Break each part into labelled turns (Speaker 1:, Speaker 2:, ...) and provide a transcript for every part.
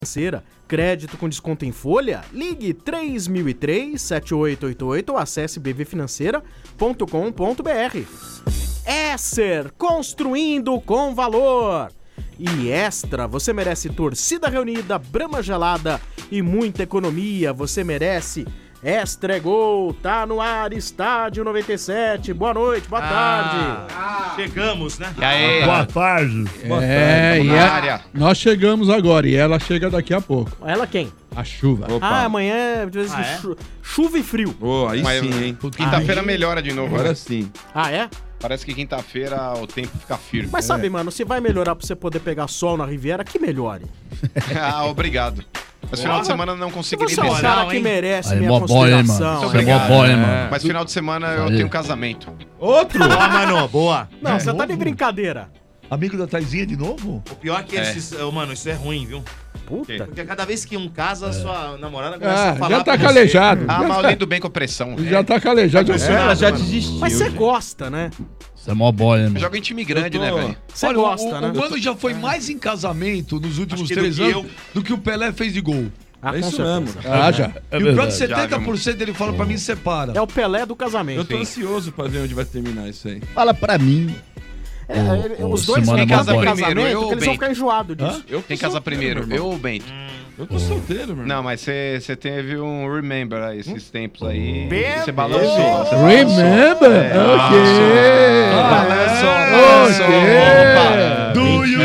Speaker 1: Financeira, crédito com desconto em folha? Ligue 3003-7888 ou acesse bvfinanceira.com.br. Esser, construindo com valor. E Extra, você merece torcida reunida, brama gelada e muita economia. Você merece Extra é Gol, tá no ar, Estádio 97. Boa noite, boa tarde.
Speaker 2: Chegamos, né?
Speaker 3: E aí?
Speaker 4: Boa tarde.
Speaker 3: Boa tarde,
Speaker 4: e nós chegamos agora e ela chega daqui a pouco.
Speaker 1: Ela quem?
Speaker 4: A chuva.
Speaker 1: Opa. Amanhã é chuva e frio.
Speaker 5: Aí sim, hein?
Speaker 3: Quinta-feira melhora de novo.
Speaker 5: Agora
Speaker 3: né?
Speaker 5: sim.
Speaker 1: Ah, é?
Speaker 3: Parece que quinta-feira o tempo fica firme.
Speaker 1: Mas sabe, mano, se vai melhorar pra você poder pegar sol na Riviera, que melhore.
Speaker 3: Obrigado. Mas final de semana eu não conseguiria
Speaker 1: Você é um
Speaker 3: ir.
Speaker 1: cara que merece minha
Speaker 4: mó boy, hein,
Speaker 1: consideração.
Speaker 4: mano. Você é mó boy, hein, mano.
Speaker 3: Mas final de semana eu tenho casamento.
Speaker 2: Outro? Boa, mano, boa.
Speaker 1: Não, você tá de brincadeira.
Speaker 6: Amigo da Taizinha de novo?
Speaker 2: O pior é que mano, isso é ruim, viu?
Speaker 1: Puta.
Speaker 2: Porque cada vez que um casa, a sua namorada começa a falar.
Speaker 4: Já tá
Speaker 2: pra
Speaker 4: calejado.
Speaker 3: Mas eu lido bem com pressão.
Speaker 4: Já tá calejado.
Speaker 2: Ela já
Speaker 6: desistiu.
Speaker 1: Mas você gosta, né?
Speaker 4: Você é mó boy, hein,
Speaker 3: Eu
Speaker 4: mano.
Speaker 3: jogo em time grande, né, velho?
Speaker 1: Você gosta, né?
Speaker 6: O Mano já foi mais em casamento nos últimos
Speaker 2: Acho que
Speaker 6: 3
Speaker 2: do que
Speaker 6: anos do que o Pelé fez de gol.
Speaker 1: Ah,
Speaker 5: É
Speaker 1: com
Speaker 5: isso
Speaker 1: certeza.
Speaker 5: mesmo.
Speaker 4: Já.
Speaker 6: E o pior que 70% ele fala pra mim, separa.
Speaker 1: É o Pelé do casamento.
Speaker 5: Eu tô ansioso pra ver onde vai terminar isso aí.
Speaker 4: Fala pra mim.
Speaker 1: Os dois
Speaker 4: Simone
Speaker 1: vão
Speaker 4: é
Speaker 1: casar
Speaker 4: mó
Speaker 1: no
Speaker 4: boy.
Speaker 1: casamento,
Speaker 3: Primeiro, eu
Speaker 1: que eles vão
Speaker 3: bem.
Speaker 1: ficar enjoados disso.
Speaker 3: Quem casa primeiro? Eu ou o Bento?
Speaker 5: Eu tô solteiro, meu irmão.
Speaker 3: Não, mas você teve um remember aí, esses tempos aí.
Speaker 1: Bem-
Speaker 3: Você balançou.
Speaker 4: Remember? Ok.
Speaker 3: Balançou.
Speaker 6: Do you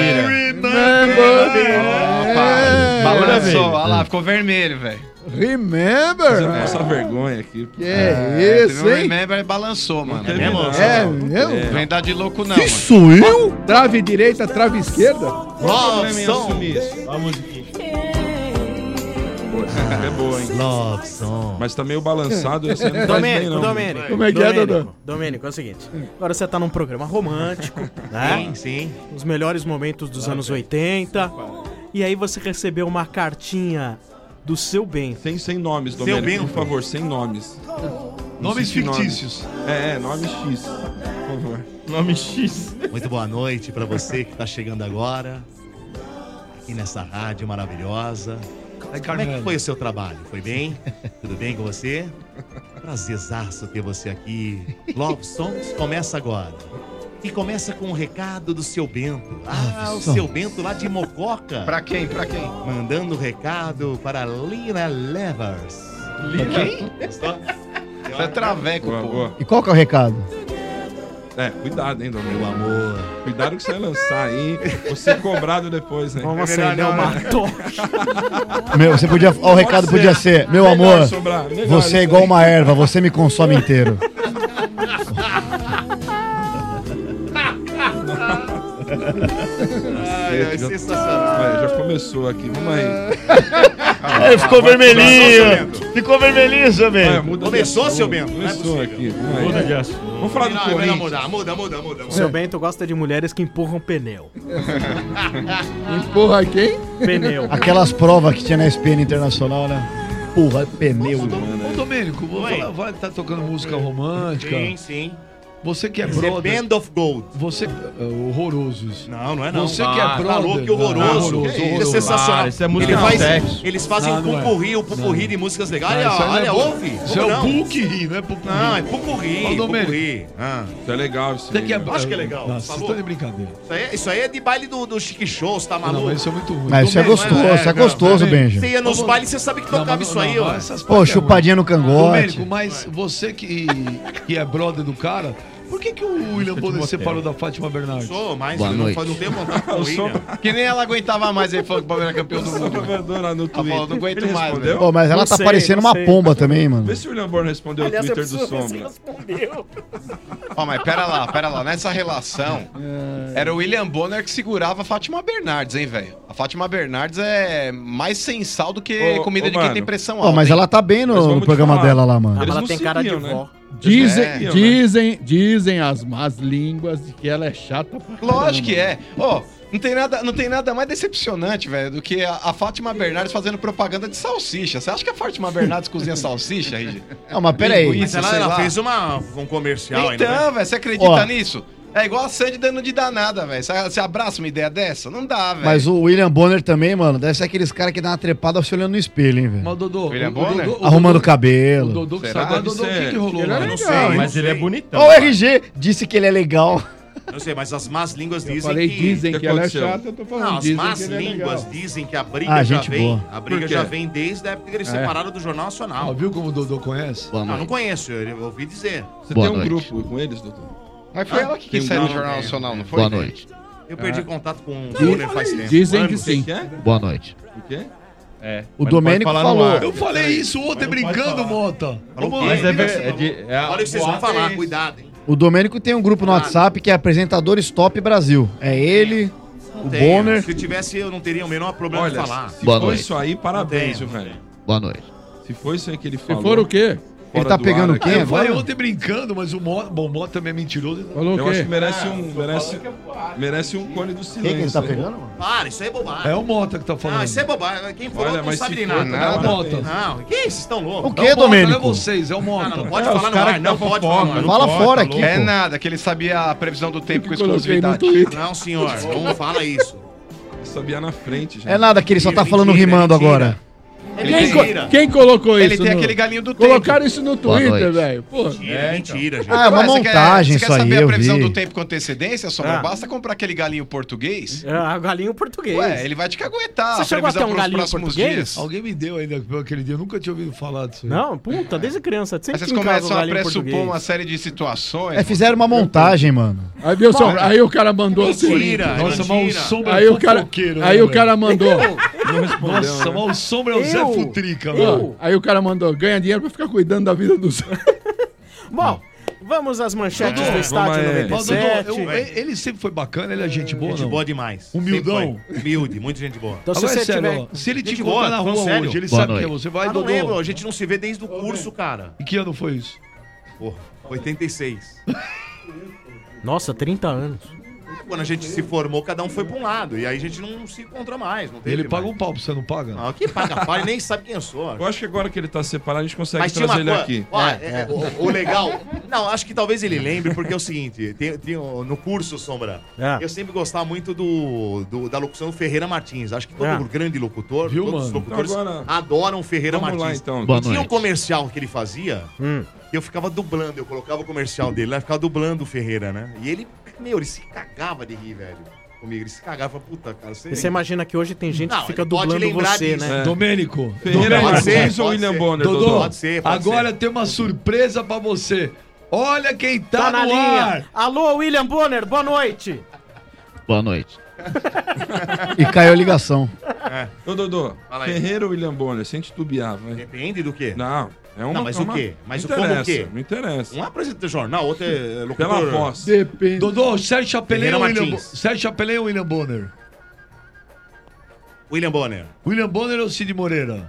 Speaker 3: Balançou. Olha lá, ficou vermelho, velho.
Speaker 4: Remember?
Speaker 5: Você passa vergonha aqui.
Speaker 4: Que é
Speaker 3: Teve
Speaker 4: isso,
Speaker 3: um
Speaker 4: hein?
Speaker 3: remember e balançou, mano.
Speaker 5: Teve
Speaker 2: mesmo?
Speaker 5: nada.
Speaker 4: É mesmo?
Speaker 3: Vem dar de louco não,
Speaker 4: Que
Speaker 3: mano.
Speaker 4: sou eu? Trave direita, trave esquerda?
Speaker 5: Qual é em assumir isso?
Speaker 2: Olha a musiquinha.
Speaker 5: Pô, essa é boa, hein?
Speaker 2: Love song.
Speaker 5: Mas tá meio balançado e esse ano não faz bem, não.
Speaker 1: Domênico.
Speaker 4: Como é que é, Dodô?
Speaker 1: Domênico, é o seguinte. Agora você tá num programa romântico, né?
Speaker 2: Sim.
Speaker 1: Os melhores momentos dos anos 80. E aí você recebeu uma cartinha do seu bem.
Speaker 5: Sem nomes,
Speaker 2: Seu
Speaker 5: Domênico,
Speaker 2: Bento.
Speaker 5: por favor, sem nomes.
Speaker 6: Nomes
Speaker 5: existe nome.
Speaker 6: fictícios.
Speaker 5: Nome X, por favor.
Speaker 2: Nome X.
Speaker 7: Muito boa noite pra você que tá chegando agora aqui nessa rádio maravilhosa. Como é que foi o seu trabalho? Foi bem? Tudo bem com você? Prazerzaço ter você aqui. Love Songs começa agora. E começa com um recado do seu Bento. O seu Bento lá de Mococa.
Speaker 3: Pra quem? Pra quem?
Speaker 7: Mandando recado para Lina Levers.
Speaker 3: Quem? Você é traveco,
Speaker 5: Boa,
Speaker 3: pô.
Speaker 5: boa.
Speaker 4: E qual que é o recado?
Speaker 5: Cuidado, hein, Domênico.
Speaker 7: Meu amor.
Speaker 5: Cuidado que você vai lançar aí. Você é cobrado depois, né?
Speaker 1: Vamos acender uma tocha.
Speaker 4: Meu, você podia. Ó, o recado podia ser: Meu amor,
Speaker 5: Melhor
Speaker 4: você é
Speaker 5: isso
Speaker 4: igual
Speaker 5: aí.
Speaker 4: uma erva, você me consome inteiro.
Speaker 2: É sensacional.
Speaker 5: Olha, já começou aqui. Vamos aí.
Speaker 4: Ficou vermelhinho. Ficou vermelhinho, seu
Speaker 5: Olha, muda de
Speaker 2: Começou,
Speaker 5: assunto.
Speaker 2: seu Bento? Não é
Speaker 5: Começou
Speaker 2: possível.
Speaker 5: aqui. Vamos aí. Vamos falar do
Speaker 2: Não,
Speaker 5: Corinthians.
Speaker 2: muda.
Speaker 1: O seu Bento gosta de mulheres que empurram pneu.
Speaker 4: Porra, quem?
Speaker 1: Pneu.
Speaker 4: Aquelas provas que tinha na SPN Internacional, né? Porra, pneu.
Speaker 6: Ô, Domênico, vai estar tocando música romântica.
Speaker 2: Sim.
Speaker 6: Você que é
Speaker 2: Esse é
Speaker 6: brother.
Speaker 2: Band of Gold.
Speaker 6: Você. Horroroso isso.
Speaker 2: Não é não.
Speaker 6: Você que é brother.
Speaker 2: Tá louco, que horroroso.
Speaker 6: Não,
Speaker 2: Isso é
Speaker 6: horroroso.
Speaker 2: sensacional.
Speaker 8: Isso é música
Speaker 2: Eles fazem
Speaker 6: Não, não é.
Speaker 2: o pupurri de músicas legais.
Speaker 6: Não, isso aí não
Speaker 2: Olha,
Speaker 6: é
Speaker 2: ouve.
Speaker 6: Isso é
Speaker 2: Como
Speaker 6: o
Speaker 2: não?
Speaker 6: pupurri, não é pupurri.
Speaker 2: Não, é pupurri.
Speaker 6: Ô, Domênico.
Speaker 2: Pupurri.
Speaker 5: Isso é legal isso
Speaker 6: Você
Speaker 5: aí.
Speaker 6: que é
Speaker 5: né?
Speaker 2: Acho que é legal.
Speaker 6: Não, vocês
Speaker 2: Falou?
Speaker 6: estão de brincadeira.
Speaker 2: Isso aí é de baile do Chique Show, você tá
Speaker 6: Não,
Speaker 2: maluco?
Speaker 6: mas isso é muito ruim.
Speaker 4: Mas isso é
Speaker 6: Domênico,
Speaker 4: gostoso, isso é gostoso, Benja.
Speaker 2: Você ia nos bailes, você sabe que
Speaker 6: Não,
Speaker 2: tocava
Speaker 6: mas
Speaker 2: isso aí, ó.
Speaker 6: essas
Speaker 4: Pô,
Speaker 6: partes é ruim.
Speaker 4: chupadinha no cangote.
Speaker 6: Domênico, mas você que é brother do cara, por que o William Bonner separou da Fátima Bernardes?
Speaker 2: Sou, mas
Speaker 8: Boa
Speaker 2: eu
Speaker 8: noite.
Speaker 2: não tenho contato com o William.
Speaker 3: Que nem ela aguentava mais ele falou que o Palmeiras era campeão do mundo.
Speaker 5: Salvador lá no
Speaker 3: Ela falou,
Speaker 5: Twitter.
Speaker 3: não aguento
Speaker 5: Ele
Speaker 3: mais,
Speaker 5: respondeu?
Speaker 4: Pô, mas ela
Speaker 1: Não
Speaker 4: tá
Speaker 1: sei,
Speaker 4: parecendo
Speaker 1: não
Speaker 4: uma
Speaker 1: sei.
Speaker 4: pomba também, mano.
Speaker 5: Vê se o William Bonner respondeu o Twitter do Sombra.
Speaker 3: Ó, mas pera lá. Nessa relação, era o William Bonner que segurava a Fátima Bernardes, hein, velho? A Fátima Bernardes é mais sem sal do que
Speaker 5: Ô,
Speaker 3: comida
Speaker 5: ô,
Speaker 3: de quem
Speaker 5: mano.
Speaker 3: tem pressão
Speaker 4: Pô,
Speaker 3: alta.
Speaker 4: mas
Speaker 3: hein?
Speaker 4: ela tá bem
Speaker 5: Mas
Speaker 4: no
Speaker 5: vamos te
Speaker 4: programa
Speaker 5: falar.
Speaker 4: dela lá, mano.
Speaker 1: Ah, mas
Speaker 5: Eles
Speaker 1: ela
Speaker 5: não
Speaker 1: tem cara de
Speaker 5: seguiam, né?
Speaker 1: vó.
Speaker 4: Dizem as más línguas de que ela é chata pra
Speaker 3: Lógico que é. Ó, não tem nada mais decepcionante, velho, do que a Fátima Bernardes fazendo propaganda de salsicha. Você acha que a Fátima Bernardes cozinha salsicha, RG?
Speaker 4: Não, mas pera aí.
Speaker 2: Mas
Speaker 3: Sei
Speaker 2: ela
Speaker 3: lá.
Speaker 2: fez um comercial ainda.
Speaker 3: Então, velho, você acredita
Speaker 4: Ó.
Speaker 3: nisso? É igual a Sandy dando de danada, velho. Você abraça uma ideia dessa? Não dá, velho.
Speaker 4: Mas o William Bonner também, mano, deve ser aqueles caras que dá uma trepada se olhando no espelho, hein, velho.
Speaker 6: Mas o Dodô...
Speaker 3: William Bonner?
Speaker 4: Arrumando o cabelo.
Speaker 6: O Dodô que
Speaker 3: Será?
Speaker 6: sabe, Dodô, o que rolou?
Speaker 1: Ele é
Speaker 6: lá?
Speaker 1: legal,
Speaker 2: não sei,
Speaker 5: Mas
Speaker 2: não
Speaker 5: ele é
Speaker 2: sei.
Speaker 5: bonitão.
Speaker 4: Ó, o RG disse que ele é legal.
Speaker 2: Não sei, mas as más línguas
Speaker 5: Eu
Speaker 2: dizem
Speaker 5: falei,
Speaker 2: que...
Speaker 5: dizem que ela é
Speaker 8: aconteceu?
Speaker 5: chata, eu tô falando.
Speaker 2: Não, as
Speaker 5: dizem
Speaker 2: más
Speaker 5: que ele é
Speaker 2: línguas
Speaker 5: legal.
Speaker 2: dizem que a briga
Speaker 4: Ah,
Speaker 2: já
Speaker 4: gente
Speaker 2: vem.
Speaker 4: boa.
Speaker 2: A briga
Speaker 5: Por quê?
Speaker 2: já vem desde a época que eles se separaram do Jornal
Speaker 6: Ó,
Speaker 2: Nacional.
Speaker 6: viu como o Dodô conhece?
Speaker 2: Não, não conheço, eu ouvi dizer.
Speaker 8: Você
Speaker 4: Boa
Speaker 8: tem um
Speaker 4: noite.
Speaker 8: grupo com eles, doutor?
Speaker 3: Mas foi ela que
Speaker 8: tem
Speaker 3: quis
Speaker 8: um
Speaker 3: sair do
Speaker 2: grupo,
Speaker 3: Jornal
Speaker 2: é.
Speaker 3: Nacional, não foi?
Speaker 4: Boa noite.
Speaker 2: Eu perdi contato com o
Speaker 5: Sim,
Speaker 2: Bonner faz tempo.
Speaker 5: Dizem que
Speaker 2: Anos.
Speaker 5: sim.
Speaker 8: Que é?
Speaker 4: Boa noite.
Speaker 8: O quê?
Speaker 5: É.
Speaker 4: O
Speaker 5: mas não
Speaker 4: Domênico
Speaker 5: pode falar no
Speaker 4: falou.
Speaker 5: ar.
Speaker 6: Eu falei isso ontem brincando, Mota.
Speaker 2: Falou
Speaker 6: Ô,
Speaker 2: o quê?
Speaker 5: Mas é,
Speaker 2: Olha o que vocês vão falar, cuidado, hein?
Speaker 4: O Domênico tem um grupo no WhatsApp que é Apresentadores Top Brasil. É ele, o
Speaker 2: Tenho.
Speaker 4: Bonner.
Speaker 2: Se tivesse, eu não teria o menor problema de
Speaker 8: Olha,
Speaker 2: falar.
Speaker 8: se
Speaker 4: Boa
Speaker 8: for
Speaker 4: noite.
Speaker 8: isso aí, parabéns, viu,
Speaker 2: Não
Speaker 8: velho?
Speaker 4: Boa noite.
Speaker 8: Se for isso aí que ele
Speaker 5: Se
Speaker 8: falou...
Speaker 5: for o quê?
Speaker 4: Ele
Speaker 8: fora
Speaker 4: tá
Speaker 8: do
Speaker 4: pegando
Speaker 8: ar
Speaker 4: quem
Speaker 8: aqui,
Speaker 6: Eu falei
Speaker 4: agora?
Speaker 6: ontem brincando, mas o Mota, bom, o Mota também é mentiroso.
Speaker 5: Falou
Speaker 8: Eu
Speaker 5: o
Speaker 8: acho
Speaker 5: quê?
Speaker 8: que merece um cone do silêncio.
Speaker 4: Quem que ele tá
Speaker 8: aí.
Speaker 4: pegando, mano?
Speaker 2: Para, isso aí é bobagem.
Speaker 6: É o Mota que tá falando.
Speaker 2: Não, isso é bobagem. Quem falou
Speaker 8: Olha,
Speaker 2: não
Speaker 8: mas
Speaker 2: sabe
Speaker 8: se
Speaker 2: de
Speaker 8: for
Speaker 2: nada.
Speaker 6: É o Mota.
Speaker 2: Não, que isso? Vocês estão loucos.
Speaker 4: O que,
Speaker 6: É o Mota,
Speaker 4: Domênico?
Speaker 6: não é vocês, é o
Speaker 2: Ah,
Speaker 6: Mota.
Speaker 2: não pode
Speaker 5: É,
Speaker 2: falar
Speaker 5: os
Speaker 2: no
Speaker 5: caras
Speaker 2: ar,
Speaker 5: que
Speaker 2: não
Speaker 5: dão
Speaker 2: pode
Speaker 5: fofoca,
Speaker 2: falar no ar.
Speaker 5: não
Speaker 4: Fala
Speaker 5: pode,
Speaker 4: fora
Speaker 5: tá
Speaker 4: aqui,
Speaker 5: louco.
Speaker 3: É
Speaker 4: pô.
Speaker 3: nada, que ele sabia a previsão do tempo com
Speaker 5: Eu coloquei no
Speaker 3: exclusividade.
Speaker 5: Twitter.
Speaker 2: Não, senhor, não fala isso.
Speaker 8: Eu sabia na frente, já.
Speaker 4: É nada que ele só tá
Speaker 2: Mentira,
Speaker 4: falando
Speaker 2: mentira,
Speaker 4: rimando
Speaker 2: mentira.
Speaker 4: agora.
Speaker 5: Quem colocou
Speaker 3: Ele
Speaker 5: isso?
Speaker 3: tem
Speaker 5: no-
Speaker 3: aquele galinho do tempo.
Speaker 5: Colocaram isso no
Speaker 4: Boa
Speaker 5: Twitter,
Speaker 4: noite.
Speaker 5: velho. Pô.
Speaker 2: Mentira, mentira, gente.
Speaker 4: Ah, é uma
Speaker 3: Ué,
Speaker 4: montagem
Speaker 3: você
Speaker 4: isso
Speaker 3: quer
Speaker 4: aí,
Speaker 3: saber a
Speaker 4: eu
Speaker 3: previsão
Speaker 4: vi.
Speaker 3: do tempo com antecedência, Sombra?
Speaker 1: Ah.
Speaker 3: Basta comprar aquele galinho português.
Speaker 1: É, galinho português.
Speaker 3: Ué, ele vai te caguetar.
Speaker 1: Você chegou a ter um
Speaker 3: pros
Speaker 1: galinho
Speaker 3: próximos
Speaker 1: português?
Speaker 3: dias.
Speaker 6: Alguém me deu ainda aquele dia, eu nunca tinha ouvido falar disso aí.
Speaker 1: Não, puta, desde criança.
Speaker 3: Aí
Speaker 1: Sempre
Speaker 3: vocês
Speaker 1: tinha em casa
Speaker 3: começam
Speaker 1: um
Speaker 3: a
Speaker 1: galinho
Speaker 3: pressupor
Speaker 1: português.
Speaker 3: uma série de situações.
Speaker 4: É, fizeram uma montagem, mano.
Speaker 5: Aí, viu, só, aí o cara mandou assim.
Speaker 2: Mentira,
Speaker 6: Nossa, mas o
Speaker 2: mentira.
Speaker 6: Sombra
Speaker 5: Aí
Speaker 6: é
Speaker 5: o cara,
Speaker 6: fofoqueiro,
Speaker 5: aí
Speaker 6: né,
Speaker 5: o cara mandou.
Speaker 8: Não respondeu,
Speaker 6: Nossa,
Speaker 8: né?
Speaker 6: mas o Sombra é o Zé
Speaker 1: Eu?
Speaker 6: Futrica,
Speaker 5: Ó,
Speaker 6: velho.
Speaker 5: aí o cara mandou, ganha dinheiro pra ficar cuidando da vida dos...
Speaker 1: Bom, vamos às manchetes do
Speaker 8: vamos
Speaker 1: Estádio
Speaker 8: aí.
Speaker 6: Mas, Dodô,
Speaker 1: 97.
Speaker 6: ele sempre foi bacana, ele é gente boa,
Speaker 2: Gente
Speaker 6: não?
Speaker 2: boa demais.
Speaker 6: Humildão?
Speaker 2: Sempre foi. Humilde, muita gente boa.
Speaker 1: Então, se
Speaker 6: Agora é
Speaker 1: você
Speaker 6: sério,
Speaker 1: tiver...
Speaker 6: ó, se ele te
Speaker 2: Gente
Speaker 6: encontrar
Speaker 2: boa,
Speaker 6: na
Speaker 2: falando
Speaker 6: rua
Speaker 2: sério.
Speaker 6: hoje, ele
Speaker 4: Boa
Speaker 6: sabe quem é
Speaker 4: noite.
Speaker 6: você. Vai,
Speaker 2: Ah, não
Speaker 6: Dodô.
Speaker 2: lembro, a gente não se vê desde o curso, cara.
Speaker 6: E que ano foi isso?
Speaker 2: Porra, 86.
Speaker 1: Nossa, 30 anos.
Speaker 2: Quando a gente se formou, cada um foi pra um lado. E aí a gente não se encontra mais. Não teve
Speaker 6: Ele paga
Speaker 2: mais.
Speaker 6: um pau pra você, não paga?
Speaker 2: Não, que paga pau, ele nem sabe quem eu sou.
Speaker 8: Eu acho que agora que ele tá separado, a gente consegue
Speaker 2: Mas tinha
Speaker 8: trazer
Speaker 2: uma
Speaker 8: ele
Speaker 2: coisa.
Speaker 8: aqui.
Speaker 2: Ó, o legal. Não, acho que talvez ele lembre, porque é o seguinte: no curso, Sombra,
Speaker 1: É.
Speaker 2: eu sempre gostava muito da locução do Ferreira Martins. Acho que todo
Speaker 1: É.
Speaker 2: grande locutor,
Speaker 6: Viu,
Speaker 2: todos os
Speaker 6: mano?
Speaker 2: locutores
Speaker 8: Agora-
Speaker 2: adoram Ferreira
Speaker 8: Vamos lá,
Speaker 2: Martins.
Speaker 8: então.
Speaker 4: Boa
Speaker 2: E tinha um
Speaker 4: noite.
Speaker 2: comercial que ele fazia,
Speaker 1: Hum.
Speaker 2: que eu ficava dublando, eu colocava o comercial dele lá, ficava dublando o Ferreira, né? E ele, ele se cagava de rir, velho. Comigo, ele se cagava, falava, puta, cara, você.
Speaker 1: E você imagina que hoje tem gente
Speaker 2: Não,
Speaker 1: que fica
Speaker 2: ele pode
Speaker 1: dublando
Speaker 2: lembrar
Speaker 1: você,
Speaker 2: disso.
Speaker 1: né?
Speaker 8: É.
Speaker 6: Domênico.
Speaker 8: Ferreira
Speaker 2: Pode ser,
Speaker 8: Martins ou
Speaker 2: pode
Speaker 8: William
Speaker 2: ser.
Speaker 8: Bonner,
Speaker 6: Dodô,
Speaker 8: Dodô?
Speaker 2: Pode ser, pode
Speaker 6: agora
Speaker 2: ser.
Speaker 6: tem uma surpresa pra você. Olha quem tá,
Speaker 1: Tá na
Speaker 6: no
Speaker 1: linha.
Speaker 6: ar.
Speaker 1: Alô, William Bonner, boa noite.
Speaker 4: Boa noite. E caiu a ligação.
Speaker 8: Ô, Dodô,
Speaker 2: Fala aí.
Speaker 8: Ferreira ou William Bonner? Sem titubear, vai.
Speaker 2: Depende do quê?
Speaker 8: Não, é uma...
Speaker 2: Não, mas
Speaker 8: é
Speaker 2: o
Speaker 8: uma-
Speaker 2: quê? Mas
Speaker 8: não
Speaker 2: como o
Speaker 8: interessa,
Speaker 2: quê?
Speaker 8: Não interessa.
Speaker 2: Um apresenta jornal, outro é locutor.
Speaker 8: Pela voz.
Speaker 5: Depende.
Speaker 6: Dodô, Sérgio Chapelin
Speaker 2: Ferreira
Speaker 6: ou William
Speaker 2: Martins.
Speaker 6: Sérgio Chapelin ou William Bonner?
Speaker 2: William Bonner.
Speaker 6: William Bonner ou Cid Moreira?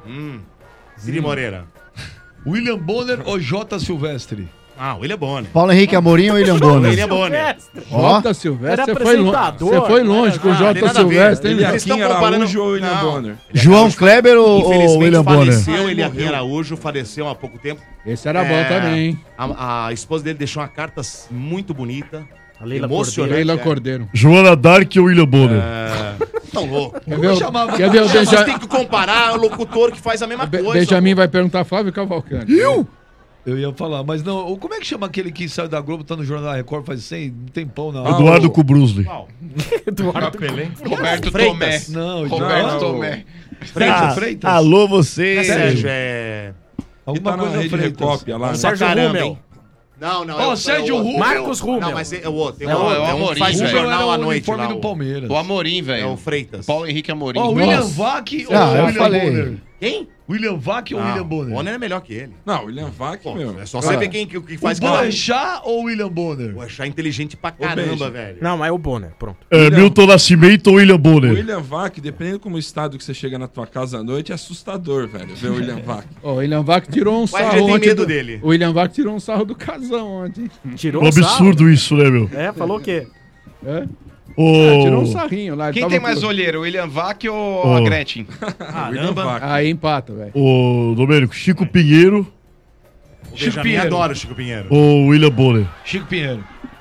Speaker 2: Cid Moreira.
Speaker 6: William Bonner ou J. Silvestre?
Speaker 2: Ah, William Bonner.
Speaker 4: Paulo Henrique Amorim ou William Bonner?
Speaker 2: William Bonner.
Speaker 4: Ó,
Speaker 5: Jota Silvestre,
Speaker 1: Era
Speaker 5: você foi,
Speaker 1: apresentador,
Speaker 5: você foi longe com o
Speaker 2: Ah, tem
Speaker 5: Jota
Speaker 2: nada a ver.
Speaker 5: Silvestre, hein?
Speaker 2: Eles
Speaker 8: Eliakim
Speaker 2: estão comparando-
Speaker 8: Araújo ou William
Speaker 2: Não.
Speaker 8: Bonner?
Speaker 4: João Kleber ou
Speaker 2: Infelizmente
Speaker 4: William Bonner?
Speaker 2: faleceu,
Speaker 8: Ah,
Speaker 2: Eliakim
Speaker 8: morreu.
Speaker 2: Araújo faleceu há pouco tempo.
Speaker 5: Esse era bom também, hein?
Speaker 2: A esposa dele deixou uma carta muito bonita.
Speaker 1: A Leila
Speaker 2: emocionante.
Speaker 5: Leila
Speaker 2: é.
Speaker 5: Cordeiro.
Speaker 4: Joana Dark ou William Bonner?
Speaker 2: Tão louco.
Speaker 5: Quer ver,
Speaker 6: chamava-
Speaker 5: quer ver o
Speaker 2: Mas
Speaker 5: Benja...
Speaker 2: tem que comparar o locutor que faz a mesma coisa.
Speaker 5: Benjamin vai perguntar Flávio Cavalcante.
Speaker 6: Eu ia falar, mas não. Como é que chama aquele que saiu da Globo, tá no Jornal da Record faz 100 um tempão na hora?
Speaker 4: Eduardo Kubrusli.
Speaker 2: Qual?
Speaker 1: Eduardo.
Speaker 3: Roberto
Speaker 2: Freitas.
Speaker 3: Tomé.
Speaker 6: Não,
Speaker 3: Roberto
Speaker 8: não.
Speaker 3: Tomé.
Speaker 6: Freitas, Freitas.
Speaker 4: Alô, você.
Speaker 2: Sérgio, é...
Speaker 8: Que
Speaker 6: Alguma
Speaker 8: tá na
Speaker 6: coisa
Speaker 8: rede
Speaker 6: Freitas.
Speaker 8: Recópia lá, né?
Speaker 1: Sérgio
Speaker 2: Caramba,
Speaker 1: Rummel.
Speaker 2: hein? Não, não.
Speaker 6: Ó,
Speaker 2: é
Speaker 6: Sérgio
Speaker 2: é o outro.
Speaker 6: Rummel.
Speaker 1: Marcos Rummel.
Speaker 2: Não, mas é o outro.
Speaker 3: Não, é o
Speaker 2: um que
Speaker 3: Amorim,
Speaker 2: faz um
Speaker 3: velho.
Speaker 2: jornal à
Speaker 6: o
Speaker 2: noite
Speaker 6: uniforme
Speaker 2: lá.
Speaker 6: do Palmeiras.
Speaker 3: O Amorim,
Speaker 2: É o
Speaker 3: velho.
Speaker 2: Freitas.
Speaker 3: Paulo Henrique Amorim.
Speaker 6: Ó, William
Speaker 5: Nossa.
Speaker 6: Vac ou
Speaker 4: Ah, eu
Speaker 6: William
Speaker 4: falei.
Speaker 6: Bonner?
Speaker 2: Quem?
Speaker 6: William Vac ou
Speaker 2: Não,
Speaker 6: William Bonner?
Speaker 2: Bonner é melhor que ele.
Speaker 8: Não, William Vac,
Speaker 2: Pô,
Speaker 8: meu.
Speaker 2: é só você ver quem que faz
Speaker 6: O
Speaker 2: cada um.
Speaker 6: Boechat ou William Bonner?
Speaker 2: O achar inteligente pra caramba,
Speaker 8: Benja.
Speaker 2: velho.
Speaker 1: Não, mas é o Bonner, pronto.
Speaker 4: Milton Nascimento ou William
Speaker 8: O
Speaker 4: Bonner?
Speaker 8: William Vac, dependendo como estado que você chega na tua casa à noite, é assustador, velho, ver o William Vac.
Speaker 5: Ó, o William Vac tirou um
Speaker 2: Mas
Speaker 5: sarro
Speaker 2: já tem
Speaker 5: ontem.
Speaker 2: medo dele.
Speaker 5: O William Vac tirou um sarro do casão ontem.
Speaker 1: Tirou
Speaker 4: Um
Speaker 1: o sarro.
Speaker 4: absurdo isso, né, meu?
Speaker 1: É, falou o quê?
Speaker 5: É?
Speaker 4: Ô,
Speaker 5: Tirou um sarrinho lá. ele
Speaker 3: Quem
Speaker 5: tava
Speaker 3: tem mais
Speaker 5: com-
Speaker 3: olheiro, o William Vac ou
Speaker 4: Ó.
Speaker 3: a Gretchen?
Speaker 8: William
Speaker 2: Caramba.
Speaker 8: Vac.
Speaker 5: Aí empata, velho.
Speaker 4: ô, Domênico, Chico Pinheiro
Speaker 2: O Benjamin
Speaker 6: Pinheiro.
Speaker 2: adora o Chico Pinheiro.
Speaker 4: ou William Bonner?
Speaker 6: Chico Pinheiro.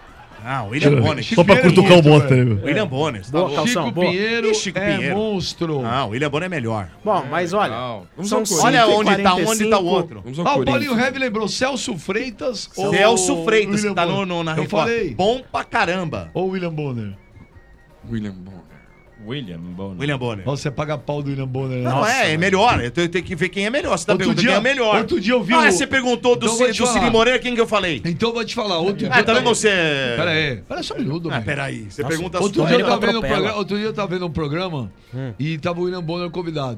Speaker 2: Ah, o William Bonner.
Speaker 4: Só pra cutucar o Bonner. meu.
Speaker 2: William Bonner. Você tá
Speaker 1: Boa,
Speaker 2: louco?
Speaker 1: Calção,
Speaker 6: Chico
Speaker 1: boa.
Speaker 6: Pinheiro
Speaker 2: Ih, Chico
Speaker 6: é
Speaker 2: Pinheiro.
Speaker 6: monstro.
Speaker 2: Não, o William Bonner é melhor.
Speaker 1: Bom, mas olha,
Speaker 8: Vamos
Speaker 1: são
Speaker 8: ao Corinthians.
Speaker 2: Olha onde tá
Speaker 1: 5h45.
Speaker 2: o outro.
Speaker 8: Vamos ao
Speaker 6: Ah, o
Speaker 8: Corinthians.
Speaker 6: Paulinho Heavy lembrou Celso Freitas ou
Speaker 2: Celso Freitas, que
Speaker 6: William
Speaker 2: tá
Speaker 6: Bonner?
Speaker 2: na
Speaker 6: Eu
Speaker 2: Record.
Speaker 6: falei.
Speaker 2: Bom pra caramba.
Speaker 6: Ou William Bonner.
Speaker 8: William Bonner.
Speaker 7: William Bonner.
Speaker 2: William Bonner.
Speaker 6: Você paga pau do William Bonner. né?
Speaker 2: Não, é melhor. Eu tenho que ver quem é melhor. Você tá
Speaker 6: Outro
Speaker 2: perguntando quem é melhor.
Speaker 6: outro dia eu vi
Speaker 2: Ah, você perguntou do
Speaker 6: Então eu vou te
Speaker 2: Ciro
Speaker 6: falar.
Speaker 2: Moreira, quem que eu falei?
Speaker 6: Então eu vou te falar. Outro
Speaker 2: Ah,
Speaker 6: dia...
Speaker 2: tá vendo você...
Speaker 6: Pera só um minuto,
Speaker 2: Ah,
Speaker 6: velho.
Speaker 2: peraí. Você
Speaker 1: Nossa,
Speaker 2: pergunta
Speaker 6: Outro
Speaker 2: só.
Speaker 6: dia, eu
Speaker 1: Domênico
Speaker 6: tava vendo um
Speaker 1: atropela.
Speaker 6: programa, outro dia eu tava vendo um programa e tava o William Bonner convidado.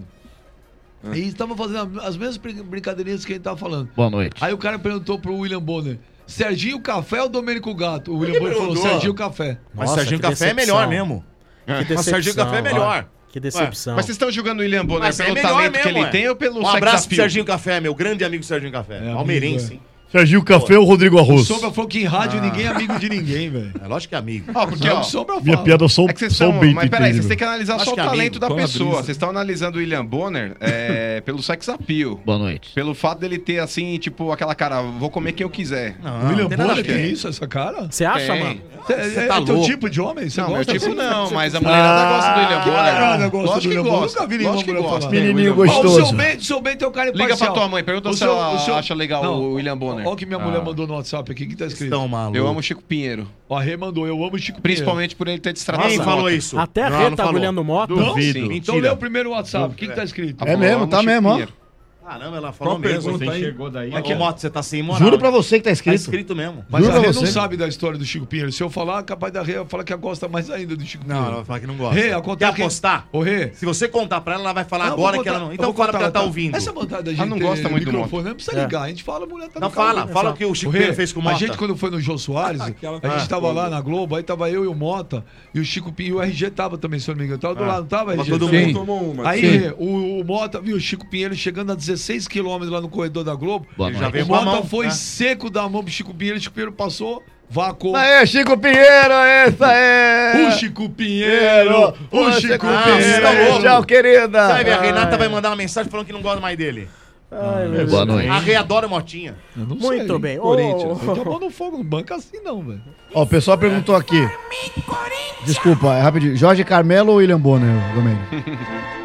Speaker 6: E tava fazendo as mesmas brincadeirinhas que a gente tava falando.
Speaker 4: Boa noite.
Speaker 6: Aí o cara perguntou pro William Bonner: Serginho Café ou Domênico Gato? O William Bonner falou:
Speaker 2: perguntou?
Speaker 6: Serginho Café.
Speaker 2: Mas
Speaker 1: Nossa,
Speaker 2: Serginho
Speaker 1: que
Speaker 2: Café é
Speaker 1: decepção.
Speaker 2: melhor mesmo.
Speaker 1: Que
Speaker 2: Mas
Speaker 1: decepção.
Speaker 2: Serginho Café é melhor.
Speaker 1: Que decepção.
Speaker 3: Mas vocês estão julgando o William Bonner
Speaker 2: Mas é
Speaker 3: pelo
Speaker 2: melhor
Speaker 3: talento
Speaker 2: mesmo,
Speaker 3: que ele
Speaker 2: ué.
Speaker 3: tem ou pelo
Speaker 2: Um
Speaker 3: sex
Speaker 2: abraço pro
Speaker 3: appeal?
Speaker 2: Serginho Café, meu grande amigo Serginho Café.
Speaker 6: amigo,
Speaker 2: Palmeirense, hein?
Speaker 4: Serginho Café ou Rodrigo
Speaker 6: O
Speaker 4: Arroz?
Speaker 6: Sombra falou que em rádio ninguém é amigo de ninguém, velho.
Speaker 2: É lógico que é amigo.
Speaker 3: Ó, porque,
Speaker 6: Não,
Speaker 3: ó,
Speaker 6: o Sombra
Speaker 4: Minha
Speaker 6: fala.
Speaker 4: piada só,
Speaker 3: é que vocês
Speaker 4: só o
Speaker 3: estão...
Speaker 4: Bento
Speaker 3: Mas peraí,
Speaker 4: entende,
Speaker 3: vocês têm
Speaker 4: meu.
Speaker 3: que analisar
Speaker 2: Acho
Speaker 3: só o
Speaker 2: que é
Speaker 3: talento
Speaker 2: amigo.
Speaker 3: da
Speaker 8: Qual a
Speaker 3: pessoa.
Speaker 8: brisa?
Speaker 3: Vocês estão analisando o William Bonner pelo sex appeal.
Speaker 4: Boa noite.
Speaker 3: Pelo fato dele ter, assim, tipo, aquela cara, vou comer quem eu quiser.
Speaker 2: Não,
Speaker 6: O William
Speaker 2: não tem nada a
Speaker 6: Bonner
Speaker 2: ver.
Speaker 6: tem isso, essa cara?
Speaker 1: Você acha,
Speaker 3: Tem.
Speaker 1: mano?
Speaker 6: É
Speaker 2: tá
Speaker 6: teu
Speaker 2: louco.
Speaker 6: tipo de homem? Você
Speaker 3: Não, meu
Speaker 6: gosta
Speaker 3: tipo
Speaker 6: assim?
Speaker 3: não, mas a mulherada gosta do William
Speaker 6: Que
Speaker 3: Bonner.
Speaker 6: mulherada gosta
Speaker 3: Lógico
Speaker 6: do
Speaker 3: que
Speaker 6: William Bonner?
Speaker 3: gosta.
Speaker 6: Nunca vi nenhuma
Speaker 3: Lógico que
Speaker 6: mulher
Speaker 3: gosta.
Speaker 6: falar.
Speaker 4: Menininho
Speaker 6: Ó, o
Speaker 4: gostoso.
Speaker 6: seu Bento é o cara
Speaker 3: Liga
Speaker 6: imparcial.
Speaker 3: pra tua mãe, pergunta
Speaker 6: O
Speaker 3: se
Speaker 6: seu-
Speaker 3: ela
Speaker 6: o seu-
Speaker 3: acha legal
Speaker 6: Não,
Speaker 3: o William Bonner.
Speaker 6: Olha o que minha mulher mandou no WhatsApp aqui, que tá escrito.
Speaker 2: Estão malucos.
Speaker 3: Eu amo o Chico Pinheiro.
Speaker 6: Ó, a Rê mandou, eu amo o Chico Pinheiro.
Speaker 3: Principalmente por ele ter destratado.
Speaker 2: Quem
Speaker 3: a
Speaker 2: falou
Speaker 3: moto.
Speaker 2: isso?
Speaker 1: Até a
Speaker 2: Não,
Speaker 1: Rê
Speaker 2: não
Speaker 1: tá
Speaker 2: falou.
Speaker 1: olhando moto.
Speaker 2: Duvido.
Speaker 3: Sim.
Speaker 6: Então lê o primeiro WhatsApp. O que tá escrito?
Speaker 3: Ela
Speaker 4: É
Speaker 3: falou,
Speaker 4: mesmo,
Speaker 3: eu amo
Speaker 4: tá
Speaker 3: o Chico
Speaker 4: mesmo, ó.
Speaker 3: Pinheiro.
Speaker 2: Caramba, ela falou
Speaker 8: Qual
Speaker 2: mesmo.
Speaker 8: pergunta
Speaker 2: Você
Speaker 8: aí?
Speaker 2: enxergou daí.
Speaker 6: É que-
Speaker 2: Ô, Moto, você tá sem moral.
Speaker 4: Juro pra você que tá
Speaker 2: Tá
Speaker 4: escrito.
Speaker 2: escrito mesmo.
Speaker 6: Mas
Speaker 4: Juro
Speaker 6: a
Speaker 4: pra
Speaker 6: Rê
Speaker 4: você.
Speaker 6: não sabe da história do Chico Pinheiro. Se eu falar, capaz da Rê falar que gosta mais ainda do Chico
Speaker 2: Não,
Speaker 6: Pinheiro.
Speaker 2: ela vai falar que não gosta.
Speaker 6: Rê,
Speaker 2: Quer
Speaker 6: acontece que...
Speaker 2: apostar?
Speaker 6: Ô, Rê.
Speaker 2: Se você contar pra ela vai falar
Speaker 6: Não,
Speaker 2: agora
Speaker 6: vou
Speaker 2: que ela
Speaker 6: contar-
Speaker 2: não...
Speaker 6: eu
Speaker 2: Então
Speaker 6: vou
Speaker 2: fala
Speaker 6: contar,
Speaker 2: porque ela tá
Speaker 6: tá?
Speaker 2: ouvindo.
Speaker 6: Essa vontade da gente
Speaker 3: Ela não gosta
Speaker 6: ter
Speaker 3: muito do
Speaker 6: microfone, não precisa ligar. A gente fala, a mulher tá
Speaker 2: Não
Speaker 6: no carro.
Speaker 2: fala, fala o que o Chico
Speaker 6: Ô, Rê,
Speaker 2: Pinheiro fez com o Mota.
Speaker 6: A gente, quando foi no Jô Soares,
Speaker 8: Aquela-
Speaker 6: a gente tava lá na Globo, aí tava eu e o Mota, e o Chico Pinheiro, e o RG tava também, se eu não me engano. Tava do lado, não tava,
Speaker 2: Tava
Speaker 6: RG?
Speaker 2: todo
Speaker 8: Quem
Speaker 2: mundo.
Speaker 8: tomou uma?
Speaker 6: Aí,
Speaker 8: Sim.
Speaker 6: Rê, o Mota viu o Chico Pinheiro chegando a 16 km lá no corredor da Globo.
Speaker 4: Boa
Speaker 2: Ele já
Speaker 4: noite.
Speaker 2: veio
Speaker 6: O
Speaker 2: com a
Speaker 6: Mota
Speaker 2: mão.
Speaker 6: foi
Speaker 2: né?
Speaker 6: seco da mão pro Chico Pinheiro, o Chico Pinheiro passou, vacou.
Speaker 4: Aê, Chico Pinheiro, essa é...
Speaker 6: O Chico Pinheiro! O Chico
Speaker 2: Ah, vocês estão
Speaker 6: Pinheiro!
Speaker 2: loucos.
Speaker 4: Tchau, querida.
Speaker 2: Vai ver, a Renata vai mandar uma mensagem falando que não gosta mais dele.
Speaker 1: Ai, meu
Speaker 4: Boa
Speaker 1: Deus.
Speaker 4: noite.
Speaker 2: A Rê adora Motinha.
Speaker 6: Eu não
Speaker 1: Muito
Speaker 6: sei.
Speaker 1: bem.
Speaker 8: Corinthians.
Speaker 6: Eu tô a mão no fogo, não banca assim não, velho.
Speaker 4: Ó, o pessoal perguntou aqui. Desculpa, é rapidinho. Jorge Carmelo ou William Bonner, Domênico?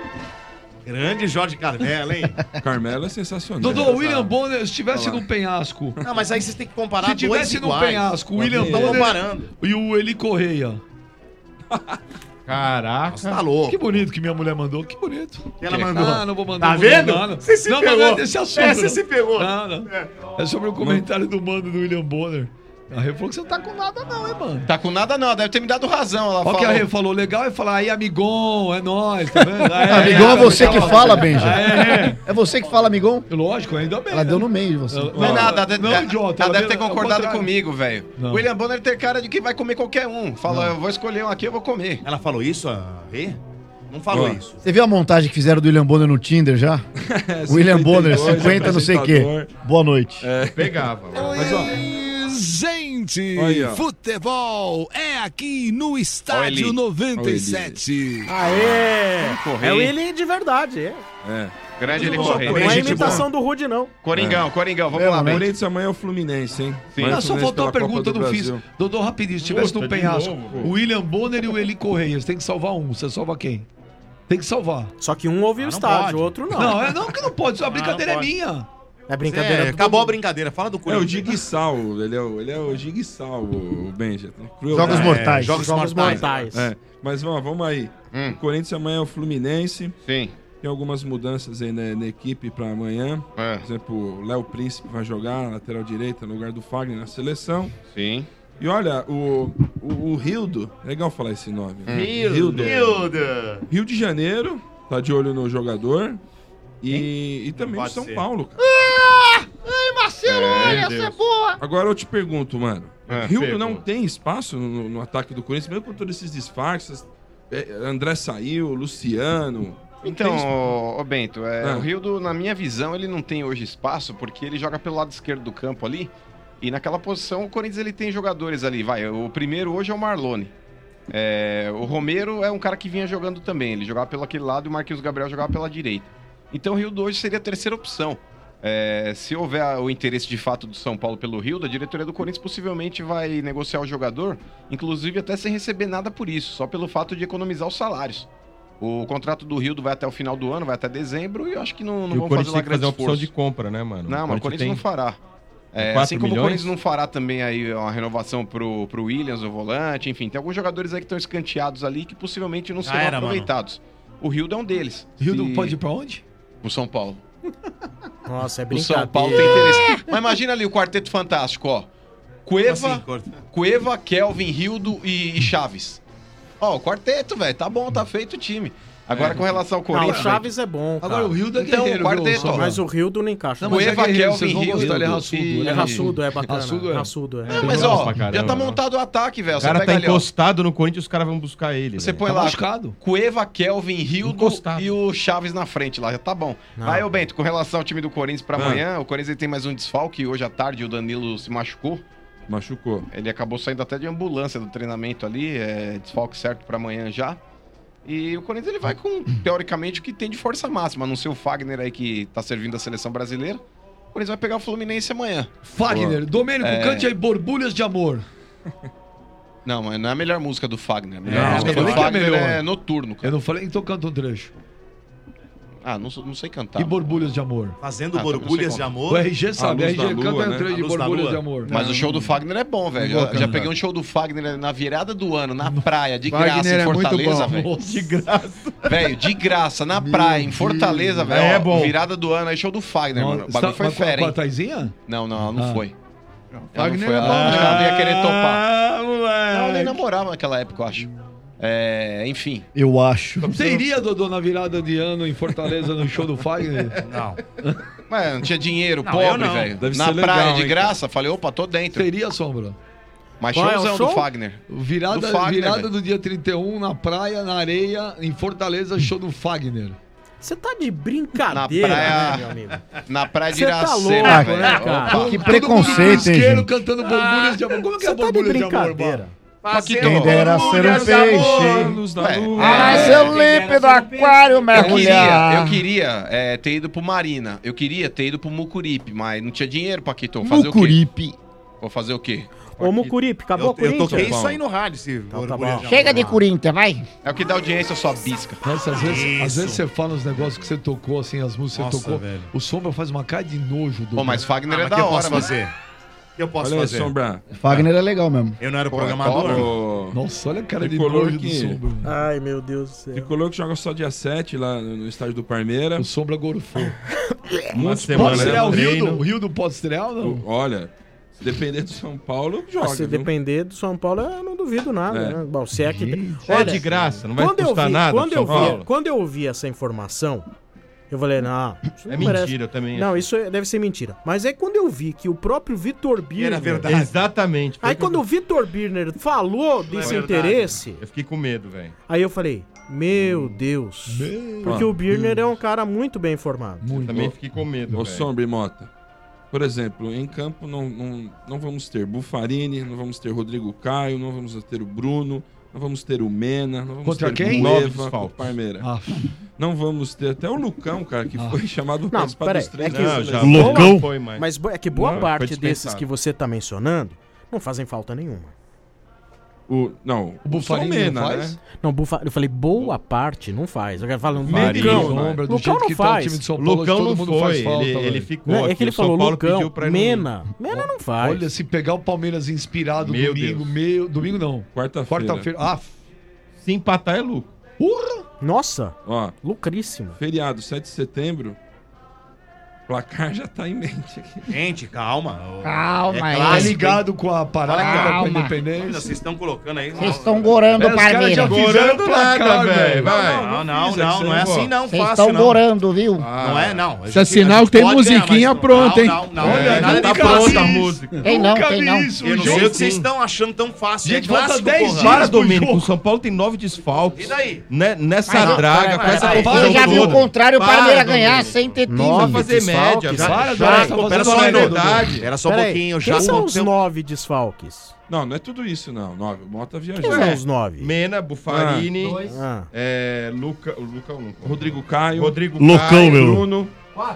Speaker 2: Grande Jorge Carmelo, hein?
Speaker 8: Carmelo é sensacional.
Speaker 6: Dodô, o William Bonner, se estivesse num penhasco,
Speaker 2: Não, mas aí vocês têm que comparar
Speaker 6: se
Speaker 2: dois
Speaker 6: tivesse num
Speaker 2: iguais.
Speaker 6: penhasco, o William
Speaker 2: Estão
Speaker 6: Bonner
Speaker 2: comparando.
Speaker 6: e o Eli Correia.
Speaker 7: Caraca.
Speaker 2: Você tá louco.
Speaker 6: Que bonito que minha mulher mandou, que bonito.
Speaker 2: Que ela mandou.
Speaker 6: Ah, não vou mandar.
Speaker 2: Tá
Speaker 6: não vou
Speaker 2: vendo?
Speaker 6: mandar, não.
Speaker 2: Você se
Speaker 6: Não,
Speaker 2: pegou.
Speaker 6: mas não é desse assunto.
Speaker 2: É, você
Speaker 6: não.
Speaker 2: se pegou.
Speaker 6: Não, não. É sobre o comentário do mano do William Bonner. A Rê falou que você não tá com nada não, hein, mano.
Speaker 3: Tá com nada não, deve ter me dado razão. Ela
Speaker 6: Olha o que a
Speaker 3: falou.
Speaker 6: Rê falou, legal é falar, aí amigão, é nóis, tá vendo?
Speaker 4: Amigão é você que fala, Benja.
Speaker 6: É,
Speaker 4: É você que fala, amigão?
Speaker 6: lógico, ainda bem.
Speaker 4: Ela
Speaker 6: né?
Speaker 4: deu no meio de você.
Speaker 3: Não é nada,
Speaker 6: Não, idiota,
Speaker 3: ela
Speaker 6: ela
Speaker 3: deve ter
Speaker 6: veio- ao
Speaker 3: concordado
Speaker 6: contrário.
Speaker 3: comigo, velho.
Speaker 6: Não.
Speaker 3: O William Bonner tem cara de que vai comer qualquer um. Fala, eu vou escolher um aqui, eu vou comer.
Speaker 2: Ela falou isso, a Rê? Não falou
Speaker 8: Ó.
Speaker 2: isso.
Speaker 4: Você viu a montagem que fizeram do William Bonner no Tinder já? William Bonner, 50 não sei o quê.
Speaker 8: apresentador.
Speaker 4: Boa noite.
Speaker 7: Pegava.
Speaker 8: Mas, ó,
Speaker 9: Gente,
Speaker 8: Aí, ó.
Speaker 9: futebol é aqui no Estádio
Speaker 3: Eli.
Speaker 9: 97.
Speaker 1: Aê!
Speaker 3: Correia.
Speaker 1: É o Willi de verdade.
Speaker 8: é.
Speaker 3: Grande ele
Speaker 1: Não
Speaker 3: correndo.
Speaker 1: é
Speaker 2: gente
Speaker 1: imitação do Rude, não.
Speaker 3: Coringão, vamos
Speaker 4: É,
Speaker 3: lá,
Speaker 4: né?
Speaker 3: bem.
Speaker 8: Corinthians amanhã é o Fluminense, hein?
Speaker 3: Sim.
Speaker 8: Mas
Speaker 6: Ah,
Speaker 8: o
Speaker 6: só
Speaker 8: Fluminense
Speaker 6: faltou a
Speaker 8: pela
Speaker 6: pergunta,
Speaker 8: Copa
Speaker 6: eu
Speaker 8: do
Speaker 6: não fiz.
Speaker 8: Brasil.
Speaker 6: Dodô, rapidinho, se tivesse
Speaker 7: Puta,
Speaker 6: num
Speaker 7: de
Speaker 6: penhasco,
Speaker 7: novo, pô.
Speaker 6: o William Bonner e o Eli Correia, você tem que salvar um. Você salva quem? Tem que salvar.
Speaker 1: Só que um ouve o
Speaker 2: não
Speaker 1: estádio,
Speaker 2: pode.
Speaker 1: o outro não.
Speaker 6: Não, não que não pode, a brincadeira
Speaker 2: não
Speaker 6: é
Speaker 2: pode.
Speaker 6: minha.
Speaker 1: É brincadeira do
Speaker 2: Acabou a
Speaker 1: Dudu.
Speaker 2: brincadeira. Fala do
Speaker 8: É o
Speaker 2: Corinthians.
Speaker 8: Jiguissal, ele é o Jiguissal, o Benja.
Speaker 4: Jogos mortais.
Speaker 2: Jogos
Speaker 1: Jogos
Speaker 2: mortais.
Speaker 1: mortais.
Speaker 8: É, mas vamos aí. O Corinthians amanhã é o Fluminense.
Speaker 3: Sim.
Speaker 8: Tem algumas mudanças aí na equipe para amanhã.
Speaker 3: É.
Speaker 8: Por exemplo, o Léo Príncipe vai jogar na lateral direita no lugar do Fagner na seleção.
Speaker 3: Sim.
Speaker 8: E olha, o Rildo, é legal falar esse nome.
Speaker 2: Hilda.
Speaker 8: Rio de Janeiro, tá de olho no jogador. E também o
Speaker 2: pode
Speaker 8: São
Speaker 2: ser.
Speaker 8: Paulo, cara.
Speaker 7: Essa é boa.
Speaker 8: Agora eu te pergunto, mano.
Speaker 3: É,
Speaker 8: Rildo
Speaker 7: pegou.
Speaker 8: não tem espaço no ataque do Corinthians, mesmo com todos esses disfarces. André saiu, Luciano. Não tem espaço.
Speaker 3: Então, ô Bento,
Speaker 8: Ah.
Speaker 3: o Rildo, na minha visão, ele não tem hoje espaço porque ele joga pelo lado esquerdo do campo ali. E naquela posição, o Corinthians ele tem jogadores ali. Vai, o primeiro hoje é o Marlone. O Romero é um cara que vinha jogando também. Ele jogava pelo aquele lado e o Marquinhos Gabriel jogava pela direita. Então o Rildo hoje seria a terceira opção. Se houver o interesse de fato do São Paulo pelo Rildo, a diretoria do Corinthians possivelmente vai negociar o jogador, inclusive até sem receber nada por isso, só pelo fato de economizar os salários. O contrato do Rildo vai até o final do ano, vai até dezembro, e eu acho que não vão fazer lá grande
Speaker 5: uma
Speaker 3: esforço.
Speaker 5: opção de compra, né, mano?
Speaker 3: Não, mas o Corinthians não fará.
Speaker 5: 4
Speaker 3: assim como
Speaker 5: milhões?
Speaker 3: o Corinthians não fará também aí uma renovação pro Williams, o volante, enfim, tem alguns jogadores aí que estão escanteados ali que possivelmente não serão aproveitados. O Rildo é um deles.
Speaker 6: Rildo pode ir pra onde?
Speaker 3: Pro São Paulo.
Speaker 1: Nossa, é
Speaker 3: O
Speaker 1: brincadeira.
Speaker 3: São Paulo tem interesse. Mas imagina ali o quarteto fantástico, ó. Cueva, Kelvin, Rildo e Chaves. Ó, o quarteto, velho, tá bom, tá feito o time. Agora com relação ao
Speaker 1: Não,
Speaker 3: Corinthians...
Speaker 1: o Chaves é bom, cara.
Speaker 6: Agora o Rildo é
Speaker 3: Então,
Speaker 6: guerreiro,
Speaker 3: quarteto,
Speaker 6: viu,
Speaker 3: ó.
Speaker 1: Mas o Rildo não encaixa.
Speaker 6: Não, mas
Speaker 3: Cueva,
Speaker 6: guerreiro,
Speaker 3: Kelvin,
Speaker 6: vocês vão gostar, ele é
Speaker 3: Rildo
Speaker 6: raçudo.
Speaker 3: e-
Speaker 1: Ele é raçudo, é bacana.
Speaker 6: Raçudo é.
Speaker 1: Raçudo, é.
Speaker 3: Mas,
Speaker 5: Nossa,
Speaker 3: ó,
Speaker 5: pra caramba,
Speaker 3: já tá
Speaker 5: mano.
Speaker 3: montado o ataque, velho.
Speaker 5: O cara
Speaker 3: Você
Speaker 5: tá
Speaker 3: pega ali, ó.
Speaker 5: encostado no Corinthians, os caras vão buscar ele.
Speaker 3: Você
Speaker 5: velho.
Speaker 3: põe
Speaker 6: Tá
Speaker 3: lá
Speaker 6: machucado.
Speaker 3: Cueva, Kelvin, Rildo
Speaker 5: Encostado.
Speaker 3: e o Chaves na frente lá, já tá bom.
Speaker 1: Não.
Speaker 3: Aí, ô Bento, com relação ao time do Corinthians pra amanhã, o Corinthians ele tem mais um desfalque. Hoje à tarde o Danilo se machucou.
Speaker 8: Machucou.
Speaker 3: Ele acabou saindo até de ambulância do treinamento ali, desfalque certo pra amanhã já. E o Corinthians ele vai com, teoricamente, o que tem de força máxima, a não ser o Fagner aí que tá servindo a seleção brasileira. O Corinthians vai pegar o Fluminense amanhã.
Speaker 6: Fagner, Domênico, cante aí Borbulhas de Amor.
Speaker 3: Não, mas não é a melhor música do Fagner. A melhor
Speaker 8: Não,
Speaker 3: música
Speaker 6: eu
Speaker 3: do
Speaker 6: falei que é
Speaker 3: Fagner
Speaker 6: melhor.
Speaker 3: é Noturno,
Speaker 6: Eu
Speaker 3: cara.
Speaker 6: não falei, então canta um trecho.
Speaker 3: Ah, não sei cantar.
Speaker 6: E Borbulhas de Amor.
Speaker 7: Fazendo
Speaker 3: Ah, também
Speaker 7: borbulhas de
Speaker 3: não sei
Speaker 6: O
Speaker 7: amor.
Speaker 6: RG sabe,
Speaker 8: A
Speaker 6: o
Speaker 8: Luz
Speaker 6: RG
Speaker 8: da
Speaker 6: canta
Speaker 8: Lua,
Speaker 6: um
Speaker 8: né?
Speaker 6: trecho de
Speaker 7: A Luz da
Speaker 6: Borbulhas
Speaker 7: Lua.
Speaker 6: de Amor.
Speaker 3: Mas o show do Fagner é bom, velho.
Speaker 6: vou
Speaker 3: Já
Speaker 6: cantar.
Speaker 3: peguei um show do Fagner na virada do ano, na praia, de
Speaker 6: Wagner
Speaker 3: graça,
Speaker 6: é
Speaker 3: em
Speaker 6: muito
Speaker 3: Fortaleza,
Speaker 6: bom.
Speaker 3: velho.
Speaker 6: De graça.
Speaker 3: Velho, de graça, na praia, em Fortaleza, velho.
Speaker 5: É
Speaker 3: Ó,
Speaker 5: bom.
Speaker 3: Virada do ano, aí show do Fagner, mano. O bagulho foi fera,
Speaker 6: Com a
Speaker 3: hein?
Speaker 6: Taizinha?
Speaker 3: Não, ela não
Speaker 6: Ah.
Speaker 3: foi. Ela não
Speaker 6: Wagner
Speaker 3: foi.
Speaker 6: é
Speaker 3: Ela,
Speaker 6: bom,
Speaker 3: acho que ela não ia querer topar.
Speaker 5: Ah, moleque.
Speaker 3: Ela nem namorava naquela época, eu acho. Enfim.
Speaker 4: Eu acho.
Speaker 6: Você iria, Dodô, na virada de ano em Fortaleza no show do Fagner?
Speaker 7: Não.
Speaker 3: Mas não tinha dinheiro,
Speaker 7: Não, eu
Speaker 3: pobre,
Speaker 7: não.
Speaker 3: velho.
Speaker 8: Deve
Speaker 3: Na
Speaker 8: ser
Speaker 3: praia,
Speaker 8: legal,
Speaker 3: de
Speaker 8: hein,
Speaker 3: graça, falei, opa, tô dentro.
Speaker 6: Seria, Sombra?
Speaker 3: Mas
Speaker 1: Qual é o
Speaker 3: showzão
Speaker 1: show?
Speaker 3: do Fagner.
Speaker 6: Virada,
Speaker 3: Do Fagner,
Speaker 6: virada
Speaker 3: velho.
Speaker 6: do dia 31, na praia, na areia, em Fortaleza, show do Fagner.
Speaker 1: Você tá de brincadeira,
Speaker 3: Na praia-
Speaker 1: né, meu amigo?
Speaker 3: Na praia de
Speaker 1: Você tá
Speaker 3: Iracema,
Speaker 1: louco,
Speaker 3: velho.
Speaker 1: né, cara?
Speaker 3: Opa.
Speaker 4: Que preconceito, hein,
Speaker 6: Isqueiro
Speaker 4: gente?
Speaker 6: cantando borbulhas de amor. Como que é
Speaker 1: Você tá de
Speaker 6: borbulhas de amor,
Speaker 1: brincadeira.
Speaker 3: Paquito,
Speaker 4: Quem dera ser um peixe.
Speaker 8: Luz da
Speaker 3: Ué.
Speaker 8: Lua.
Speaker 4: Mas eu límpido aquário,
Speaker 3: Eu
Speaker 4: mergulhar.
Speaker 3: queria ter ido pro Marina. Eu queria ter ido pro Mucuripe, mas não tinha dinheiro, Paquito. Fazer o quê?
Speaker 4: Mucuripe.
Speaker 3: Vou fazer o quê?
Speaker 1: Ô, Mucuripe, acabou o
Speaker 7: Eu
Speaker 1: Corinthians?
Speaker 7: toquei isso aí no rádio, esse
Speaker 1: Então tá
Speaker 7: borbulhas
Speaker 1: bom.
Speaker 7: de amor.
Speaker 4: Chega de Corinthians, vai.
Speaker 3: É o que dá audiência, sua bisca.
Speaker 6: Nossa, às vezes você fala uns negócios que você tocou, assim, as músicas que
Speaker 7: Nossa,
Speaker 6: você tocou.
Speaker 7: velho.
Speaker 6: O Sombra faz uma cara de nojo do.
Speaker 3: Pô, mas Fagner
Speaker 7: Ah,
Speaker 3: é
Speaker 7: mas
Speaker 3: da
Speaker 7: que eu
Speaker 3: hora,
Speaker 7: posso
Speaker 3: mano.
Speaker 7: fazer? O que eu posso
Speaker 8: Olha aí,
Speaker 7: fazer?
Speaker 8: Sombra.
Speaker 4: Fagner é legal mesmo.
Speaker 7: Eu não era o
Speaker 3: Pô, é
Speaker 7: programador?
Speaker 8: O
Speaker 6: Nossa, olha a cara de
Speaker 8: Tricolor
Speaker 6: nojo do
Speaker 8: que-
Speaker 6: Sombra.
Speaker 1: Ai, meu Deus do céu.
Speaker 8: Tricolor que joga só dia 7 lá no estádio do Parmeira.
Speaker 6: O Sombra gorfou.
Speaker 5: Uma
Speaker 6: Pode
Speaker 5: semana
Speaker 6: estrear o
Speaker 5: de
Speaker 6: Rildo? O
Speaker 5: treino.
Speaker 6: Rildo pode estrear ou não?
Speaker 8: Olha, se depender do São Paulo, joga.
Speaker 1: Se
Speaker 8: viu?
Speaker 1: depender do São Paulo, eu não duvido nada,
Speaker 8: É.
Speaker 1: né? Bom, se é que...
Speaker 5: É de graça, não vai custar nada pro São Paulo.
Speaker 1: Quando eu ouvi essa informação, eu falei, não, isso não
Speaker 5: É
Speaker 1: merece.
Speaker 5: mentira também.
Speaker 1: Não, isso deve ser mentira. Mas aí quando eu vi que o próprio Vitor Birner...
Speaker 7: Era verdade.
Speaker 5: Exatamente.
Speaker 1: Aí quando o Vitor Birner falou desse
Speaker 7: verdade.
Speaker 1: interesse,
Speaker 5: Eu fiquei com medo, velho.
Speaker 1: aí eu falei, meu Deus. Porque o Birner é um cara muito bem informado.
Speaker 5: Eu também fiquei com medo,
Speaker 8: Ô,
Speaker 5: velho.
Speaker 8: Sombra e Mota. Por exemplo, em campo não vamos ter Bufarini, não vamos ter Rodrigo Caio, não vamos ter o Bruno, não vamos ter o Mena, não vamos
Speaker 6: Contra
Speaker 8: ter
Speaker 6: quem?
Speaker 8: o
Speaker 5: Nove
Speaker 8: Eva,
Speaker 5: desfalques.
Speaker 8: o Parmeira.
Speaker 6: Ah,
Speaker 8: Não vamos ter até o Lucão, cara, que foi chamado
Speaker 1: Não,
Speaker 8: participar
Speaker 1: peraí,
Speaker 8: dos três.
Speaker 1: é que-
Speaker 5: Não, já
Speaker 4: Loucão.
Speaker 5: não foi mais.
Speaker 1: Mas é que boa
Speaker 5: Não, foi
Speaker 1: parte desses
Speaker 5: dispensado.
Speaker 1: que você tá mencionando não fazem falta nenhuma.
Speaker 8: Não,
Speaker 6: O Bufarini
Speaker 8: só o Mena,
Speaker 6: não faz?
Speaker 8: né?
Speaker 1: Não, eu falei, boa parte não faz. Eu quero falar,
Speaker 5: Bufarini,
Speaker 1: Lucão.
Speaker 6: Sombra, do
Speaker 1: Lucão
Speaker 6: jeito
Speaker 1: não
Speaker 6: que tá o
Speaker 1: faz.
Speaker 6: time de São Paulo,
Speaker 5: Lucão
Speaker 6: todo
Speaker 5: não
Speaker 6: mundo faz
Speaker 5: foi,
Speaker 6: falta.
Speaker 5: ele
Speaker 6: velho.
Speaker 5: ficou
Speaker 1: Não, é
Speaker 5: aqui,
Speaker 1: que ele
Speaker 5: o São
Speaker 1: falou
Speaker 5: Paulo
Speaker 1: Lucão,
Speaker 5: pediu pra não-
Speaker 1: Mena não faz.
Speaker 6: Olha, se pegar o Palmeiras inspirado
Speaker 5: Meu
Speaker 6: domingo,
Speaker 5: Deus.
Speaker 6: domingo não.
Speaker 8: Quarta-feira.
Speaker 6: Quarta-feira. Ah,
Speaker 5: Se empatar é lucro.
Speaker 6: porra!
Speaker 1: Nossa,
Speaker 8: Ó,
Speaker 1: lucríssimo.
Speaker 8: feriado, 7 de setembro. O placar já tá em mente aqui.
Speaker 7: Gente, calma.
Speaker 4: Calma
Speaker 7: É
Speaker 4: aí.
Speaker 6: Tá
Speaker 7: clássico,
Speaker 6: ligado com a parada com a
Speaker 4: Calma.
Speaker 6: independência?
Speaker 7: Vocês estão colocando aí.
Speaker 4: Vocês estão gorando o
Speaker 6: Os caras já
Speaker 4: Parmeira.
Speaker 6: fizeram
Speaker 5: Gorando
Speaker 6: placar,
Speaker 5: nada,
Speaker 6: velho.
Speaker 5: velho. Vai.
Speaker 7: Não é assim não,
Speaker 4: Vocês
Speaker 7: fácil
Speaker 4: estão
Speaker 7: não.
Speaker 4: gorando, viu?
Speaker 7: Não é, não.
Speaker 9: Isso é sinal que tem
Speaker 7: pode ganhar,
Speaker 9: musiquinha
Speaker 7: mas não.
Speaker 9: pronta, hein?
Speaker 7: Não,
Speaker 6: Olha,
Speaker 7: nada
Speaker 6: nunca
Speaker 7: tá pronta
Speaker 6: vi
Speaker 7: a
Speaker 6: isso.
Speaker 7: música.
Speaker 4: Tem não,
Speaker 6: Nunca
Speaker 4: tem
Speaker 6: vi
Speaker 4: não.
Speaker 6: isso.
Speaker 7: Eu não
Speaker 6: Gente,
Speaker 7: sei o que vocês estão achando tão fácil.
Speaker 6: Gente,
Speaker 7: é
Speaker 6: falta
Speaker 7: clássico,
Speaker 6: 10
Speaker 7: porra.
Speaker 6: dias.
Speaker 5: Para,
Speaker 6: pro
Speaker 5: Domênico.
Speaker 6: jogo.
Speaker 5: O São Paulo tem 9 desfalques.
Speaker 7: E daí?
Speaker 5: Nessa
Speaker 4: Mas,
Speaker 5: draga, com essa
Speaker 7: peraí,
Speaker 5: confusão
Speaker 4: Eu já vi o
Speaker 5: toda.
Speaker 4: contrário, o
Speaker 5: Para,
Speaker 4: Palmeiras ganhar
Speaker 5: Domênico.
Speaker 4: sem ter time.
Speaker 5: Vamos fazer
Speaker 1: desfalques.
Speaker 5: média. Já,
Speaker 6: Para,
Speaker 5: já,
Speaker 6: Domênico,
Speaker 5: já,
Speaker 6: tá
Speaker 7: Pera
Speaker 6: fazendo
Speaker 7: só um
Speaker 6: merda,
Speaker 7: minuto.
Speaker 5: verdade.
Speaker 7: Espera só um
Speaker 1: Peraí,
Speaker 7: pouquinho. Já
Speaker 1: quem são os
Speaker 7: aconteceu-
Speaker 1: 9 desfalques?
Speaker 8: Não é tudo isso, não. 9. O Mota viajou.
Speaker 1: Quem são os 9?
Speaker 5: Mena, Bufarini,
Speaker 1: Ah,
Speaker 5: Lucão,
Speaker 8: Rodrigo Caio.
Speaker 5: Rodrigo
Speaker 4: Loucão,
Speaker 5: Caio,
Speaker 4: meu.
Speaker 8: Bruno.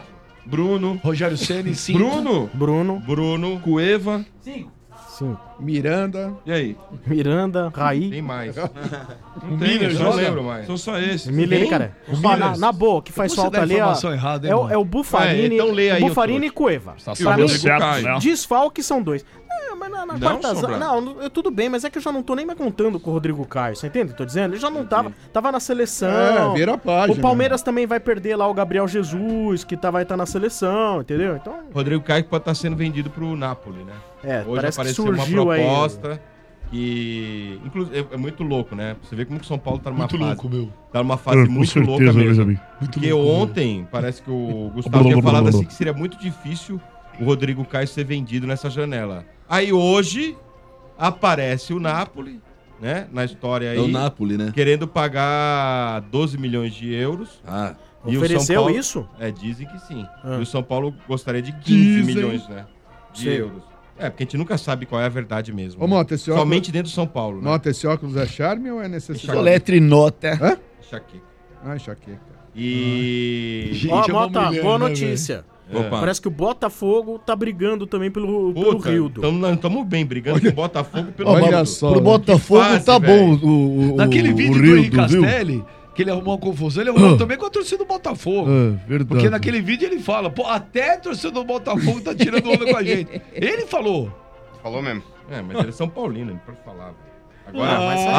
Speaker 8: Bruno.
Speaker 6: Rogério Ceni, 5.
Speaker 8: Bruno. Cueva.
Speaker 1: 5.
Speaker 5: Miranda.
Speaker 8: E aí?
Speaker 1: Miranda, Raí.
Speaker 2: Tem mais.
Speaker 8: Não tem,
Speaker 5: Miller,
Speaker 8: só
Speaker 5: não
Speaker 8: lembro mais. São só esses.
Speaker 1: Miller, cara. Na boa, que faz
Speaker 6: Você
Speaker 1: falta
Speaker 6: dá
Speaker 1: ali
Speaker 6: informação errada, hein, mano?
Speaker 1: é o Bufarini,
Speaker 2: então lê aí,
Speaker 1: Bufarini e Cueva.
Speaker 5: Tá
Speaker 8: E o
Speaker 5: sabendo
Speaker 8: Rodrigo
Speaker 5: certo,
Speaker 8: Caio.
Speaker 5: né?
Speaker 1: Desfalque são 2. Mas na
Speaker 8: Não,
Speaker 1: quarta
Speaker 8: Sombra?
Speaker 1: não, tudo bem, mas é que eu já não tô nem me contando com o Rodrigo Caio, você entende o que eu tô dizendo? Ele já não tava na seleção.
Speaker 5: É, vira a página.
Speaker 1: O Palmeiras também vai perder lá o Gabriel Jesus, que vai estar na seleção, entendeu? Então,
Speaker 2: Rodrigo Caio pode estar sendo vendido pro Napoli, né?
Speaker 1: Hoje
Speaker 2: Parece que
Speaker 1: apareceu
Speaker 2: surgiu
Speaker 1: uma
Speaker 2: proposta que... Inclusive, é muito louco, né? Você vê como que o São Paulo tá numa
Speaker 6: Muito
Speaker 2: fase...
Speaker 6: louco, meu.
Speaker 2: Tá numa fase muito louca mesmo. Porque ontem, parece que o Gustavo tinha falado assim que seria muito difícil o Rodrigo Caio ser vendido nessa janela. Aí hoje aparece o Napoli, né? Na história aí.
Speaker 8: É o Napoli, né?
Speaker 2: Querendo pagar 12 milhões de euros.
Speaker 8: Ah.
Speaker 2: E
Speaker 1: ofereceu
Speaker 2: o São Paulo,
Speaker 1: isso?
Speaker 2: Dizem que sim.
Speaker 1: Ah.
Speaker 2: E o São Paulo gostaria de 15
Speaker 5: Dizem.
Speaker 2: milhões, né? De
Speaker 1: Sim.
Speaker 2: euros. Porque a gente nunca sabe qual é a verdade mesmo.
Speaker 5: Ô, Mota, esse óculos...
Speaker 2: Somente dentro do São Paulo, né?
Speaker 5: Mota, esse óculos é charme ou é necessidade?
Speaker 4: Soletrinota.
Speaker 5: Hã?
Speaker 2: Enxaqueca.
Speaker 5: Ah, enxaqueca.
Speaker 2: E...
Speaker 6: Gente,
Speaker 1: Ó,
Speaker 6: é uma
Speaker 1: Mota,
Speaker 6: mulher,
Speaker 1: boa
Speaker 6: né,
Speaker 1: notícia.
Speaker 8: Opa.
Speaker 1: Parece que o Botafogo tá brigando também pelo Rildo.
Speaker 2: Estamos bem, brigando com o Botafogo pelo
Speaker 5: Olha
Speaker 2: Rildo.
Speaker 5: só.
Speaker 4: Pro Botafogo
Speaker 2: Que fase,
Speaker 4: tá
Speaker 2: velho.
Speaker 4: bom o
Speaker 6: Naquele vídeo do
Speaker 4: Rildo,
Speaker 6: Henrique
Speaker 4: viu?
Speaker 6: Castelli, que ele arrumou uma confusão, ele arrumou também com a torcida do Botafogo.
Speaker 4: Verdade.
Speaker 6: Porque naquele vídeo ele fala, pô, até a torcida do Botafogo tá tirando onda com a gente. Ele falou.
Speaker 3: Falou mesmo.
Speaker 2: Mas ele é São Paulino, ele pode falar, velho. Agora,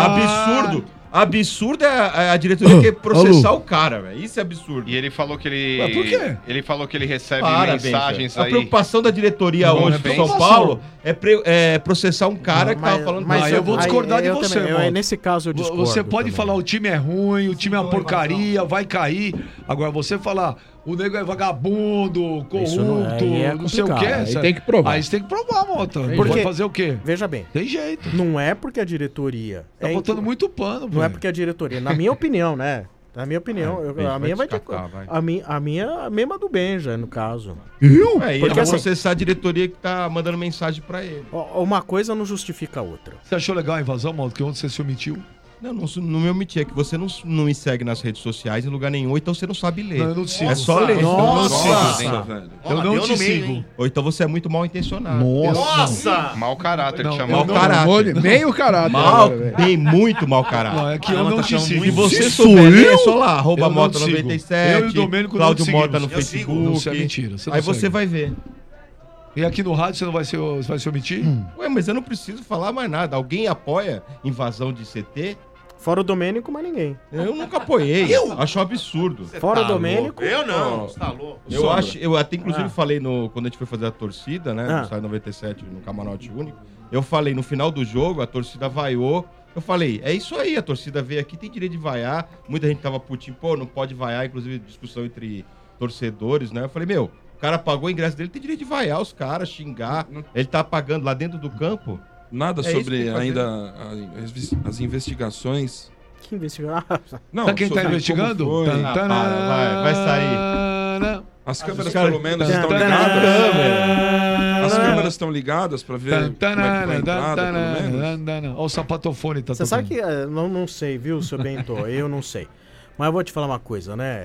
Speaker 2: absurdo é a diretoria que processar o cara, velho. Isso é absurdo.
Speaker 3: E ele falou que ele.
Speaker 6: Ué, por quê?
Speaker 3: Ele falou que ele recebe
Speaker 2: Parabéns,
Speaker 3: mensagens
Speaker 2: velho. A
Speaker 3: aí.
Speaker 2: preocupação da diretoria
Speaker 3: Bom,
Speaker 2: hoje
Speaker 3: é
Speaker 2: do
Speaker 3: bem
Speaker 2: São
Speaker 6: preocupação.
Speaker 2: Paulo é processar um cara que tava falando...
Speaker 6: mas eu vou discordar de
Speaker 1: eu
Speaker 6: você,
Speaker 1: também,
Speaker 6: mano.
Speaker 1: nesse caso eu discordo.
Speaker 6: Você pode
Speaker 1: também.
Speaker 6: falar o time é ruim, o time é uma porcaria, vai cair. Agora você falar o nego é vagabundo,
Speaker 1: Isso não
Speaker 6: corrupto,
Speaker 1: é
Speaker 6: não sei o quê.
Speaker 1: complicado.
Speaker 5: Aí tem que provar.
Speaker 6: Aí você tem que provar, Mota.
Speaker 1: Porque-
Speaker 6: Vai fazer o quê?
Speaker 1: Veja bem,
Speaker 6: Tem jeito.
Speaker 1: não é porque a diretoria...
Speaker 6: Tá botando muito pano,
Speaker 1: Não é
Speaker 6: velho.
Speaker 1: porque a diretoria... Na minha opinião, né? Na minha opinião, a minha vai ter... A minha a mesma do Benja, no caso.
Speaker 2: E ele
Speaker 1: Porque
Speaker 2: vai
Speaker 1: assim-
Speaker 2: processar a diretoria que tá mandando mensagem pra ele.
Speaker 1: Uma coisa não justifica a outra.
Speaker 6: Você achou legal a invasão, Mota? Que ontem você se omitiu?
Speaker 2: Não me omiti, é que você não me segue nas redes sociais em lugar nenhum, então você não sabe ler.
Speaker 6: Não, eu não te sigo.
Speaker 2: É só ler.
Speaker 1: Nossa!
Speaker 8: velho.
Speaker 6: Eu não te sigo.
Speaker 2: Ou então você é muito mal intencionado.
Speaker 4: Nossa!
Speaker 3: Mau caráter
Speaker 6: Não,
Speaker 3: que
Speaker 6: eu
Speaker 3: chamou.
Speaker 2: Mau caráter.
Speaker 5: Meio caráter.
Speaker 2: Mal,
Speaker 5: agora, velho.
Speaker 2: bem, muito mau caráter.
Speaker 6: Não, é que eu não te sigo.
Speaker 2: Se você
Speaker 4: Se
Speaker 2: souber
Speaker 4: sou
Speaker 2: ler, é
Speaker 4: eu?
Speaker 2: só lá, arroba
Speaker 6: Eu não te sigo.
Speaker 2: Mota97,
Speaker 6: Eu e o Domênico não
Speaker 2: Cláudio
Speaker 6: te
Speaker 2: Mota no
Speaker 6: seguimos.
Speaker 2: Facebook.
Speaker 6: Não, isso é mentira. Você não
Speaker 2: Aí você
Speaker 6: segue.
Speaker 2: vai ver.
Speaker 6: E aqui no rádio você não vai se omitir?
Speaker 2: Ué, mas eu não preciso falar mais nada. Alguém apoia invasão de CT?
Speaker 1: Fora o Domênico, mas ninguém.
Speaker 2: Eu nunca apoiei. Acho um absurdo.
Speaker 1: Fora o Domênico...
Speaker 2: Eu não, você tá louco. Eu até inclusive falei quando a gente foi fazer a torcida, né, no Estádio 97, no Camarote Único, eu falei, no final do jogo, a torcida vaiou, eu falei, é isso aí, a torcida veio aqui, tem direito de vaiar, muita gente tava putinho, pô, não pode vaiar, inclusive discussão entre torcedores, né, eu falei, meu, o cara pagou o ingresso dele, tem direito de vaiar os caras, xingar, ele tá pagando lá dentro do campo.
Speaker 8: Nada
Speaker 2: É isso que
Speaker 8: sobre
Speaker 2: tem que fazer.
Speaker 8: ainda as investigações.
Speaker 1: Que investigar?
Speaker 8: Não,
Speaker 6: Sabe quem tá
Speaker 8: sobre
Speaker 6: investigando?
Speaker 8: como foi.
Speaker 2: vai sair.
Speaker 8: As câmeras
Speaker 2: caras-
Speaker 8: pelo menos
Speaker 1: Tan,
Speaker 8: estão
Speaker 1: tan,
Speaker 8: ligadas.
Speaker 6: Câmera.
Speaker 8: As câmeras estão ligadas pra ver como é que foi a entrada, pelo menos.
Speaker 6: Olha o sapatofone tá
Speaker 1: Você sabe
Speaker 6: tocando.
Speaker 1: que... não sei, viu, seu Bento? Eu não sei. Mas eu vou te falar uma coisa, né?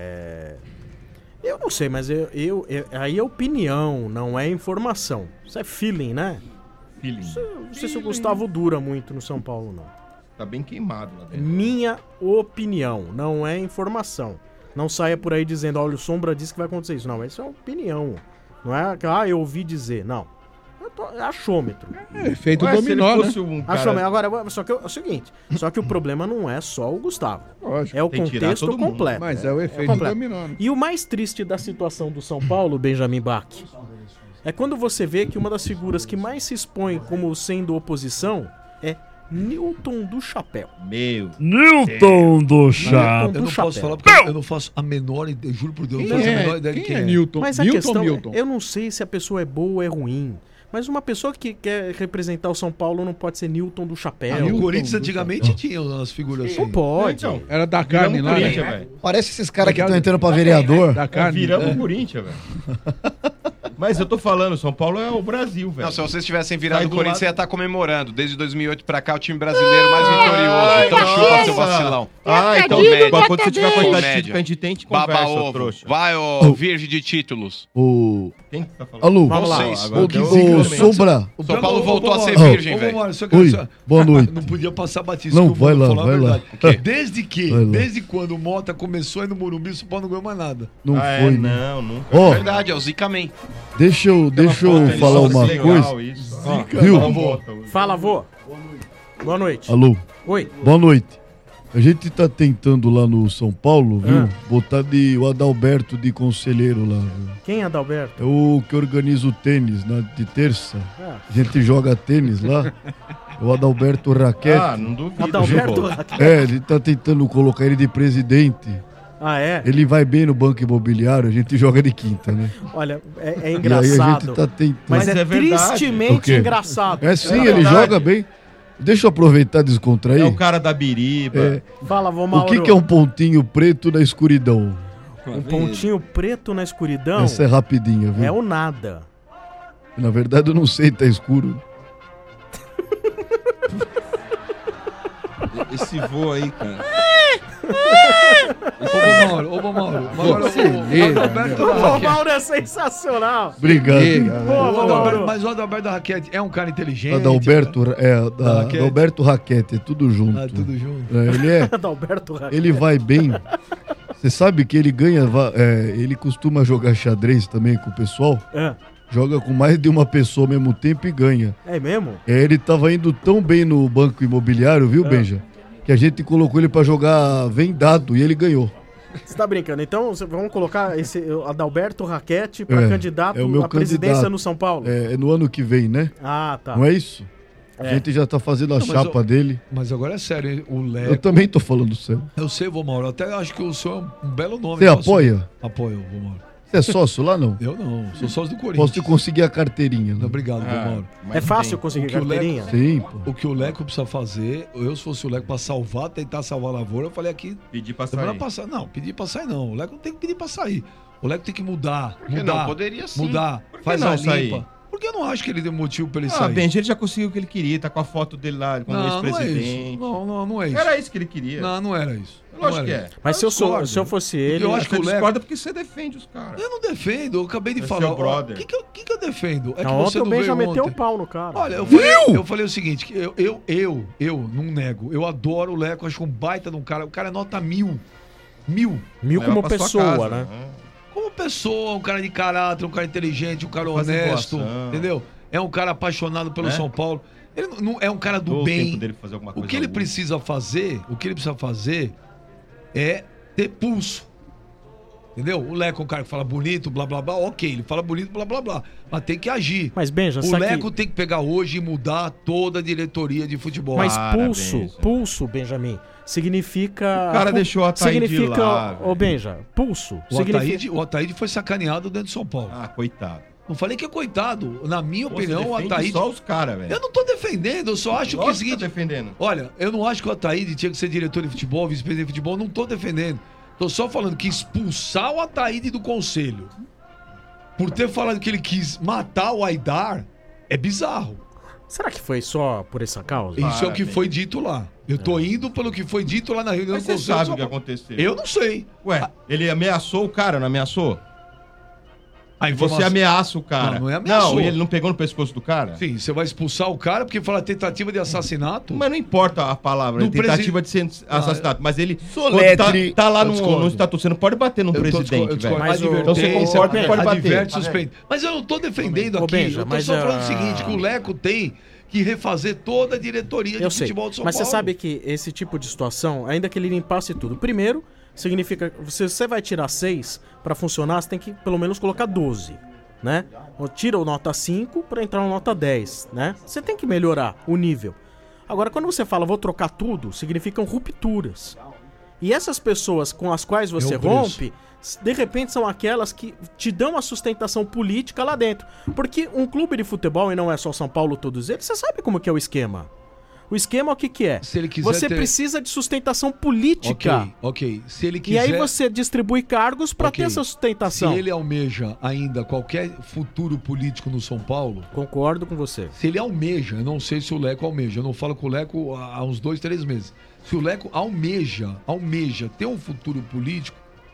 Speaker 1: Eu não sei, mas aí é opinião, não é informação. Isso é feeling, né?
Speaker 2: Feeling.
Speaker 1: Não sei se o Gustavo dura muito no São Paulo, não.
Speaker 2: Tá bem queimado lá dentro.
Speaker 1: Minha opinião, não é informação. Não saia por aí dizendo, olha, o Sombra disse que vai acontecer isso. Não, isso é opinião. Não é que, eu ouvi dizer. Não. É achômetro.
Speaker 5: É efeito
Speaker 2: Ué, se
Speaker 5: dominó,
Speaker 2: ele
Speaker 5: né?
Speaker 2: fosse um cara...
Speaker 1: Achômetro. Agora, só que é o seguinte. Só que o problema não é só o Gustavo.
Speaker 5: Lógico.
Speaker 1: É o
Speaker 2: Tem que tirar
Speaker 1: contexto
Speaker 2: todo mundo.
Speaker 1: completo.
Speaker 5: Mas é o efeito
Speaker 1: completo.
Speaker 5: dominó, né?
Speaker 1: E o mais triste da situação do São Paulo, Benjamin Bach, é quando você vê que uma das figuras que mais se expõe como sendo oposição é Newton do Chapéu.
Speaker 2: Meu.
Speaker 4: Newton do Chá.
Speaker 1: Newton
Speaker 6: Eu
Speaker 1: do
Speaker 6: não posso
Speaker 1: Chapéu.
Speaker 6: falar porque eu não faço a menor ideia, juro por Deus, eu não faço a menor ideia de
Speaker 5: Quem é Newton?
Speaker 1: Mas a
Speaker 5: Newton
Speaker 1: questão
Speaker 5: Newton.
Speaker 1: eu não sei se a pessoa é boa ou é ruim. Mas uma pessoa que quer representar o São Paulo não pode ser Newton do Chapéu.
Speaker 6: No
Speaker 5: Newton
Speaker 6: Corinthians
Speaker 5: do
Speaker 6: antigamente tinha umas figuras assim.
Speaker 1: Não pode.
Speaker 2: Então,
Speaker 5: Era da carne
Speaker 2: viramos
Speaker 5: lá, né?
Speaker 2: Corinthians, velho.
Speaker 4: Parece esses caras que estão entrando pra vereador.
Speaker 5: Da carne.
Speaker 2: Viramos
Speaker 5: É.
Speaker 2: Corinthians, velho. Mas eu tô falando, São Paulo é o Brasil, velho.
Speaker 3: Não, se vocês tivessem virado
Speaker 2: Sai
Speaker 3: o
Speaker 2: do
Speaker 3: Corinthians,
Speaker 2: lado-
Speaker 3: você ia estar comemorando. Desde 2008 pra cá, o time brasileiro mais vitorioso. Então chupa seu vacilão.
Speaker 2: Então
Speaker 3: Comédia.
Speaker 2: quando você tiver quantidade de
Speaker 3: Comédia.
Speaker 2: título que a gente tem, a gente
Speaker 3: Baba
Speaker 2: conversa,
Speaker 3: ovo.
Speaker 2: trouxa.
Speaker 3: Vai, ô virgem de títulos.
Speaker 2: Quem que tá falando?
Speaker 4: Alô,
Speaker 3: Vamos lá.
Speaker 2: Vocês.
Speaker 3: Agora deu-
Speaker 4: Ô, Sombra.
Speaker 3: O São Paulo voltou a ser
Speaker 4: Ô,
Speaker 3: virgem, velho.
Speaker 4: Oi, boa noite.
Speaker 6: Não podia passar batista.
Speaker 4: Não,
Speaker 6: que eu
Speaker 4: vai
Speaker 6: vou
Speaker 4: lá,
Speaker 6: falar a
Speaker 4: vai lá.
Speaker 6: verdade. Desde que?
Speaker 4: Vai lá.
Speaker 6: Desde quando o Mota começou aí no Morumbi, o São Paulo não ganhou mais nada.
Speaker 4: Não
Speaker 2: Ah,
Speaker 4: foi,
Speaker 2: é,
Speaker 4: né?
Speaker 2: não, nunca.
Speaker 4: Ó,
Speaker 3: Verdade, é o Zica Man.
Speaker 4: deixa eu falar uma coisa. Viu?
Speaker 1: Fala, vô. Boa noite.
Speaker 4: Alô,
Speaker 1: Oi.
Speaker 4: boa noite. A gente tá tentando lá no São Paulo, viu? Botar o Adalberto de conselheiro lá, viu?
Speaker 1: Quem é Adalberto?
Speaker 4: É o que organiza o tênis, de terça. A gente joga tênis lá. É o Adalberto Raquete.
Speaker 2: Ah, não duvido.
Speaker 1: Adalberto Raquete.
Speaker 4: É, ele tá tentando colocar ele de presidente.
Speaker 1: Ah, é?
Speaker 4: Ele vai bem no banco imobiliário, a gente joga de quinta, né?
Speaker 1: Olha, é
Speaker 4: E aí a
Speaker 1: engraçado.
Speaker 4: gente tá tentando.
Speaker 1: Mas é,
Speaker 2: é verdade.
Speaker 4: O
Speaker 1: tristemente
Speaker 4: quê?
Speaker 1: engraçado.
Speaker 4: É sim,
Speaker 2: É
Speaker 4: ele
Speaker 2: verdade.
Speaker 4: joga bem. Deixa eu aproveitar e descontrair.
Speaker 2: É o cara da biriba.
Speaker 4: É,
Speaker 1: Fala, vô
Speaker 4: o
Speaker 1: Mauro.
Speaker 4: que é um pontinho preto na escuridão?
Speaker 1: Um pontinho preto na escuridão?
Speaker 4: Essa é rapidinha, viu?
Speaker 1: É o nada.
Speaker 4: Na verdade eu não sei, tá escuro.
Speaker 8: Esse voo aí, cara.
Speaker 6: Ô, Mauro. Agora, o Adalberto
Speaker 1: O
Speaker 6: da
Speaker 1: vô
Speaker 6: Raquete.
Speaker 1: Mauro é sensacional.
Speaker 4: Obrigado.
Speaker 1: Boa, vô Mauro.
Speaker 6: Mas o Adalberto da Raquete é um cara inteligente.
Speaker 4: Adalberto,
Speaker 6: Raquete.
Speaker 4: Adalberto Raquete, é tudo junto.
Speaker 6: Ah, tudo junto.
Speaker 1: Adalberto Raquete.
Speaker 4: Ele vai bem. Você sabe que ele ganha, ele costuma jogar xadrez também com o pessoal.
Speaker 1: É.
Speaker 4: Joga com mais de uma pessoa ao mesmo tempo e ganha.
Speaker 1: É mesmo?
Speaker 4: Ele tava indo tão bem no banco imobiliário, viu, Benja? Que a gente colocou ele pra jogar vendado e ele ganhou.
Speaker 1: Você tá brincando. Então, vamos colocar esse Adalberto Raquete pra
Speaker 4: É,
Speaker 1: candidato
Speaker 4: é o meu
Speaker 1: à presidência
Speaker 4: candidato.
Speaker 1: no São Paulo?
Speaker 4: É no ano que vem, né?
Speaker 1: Ah, tá.
Speaker 4: Não é isso?
Speaker 1: É.
Speaker 4: A gente já tá fazendo a
Speaker 6: Não, mas
Speaker 4: chapa dele.
Speaker 6: Mas agora é sério, hein? O
Speaker 4: Eu
Speaker 6: Leco.
Speaker 4: também tô falando sério.
Speaker 6: Eu sei, vô Mauro. Até acho que o senhor é um belo nome.
Speaker 4: Você
Speaker 6: Posso-
Speaker 4: apoia?
Speaker 6: Apoio, vô Mauro.
Speaker 4: Você é sócio lá, não?
Speaker 6: Eu não, sou sócio do Corinthians.
Speaker 4: Posso te conseguir a carteirinha, né?
Speaker 6: Obrigado, vô Mauro.
Speaker 1: É fácil conseguir
Speaker 6: O que o
Speaker 1: carteirinha?
Speaker 4: Sim, pô.
Speaker 6: O que o Leco precisa fazer, eu se fosse o Leco pra salvar, tentar salvar a lavoura, eu falei aqui.
Speaker 2: Pedir pra
Speaker 6: Demora
Speaker 2: sair.
Speaker 6: passar. Não, pedir pra sair não. O Leco não tem que pedir pra sair. O Leco tem que mudar.
Speaker 3: Por que
Speaker 6: mudar.
Speaker 3: não? Poderia sim.
Speaker 6: Mudar.
Speaker 2: Por que
Speaker 6: Faz
Speaker 2: não
Speaker 6: a limpa.
Speaker 2: sair?
Speaker 6: Porque eu não acho que ele tem motivo pra ele
Speaker 2: Ah,
Speaker 6: sair.
Speaker 2: Benji, ele já conseguiu o que ele queria, tá com a foto dele lá, quando
Speaker 6: não é isso.
Speaker 2: ex-presidente.
Speaker 6: Não é isso.
Speaker 2: Era isso que ele queria.
Speaker 6: Não era isso.
Speaker 2: Lógico
Speaker 6: Não
Speaker 2: que
Speaker 6: era
Speaker 2: é.
Speaker 6: isso.
Speaker 1: Mas se eu
Speaker 6: discordo.
Speaker 1: fosse ele...
Speaker 6: Eu acho que
Speaker 2: Você
Speaker 6: o Leco-
Speaker 2: discorda porque você defende os caras.
Speaker 6: Eu não defendo, eu acabei de
Speaker 2: É
Speaker 6: falar.
Speaker 2: seu brother.
Speaker 6: O que eu defendo? É que
Speaker 1: Não,
Speaker 6: você
Speaker 1: ontem o
Speaker 6: não
Speaker 1: Ben já
Speaker 6: veio
Speaker 1: meteu
Speaker 6: ontem.
Speaker 1: o pau no cara.
Speaker 6: Olha, eu falei o seguinte, que eu não nego. Eu adoro o Leco, acho um baita de um cara. O cara é nota 1000. 1000.
Speaker 1: Mil
Speaker 2: Leva
Speaker 1: como
Speaker 2: pra sua
Speaker 1: pessoa,
Speaker 2: casa,
Speaker 1: né?
Speaker 6: Como pessoa, um cara de caráter, um cara inteligente, um cara
Speaker 2: Fazer
Speaker 6: honesto,
Speaker 2: doação.
Speaker 6: entendeu? É um cara apaixonado pelo
Speaker 2: Né?
Speaker 6: São Paulo. Ele não é um cara do
Speaker 2: Dou o
Speaker 6: bem.
Speaker 2: tempo dele fazer alguma
Speaker 6: O
Speaker 2: coisa
Speaker 6: que ele
Speaker 2: boa.
Speaker 6: precisa fazer é ter pulso. Entendeu? O Leco é um cara que fala bonito, blá blá blá, ok, ele fala bonito, blá blá blá. Mas tem que agir.
Speaker 1: Mas, Benja,
Speaker 6: O
Speaker 1: sabe que-
Speaker 6: Leco tem que pegar hoje e mudar toda a diretoria de futebol.
Speaker 1: Mas
Speaker 2: Parabéns,
Speaker 1: pulso, Benjamin, significa...
Speaker 2: O cara deixou o Ataíde
Speaker 1: significa,
Speaker 2: lá,
Speaker 1: ô Benja, pulso.
Speaker 6: O Ataíde foi sacaneado dentro de São Paulo.
Speaker 2: Ah, coitado.
Speaker 6: Não falei que é coitado. Na minha
Speaker 2: Pô,
Speaker 6: opinião,
Speaker 2: você
Speaker 6: o
Speaker 2: defende
Speaker 6: Ataíde...
Speaker 2: só os caras, velho.
Speaker 6: Eu não tô defendendo, eu só acho que é o
Speaker 2: Lógico
Speaker 6: seguinte...
Speaker 2: tá defendendo.
Speaker 6: Olha, eu não acho que o Ataíde tinha que ser diretor de futebol, vice-presidente de futebol, não tô defendendo. Tô só falando que expulsar o Ataíde do conselho por ter falado que ele quis matar o Aidar é bizarro.
Speaker 1: Será que foi só por essa causa?
Speaker 6: Isso é o que foi dito lá. Eu tô indo pelo que foi dito lá na reunião
Speaker 2: Mas
Speaker 6: do
Speaker 2: você
Speaker 6: conselho.
Speaker 2: sabe
Speaker 6: São
Speaker 2: o que
Speaker 6: Paulo.
Speaker 2: aconteceu.
Speaker 6: Eu não sei.
Speaker 2: Ué, ele ameaçou o cara, não ameaçou?
Speaker 6: A
Speaker 2: Você
Speaker 6: informação-
Speaker 2: ameaça o cara.
Speaker 6: Não é ameaçou.
Speaker 2: Não, ele não pegou no pescoço do cara?
Speaker 6: Sim, você vai expulsar o cara porque fala tentativa de assassinato?
Speaker 2: Mas não importa a palavra,
Speaker 6: No
Speaker 2: tentativa de ser assassinato. Mas ele
Speaker 4: Soletre.
Speaker 2: tá lá
Speaker 6: Eu
Speaker 2: no
Speaker 6: discordo.
Speaker 2: estatuto. Você não pode bater num
Speaker 6: Eu tô
Speaker 2: presidente,
Speaker 6: discor- eu
Speaker 2: velho.
Speaker 6: discordo.
Speaker 1: Mas o-
Speaker 2: Então você
Speaker 6: Advertência,
Speaker 2: concorda que pode bater.
Speaker 6: adverte,
Speaker 2: Tá
Speaker 6: suspende. Mas eu não tô defendendo
Speaker 1: Ô,
Speaker 6: aqui.
Speaker 1: Benja,
Speaker 6: Eu tô
Speaker 1: mas,
Speaker 6: só falando o
Speaker 1: ah,
Speaker 6: seguinte, que o Leco tem que refazer toda a diretoria de
Speaker 1: Eu sei,
Speaker 6: futebol de São
Speaker 1: mas
Speaker 6: Paulo.
Speaker 1: você sabe que esse tipo de situação, ainda que ele limpasse tudo, primeiro, significa que se você vai tirar 6 pra funcionar, você tem que pelo menos colocar 12, né? Ou tira o nota 5 pra entrar no nota 10, né? Você tem que melhorar o nível. Agora, quando você fala vou trocar tudo, significam rupturas. E essas pessoas com as quais você
Speaker 6: por isso.
Speaker 1: rompe, de repente são aquelas que te dão a sustentação política lá dentro. Porque um clube de futebol, e não é só São Paulo todos eles, você sabe como que é o esquema. O esquema o que é?
Speaker 6: Se ele quiser
Speaker 1: você precisa de sustentação política.
Speaker 6: Ok. Se ele quiser...
Speaker 1: E aí você distribui cargos para ter essa sustentação.
Speaker 6: Se ele almeja ainda qualquer futuro político no São Paulo...
Speaker 1: Concordo com você.
Speaker 6: Se ele almeja, eu não sei se o Leco almeja, eu não falo com o Leco há uns 2, 3 meses. Se o Leco almeja ter um futuro político,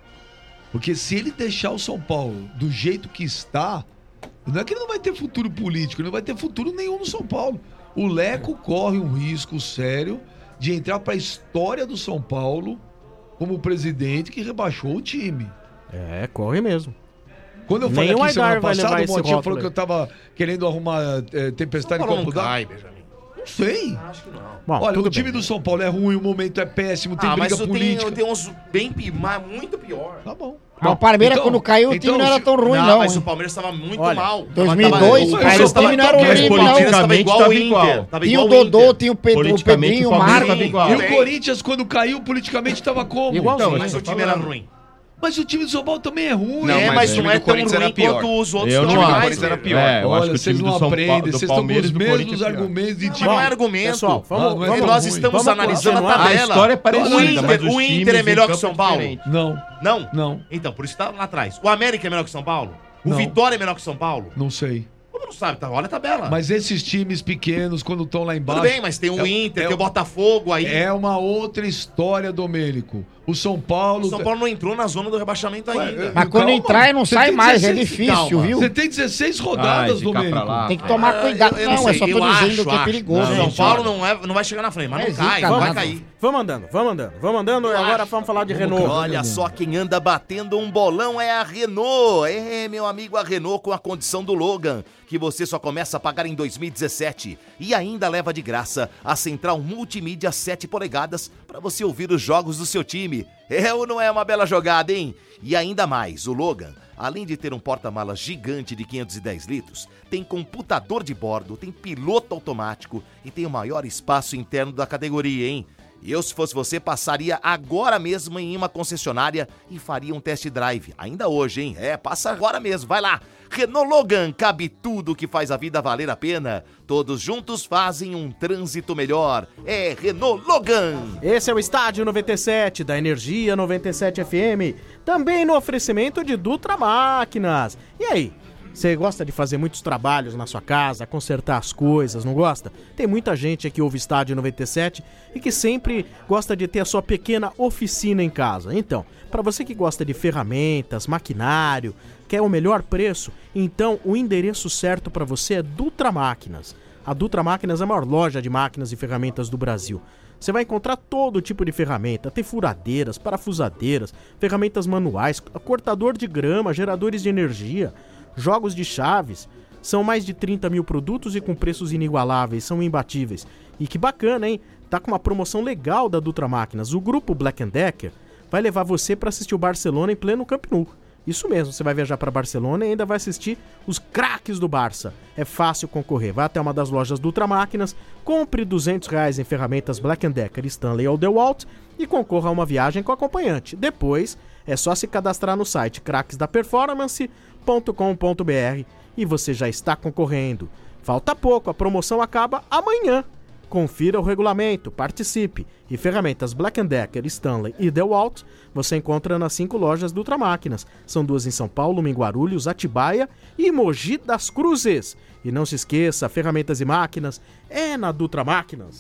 Speaker 6: porque se ele deixar o São Paulo do jeito que está, não é que ele não vai ter futuro político, ele não vai ter futuro nenhum no São Paulo. O Leco corre um risco sério de entrar para a história do São Paulo como o presidente que rebaixou o time.
Speaker 1: É, corre mesmo.
Speaker 6: Quando eu falei aqui semana passada, o Motinha falou que eu tava querendo arrumar tempestade em Copo d'Água. Não sei. Acho que não. Bom, olha, o time do São Paulo é ruim, o momento é péssimo, tem briga política.
Speaker 7: Tem uns bem muito pior.
Speaker 6: Tá bom.
Speaker 10: Mas o Palmeiras, quando caiu, o time não era tão ruim, não.
Speaker 7: Mas o Palmeiras estava muito mal.
Speaker 10: 2002, o time não era ruim, não.
Speaker 7: Politicamente estava igual.
Speaker 10: Tinha o Dodô, tinha o Pedrinho, o Marcos.
Speaker 6: E o Corinthians, quando caiu, politicamente estava como?
Speaker 7: Igualzinho. Mas o time era ruim.
Speaker 6: Mas o time do São Paulo também é ruim.
Speaker 7: Não, mas não é tão ruim quanto os outros.
Speaker 2: Eu não acho. O Corinthians
Speaker 3: era pior.
Speaker 2: Eu acho que o time do São Paulo, vocês estão com os
Speaker 6: mesmos argumentos de time.
Speaker 7: Não é argumento.
Speaker 1: Pessoal,
Speaker 7: nós estamos analisando a tabela.
Speaker 2: A história é parecida, mas
Speaker 7: o Inter é melhor que o São Paulo?
Speaker 6: Não.
Speaker 7: Não? Então, por isso tá lá atrás. O América é melhor que o São Paulo? O Vitória é melhor que o São Paulo?
Speaker 6: Não sei.
Speaker 7: Como não sabe? Tá, olha a tabela.
Speaker 6: Mas esses times pequenos, quando estão lá embaixo...
Speaker 7: Tudo bem, mas tem o Inter, tem o Botafogo aí.
Speaker 6: É uma outra história, Domênico. O São Paulo...
Speaker 7: O São Paulo não entrou na zona do rebaixamento ainda.
Speaker 10: Mas quando entrar, não sai mais, é difícil, viu?
Speaker 6: Você tem 16 rodadas, Domênico.
Speaker 10: Tem que tomar cuidado. Não, eu só tô dizendo que é perigoso.
Speaker 7: O São Paulo não vai chegar na frente, mas não cai, vai cair.
Speaker 1: Vamos andando. Agora vamos falar de Renault.
Speaker 11: Olha só, quem anda batendo um bolão é a Renault. Meu amigo, a Renault com a condição do Logan, que você só começa a pagar em 2017 e ainda leva de graça a central multimídia 7 polegadas para você ouvir os jogos do seu time. Ou não é uma bela jogada, hein? E ainda mais, o Logan, além de ter um porta-malas gigante de 510 litros, tem computador de bordo, tem piloto automático e tem o maior espaço interno da categoria, hein? Eu, se fosse você, passaria agora mesmo em uma concessionária e faria um test drive. Ainda hoje, hein? Passa agora mesmo, vai lá. Renault Logan, cabe tudo que faz a vida valer a pena. Todos juntos fazem um trânsito melhor. É Renault Logan.
Speaker 1: Esse é o Estádio 97 da Energia 97 FM. Também no oferecimento de Dutra Máquinas. E aí? Você gosta de fazer muitos trabalhos na sua casa, consertar as coisas, não gosta? Tem muita gente aqui que ouve Estádio 97 e que sempre gosta de ter a sua pequena oficina em casa. Então, para você que gosta de ferramentas, maquinário, quer o melhor preço, então o endereço certo para você é Dutra Máquinas. A Dutra Máquinas é a maior loja de máquinas e ferramentas do Brasil. Você vai encontrar todo tipo de ferramenta, tem furadeiras, parafusadeiras, ferramentas manuais, cortador de grama, geradores de energia, jogos de chaves. São mais de 30 mil produtos e com preços inigualáveis, são imbatíveis. E que bacana, hein? Tá com uma promoção legal da Dutra Máquinas. O grupo Black & Decker vai levar você para assistir o Barcelona em pleno Camp Nou. Isso mesmo, você vai viajar para Barcelona e ainda vai assistir os craques do Barça. É fácil concorrer. Vai até uma das lojas Dutra Máquinas, compre R$200 em ferramentas Black & Decker, Stanley ou DeWalt e concorra a uma viagem com acompanhante. Depois, é só se cadastrar no site craquesdaperformance.com.br e você já está concorrendo. Falta pouco, a promoção acaba amanhã. Confira o regulamento, participe. E ferramentas Black & Decker, Stanley e DeWalt você encontra nas 5 lojas Dutra Máquinas. São 2 em São Paulo, uma em Guarulhos, Atibaia e Mogi das Cruzes. E não se esqueça, ferramentas e máquinas é na Dutra Máquinas.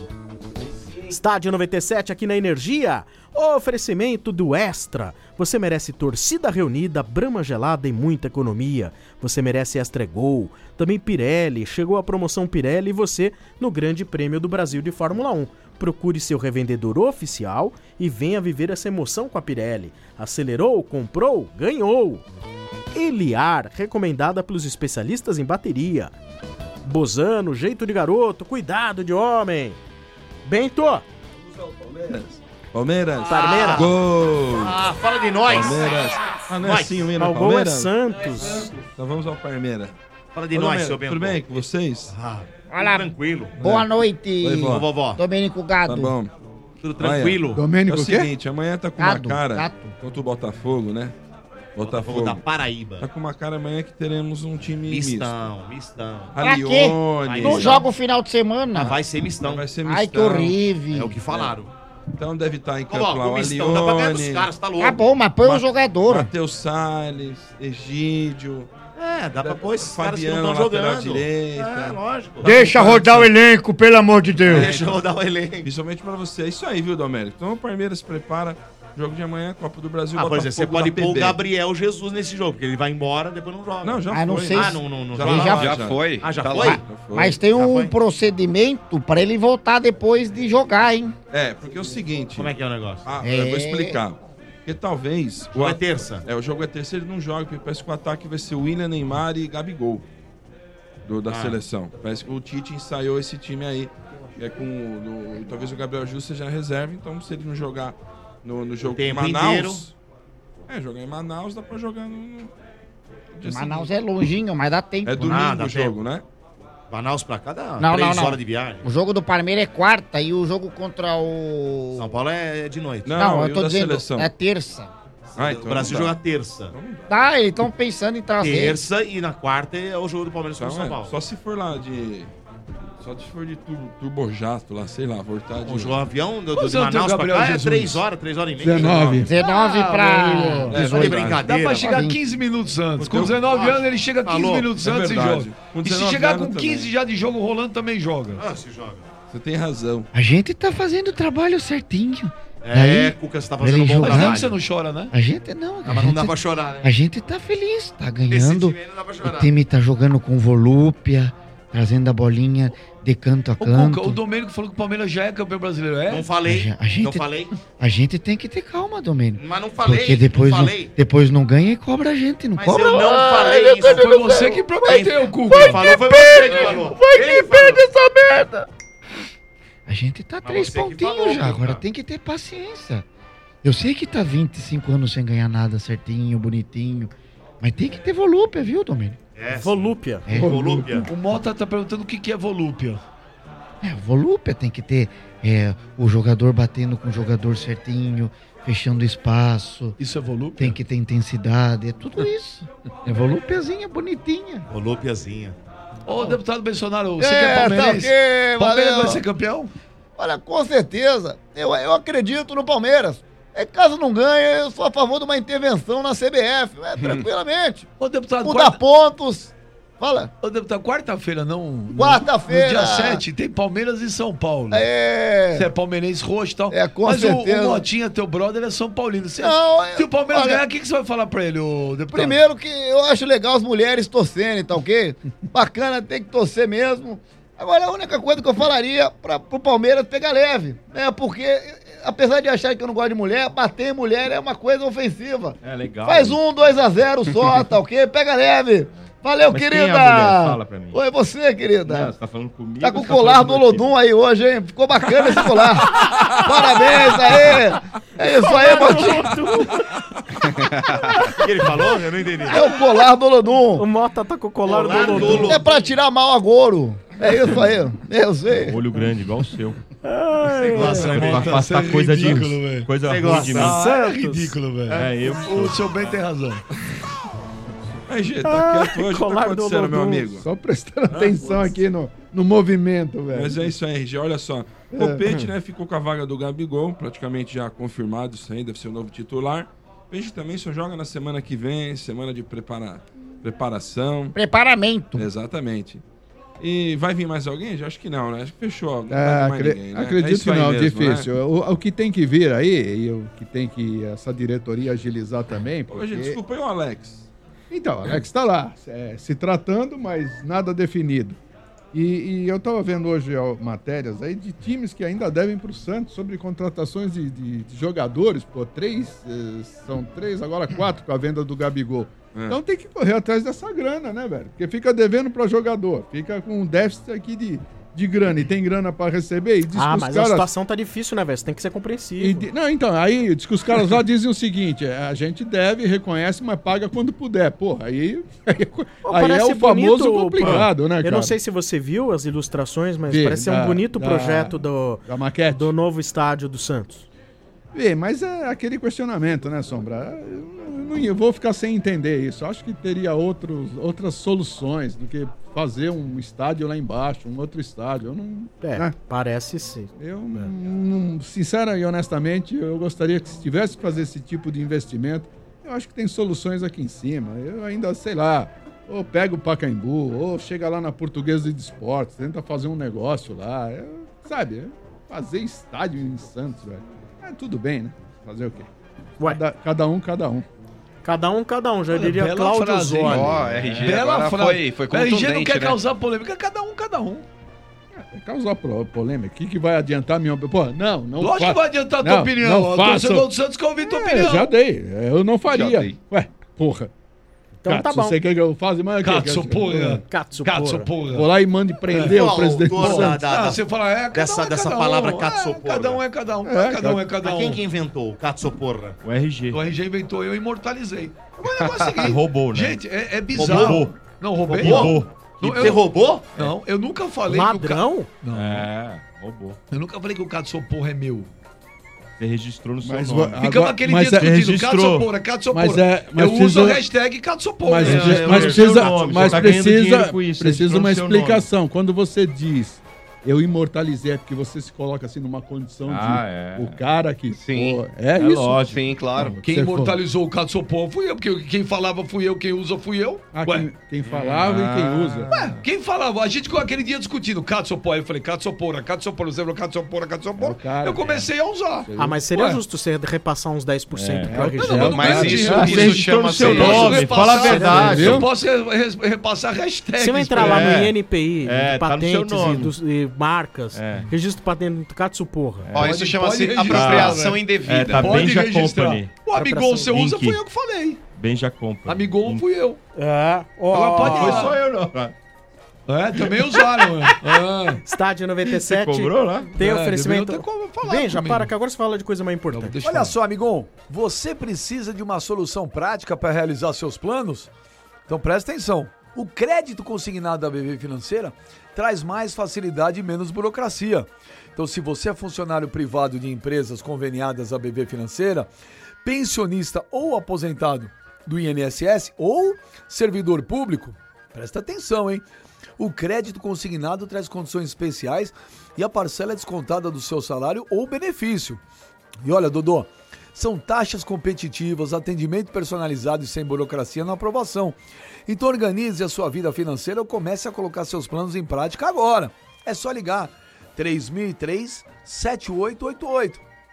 Speaker 1: Estádio 97 aqui na Energia. Oferecimento do Extra. Você merece torcida reunida, Brahma gelada e muita economia. Você merece Extra Gol. Também Pirelli. Chegou a promoção Pirelli e você no Grande Prêmio do Brasil de Fórmula 1. Procure seu revendedor oficial e venha viver essa emoção com a Pirelli. Acelerou, comprou, ganhou. Eliar, recomendada pelos especialistas em bateria. Bozano, jeito de garoto, cuidado de homem. Bento.
Speaker 8: Palmeiras.
Speaker 7: Gol. Fala de nós.
Speaker 8: Palmeiras. Não é assim o hino
Speaker 1: o gol é Santos.
Speaker 8: Então vamos ao Palmeiras.
Speaker 7: Fala de nós, seu Bento.
Speaker 8: Tudo bem com vocês?
Speaker 10: Olá.
Speaker 7: Tranquilo.
Speaker 10: Boa noite,
Speaker 8: Oi,
Speaker 7: vovó.
Speaker 10: Domênico Gado.
Speaker 8: Tá bom.
Speaker 7: Tudo tranquilo.
Speaker 4: Domênico,
Speaker 8: é o seguinte, amanhã tá com
Speaker 10: Gado,
Speaker 8: uma cara
Speaker 10: gato.
Speaker 8: contra o Botafogo, né?
Speaker 7: Botafogo da Paraíba.
Speaker 8: Tá com uma cara amanhã que teremos um time
Speaker 7: Mistão.
Speaker 10: Pra quê?
Speaker 8: Alione.
Speaker 10: Não joga o final de semana.
Speaker 7: Vai ser mistão.
Speaker 8: Vai ser mistão.
Speaker 10: Ai, que horrível.
Speaker 7: É o que falaram.
Speaker 8: Então deve estar em campo
Speaker 7: Ó,
Speaker 8: lá
Speaker 7: o
Speaker 8: o
Speaker 7: mistão dá pra ganhar dos
Speaker 8: Alione,
Speaker 7: caras, tá louco.
Speaker 10: Tá bom, mas põe um jogador.
Speaker 8: Matheus Salles, Egídio,
Speaker 7: Dá pra pôr esses caras que não
Speaker 8: Fabiano,
Speaker 7: estão
Speaker 8: lateral
Speaker 7: jogando.
Speaker 8: direita.
Speaker 7: Lógico.
Speaker 1: Deixa rodar o elenco, pelo amor de Deus.
Speaker 7: Deixa rodar o elenco.
Speaker 8: Principalmente pra você. É isso aí, viu, Domênico? Então o Palmeiras se prepara. Jogo de amanhã, Copa do Brasil.
Speaker 7: Por exemplo, você
Speaker 8: Botafogo
Speaker 7: pode
Speaker 8: da
Speaker 7: pôr o
Speaker 8: PB.
Speaker 7: Gabriel Jesus nesse jogo, porque ele vai embora, depois não joga.
Speaker 8: Não, já foi.
Speaker 10: não sei.
Speaker 7: Não
Speaker 3: Já foi.
Speaker 7: Ah, já
Speaker 3: Tá
Speaker 7: foi?
Speaker 3: lá.
Speaker 10: Mas tem um procedimento pra ele voltar depois de jogar, hein?
Speaker 8: É, porque é o seguinte.
Speaker 7: Como é que é o negócio?
Speaker 8: Eu vou explicar. Porque talvez.
Speaker 7: O jogo é terça.
Speaker 8: O jogo é terça, ele não joga, porque parece que o ataque vai ser o William, Neymar e Gabigol. Da seleção. Parece que o Tite ensaiou esse time aí. Que é talvez o Gabriel Jesus seja reserva, então se ele não jogar no jogo em Manaus. Jogar em Manaus, dá pra jogar no
Speaker 10: Manaus é longinho, mas dá tempo.
Speaker 8: É domingo o jogo, né?
Speaker 7: Manaus pra cá dá
Speaker 10: Não,
Speaker 7: 3
Speaker 10: não.
Speaker 7: horas de viagem.
Speaker 10: O jogo do Palmeiras é quarta e o jogo contra o...
Speaker 7: São Paulo é de noite.
Speaker 10: Não,
Speaker 8: e
Speaker 10: eu
Speaker 8: o
Speaker 10: tô
Speaker 8: da
Speaker 10: dizendo,
Speaker 8: seleção?
Speaker 10: é terça.
Speaker 8: Então
Speaker 7: o Brasil
Speaker 8: não dá.
Speaker 7: joga terça.
Speaker 10: Tá, eles estão pensando em trazer.
Speaker 7: Terça e na quarta é o jogo do Palmeiras contra o São Paulo.
Speaker 8: Só se for lá Só se for de turbojato lá, sei lá, voltar de...
Speaker 7: O avião do
Speaker 6: Quantos anos tem o
Speaker 7: Manaus pra
Speaker 6: Gabriel
Speaker 7: cá é
Speaker 6: Jesus?
Speaker 7: 3 horas, 3 horas e meia.
Speaker 10: 19 pra...
Speaker 7: É
Speaker 10: 18.
Speaker 7: brincadeira.
Speaker 6: Dá pra chegar
Speaker 10: Vinte.
Speaker 6: 15 minutos antes. Com 19 anos ele chega 15 minutos antes e
Speaker 8: verdade.
Speaker 6: joga.
Speaker 8: Com
Speaker 6: E se
Speaker 8: 19
Speaker 6: chegar
Speaker 8: anos
Speaker 6: com 15
Speaker 8: também.
Speaker 6: já de jogo rolando, também joga.
Speaker 7: Se joga.
Speaker 8: Você tem razão.
Speaker 10: A gente tá fazendo o trabalho certinho.
Speaker 7: Cuca, você tá
Speaker 10: pra ele
Speaker 7: fazendo um bom
Speaker 10: jogar.
Speaker 6: Mas não
Speaker 7: trabalho.
Speaker 6: que você não chora, né?
Speaker 10: A gente não.
Speaker 7: Mas não dá pra chorar, né?
Speaker 10: A gente tá feliz, tá ganhando.
Speaker 7: Esse time aí não dá pra
Speaker 10: O
Speaker 7: chorar.
Speaker 10: time tá jogando com volúpia, trazendo a bolinha de canto a
Speaker 6: Ô,
Speaker 10: canto.
Speaker 6: Cuca, o Domênico falou que o Palmeiras já é campeão brasileiro, é?
Speaker 7: Não falei.
Speaker 10: A gente-
Speaker 7: Não falei.
Speaker 10: A gente tem que ter calma, Domênico.
Speaker 7: Mas não falei.
Speaker 10: Porque depois
Speaker 7: não
Speaker 10: não,
Speaker 7: falei.
Speaker 10: depois não ganha e cobra a gente, não
Speaker 7: Mas
Speaker 10: cobra.
Speaker 7: eu não falei isso.
Speaker 6: Foi você que prometeu, Cuca.
Speaker 7: Quem falou foi você que falou. Ele falou.
Speaker 10: essa merda! A gente tá
Speaker 7: Mas
Speaker 10: 3
Speaker 7: você que
Speaker 10: pontinhos
Speaker 7: falou,
Speaker 10: já,
Speaker 7: Cuca.
Speaker 10: agora tem que ter paciência. Eu sei que tá 25 anos sem ganhar nada certinho, bonitinho, mas tem que ter volúpia, viu, Domênico?
Speaker 1: Volúpia.
Speaker 10: É.
Speaker 7: Volúpia.
Speaker 6: O Mota tá perguntando o que é volúpia.
Speaker 10: Volúpia tem que ter o jogador batendo com o jogador certinho, fechando espaço.
Speaker 6: Isso é volúpia?
Speaker 10: Tem que ter intensidade, é tudo isso. É volúpiazinha, bonitinha.
Speaker 7: Volúpiazinha.
Speaker 6: Ô, deputado Bolsonaro, você que é palmeirense? Palmeiras vai ser campeão?
Speaker 12: Olha, com certeza. Eu acredito no Palmeiras. Caso não ganhe, eu sou a favor de uma intervenção na CBF, tranquilamente.
Speaker 6: Ô, deputado,
Speaker 12: Mudar pontos. Fala.
Speaker 6: Ô, deputado, quarta-feira não?
Speaker 12: Quarta-feira.
Speaker 6: No dia 7, tem Palmeiras e São Paulo. Você é palmeirense roxo e tal.
Speaker 12: Com
Speaker 6: Mas
Speaker 12: certeza.
Speaker 6: o Motinha, teu brother, é São Paulino. Se o Palmeiras ganhar, o que você vai falar pra ele, ô deputado?
Speaker 12: Primeiro que eu acho legal as mulheres torcerem, tá ok? Bacana, tem que torcer mesmo. Agora, a única coisa que eu falaria pro Palmeiras pegar leve, né? Porque, apesar de achar que eu não gosto de mulher, bater em mulher é uma coisa ofensiva.
Speaker 2: É legal.
Speaker 12: Faz 2-0 só, tá ok? Pega leve. Valeu,
Speaker 2: Mas
Speaker 12: querida!
Speaker 2: quem é a mulher? Fala pra mim.
Speaker 12: Oi, você, querida.
Speaker 2: Não, você tá falando comigo?
Speaker 12: Tá com o
Speaker 2: você
Speaker 12: colar
Speaker 2: falando
Speaker 12: do
Speaker 2: com meu time?
Speaker 12: Olodum aí hoje, hein? Ficou bacana esse colar. Parabéns aí! É isso aí, Motinho.
Speaker 7: O que ele falou? Eu não entendi.
Speaker 12: É o colar do Olodum.
Speaker 1: O Mota tá com o colar do Olodum.
Speaker 12: É pra tirar mal agouro. É isso aí. Eu sei.
Speaker 2: Olho grande, igual o seu.
Speaker 6: Nossa,
Speaker 2: pra
Speaker 6: Mota,
Speaker 2: afastar
Speaker 6: você é
Speaker 2: coisa
Speaker 6: ridículo,
Speaker 2: de
Speaker 6: velho.
Speaker 2: coisa
Speaker 6: Você
Speaker 2: ruim
Speaker 6: gosta?
Speaker 2: de mim.
Speaker 6: É ridículo, velho.
Speaker 2: É, eu
Speaker 6: O seu bem tem razão.
Speaker 8: G, tá quieto hoje, o que tá acontecendo, meu amigo?
Speaker 13: Só prestando atenção aqui no movimento, velho.
Speaker 8: Mas é isso aí, RG. Olha só. Copete, né, ficou com a vaga do Gabigol, praticamente já confirmado isso aí, deve ser o novo titular. Peixe também só joga na semana que vem, semana de preparação.
Speaker 10: Preparamento.
Speaker 8: Exatamente. E vai vir mais alguém? Já acho que não, né? Acho que fechou. Não vai vir mais ninguém, né?
Speaker 13: Acredito
Speaker 8: isso
Speaker 13: que
Speaker 8: aí
Speaker 13: não,
Speaker 8: mesmo,
Speaker 13: difícil.
Speaker 8: né?
Speaker 13: O que tem que vir aí, e o que tem que essa diretoria agilizar também. Porque...
Speaker 8: Ô, gente, desculpa aí o Alex.
Speaker 13: Então, o Alex está lá, se tratando, mas nada definido. E eu estava vendo hoje matérias aí de times que ainda devem para o Santos sobre contratações de jogadores. Pô, são 3, agora 4 com a venda do Gabigol. Então tem que correr atrás dessa grana, né, velho? Porque fica devendo para jogador, fica com um déficit aqui de grana e tem grana para receber. E diz que os
Speaker 1: Mas
Speaker 13: caras...
Speaker 1: a situação tá difícil, né, velho? Você tem que ser compreensivo.
Speaker 13: Não, então, aí diz que os caras lá dizem o seguinte: a gente deve, reconhece, mas paga quando puder. Porra, aí é o famoso complicado, né, cara?
Speaker 1: Eu não sei se você viu as ilustrações, mas
Speaker 13: Vi,
Speaker 1: parece ser um bonito projeto
Speaker 13: da maquete
Speaker 1: do novo estádio do Santos.
Speaker 13: Mas é aquele questionamento, né, Sombra? Eu vou ficar sem entender isso. Acho que teria outras soluções do que fazer um estádio lá embaixo, um outro estádio. Eu não, né?
Speaker 1: Parece sim.
Speaker 13: Eu, sincera e honestamente, eu gostaria que se tivesse que fazer esse tipo de investimento, eu acho que tem soluções aqui em cima. Eu ainda, sei lá, ou pega o Pacaembu, ou chega lá na Portuguesa de Esportes, tenta fazer um negócio lá. Sabe, fazer estádio em Santos, velho. Tudo bem, né? Fazer o quê? Cada um.
Speaker 1: Cada um, já diria Cláudio Zoli.
Speaker 3: RG bela frase. Foi contundente,
Speaker 6: RG não quer causar
Speaker 3: né?
Speaker 6: polêmica, cada um.
Speaker 13: Causar polêmica. O que vai adiantar a minha opinião? Pô, não.
Speaker 6: Lógico que vai adiantar a tua opinião.
Speaker 13: Não
Speaker 6: o torcedor do Santos quer ouvir tua opinião.
Speaker 13: Já dei. Eu não faria. Ué, porra.
Speaker 1: Então tá bom.
Speaker 13: Você quer que eu faça mais o quê?
Speaker 1: Catsupora.
Speaker 13: Vou lá e mande prender o presidente do Santos.
Speaker 6: Você fala,
Speaker 7: dessa palavra catsupora.
Speaker 6: Cada um é cada um.
Speaker 7: Quem que inventou o catsupora?
Speaker 2: O RG.
Speaker 6: O RG inventou, eu imortalizei. O negócio é o seguinte.
Speaker 2: Roubou, né?
Speaker 6: Gente, é bizarro.
Speaker 2: Roubou.
Speaker 6: Não, roubei?
Speaker 2: Roubou.
Speaker 7: Você roubou?
Speaker 6: Não, eu nunca falei
Speaker 1: Ladrão?
Speaker 6: que o Não.
Speaker 2: Roubou.
Speaker 6: Eu nunca falei que o Catsoporra é meu.
Speaker 2: Você registrou no seu nome.
Speaker 6: Ficamos aquele dia discutindo Catsopora. Eu uso a hashtag Catsopora.
Speaker 13: Mas precisa uma explicação. Quando você diz eu imortalizei, é porque você se coloca assim numa condição de o cara que...
Speaker 3: Sim.
Speaker 13: É isso?
Speaker 3: Lógico. Sim, claro.
Speaker 6: Quem imortalizou o Catsopor fui eu, porque quem falava fui eu, quem usa fui eu.
Speaker 13: Quem falava e quem usa.
Speaker 6: Quem falava? A gente ficou aquele dia discutindo Catsopor. Eu falei Catsopora, você falou Catsopora. Eu comecei a usar.
Speaker 1: Mas seria justo você repassar uns 10% pro RG.
Speaker 3: Mas isso chama seu nome,
Speaker 2: fala a verdade.
Speaker 6: Eu posso repassar hashtag.
Speaker 1: Se eu entrar lá no INPI, de patentes
Speaker 2: e
Speaker 1: marcas, registro patente do Catsuporra.
Speaker 3: Isso chama-se apropriação indevida.
Speaker 2: Tá
Speaker 6: pode
Speaker 2: Benja
Speaker 6: registrar.
Speaker 2: Company.
Speaker 6: O Amigon você usa, fui eu que falei.
Speaker 2: Benja Company.
Speaker 6: Amigon fui eu.
Speaker 2: Foi só eu, não.
Speaker 6: Também usaram.
Speaker 1: Estádio 97.
Speaker 2: Você cobrou lá?
Speaker 1: Tem oferecimento. Bem, já para que agora você fala de coisa mais importante.
Speaker 6: Olha só, Amigon, você precisa de uma solução prática para realizar seus planos? Então presta atenção. O crédito consignado da BV Financeira traz mais facilidade e menos burocracia. Então, se você é funcionário privado de empresas conveniadas à BV Financeira, pensionista ou aposentado do INSS ou servidor público, presta atenção, hein? O crédito consignado traz condições especiais e a parcela é descontada do seu salário ou benefício. E olha, Dodô, são taxas competitivas, atendimento personalizado e sem burocracia na aprovação. Então organize a sua vida financeira ou comece a colocar seus planos em prática agora. É só ligar 3003-7888.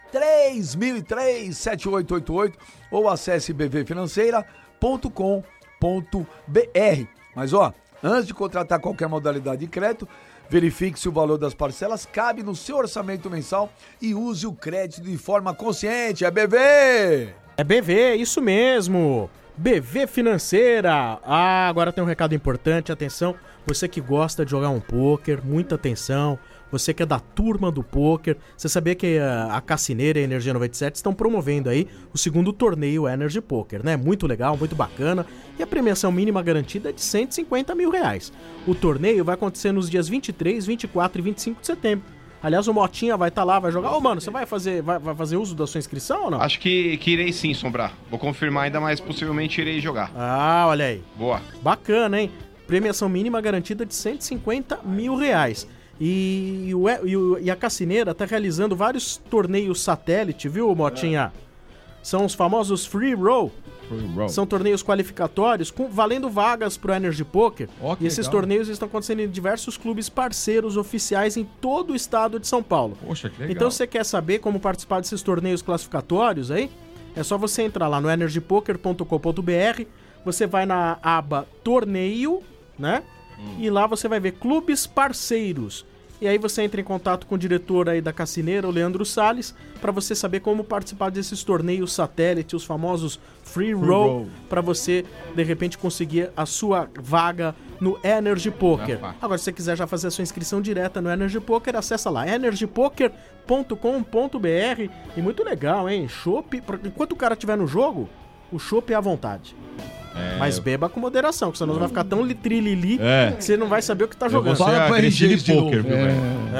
Speaker 6: 3003-7888 ou acesse bvfinanceira.com.br. Mas antes de contratar qualquer modalidade de crédito, verifique se o valor das parcelas cabe no seu orçamento mensal e use o crédito de forma consciente. É BV!
Speaker 1: É BV, isso mesmo! BV Financeira. Agora tem um recado importante, atenção, você que gosta de jogar um pôquer, muita atenção, você que é da turma do pôquer, você sabia que a Cassineira e a Energia 97 estão promovendo aí o segundo torneio Energy Poker, né? Muito legal, muito bacana, e a premiação mínima garantida é de R$150 mil. O torneio vai acontecer nos dias 23, 24 e 25 de setembro. Aliás, o Motinha vai estar lá, vai jogar. Mano, você vai fazer uso da sua inscrição ou não?
Speaker 3: Acho que irei sim, Sombra. Vou confirmar ainda, mas possivelmente irei jogar.
Speaker 1: Olha aí.
Speaker 3: Boa.
Speaker 1: Bacana, hein? Premiação mínima garantida de R$150 mil. E a Cassineira tá realizando vários torneios satélite, viu, Motinha? São os famosos Free Roll. São torneios qualificatórios valendo vagas pro Energy Poker. E esses torneios estão acontecendo em diversos clubes parceiros oficiais em todo o estado de São Paulo.
Speaker 2: Poxa, que legal.
Speaker 1: Então, você quer saber como participar desses torneios classificatórios aí? É só você entrar lá no energypoker.com.br, você vai na aba Torneio, né? E lá você vai ver clubes parceiros. E aí você entra em contato com o diretor aí da Cassineira, o Leandro Salles, para você saber como participar desses torneios satélite, os famosos Free Roll, para você, de repente, conseguir a sua vaga no Energy Poker. Agora, se você quiser já fazer a sua inscrição direta no Energy Poker, acessa lá, energypoker.com.br. E muito legal, hein? Chopp, enquanto o cara estiver no jogo, o chopp é à vontade. Mas beba com moderação, que senão você vai ficar tão litrilili que você não vai saber o que tá
Speaker 2: Eu
Speaker 1: jogando.
Speaker 2: vou ser agressivo de poker, viu, velho?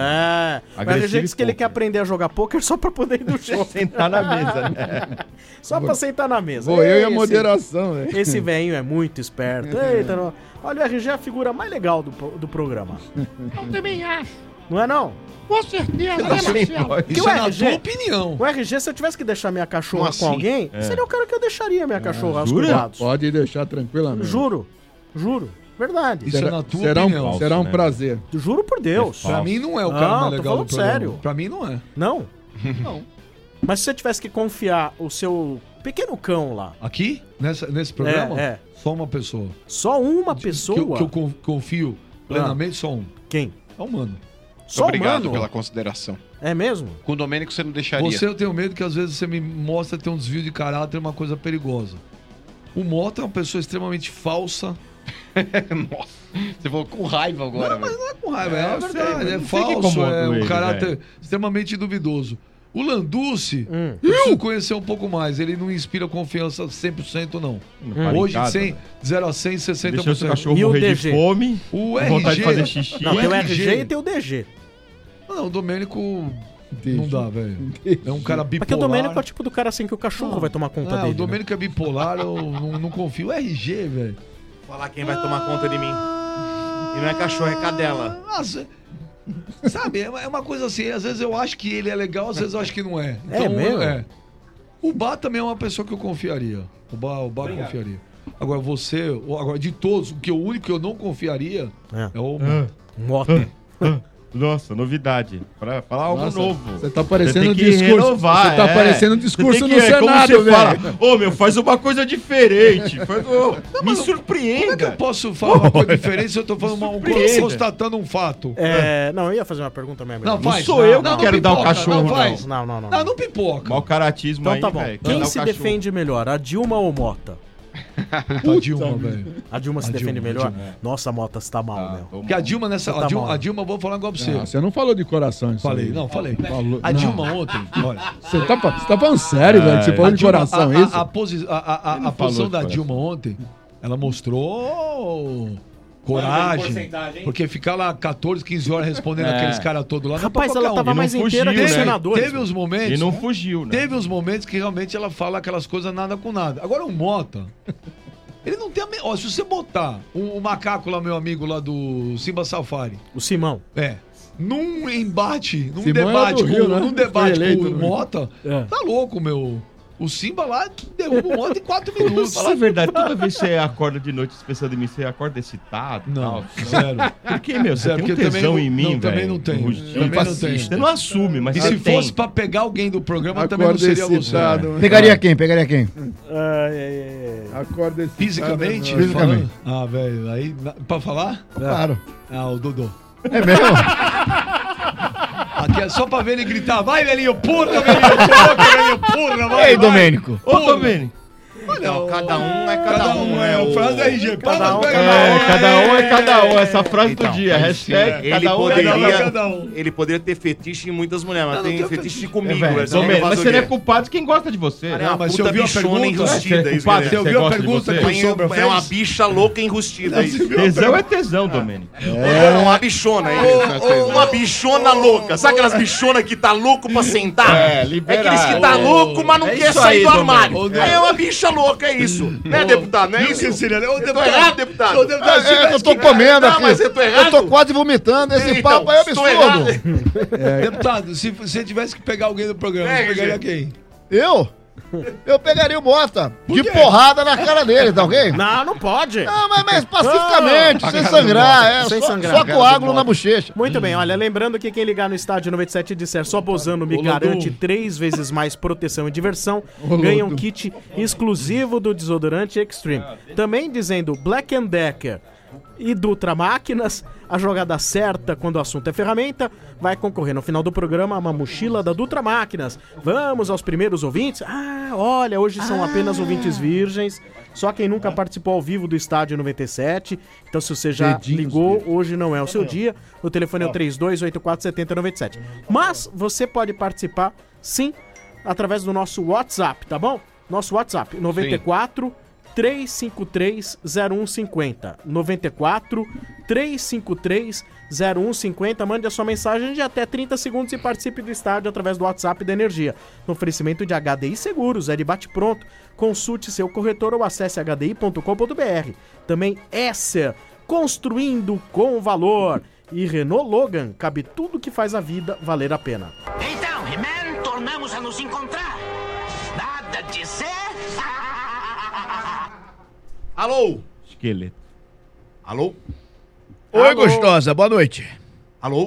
Speaker 1: O RG disse que ele quer aprender a jogar poker só pra poder ir no show.
Speaker 2: Sentar na mesa, né?
Speaker 1: Só pra sentar na mesa.
Speaker 13: Vou eu e a moderação, velho.
Speaker 1: Esse velhinho é muito esperto. Eita, não. Olha, o RG é a figura mais legal do programa.
Speaker 10: Eu também acho.
Speaker 1: Não é não?
Speaker 10: Com certeza, né, Marcelo?
Speaker 1: Que
Speaker 6: Isso
Speaker 1: o
Speaker 6: é na
Speaker 1: RG,
Speaker 6: tua opinião.
Speaker 1: O RG, se eu tivesse que deixar minha cachorra
Speaker 3: Como
Speaker 1: com
Speaker 3: assim?
Speaker 1: alguém, seria o cara que eu deixaria minha cachorra aos
Speaker 13: Jura?
Speaker 1: cuidados.
Speaker 13: Pode deixar tranquilamente.
Speaker 1: Juro. Verdade.
Speaker 6: Isso é na tua
Speaker 13: será
Speaker 6: opinião.
Speaker 13: será um
Speaker 2: né?
Speaker 13: prazer.
Speaker 1: Juro por Deus.
Speaker 6: Pra mim não é o cara
Speaker 1: Não,
Speaker 6: mais
Speaker 1: tô
Speaker 6: legal
Speaker 1: falando
Speaker 6: do programa.
Speaker 1: sério.
Speaker 6: Pra mim não é.
Speaker 1: Não?
Speaker 6: Não.
Speaker 1: Mas se você tivesse que confiar o seu pequeno cão lá.
Speaker 6: Aqui? Nesse programa?
Speaker 1: É.
Speaker 6: Só uma pessoa.
Speaker 1: Só uma pessoa?
Speaker 6: Que eu confio plenamente, só um.
Speaker 1: Quem?
Speaker 6: É o Mano.
Speaker 1: Só
Speaker 3: Obrigado
Speaker 1: humano?
Speaker 3: pela consideração.
Speaker 1: É mesmo?
Speaker 3: Com o Domênico você não deixaria.
Speaker 6: Você, eu tenho medo que às vezes você me mostra ter um desvio de caráter, uma coisa perigosa. O Mota é uma pessoa extremamente falsa.
Speaker 3: Nossa, você falou com raiva agora,
Speaker 6: Não, mas
Speaker 3: velho.
Speaker 6: não é com raiva, é a
Speaker 2: eu sei,
Speaker 6: verdade.
Speaker 2: mas
Speaker 6: É
Speaker 2: não sei o que
Speaker 6: falso,
Speaker 2: incomoda
Speaker 6: é um
Speaker 2: ele,
Speaker 6: caráter
Speaker 2: velho.
Speaker 6: extremamente duvidoso. O Landucci, eu preciso conhecer um pouco mais. Ele não inspira confiança 100% não.
Speaker 2: para
Speaker 6: Hoje,
Speaker 2: em casa,
Speaker 6: 100, 0 a 100, 60%.
Speaker 2: Deixa o seu cachorro
Speaker 1: E o
Speaker 2: morrer de
Speaker 1: DG?
Speaker 2: fome,
Speaker 6: O
Speaker 2: com vontade de fazer
Speaker 6: RG...
Speaker 2: xixi.
Speaker 1: Não, tem o
Speaker 6: RG.
Speaker 1: RG e tem o DG.
Speaker 6: Não, o Domênico não dá, velho. É um cara bipolar.
Speaker 1: Porque o Domênico é o tipo do cara assim que o cachorro vai tomar conta dele.
Speaker 6: O Domênico é bipolar, eu não confio. O RG, velho.
Speaker 7: Falar quem vai tomar conta de mim. E não é cachorro, é cadela.
Speaker 6: Nossa, sabe, é uma coisa assim, às vezes eu acho que ele é legal, às vezes eu acho que não é.
Speaker 1: É mesmo?
Speaker 6: O Bá também é uma pessoa que eu confiaria. O Bá confiaria. Agora você, agora de todos, o único que eu não confiaria é o
Speaker 1: Mota.
Speaker 2: Nossa, novidade. Pra falar algo
Speaker 13: Nossa,
Speaker 2: novo.
Speaker 13: você tá parecendo
Speaker 2: Você tem
Speaker 13: um
Speaker 2: que
Speaker 13: discurso.
Speaker 2: renovar,
Speaker 13: Você tá parecendo um discurso
Speaker 2: Você tem
Speaker 13: no
Speaker 2: que- é como
Speaker 13: Senado,
Speaker 2: você
Speaker 13: velho.
Speaker 2: fala, ô meu, faz uma coisa diferente. Me surpreenda.
Speaker 6: Como é que eu posso falar uma coisa diferente se eu tô falando constatando um fato?
Speaker 1: Não, eu ia fazer uma pergunta mesmo.
Speaker 6: Não,
Speaker 2: Não
Speaker 6: faz.
Speaker 2: sou eu que
Speaker 6: Não,
Speaker 2: quero dar o
Speaker 6: pipoca,
Speaker 2: cachorro,
Speaker 6: não faz.
Speaker 1: Não.
Speaker 6: Não pipoca.
Speaker 2: Mau caratismo
Speaker 1: Então
Speaker 2: aí,
Speaker 1: tá bom.
Speaker 2: velho. Quer
Speaker 1: Quem
Speaker 2: dar o
Speaker 1: se
Speaker 2: cachorro.
Speaker 1: defende melhor, a Dilma ou o Mota?
Speaker 6: A Dilma, velho.
Speaker 1: A Dilma se
Speaker 6: A
Speaker 1: defende
Speaker 6: Dilma,
Speaker 1: melhor?
Speaker 6: a Dilma.
Speaker 1: Nossa, a Mota está mal, meu.
Speaker 6: Porque a Dilma nessa.
Speaker 1: Tá mal.
Speaker 6: A Dilma, vou falar igual pra você.
Speaker 13: Ah, você não falou de coração isso
Speaker 6: Falei,
Speaker 13: aí.
Speaker 6: não, falei.
Speaker 13: Falou-
Speaker 6: A
Speaker 13: não.
Speaker 6: Dilma ontem, olha.
Speaker 13: Você tá falando sério, velho? Que você falou
Speaker 6: A
Speaker 13: de
Speaker 6: Dilma-
Speaker 13: coração,
Speaker 6: a-
Speaker 13: isso?
Speaker 6: A posição
Speaker 2: falou de
Speaker 6: da
Speaker 2: coração.
Speaker 6: Dilma ontem, ela mostrou coragem. Porque ficar lá 14, 15 horas respondendo aqueles caras todos lá. não é pra
Speaker 1: Rapaz,
Speaker 6: qualquer
Speaker 1: ela tava
Speaker 2: E não
Speaker 1: mais inteira
Speaker 2: fugiu,
Speaker 1: que os
Speaker 2: né?
Speaker 1: senadores.
Speaker 6: Teve os momentos.
Speaker 2: E não fugiu, né?
Speaker 6: Teve os momentos que realmente ela fala aquelas coisas nada com nada. Agora o Mota, ele não tem a Ó, se você botar o macaco lá, meu amigo lá do Simba Safari,
Speaker 1: O Simão.
Speaker 6: num embate, num
Speaker 13: Simão é
Speaker 6: debate,
Speaker 13: do Rio, né?
Speaker 6: num debate
Speaker 13: Foi eleito,
Speaker 6: com o
Speaker 13: né?
Speaker 6: Mota,
Speaker 1: É.
Speaker 6: tá louco, meu. O Simba lá derruba o Mota em 4 minutos.
Speaker 2: Fala a verdade, toda vez que você acorda de noite pensando em mim, você acorda excitado?
Speaker 6: Não,
Speaker 2: tal.
Speaker 6: sério.
Speaker 2: Por que, meu? Você
Speaker 6: Sério,
Speaker 2: tem um
Speaker 6: porque eu também
Speaker 2: tesão
Speaker 6: não-
Speaker 2: em mim,
Speaker 6: não,
Speaker 2: velho.
Speaker 6: também não tenho.
Speaker 2: Um rostinho
Speaker 6: Também não
Speaker 2: fascista.
Speaker 6: tenho.
Speaker 2: Você não assume, mas
Speaker 6: E
Speaker 2: você
Speaker 6: se
Speaker 2: tem.
Speaker 6: fosse pra pegar alguém do programa, também não
Speaker 13: Acorda
Speaker 6: seria você.
Speaker 13: excitado.
Speaker 12: Pegaria quem? Pegaria quem?
Speaker 13: Acorda excitado,
Speaker 6: Fisicamente?
Speaker 13: né?
Speaker 12: Fisicamente.
Speaker 6: Ah, velho, aí, pra falar?
Speaker 12: Claro.
Speaker 6: Ah, o Dodô.
Speaker 12: É mesmo?
Speaker 6: Aqui é só pra ver ele gritar, vai, velhinho, porra, velhinho, porra, velhinho, porra, vai,
Speaker 12: Ei,
Speaker 6: vai.
Speaker 12: Domênico.
Speaker 2: Ô, Domênico.
Speaker 6: Olha,
Speaker 7: Não, cada um é
Speaker 6: cada um, é o frase da RG.
Speaker 1: Cada um,
Speaker 6: pega
Speaker 2: Cada um é cada um. Essa frase do
Speaker 7: Então,
Speaker 2: dia. Hashtag
Speaker 7: Ele
Speaker 2: cada um
Speaker 7: poderia,
Speaker 2: é
Speaker 6: cada um.
Speaker 7: ele poderia ter fetiche em muitas mulheres, mas
Speaker 6: Não, não
Speaker 7: tem
Speaker 6: tem
Speaker 7: fetiche
Speaker 6: fetiche.
Speaker 7: comigo,
Speaker 2: velho.
Speaker 7: velho.
Speaker 2: Domênico, mas você não é culpado de quem gosta de você.
Speaker 7: É
Speaker 6: Não,
Speaker 7: uma
Speaker 6: mas você
Speaker 7: puta
Speaker 6: ouviu a
Speaker 7: bichona
Speaker 6: pergunta?
Speaker 7: enrustida,
Speaker 2: Você é
Speaker 7: isso que
Speaker 2: culpado?
Speaker 7: ele
Speaker 6: Você
Speaker 7: é.
Speaker 6: ouviu a
Speaker 2: gosta de
Speaker 6: pergunta
Speaker 2: você?
Speaker 6: que o Sombra
Speaker 7: É uma
Speaker 6: fez?
Speaker 7: bicha louca enrustida, é isso.
Speaker 2: Tesão é tesão, Domênico.
Speaker 7: É uma bichona, é isso. Uma bichona louca. Sabe aquelas bichonas que tá louco pra sentar?
Speaker 2: É,
Speaker 7: É
Speaker 2: liberado.
Speaker 7: aqueles que tá louco, mas não
Speaker 2: É
Speaker 7: quer
Speaker 2: isso
Speaker 7: sair
Speaker 2: aí,
Speaker 7: do armário.
Speaker 6: Domênico.
Speaker 7: É uma bicha louca, é isso. Né, deputado? Não é
Speaker 6: Viu
Speaker 7: isso?
Speaker 6: que seria? Ô,
Speaker 7: Eu tô errado, deputado.
Speaker 6: Ô, deputado, se
Speaker 12: Eu
Speaker 6: tivesse
Speaker 12: tô
Speaker 6: que-
Speaker 12: comendo
Speaker 7: Não,
Speaker 12: aqui.
Speaker 7: mas eu tô errado.
Speaker 12: Eu tô quase vomitando. Esse
Speaker 7: Então,
Speaker 12: papo aí é
Speaker 7: estou
Speaker 12: absurdo.
Speaker 7: errado.
Speaker 6: Deputado, se você tivesse que pegar alguém do programa, você pegaria quem?
Speaker 12: Eu? Eu pegaria o Mota de porrada na cara dele, tá ok?
Speaker 1: Não, não pode.
Speaker 12: Não, mas pacificamente,
Speaker 1: Não.
Speaker 12: sem sangrar. É,
Speaker 1: Sem
Speaker 12: só,
Speaker 1: sangrar.
Speaker 12: só coágulo na bochecha.
Speaker 1: Muito bem, olha, lembrando que quem ligar no estádio 97 e disser só Bozano me
Speaker 6: Ô,
Speaker 1: garante
Speaker 6: Lodu.
Speaker 1: 3 vezes mais proteção e diversão,
Speaker 13: Ô,
Speaker 1: ganha um
Speaker 13: Lodu.
Speaker 1: kit exclusivo do desodorante Extreme. Também dizendo Black & Decker e Dutra Máquinas, a jogada certa quando o assunto é ferramenta, vai concorrer no final do programa a uma mochila da Dutra Máquinas. Vamos aos primeiros ouvintes? Ah, olha, hoje são apenas ouvintes virgens, só quem nunca participou ao vivo do Estádio 97. Então se você já
Speaker 13: Dedinhos,
Speaker 1: ligou, hoje não é o seu dia. O telefone é o 32847097. Mas você pode participar, sim, através do nosso WhatsApp, tá bom? Nosso WhatsApp, 94 353-0150. 94 353-0150. Mande a sua mensagem de até 30 segundos e participe do estádio através do WhatsApp da Energia. No oferecimento de HDI Seguros, é de bate-pronto. Consulte seu corretor ou acesse hdi.com.br. Também Esser, construindo com valor. E Renault Logan, cabe tudo que faz a vida valer a pena.
Speaker 14: Então, He-Man, tornamos a nos encontrar. Nada de ser...
Speaker 7: Alô?
Speaker 2: Esqueleto.
Speaker 7: Alô?
Speaker 12: Oi, gostosa, boa noite.
Speaker 7: Alô?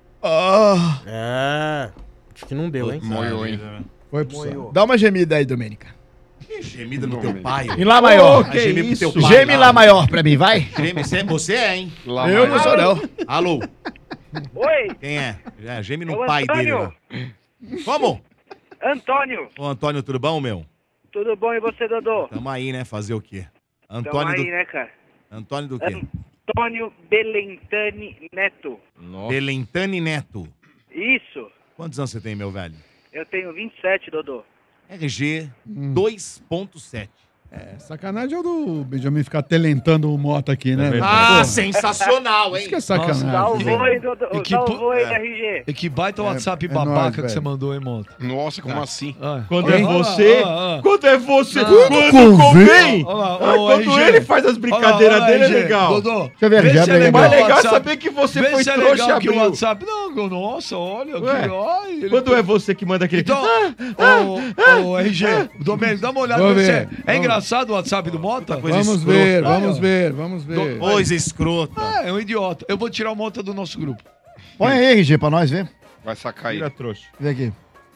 Speaker 1: Acho que não deu, hein?
Speaker 3: Moiou, hein?
Speaker 13: Foi pro céu.
Speaker 12: Dá uma gemida aí, Domênica.
Speaker 7: Que gemida no teu pai.
Speaker 12: Em Lá maior.
Speaker 7: Que isso?
Speaker 12: Geme em Lá maior pra mim, vai.
Speaker 7: Geme, você é, hein?
Speaker 12: Eu não sou, não.
Speaker 7: Alô?
Speaker 15: Oi,
Speaker 7: Quem é? Geme no
Speaker 15: É o
Speaker 7: pai dele.
Speaker 15: Antônio.
Speaker 7: Né? Como?
Speaker 15: Antônio.
Speaker 7: Ô, Antônio, tudo bom, meu?
Speaker 15: Tudo bom e você, Dodô?
Speaker 7: Tamo aí, né? Fazer o quê?
Speaker 15: Tamo
Speaker 7: Antônio
Speaker 15: aí,
Speaker 7: do...
Speaker 15: né, cara?
Speaker 7: Antônio do quê?
Speaker 15: Antônio Belentani Neto.
Speaker 7: Belentani Neto.
Speaker 15: Isso.
Speaker 7: Quantos anos você tem, meu velho?
Speaker 15: Eu tenho 27, Dodô.
Speaker 7: RG 2.7.
Speaker 13: Sacanagem é o do Benjamin ficar telentando o Mota aqui, né? velho?
Speaker 7: Ah,
Speaker 13: Pô,
Speaker 7: sensacional, hein?
Speaker 13: Isso que é sacanagem.
Speaker 15: Salvou, hein, Dodô?
Speaker 6: E que
Speaker 15: Salvou, hein,
Speaker 6: é.
Speaker 15: RG?
Speaker 6: E que baita WhatsApp
Speaker 13: é
Speaker 6: babaca
Speaker 13: nóis,
Speaker 6: que
Speaker 13: velho.
Speaker 6: você mandou, hein, Monta?
Speaker 3: Nossa, como assim?
Speaker 2: Quando é você, quando é você,
Speaker 6: Quando
Speaker 2: quando convém,
Speaker 6: Olha lá,
Speaker 2: quando
Speaker 6: RG.
Speaker 2: ele faz as brincadeiras
Speaker 6: Olha lá,
Speaker 2: dele é
Speaker 6: RG.
Speaker 2: legal.
Speaker 6: Dodô,
Speaker 12: Deixa eu ver,
Speaker 6: vê
Speaker 12: já
Speaker 6: se é
Speaker 12: abre
Speaker 6: legal
Speaker 2: Mas é
Speaker 6: o
Speaker 2: legal
Speaker 6: WhatsApp.
Speaker 2: saber que você
Speaker 6: Vê
Speaker 2: foi
Speaker 6: se é
Speaker 2: trouxa
Speaker 6: legal que o
Speaker 2: abriu.
Speaker 6: WhatsApp... Não, nossa, olha.
Speaker 2: Ué,
Speaker 6: Ai, ele...
Speaker 2: Quando é você que manda aquele...
Speaker 6: Então, ô, RG, Domênico, dá uma olhada.
Speaker 13: Vamos
Speaker 6: Você...
Speaker 13: ver,
Speaker 6: É
Speaker 13: vamos.
Speaker 6: engraçado o WhatsApp do Mota?
Speaker 13: Vamos ver, vamos ver, vamos ver.
Speaker 7: Coisa escrota.
Speaker 6: É um idiota. Eu vou tirar o Mota do nosso grupo.
Speaker 12: Põe aí, RG, pra nós ver.
Speaker 3: Vai sacar aí.
Speaker 2: Tira trouxa.
Speaker 12: Vê aqui.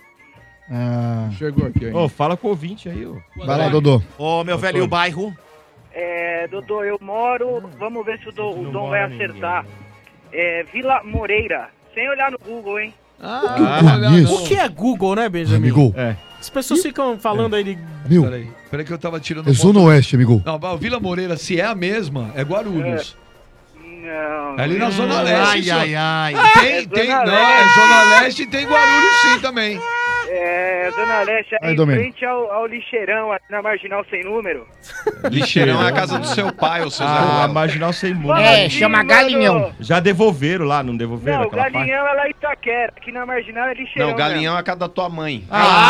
Speaker 12: Ah,
Speaker 13: Chegou aqui ainda.
Speaker 2: Ô, fala com o ouvinte aí, ô.
Speaker 12: vai lá, Dodô.
Speaker 7: Ô, meu velho, e o bairro?
Speaker 15: Dodô, eu moro... Vamos ver se o Dom vai acertar. Vila Moreira. Sem olhar no Google, hein?
Speaker 1: O que é Google, né, Benjamin?
Speaker 12: Amigo.
Speaker 1: As pessoas ficam falando aí de...
Speaker 12: Meu,
Speaker 6: Peraí que eu tava tirando
Speaker 12: é Zona Oeste, amigo.
Speaker 6: Não, Vila Moreira, se é a mesma, é Guarulhos.
Speaker 15: Não.
Speaker 6: É ali na Zona Leste.
Speaker 7: Ai, ai, ai.
Speaker 6: Tem, não, é Zona Leste e tem Guarulhos sim também.
Speaker 15: Zona Leste,
Speaker 12: Aí,
Speaker 15: aí em
Speaker 12: Domênico.
Speaker 15: frente ao lixeirão, ali na Marginal Sem Número.
Speaker 3: Lixeirão é a casa do seu pai, ô seu Zé
Speaker 2: Ah,
Speaker 3: Ruela.
Speaker 2: marginal sem muro.
Speaker 12: Chama Galinhão.
Speaker 2: Já devolveram lá, não devolveram
Speaker 15: Não, o
Speaker 2: aquela parte?
Speaker 15: Galinhão é lá em Itaquera. Aqui na Marginal é lixeirão.
Speaker 3: Não, Galinhão é a casa da tua mãe.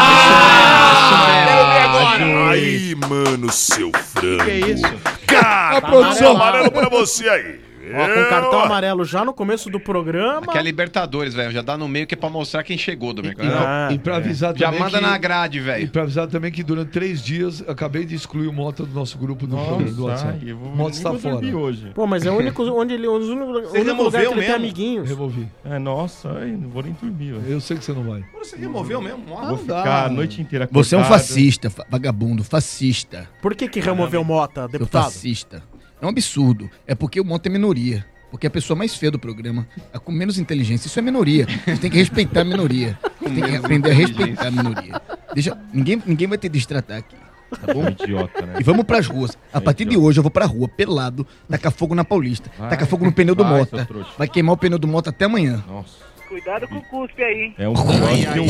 Speaker 9: Aí, mano, seu frango.
Speaker 2: Que é isso?
Speaker 9: Cartão amarelo pra você aí.
Speaker 1: Ó, com cartão amarelo já no começo do programa.
Speaker 3: Aqui é Libertadores, velho. Já dá no meio que é pra mostrar quem chegou, Domingo.
Speaker 6: E pra avisar
Speaker 3: Já
Speaker 6: também
Speaker 3: manda
Speaker 6: que...
Speaker 3: na grade,
Speaker 6: E
Speaker 3: velho.
Speaker 6: pra avisar também que durante 3 dias acabei de excluir o Mota do nosso grupo do WhatsApp.
Speaker 2: eu vou,
Speaker 6: O Mota está
Speaker 2: nem vou dormir
Speaker 6: fora.
Speaker 2: hoje.
Speaker 1: Pô, mas é o único onde ele... O único lugar que ele tem
Speaker 7: mesmo?
Speaker 1: amiguinhos.
Speaker 6: Removi.
Speaker 2: É, nossa, ai, não vou nem dormir hoje.
Speaker 6: Eu sei que você não vai.
Speaker 7: Você removeu mesmo?
Speaker 2: Vou ficar a noite inteira
Speaker 12: Você é um
Speaker 2: acordado.
Speaker 12: fascista, vagabundo, fascista.
Speaker 1: Por que removeu o Mota,
Speaker 12: Seu
Speaker 1: deputado?
Speaker 12: fascista. É um absurdo. É porque o Mota é minoria. Porque é a pessoa mais feia do programa é com menos inteligência. Isso é minoria. Você tem que respeitar a minoria. Você tem que aprender a respeitar a minoria. Ninguém vai te destratar aqui. Tá bom?
Speaker 2: Idiota, né?
Speaker 12: E vamos pras ruas. A partir de hoje eu vou pra rua, pelado, tacar fogo na Paulista.
Speaker 2: Vai.
Speaker 12: Tacar fogo no pneu do
Speaker 2: Vai,
Speaker 12: Mota.
Speaker 2: seu trouxa.
Speaker 12: Vai queimar o pneu do Mota até amanhã.
Speaker 2: Nossa.
Speaker 15: Cuidado com o cuspe aí, hein?
Speaker 2: É um negócio que eu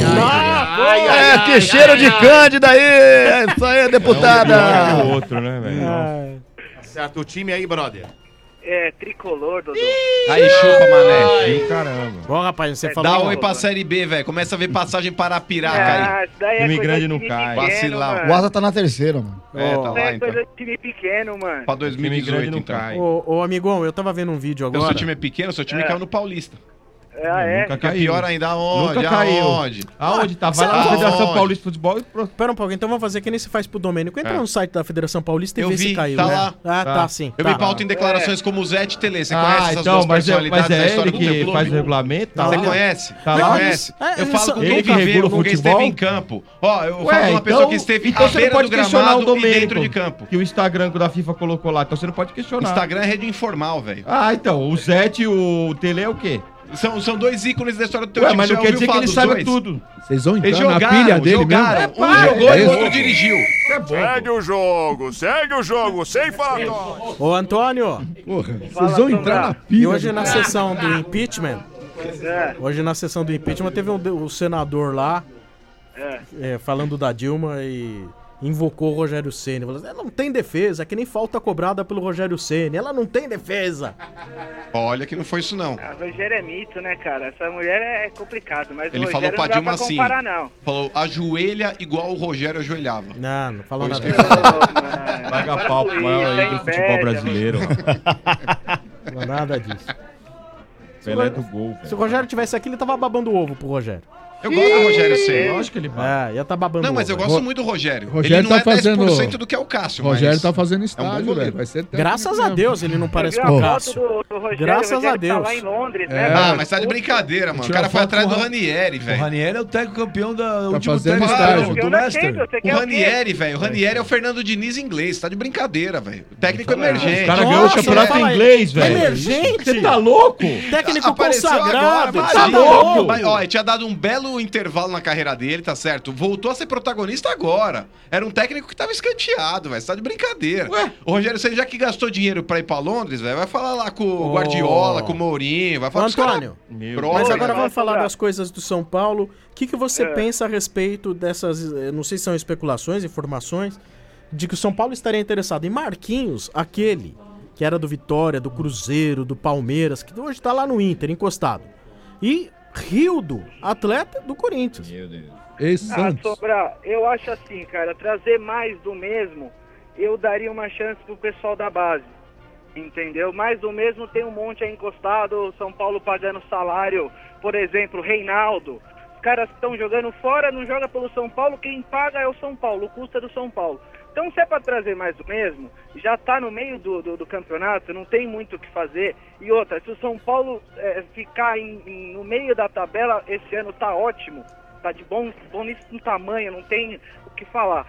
Speaker 12: Que cheiro de cândida aí! Isso aí, deputada!
Speaker 2: É o outro, né, velho?
Speaker 7: Certo, o time aí, brother.
Speaker 15: Tricolor, Dodô.
Speaker 3: Aí, chupa, mané.
Speaker 2: Caramba.
Speaker 1: Bom, rapaz, você
Speaker 3: Dá
Speaker 1: falou...
Speaker 3: oi pra Série B, velho. Começa a ver passagem para Piraca aí.
Speaker 15: Isso daí é
Speaker 2: Time
Speaker 15: coisa
Speaker 2: grande
Speaker 15: de
Speaker 2: não
Speaker 15: time
Speaker 2: cai.
Speaker 15: pequeno,
Speaker 3: Vacilar.
Speaker 15: mano.
Speaker 12: O Asa tá na terceira, mano.
Speaker 3: Tá
Speaker 15: Isso
Speaker 3: lá,
Speaker 15: é
Speaker 3: então.
Speaker 15: coisa de time pequeno, mano.
Speaker 3: Pra
Speaker 2: Time grande
Speaker 3: 2018,
Speaker 2: não
Speaker 3: então.
Speaker 2: cai.
Speaker 1: Ô, amigão, eu tava vendo um vídeo
Speaker 3: Então,
Speaker 1: agora.
Speaker 3: seu time é pequeno, seu time caiu no Paulista.
Speaker 2: Nunca
Speaker 3: Que é
Speaker 2: caiu.
Speaker 3: pior ainda, aonde?
Speaker 2: Nunca caiu.
Speaker 3: Aonde?
Speaker 2: Aonde? Tá? Vai
Speaker 1: Sabe
Speaker 2: lá na
Speaker 3: aonde?
Speaker 2: Federação Paulista de Futebol e pronto.
Speaker 1: Pera um pouco, então vamos fazer que nem se faz pro Domênico. Entra no site da Federação Paulista e
Speaker 3: Eu
Speaker 1: vê
Speaker 3: vi,
Speaker 1: se caiu,
Speaker 3: tá
Speaker 1: né?
Speaker 3: lá.
Speaker 1: Ah, tá sim.
Speaker 3: Eu
Speaker 1: tá.
Speaker 3: vi pauta em declarações como o Zé Tele. Você conhece essas
Speaker 2: então,
Speaker 3: duas
Speaker 2: mas
Speaker 3: personalidades da
Speaker 2: é
Speaker 3: história
Speaker 2: ele
Speaker 3: do teu
Speaker 2: que
Speaker 3: clube?
Speaker 2: faz o regulamento. Tá
Speaker 3: Você
Speaker 2: lá.
Speaker 3: conhece?
Speaker 2: Tá
Speaker 3: Você
Speaker 2: lá.
Speaker 3: conhece? Eu falo com
Speaker 2: Ele
Speaker 3: quem
Speaker 2: que regula
Speaker 3: viveu,
Speaker 2: o
Speaker 3: com quem
Speaker 2: futebol.
Speaker 3: esteve em campo. Ó, eu falo
Speaker 2: Ué,
Speaker 3: de uma pessoa que esteve
Speaker 2: então
Speaker 3: à
Speaker 2: você não
Speaker 3: beira do
Speaker 2: pode questionar o
Speaker 3: gramado e
Speaker 2: Domênico,
Speaker 3: dentro de campo.
Speaker 2: que o Instagram da FIFA colocou lá, então você não pode questionar.
Speaker 3: Instagram é rede informal, velho.
Speaker 2: Ah, então, o Zete e o Tele é o quê?
Speaker 3: São dois ícones da história do teu
Speaker 2: Ué,
Speaker 3: time.
Speaker 2: mas
Speaker 3: Você
Speaker 2: não quer
Speaker 3: ouviu
Speaker 2: dizer que
Speaker 3: falar
Speaker 2: ele
Speaker 3: dos
Speaker 2: saiba
Speaker 3: dois?
Speaker 2: tudo.
Speaker 13: Vocês vão
Speaker 3: Eles
Speaker 13: entrar na
Speaker 3: jogaram,
Speaker 13: pilha dele
Speaker 3: jogaram.
Speaker 13: mesmo?
Speaker 3: Um jogou e o outro dirigiu.
Speaker 9: Segue o jogo, sem falatório.
Speaker 1: Ô, Antônio,
Speaker 13: Porra, vocês vão entrar na pilha.
Speaker 1: e hoje
Speaker 13: do-
Speaker 1: na sessão do impeachment, o senador lá, falando da Dilma e invocou o Rogério Ceni. Falou assim, ela não tem defesa, é que nem falta cobrada pelo Rogério Ceni. Ela não tem defesa.
Speaker 3: Olha que não foi isso, não.
Speaker 15: A Rogério é mito, né, cara? Essa mulher é complicado, mas
Speaker 3: Ele
Speaker 15: o
Speaker 3: falou
Speaker 15: Rogério
Speaker 3: pra
Speaker 15: não dá
Speaker 3: Dilma
Speaker 15: pra
Speaker 3: assim.
Speaker 15: comparar, não.
Speaker 3: Falou, ajoelha igual o Rogério ajoelhava.
Speaker 1: Não falou
Speaker 3: Foi
Speaker 1: nada
Speaker 3: isso que ele
Speaker 1: disso.
Speaker 2: Paga pau pro maior aí do futebol brasileiro.
Speaker 1: Não é nada disso.
Speaker 2: Pelé do gol, velho.
Speaker 1: Se o Rogério tivesse aqui, ele tava babando o ovo pro Rogério.
Speaker 3: Eu gosto do Rogério Ceni.
Speaker 2: Lógico que ele vai.
Speaker 1: Ia tá babando
Speaker 3: Não,
Speaker 1: o
Speaker 3: mas eu
Speaker 1: ovo.
Speaker 3: gosto muito do Rogério.
Speaker 13: Rogério
Speaker 3: Ele não
Speaker 13: tá fazendo-
Speaker 3: 10% do que é o Cássio,
Speaker 13: Rogério
Speaker 3: mas
Speaker 13: tá fazendo
Speaker 3: é um bom
Speaker 13: estágio,
Speaker 3: goleiro.
Speaker 13: velho. Vai ser técnico
Speaker 1: Graças a
Speaker 13: mesmo.
Speaker 1: Deus ele não parece
Speaker 15: Eu
Speaker 1: com
Speaker 15: vi
Speaker 1: o
Speaker 15: a foto
Speaker 1: Cássio.
Speaker 15: do Rogério,
Speaker 1: Graças
Speaker 15: o Rogério
Speaker 1: a Deus.
Speaker 15: Tá lá em Londres,
Speaker 13: É.
Speaker 15: né?
Speaker 3: Ah, mas tá de brincadeira, mano. O
Speaker 6: Tirar
Speaker 3: cara foi
Speaker 6: foto
Speaker 3: atrás
Speaker 6: com
Speaker 3: do
Speaker 6: o
Speaker 3: Ranieri,
Speaker 6: O
Speaker 3: velho.
Speaker 6: Ranieri é o técnico campeão da último
Speaker 13: fazendo
Speaker 6: técnico
Speaker 13: estágio.
Speaker 6: do Leicester.
Speaker 15: Você
Speaker 3: O
Speaker 15: quer o quê?
Speaker 3: Ranieri, velho. O Ranieri é o Fernando Diniz inglês. Tá de brincadeira, velho. Técnico emergente.
Speaker 2: O cara ganhou o campeonato
Speaker 1: fala aí.
Speaker 2: inglês, velho.
Speaker 1: Emergente?
Speaker 2: Você tá louco?
Speaker 1: Técnico
Speaker 3: Apareceu
Speaker 1: consagrado.
Speaker 3: agora,
Speaker 1: Tá
Speaker 3: imagina.
Speaker 1: louco.
Speaker 3: Mas, ó, ele tinha dado um belo intervalo na carreira dele, tá certo? Voltou a ser protagonista agora. Era um técnico que tava escanteado, velho. Você tá de brincadeira. O Rogério Ceni, já que gastou dinheiro pra ir pra Londres, velho, vai falar lá com o Guardiola, com o Mourinho, vai falar com os
Speaker 1: Antônio,
Speaker 3: caras.
Speaker 1: mas agora
Speaker 3: velho.
Speaker 1: vamos falar das coisas do São Paulo. O que você pensa a respeito dessas, não sei se são especulações, informações, de que o São Paulo estaria interessado em Marquinhos, aquele que era do Vitória, do Cruzeiro, do Palmeiras, que hoje tá lá no Inter, encostado. E Rildo, atleta do Corinthians.
Speaker 2: Meu Deus.
Speaker 15: Sombra, eu acho assim, cara, trazer mais do mesmo, eu daria uma chance pro pessoal da base, entendeu? Mais do mesmo tem um monte aí encostado, o São Paulo pagando salário, por exemplo, Reinaldo. Os caras estão jogando fora, não joga pelo São Paulo, quem paga é o São Paulo, o custo é do São Paulo. Então, se é pra trazer mais do mesmo, já tá no meio do campeonato, não tem muito o que fazer. E outra, se o São Paulo ficar no meio da tabela, esse ano tá ótimo. Tá de bom no tamanho, não tem o que falar.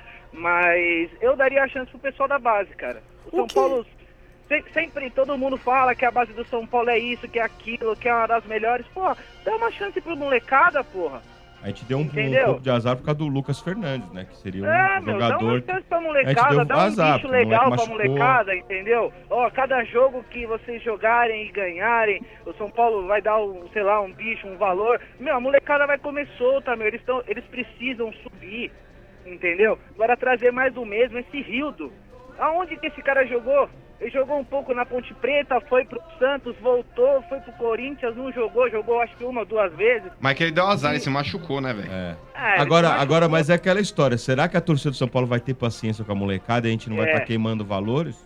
Speaker 15: Mas eu daria a chance pro pessoal da base, cara. O São Paulo, sempre todo mundo fala que a base do São Paulo é isso, que é aquilo, que é uma das melhores. Porra, dá uma chance pro molecada, porra.
Speaker 2: A gente deu um
Speaker 15: Entendeu?
Speaker 2: pouco de azar por causa do Lucas Fernandes, né? Que seria um
Speaker 15: Dá
Speaker 2: jogador.
Speaker 15: uma chance pra
Speaker 2: A gente
Speaker 15: molecada,
Speaker 2: deu
Speaker 15: dá um
Speaker 2: azar,
Speaker 15: bicho
Speaker 2: porque o
Speaker 15: legal
Speaker 2: moleque
Speaker 15: pra
Speaker 2: machucou.
Speaker 15: molecada, entendeu? Ó, cada jogo que vocês jogarem e ganharem, o São Paulo vai dar, sei lá, um bicho, um valor. Meu, a molecada vai comer solta, meu. Eles precisam subir, entendeu? Agora trazer mais do mesmo, esse Rildo. Aonde que esse cara jogou? Ele jogou um pouco na Ponte Preta, foi pro Santos, voltou, foi pro Corinthians, não jogou acho que uma ou duas vezes.
Speaker 3: Mas que ele deu azar, ele se machucou, né, velho?
Speaker 15: Ah, ele
Speaker 2: Agora, mas é aquela história. Será que a torcida do São Paulo vai ter paciência com a molecada e a gente não vai
Speaker 15: É.
Speaker 2: estar queimando valores?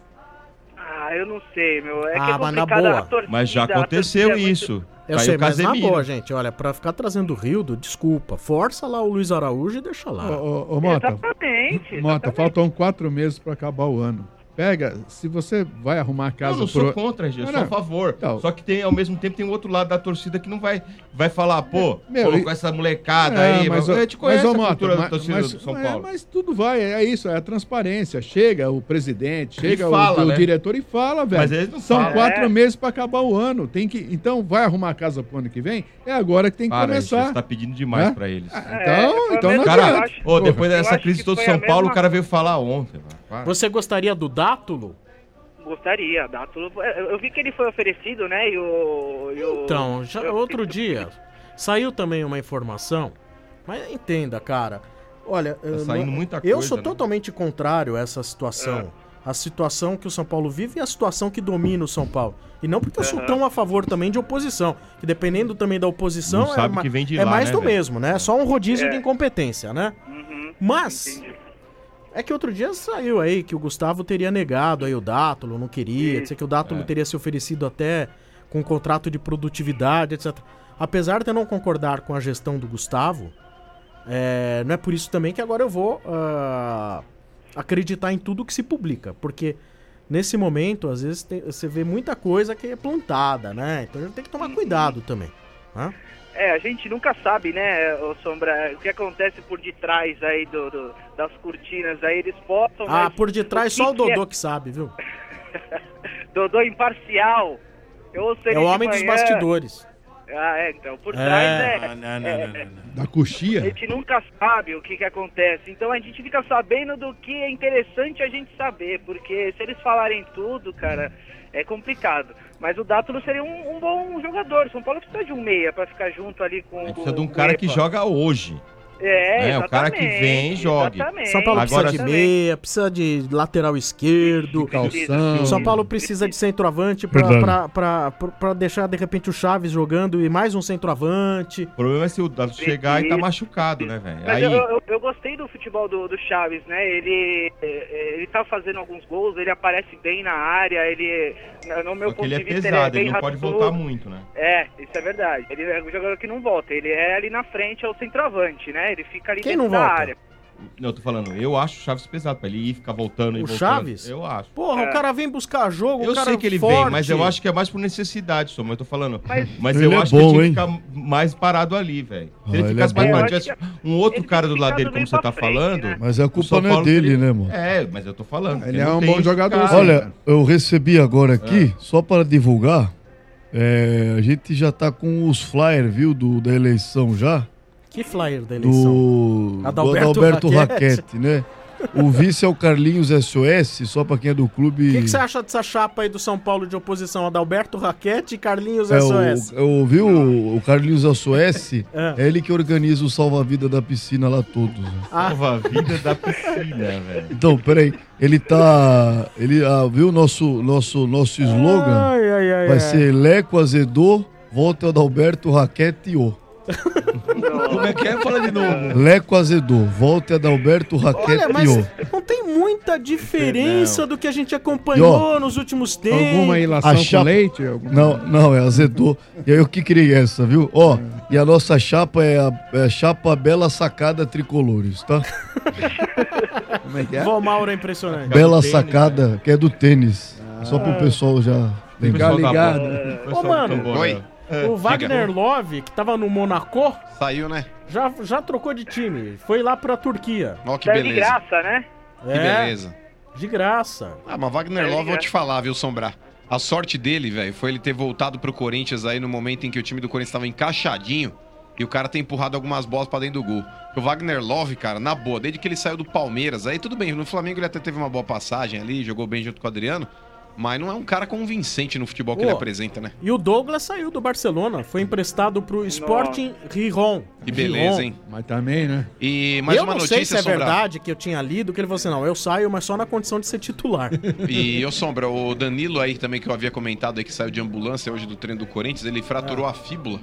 Speaker 15: Ah, eu não sei, meu. É que é
Speaker 1: mas na
Speaker 15: complicado
Speaker 1: boa.
Speaker 15: a torcida,
Speaker 2: Mas já
Speaker 15: a
Speaker 2: aconteceu
Speaker 15: torcida é muito-
Speaker 2: isso.
Speaker 1: Eu
Speaker 2: Caiu
Speaker 1: sei,
Speaker 2: o
Speaker 1: mas na
Speaker 2: Casemiro.
Speaker 1: boa, gente, olha, pra ficar trazendo o Rildo, desculpa, força lá o Luiz Araújo e deixa lá.
Speaker 13: Ô, Mota,
Speaker 15: Exatamente.
Speaker 13: Mota, faltam 4 meses pra acabar o ano. Pega, se você vai arrumar a casa
Speaker 2: Eu não sou contra, eu sou a favor.
Speaker 13: Então.
Speaker 2: Só que tem, ao mesmo tempo tem um outro lado da torcida que não vai falar, pô,
Speaker 13: Meu,
Speaker 2: colocou
Speaker 13: e-
Speaker 2: essa molecada aí.
Speaker 13: mas,
Speaker 2: a gente conhece
Speaker 13: ô,
Speaker 2: a
Speaker 13: Mota,
Speaker 2: cultura da
Speaker 13: mas-
Speaker 2: torcida
Speaker 13: mas-
Speaker 2: do São
Speaker 13: é,
Speaker 2: Paulo.
Speaker 13: mas tudo vai, é isso, é a transparência. Chega o presidente, chega
Speaker 2: fala,
Speaker 13: o
Speaker 2: né?
Speaker 13: diretor e fala, velho.
Speaker 2: Mas eles não
Speaker 13: São
Speaker 2: falam.
Speaker 13: 4 meses pra acabar o ano. Tem que, então, vai arrumar a casa pro ano que vem? É agora que tem que
Speaker 2: Para,
Speaker 13: começar.
Speaker 2: você tá pedindo demais
Speaker 13: Né?
Speaker 2: pra eles.
Speaker 13: Então não
Speaker 2: cara,
Speaker 13: adianta.
Speaker 2: ô, depois
Speaker 15: Eu
Speaker 2: dessa
Speaker 15: acho
Speaker 2: crise
Speaker 15: que
Speaker 2: todo
Speaker 15: foi
Speaker 2: São
Speaker 15: a
Speaker 2: Paulo,
Speaker 15: mesma-
Speaker 2: o cara veio falar ontem. Para.
Speaker 1: Você gostaria do Dátulo?
Speaker 15: Gostaria, Dátulo. Eu vi que ele foi oferecido, né?
Speaker 1: Então, outro dia saiu também uma informação, mas entenda, cara. Olha,
Speaker 2: saindo muita
Speaker 1: eu
Speaker 2: coisa,
Speaker 1: sou
Speaker 2: né?
Speaker 1: totalmente contrário a essa situação. A situação que o São Paulo vive e a situação que domina o São Paulo. E não porque eu sou tão a favor também de oposição. Que dependendo também da oposição,
Speaker 2: Não sabe que vem de
Speaker 1: é
Speaker 2: lá,
Speaker 1: mais
Speaker 2: né,
Speaker 1: do
Speaker 2: velho?
Speaker 1: mesmo, né? É só um rodízio de incompetência, né?
Speaker 15: Uhum.
Speaker 1: Mas é que outro dia saiu aí que o Gustavo teria negado aí o Dátulo, não queria, disse que o Dátulo teria se oferecido até com um contrato de produtividade, etc. Apesar de eu não concordar com a gestão do Gustavo, não é por isso também que agora eu vou acreditar em tudo que se publica, porque nesse momento, às vezes, você vê muita coisa que é plantada, né? Então a gente tem que tomar cuidado também, né?
Speaker 15: A gente nunca sabe, né, ô Sombra, o que acontece por detrás aí das cortinas aí, eles postam... mas
Speaker 1: por detrás só o
Speaker 15: que
Speaker 1: Dodô que sabe, viu?
Speaker 15: Dodô imparcial. Eu ouço ele
Speaker 1: É o
Speaker 15: de
Speaker 1: homem dos
Speaker 15: manhã.
Speaker 1: bastidores.
Speaker 15: Então, por trás
Speaker 13: Da coxia?
Speaker 15: a gente nunca sabe o que acontece. Então a gente fica sabendo do que é interessante a gente saber, porque se eles falarem tudo, cara, é complicado. Mas o Dátulo seria um bom jogador. São Paulo precisa de um meia pra ficar junto ali com o...
Speaker 2: Precisa de um cara que joga hoje. O cara que vem e joga.
Speaker 1: São Paulo precisa de meia, precisa de lateral esquerdo.
Speaker 13: Calção.
Speaker 1: São Paulo precisa de centroavante pra deixar, de repente, o Chaves jogando e mais um centroavante.
Speaker 2: O problema é se o Dado chegar e tá machucado, né, velho?
Speaker 15: Mas eu gostei do futebol do Chaves, né? Ele tá fazendo alguns gols, ele aparece bem na área, no meu ponto de vista,
Speaker 2: ele é pesado,
Speaker 15: ele
Speaker 2: não pode voltar muito, né?
Speaker 15: Isso é verdade. Ele é um jogador que não volta, ele é ali na frente, é o centroavante, né? Ele fica ali dentro da área.
Speaker 2: Não, eu tô falando, eu acho o Chaves pesado, pra ele ir ficar voltando e voltando.
Speaker 1: Chaves?
Speaker 2: Eu acho.
Speaker 1: Porra, o cara vem buscar jogo,
Speaker 2: eu
Speaker 1: o cara
Speaker 2: sei que ele
Speaker 1: forte.
Speaker 2: vem, mas eu acho que é mais por necessidade, só, mas eu tô falando. Mas
Speaker 4: ele
Speaker 2: eu
Speaker 4: é
Speaker 2: acho
Speaker 4: bom,
Speaker 2: que ele
Speaker 4: hein?
Speaker 2: tinha que ficar mais parado ali, velho. Se ele
Speaker 4: ele
Speaker 2: ficasse
Speaker 4: é
Speaker 2: mais
Speaker 4: bom.
Speaker 2: parado, tivesse um outro cara do lado dele, como você tá falando.
Speaker 15: né?
Speaker 4: Mas a culpa não é dele, né, mano?
Speaker 2: Mas eu tô falando.
Speaker 13: Ele é um bom jogador.
Speaker 4: Olha, eu recebi agora aqui, só para divulgar, a gente já tá com os flyers, viu, da eleição já.
Speaker 1: Que flyer da eleição?
Speaker 4: Do Adalberto Raquete, né? O vice é o Carlinhos SOS, só pra quem é do clube.
Speaker 1: O que você acha dessa chapa aí do São Paulo de oposição? Adalberto Raquete e Carlinhos SOS.
Speaker 4: Eu vi o Carlinhos SOS, é ele que organiza o salva-vida da piscina lá todos. Né?
Speaker 2: Salva-vida da piscina, velho.
Speaker 4: Então, peraí, ele tá. Viu o nosso slogan? Vai ser Leco Azedô, volta o Adalberto Raquete O.
Speaker 6: Como é que é? Fala de novo.
Speaker 4: Leco Azedô, volta Adalberto Raquete
Speaker 1: Olha, mas
Speaker 4: O.
Speaker 1: não tem muita diferença do que a gente acompanhou nos últimos tempos.
Speaker 13: Alguma ilação com leite?
Speaker 4: Não, é azedô. E aí eu que criei essa, viu? E a nossa chapa é a chapa Bela Sacada Tricolores, tá?
Speaker 1: Como é que é? Vó Mauro é impressionante.
Speaker 4: Bela Sacada, que é do tênis. Só pro pessoal já
Speaker 13: ficar ligado.
Speaker 1: Ô, mano,
Speaker 3: Oi.
Speaker 1: O Wagner Love, que tava no Monaco,
Speaker 3: saiu, né?
Speaker 1: Já trocou de time. Foi lá pra Turquia.
Speaker 3: Ó, que beleza.
Speaker 15: De graça, né?
Speaker 3: Que beleza.
Speaker 1: De graça.
Speaker 3: Mas Wagner Love, vou te falar, viu, Sombrar? A sorte dele, velho, foi ele ter voltado pro Corinthians aí no momento em que o time do Corinthians tava encaixadinho e o cara ter empurrado algumas bolas pra dentro do gol. O Wagner Love, cara, na boa, desde que ele saiu do Palmeiras, aí tudo bem, no Flamengo ele até teve uma boa passagem ali, jogou bem junto com o Adriano, mas não é um cara convincente no futebol que ele apresenta, né?
Speaker 1: E o Douglas saiu do Barcelona, foi emprestado pro Sporting Gijón.
Speaker 3: Que beleza, hein?
Speaker 13: Mas também, né?
Speaker 3: E mais uma notícia,
Speaker 1: Eu não sei se é
Speaker 3: Sombra.
Speaker 1: verdade que eu tinha lido, que ele falou assim, não, eu saio, mas só na condição de ser titular.
Speaker 3: E, Sombra, o Danilo aí também, que eu havia comentado aí, que saiu de ambulância hoje do treino do Corinthians, ele fraturou a fíbula.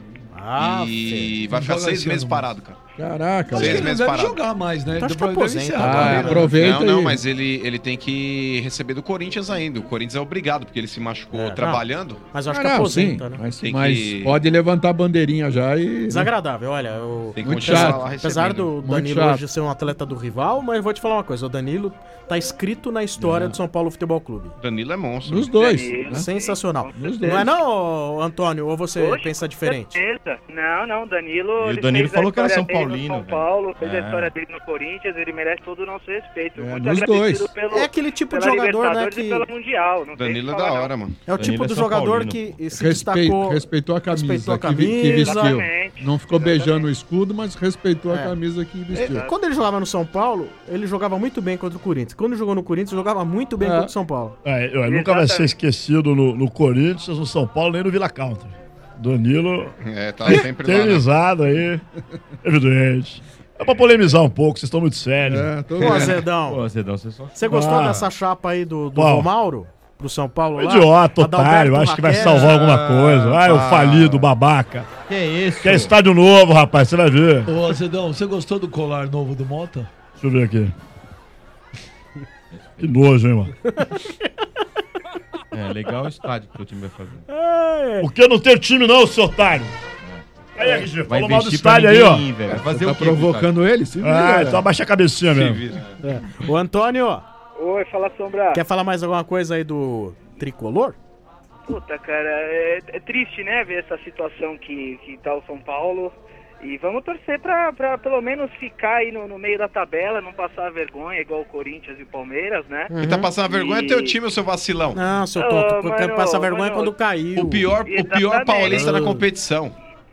Speaker 3: E vai ficar 6 meses parado, cara.
Speaker 13: Caraca,
Speaker 3: 6 meses parado.
Speaker 6: Deve jogar mais, né?
Speaker 1: Acho que aposenta.
Speaker 13: Aproveita.
Speaker 3: Não, mas ele tem que receber do Corinthians ainda. O Corinthians é obrigado, porque ele se machucou trabalhando.
Speaker 1: Não, mas eu acho que aposenta, né?
Speaker 13: Mas pode levantar a bandeirinha já e...
Speaker 1: Desagradável, olha. Eu...
Speaker 3: Tem que
Speaker 13: muito
Speaker 3: continuar
Speaker 13: chato.
Speaker 3: lá
Speaker 1: Apesar do
Speaker 13: Muito
Speaker 1: Danilo
Speaker 13: chato.
Speaker 1: hoje ser um atleta do rival, mas eu vou te falar uma coisa, o Danilo tá escrito na história do São Paulo Futebol Clube.
Speaker 3: Danilo é monstro.
Speaker 13: Nos dois.
Speaker 15: Danilo.
Speaker 13: Né?
Speaker 1: Sensacional.
Speaker 13: Nos dois.
Speaker 1: Não é não, Antônio? Ou você
Speaker 15: Oxe,
Speaker 1: pensa diferente?
Speaker 15: Certeza. Não, Danilo...
Speaker 2: E o
Speaker 15: ele
Speaker 2: Danilo
Speaker 15: fez a
Speaker 2: falou que era
Speaker 15: história
Speaker 2: São
Speaker 15: dele no
Speaker 2: Paulino,
Speaker 15: São
Speaker 2: velho.
Speaker 15: Paulo, fez a
Speaker 2: É.
Speaker 15: história dele no Corinthians, ele merece todo o nosso respeito. Muito
Speaker 13: nos
Speaker 15: agradecido
Speaker 13: dois.
Speaker 15: pelo,
Speaker 1: É aquele tipo de
Speaker 15: pela
Speaker 1: jogador, né,
Speaker 15: Libertadores
Speaker 1: que...
Speaker 15: e pelo Mundial. Não tem
Speaker 3: Danilo
Speaker 15: o
Speaker 3: é
Speaker 15: que
Speaker 3: da
Speaker 15: falar,
Speaker 3: hora, mano.
Speaker 1: É o
Speaker 2: Danilo
Speaker 1: tipo
Speaker 2: é
Speaker 1: do
Speaker 2: São
Speaker 1: jogador
Speaker 2: Paulino.
Speaker 1: que se destacou...
Speaker 13: Respeitou a camisa,
Speaker 1: respeitou a
Speaker 13: que vestiu.
Speaker 15: Exatamente.
Speaker 13: Não ficou beijando o escudo, mas respeitou a
Speaker 1: É.
Speaker 13: camisa que vestiu.
Speaker 1: Quando ele jogava no São Paulo, ele jogava muito bem contra o Corinthians. Quando ele jogou no Corinthians, ele jogava muito bem contra o São Paulo.
Speaker 4: Nunca vai ser esquecido no Corinthians, no São Paulo, nem no Vila Country. Danilo,
Speaker 3: Tá sempre lá, né?
Speaker 4: eternizado aí, evidente. É pra polemizar um pouco, vocês estão muito sérios.
Speaker 1: Pô, Azedão,
Speaker 2: Pô, Zedão, você só...
Speaker 1: você gostou dessa chapa aí do
Speaker 4: Qual?
Speaker 1: Vô Mauro? Pro São Paulo lá?
Speaker 4: Idiota, otário,
Speaker 1: Adalberto
Speaker 4: acho que vai
Speaker 1: Raquete.
Speaker 4: salvar alguma coisa. Ai, o falido, babaca.
Speaker 2: Que isso?
Speaker 4: Quer estádio novo, rapaz, você vai ver.
Speaker 6: Ô, Azedão, você gostou do colar novo do Mota?
Speaker 4: Deixa eu ver aqui. Que nojo, hein, mano.
Speaker 2: É, legal o estádio que o time vai fazer.
Speaker 4: Por que não ter time não, seu otário? Aí, RG,
Speaker 2: Vai
Speaker 4: falou mal do
Speaker 2: investir pra
Speaker 4: estádio aí, ó.
Speaker 2: ninguém, velho. Vai fazer
Speaker 13: Tá
Speaker 2: o quê?
Speaker 13: provocando ele? Se vira,
Speaker 4: Então abaixa a cabecinha
Speaker 3: Se
Speaker 4: mesmo.
Speaker 3: vira.
Speaker 1: O Antônio,
Speaker 15: Oi, fala Sombra.
Speaker 1: quer falar mais alguma coisa aí do tricolor?
Speaker 15: Puta, cara, é triste, né, ver essa situação que tá o São Paulo. E vamos torcer pra pelo menos ficar aí no meio da tabela, não passar vergonha, igual o Corinthians e o Palmeiras, né?
Speaker 3: Quem tá passando vergonha é teu time, o seu vacilão.
Speaker 1: Não, seu tonto, quer passar vergonha quando caiu.
Speaker 3: O pior paulista na competição.
Speaker 15: Não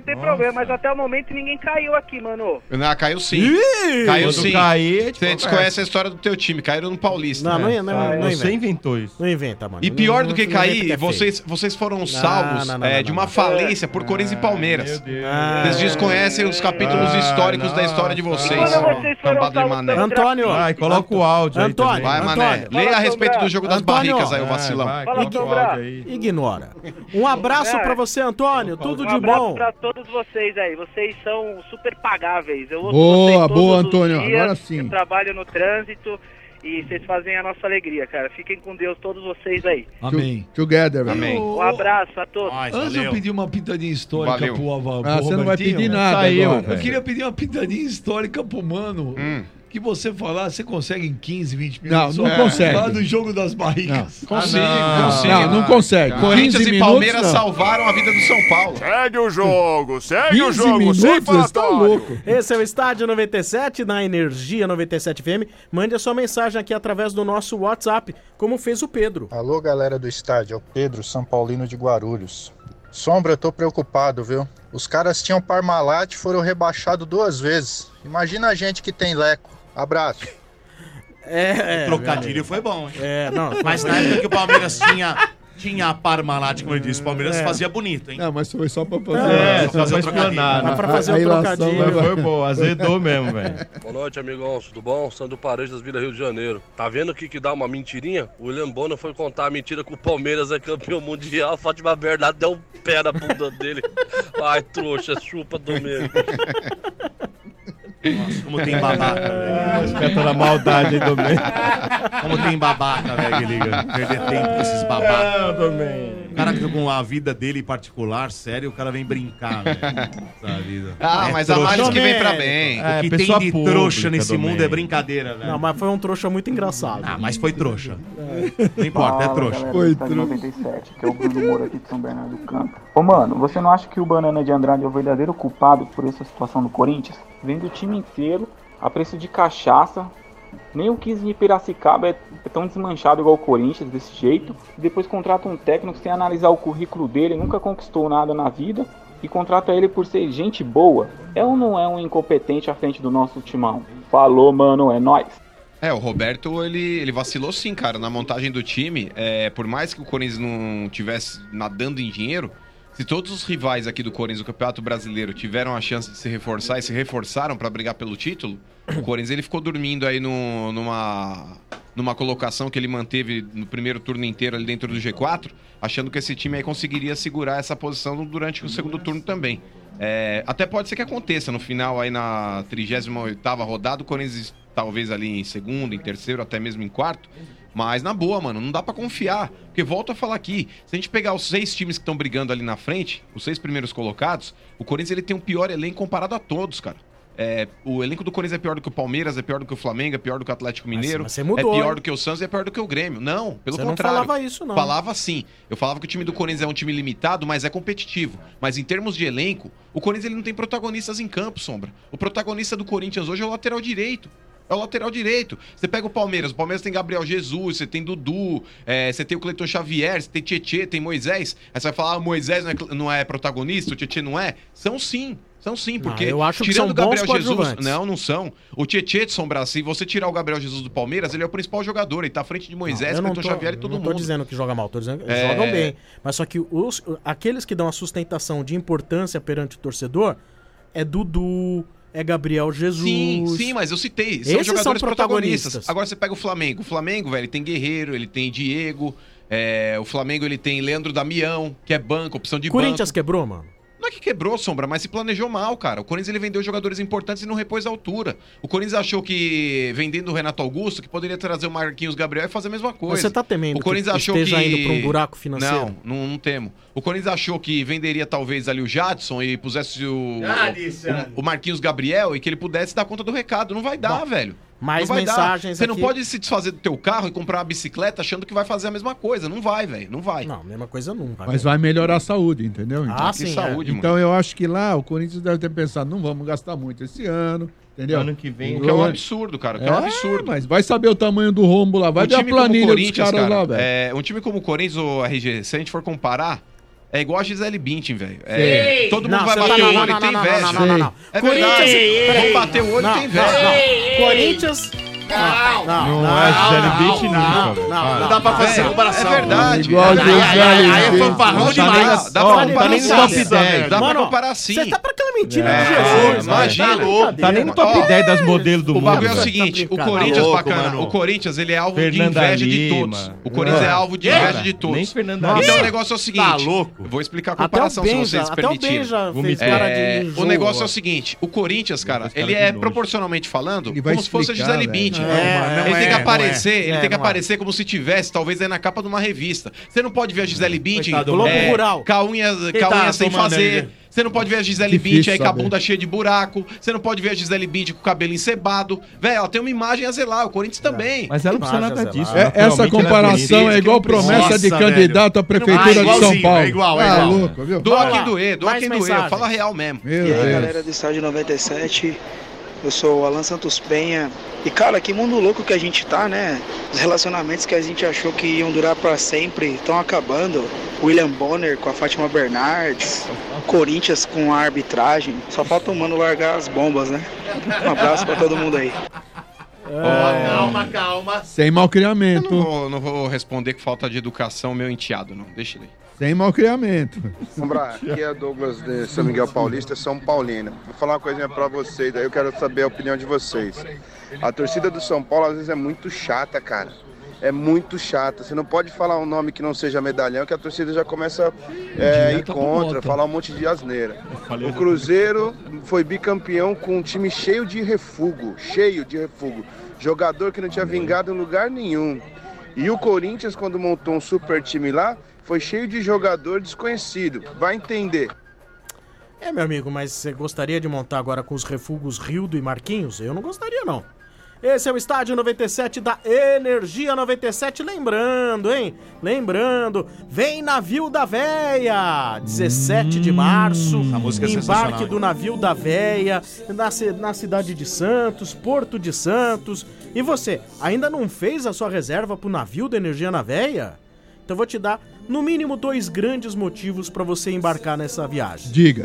Speaker 15: tem problema, mas até o momento ninguém caiu aqui, mano.
Speaker 3: Não, caiu sim.
Speaker 2: Ih,
Speaker 3: Caiu
Speaker 2: quando
Speaker 3: sim.
Speaker 2: cair,
Speaker 3: Você desconhece a história do teu time, caíram no Paulista.
Speaker 1: Não
Speaker 2: Você inventou isso.
Speaker 1: Não inventa, mano.
Speaker 3: E pior do que
Speaker 1: Não inventa
Speaker 3: cair,
Speaker 1: que é feio.
Speaker 3: vocês foram salvos de uma falência por Corinthians e Palmeiras. Vocês desconhecem os capítulos históricos da história de vocês. Cambada de Mané.
Speaker 1: Antônio.
Speaker 2: Vai, coloca o áudio aí.
Speaker 1: Antônio.
Speaker 3: Vai, Mané. Leia a respeito do jogo das
Speaker 1: Antônio.
Speaker 3: barricas aí, o vacilão.
Speaker 1: Ignora. Um abraço pra você, Antônio. Tudo de
Speaker 15: Um abraço
Speaker 1: bom.
Speaker 15: pra todos vocês aí. Vocês são super pagáveis. Eu ouço
Speaker 13: Boa,
Speaker 15: vocês todos
Speaker 13: boa,
Speaker 15: os
Speaker 13: Antônio.
Speaker 15: dias.
Speaker 13: Agora sim.
Speaker 15: Eu trabalho no trânsito e vocês fazem a nossa alegria, cara. Fiquem com Deus todos vocês aí.
Speaker 6: Amém.
Speaker 13: Together, velho.
Speaker 3: Amém.
Speaker 15: Um abraço a todos.
Speaker 6: Antes eu pedi uma pitadinha histórica
Speaker 3: Valeu.
Speaker 6: pro
Speaker 13: Você não vai
Speaker 6: Robertinho.
Speaker 13: pedir nada
Speaker 2: Saiu,
Speaker 13: agora.
Speaker 6: Eu
Speaker 2: velho.
Speaker 6: queria pedir uma pitadinha histórica pro mano. Que você falar, você consegue em 15, 20 minutos?
Speaker 13: Não consegue.
Speaker 6: Lá do jogo das barricas.
Speaker 3: Consigo.
Speaker 13: Não consegue.
Speaker 3: Corinthians
Speaker 13: 15
Speaker 3: e
Speaker 13: minutos,
Speaker 3: Palmeiras
Speaker 13: não.
Speaker 3: salvaram a vida do São Paulo.
Speaker 9: Segue o jogo, segue o
Speaker 13: 15
Speaker 9: jogo,
Speaker 13: minutos,
Speaker 9: sem
Speaker 13: você tá
Speaker 9: falatório.
Speaker 13: louco.
Speaker 1: Esse é o Estádio 97 na Energia 97 FM. Mande a sua mensagem aqui através do nosso WhatsApp, como fez o Pedro.
Speaker 16: Alô, galera do estádio, é o Pedro, São Paulino de Guarulhos. Sombra, eu tô preocupado, viu? Os caras tinham Parmalat e foram rebaixados 2 vezes. Imagina a gente que tem Leco. Abraço.
Speaker 7: O trocadilho foi bom, hein?
Speaker 1: Não,
Speaker 7: Mas na época que o Palmeiras tinha a Parmalat, como eu disse, o Palmeiras fazia bonito, hein?
Speaker 13: Não, mas foi só pra fazer.
Speaker 7: só fazer o trocadilho.
Speaker 1: Dá pra fazer
Speaker 13: A
Speaker 1: o
Speaker 13: ilação
Speaker 1: trocadilho.
Speaker 2: Foi bom, azedou mesmo, velho.
Speaker 17: Boa noite, amigão. Tudo bom? Sandro Paredes das Vilas Rio de Janeiro. Tá vendo que dá uma mentirinha? O William Bonner foi contar a mentira que o Palmeiras é campeão mundial. A Fátima Bernardo deu um pé na bunda dele. Ai, trouxa, chupa domingo.
Speaker 7: Nossa, como tem babaca, velho.
Speaker 2: Espeta na maldade aí, Domênico.
Speaker 7: Como tem babaca, velho, que liga. Perder tempo com esses babacas.
Speaker 2: Não, Domênico.
Speaker 7: O cara que com a vida dele em particular, sério, o cara vem brincar, velho. Sabe?
Speaker 3: Mas a análise que vem pra bem.
Speaker 7: O que tem
Speaker 2: pessoa
Speaker 7: de
Speaker 2: pública,
Speaker 7: trouxa nesse
Speaker 2: Domênico.
Speaker 7: mundo é brincadeira, velho.
Speaker 1: Não, mas foi um trouxa muito engraçado.
Speaker 7: Mas foi trouxa. Não importa, é trouxa.
Speaker 16: Foi 97, que é o Bruno Moura aqui de São Bernardo do Campo. Ô, mano, você não acha que o Banana de Andrade é o verdadeiro culpado por essa situação do Corinthians? Vendo o time inteiro a preço de cachaça. Nem o 15 de Piracicaba é tão desmanchado igual o Corinthians, desse jeito. Depois contrata um técnico sem analisar o currículo dele, nunca conquistou nada na vida. E contrata ele por ser gente boa. É ou não é um incompetente à frente do nosso timão? Falou, mano, é nóis.
Speaker 3: O Roberto, ele vacilou sim, cara, na montagem do time. Por mais que o Corinthians não tivesse nadando em dinheiro, se todos os rivais aqui do Corinthians do Campeonato Brasileiro tiveram a chance de se reforçar e se reforçaram para brigar pelo título, o Corinthians ele ficou dormindo aí numa colocação que ele manteve no primeiro turno inteiro ali dentro do G4, achando que esse time aí conseguiria segurar essa posição durante o segundo turno também. Até pode ser que aconteça no final aí na 38ª rodada, o Corinthians talvez ali em segundo, em terceiro, até mesmo em quarto. Mas na boa, mano, não dá pra confiar. Porque volto a falar aqui, se a gente pegar os 6 times que estão brigando ali na frente, os 6 primeiros colocados, o Corinthians ele tem um pior elenco comparado a todos, cara. O elenco do Corinthians é pior do que o Palmeiras, é pior do que o Flamengo, é pior do que o Atlético Mineiro,
Speaker 1: mas você mudou,
Speaker 3: é pior
Speaker 1: hein?
Speaker 3: do que o Santos e é pior do que o Grêmio. Não, pelo
Speaker 1: Você
Speaker 3: contrário.
Speaker 1: não falava isso, não.
Speaker 3: Falava sim. Eu falava que o time do Corinthians é um time limitado, mas é competitivo. Mas em termos de elenco, o Corinthians ele não tem protagonistas em campo, Sombra. O protagonista do Corinthians hoje é o lateral direito. É o lateral direito. Você pega o Palmeiras tem Gabriel Jesus, você tem Dudu, você tem o Cleiton Xavier, você tem Tietê, tem Moisés. Aí você vai falar, Moisés não é protagonista, o Tietê não é? São sim, porque
Speaker 1: eu acho que
Speaker 3: tirando
Speaker 1: são
Speaker 3: o Gabriel
Speaker 1: bons
Speaker 3: Jesus,
Speaker 1: coadjuvantes.
Speaker 3: não são. O Tietê de Sombra, se você tirar o Gabriel Jesus do Palmeiras, ele é o principal jogador, ele tá à frente de Moisés, Cleiton Xavier e todo mundo.
Speaker 1: Não tô dizendo que joga mal, tô dizendo que eles jogam bem. Mas só que aqueles que dão a sustentação de importância perante o torcedor é Dudu, é Gabriel Jesus.
Speaker 3: Sim, mas eu citei. São
Speaker 1: Esses
Speaker 3: jogadores
Speaker 1: são
Speaker 3: protagonistas. Agora você pega o Flamengo. O Flamengo, velho, ele tem Guerreiro, ele tem Diego. O Flamengo, ele tem Leandro Damião, que é banco, opção de
Speaker 1: Corinthians
Speaker 3: banco.
Speaker 1: quebrou, mano?
Speaker 3: Não é que quebrou, Sombra, mas se planejou mal, cara. O Corinthians ele vendeu jogadores importantes e não repôs a altura. O Corinthians achou que, vendendo o Renato Augusto, que poderia trazer o Marquinhos Gabriel e fazer a mesma coisa.
Speaker 1: Você tá temendo
Speaker 3: o Corinthians
Speaker 1: que
Speaker 3: achou
Speaker 1: esteja
Speaker 3: que...
Speaker 1: indo pra um buraco financeiro?
Speaker 3: Não temo. O Corinthians achou que venderia talvez ali o Jadson e pusesse o Marquinhos Gabriel e que ele pudesse dar conta do recado. Não vai dar, velho.
Speaker 1: Mais
Speaker 3: não vai
Speaker 1: mensagens
Speaker 3: dar. Você
Speaker 1: aqui.
Speaker 3: não pode se desfazer do teu carro e comprar uma bicicleta achando que vai fazer a mesma coisa. Não vai, velho. Não vai.
Speaker 1: Não, a mesma coisa não vai.
Speaker 13: Mas vai melhorar a saúde, entendeu? Então,
Speaker 1: sim.
Speaker 3: Saúde,
Speaker 13: então eu acho que lá o Corinthians deve ter pensado, não vamos gastar muito esse ano, entendeu?
Speaker 2: Ano que vem.
Speaker 3: O que é um absurdo, cara. O que é um absurdo.
Speaker 13: Mas vai saber o tamanho do rombo lá, vai ver a planilha dos caras lá, velho.
Speaker 3: Um time como o Corinthians, o RG, se a gente for comparar, É igual a Gisele Bündchen, velho.
Speaker 1: Ei!
Speaker 3: Todo mundo
Speaker 1: Não,
Speaker 3: vai
Speaker 1: você
Speaker 3: bater
Speaker 1: tá-
Speaker 3: o
Speaker 1: não,
Speaker 3: olho e
Speaker 1: não,
Speaker 3: tem
Speaker 1: não,
Speaker 3: inveja.
Speaker 1: não.
Speaker 3: É verdade. Vamos bater o olho e tem inveja.
Speaker 1: Corinthians...
Speaker 2: Não é Gisele Bündchen nunca.
Speaker 11: Não dá pra fazer comparação.
Speaker 3: É verdade.
Speaker 4: Igual a Gisele
Speaker 11: Aí é fanfarrão demais.
Speaker 3: Dá pra
Speaker 2: Tá nem no top 10.
Speaker 3: Dá pra comparar sim.
Speaker 1: Você tá pra aquela mentira de Jesus.
Speaker 3: Imagina.
Speaker 2: Tá nem no top 10 das modelos do
Speaker 3: O
Speaker 2: mundo.
Speaker 3: bagulho é o
Speaker 2: velho.
Speaker 3: seguinte, o
Speaker 1: Tá
Speaker 3: Corinthians,
Speaker 11: louco,
Speaker 3: bacana,
Speaker 11: mano.
Speaker 3: o Corinthians, ele é alvo
Speaker 2: Fernanda
Speaker 3: de inveja de
Speaker 2: Lima.
Speaker 3: todos. O Corinthians é alvo de inveja de
Speaker 2: Nem
Speaker 3: todos.
Speaker 2: Fernanda
Speaker 3: Então
Speaker 2: Lima.
Speaker 3: o negócio é o seguinte,
Speaker 11: Tá louco?
Speaker 3: vou explicar a
Speaker 1: Até o
Speaker 3: comparação se
Speaker 1: Benja,
Speaker 3: vocês
Speaker 1: até o
Speaker 3: permitirem.
Speaker 1: Benja fez
Speaker 2: Vomitou.
Speaker 1: cara de enjoo.
Speaker 3: O negócio é o seguinte, o Corinthians, cara,
Speaker 2: Os caras
Speaker 3: ele
Speaker 2: de
Speaker 3: é
Speaker 2: nojo.
Speaker 3: proporcionalmente falando,
Speaker 13: Ele vai
Speaker 3: como se fosse a
Speaker 13: explicar,
Speaker 3: Gisele
Speaker 13: velho.
Speaker 3: Bündchen.
Speaker 1: Não
Speaker 3: Ele tem que
Speaker 1: é,
Speaker 3: aparecer,
Speaker 1: não é.
Speaker 3: ele tem que
Speaker 1: Não é.
Speaker 3: aparecer como se tivesse, talvez aí na capa de uma revista. Você não pode ver a Gisele Bündchen
Speaker 2: Coitado,
Speaker 1: Globo Rural.
Speaker 3: com a unha
Speaker 11: tá
Speaker 3: sem
Speaker 11: tomando
Speaker 3: fazer.
Speaker 11: ele?
Speaker 3: Você não pode ver a Gisele
Speaker 13: Difícil
Speaker 3: Bündchen aí com a
Speaker 13: saber.
Speaker 3: bunda cheia de buraco. Você não pode ver a Gisele Bündchen com o cabelo encebado. Velho, ela tem uma imagem a zelar. O Corinthians também.
Speaker 2: Mas ela não precisa
Speaker 1: Imagem,
Speaker 2: nada
Speaker 1: sei lá.
Speaker 2: disso.
Speaker 13: Essa
Speaker 2: Naturalmente, ela
Speaker 13: comparação
Speaker 2: bonita.
Speaker 13: é igual promessa de
Speaker 11: Nossa,
Speaker 13: candidato à prefeitura de São
Speaker 11: igualzinho,
Speaker 13: Paulo.
Speaker 11: é igual.
Speaker 13: Tá louco, viu?
Speaker 3: Doa
Speaker 1: Vamos
Speaker 3: quem
Speaker 1: lá.
Speaker 3: doer, doa
Speaker 1: Mais
Speaker 3: quem doer.
Speaker 1: mensagens.
Speaker 3: Fala real mesmo.
Speaker 13: Meu
Speaker 18: E aí,
Speaker 13: Deus.
Speaker 18: galera do Estádio 97, eu sou o Alan Santos Penha. E cara, que mundo louco que a gente tá, né? Os relacionamentos que a gente achou que iam durar pra sempre estão acabando. William Bonner com a Fátima Bernardes, Corinthians com a arbitragem. Só falta o mano largar as bombas, né? Um abraço pra todo mundo aí.
Speaker 11: Calma.
Speaker 13: Sem
Speaker 3: Eu
Speaker 13: malcriamento.
Speaker 3: não vou responder com falta de educação, meu enteado, não. Deixa ele aí.
Speaker 13: Sem malcriamento.
Speaker 19: Sombra, aqui é Douglas de São Miguel Paulista, São Paulino. Vou falar uma coisinha pra vocês, aí eu quero saber a opinião de vocês. A torcida do São Paulo às vezes é muito chata, cara. É muito chata. Você não pode falar um nome que não seja medalhão, que a torcida já começa a ir contra, falar um monte de asneira. O Cruzeiro foi bicampeão com um time cheio de refúgio. Jogador que não tinha vingado em lugar nenhum. E o Corinthians, quando montou um super time lá, foi cheio de jogador desconhecido. Vai entender.
Speaker 1: É, meu amigo, mas você gostaria de montar agora com os refugos Rildo e Marquinhos? Eu não gostaria, não. Esse é o Estádio 97 da Energia 97. Lembrando, hein? Lembrando, vem Navio da Véia, 17 de março.
Speaker 11: Essa música é sensacional,
Speaker 1: embarque
Speaker 11: hein?
Speaker 1: do Navio da Véia na cidade de Santos, Porto de Santos. E você, ainda não fez a sua reserva pro Navio da Energia na Véia? Então eu vou te dar, no mínimo, 2 grandes motivos para você embarcar nessa viagem.
Speaker 13: Diga.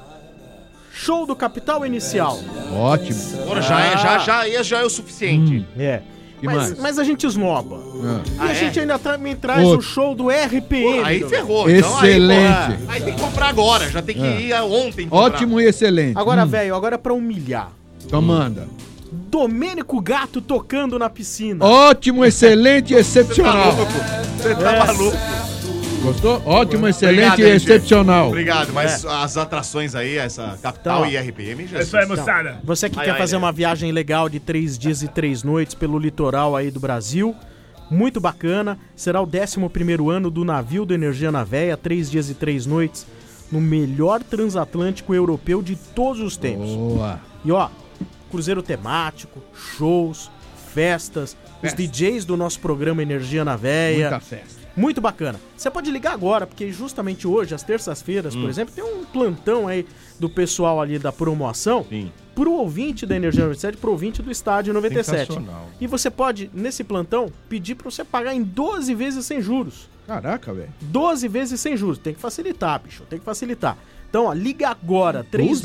Speaker 1: Show do Capital Inicial.
Speaker 13: Ótimo.
Speaker 11: Agora já é o suficiente.
Speaker 1: É.
Speaker 13: Que mais?
Speaker 1: Mas a gente esnoba.
Speaker 13: Ah.
Speaker 1: E a gente ainda me traz
Speaker 13: Outro.
Speaker 1: o show do RPM.
Speaker 11: Aí
Speaker 1: meu
Speaker 11: ferrou.
Speaker 1: velho.
Speaker 13: Excelente.
Speaker 11: Então, aí tem que comprar agora, já tem que ir ontem. comprar.
Speaker 13: Ótimo e excelente.
Speaker 1: Agora, velho, agora é pra humilhar.
Speaker 13: Então manda.
Speaker 1: Domênico Gato tocando na piscina.
Speaker 13: Ótimo, excelente e excepcional.
Speaker 11: Você tá maluco?
Speaker 13: Gostou? Ótimo, excelente
Speaker 11: Obrigado,
Speaker 13: e
Speaker 11: LG.
Speaker 13: excepcional.
Speaker 11: Obrigado, mas as atrações aí, essa Capital e RPM já
Speaker 1: Você que quer fazer uma viagem legal de 3 dias e 3 noites pelo litoral aí do Brasil, muito bacana. Será o 11º ano do Navio da Energia na Véia, 3 dias e 3 noites, no melhor transatlântico europeu de todos os tempos.
Speaker 13: Boa.
Speaker 1: E ó, cruzeiro temático, shows, festas, os DJs do nosso programa Energia na Véia.
Speaker 13: Muita festa.
Speaker 1: Muito bacana. Você pode ligar agora, porque justamente hoje, às terças-feiras, por exemplo, tem um plantão aí do pessoal ali da promoção.
Speaker 2: Sim.
Speaker 1: Pro ouvinte da Energia 97, pro ouvinte do Estádio 97.
Speaker 2: Sensacional.
Speaker 1: E você pode, nesse plantão, pedir pra você pagar em 12 vezes sem juros.
Speaker 13: Caraca, velho.
Speaker 1: 12 vezes sem juros. Tem que facilitar, bicho. Tem que facilitar. Então, ó, liga agora.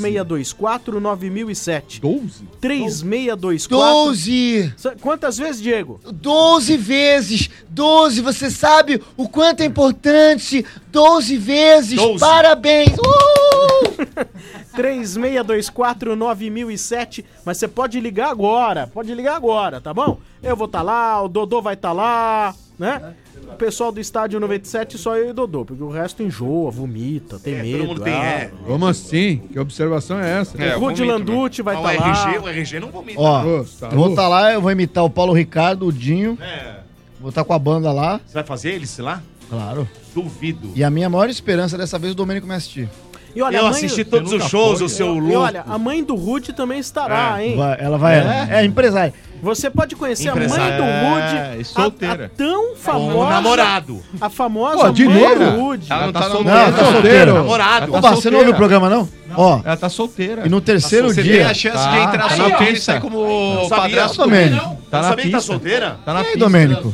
Speaker 1: 3624-9007.
Speaker 13: 12?
Speaker 1: 3624...
Speaker 10: 12!
Speaker 1: Quantas vezes, Diego?
Speaker 10: 12 vezes! 12! Você sabe o quanto é importante? 12 vezes!
Speaker 11: 12.
Speaker 10: Parabéns!
Speaker 1: 3624-9007. Mas você pode ligar agora. Pode ligar agora, tá bom? Eu vou estar lá, o Dodô vai estar lá, né? O pessoal do Estádio 97 só eu e o Dodô, porque o resto enjoa, vomita, tem medo.
Speaker 11: Todo mundo tem,
Speaker 13: Como assim? Que observação é essa?
Speaker 1: Rudy Landucci vai estar lá.
Speaker 11: O RG não vomita.
Speaker 12: Ó,
Speaker 13: Tá
Speaker 12: eu vou
Speaker 13: louco?
Speaker 12: estar lá, eu vou imitar o Paulo Ricardo, o Dinho. Vou estar com a banda lá.
Speaker 11: Você vai fazer eles lá?
Speaker 12: Claro.
Speaker 11: Duvido.
Speaker 12: E a minha maior esperança dessa vez o Domênico me assistir.
Speaker 1: E olha,
Speaker 11: Eu
Speaker 1: a mãe
Speaker 11: assisti
Speaker 1: do-
Speaker 11: todos os shows, o seu
Speaker 1: E
Speaker 11: louco.
Speaker 1: olha, a mãe do Rudy também estará, hein?
Speaker 12: Ela vai. É empresária.
Speaker 1: Você pode conhecer
Speaker 11: Empresária.
Speaker 1: a mãe do Rudy,
Speaker 2: É, e solteira.
Speaker 1: a tão
Speaker 11: Com
Speaker 1: famosa,
Speaker 11: o namorado.
Speaker 1: a famosa
Speaker 13: Pô, de
Speaker 1: mãe
Speaker 13: novo?
Speaker 1: do Rudy.
Speaker 3: Ela não tá
Speaker 12: Não,
Speaker 3: namorando.
Speaker 12: tá solteiro.
Speaker 11: Namorado.
Speaker 12: Opa, você não ouviu o programa, não? Ó,
Speaker 2: Ela tá solteira.
Speaker 12: e no terceiro
Speaker 3: Você
Speaker 12: dia.
Speaker 3: tem a chance de entrar
Speaker 2: Tá na
Speaker 3: solteiro e
Speaker 2: pista.
Speaker 3: sair como
Speaker 11: sabia.
Speaker 3: padrasto.
Speaker 12: Domênico.
Speaker 2: Tá na
Speaker 11: Sabia que tá
Speaker 2: pista.
Speaker 11: solteira?
Speaker 2: Tá na
Speaker 12: E aí,
Speaker 2: pista.
Speaker 12: Domênico?
Speaker 11: Hã?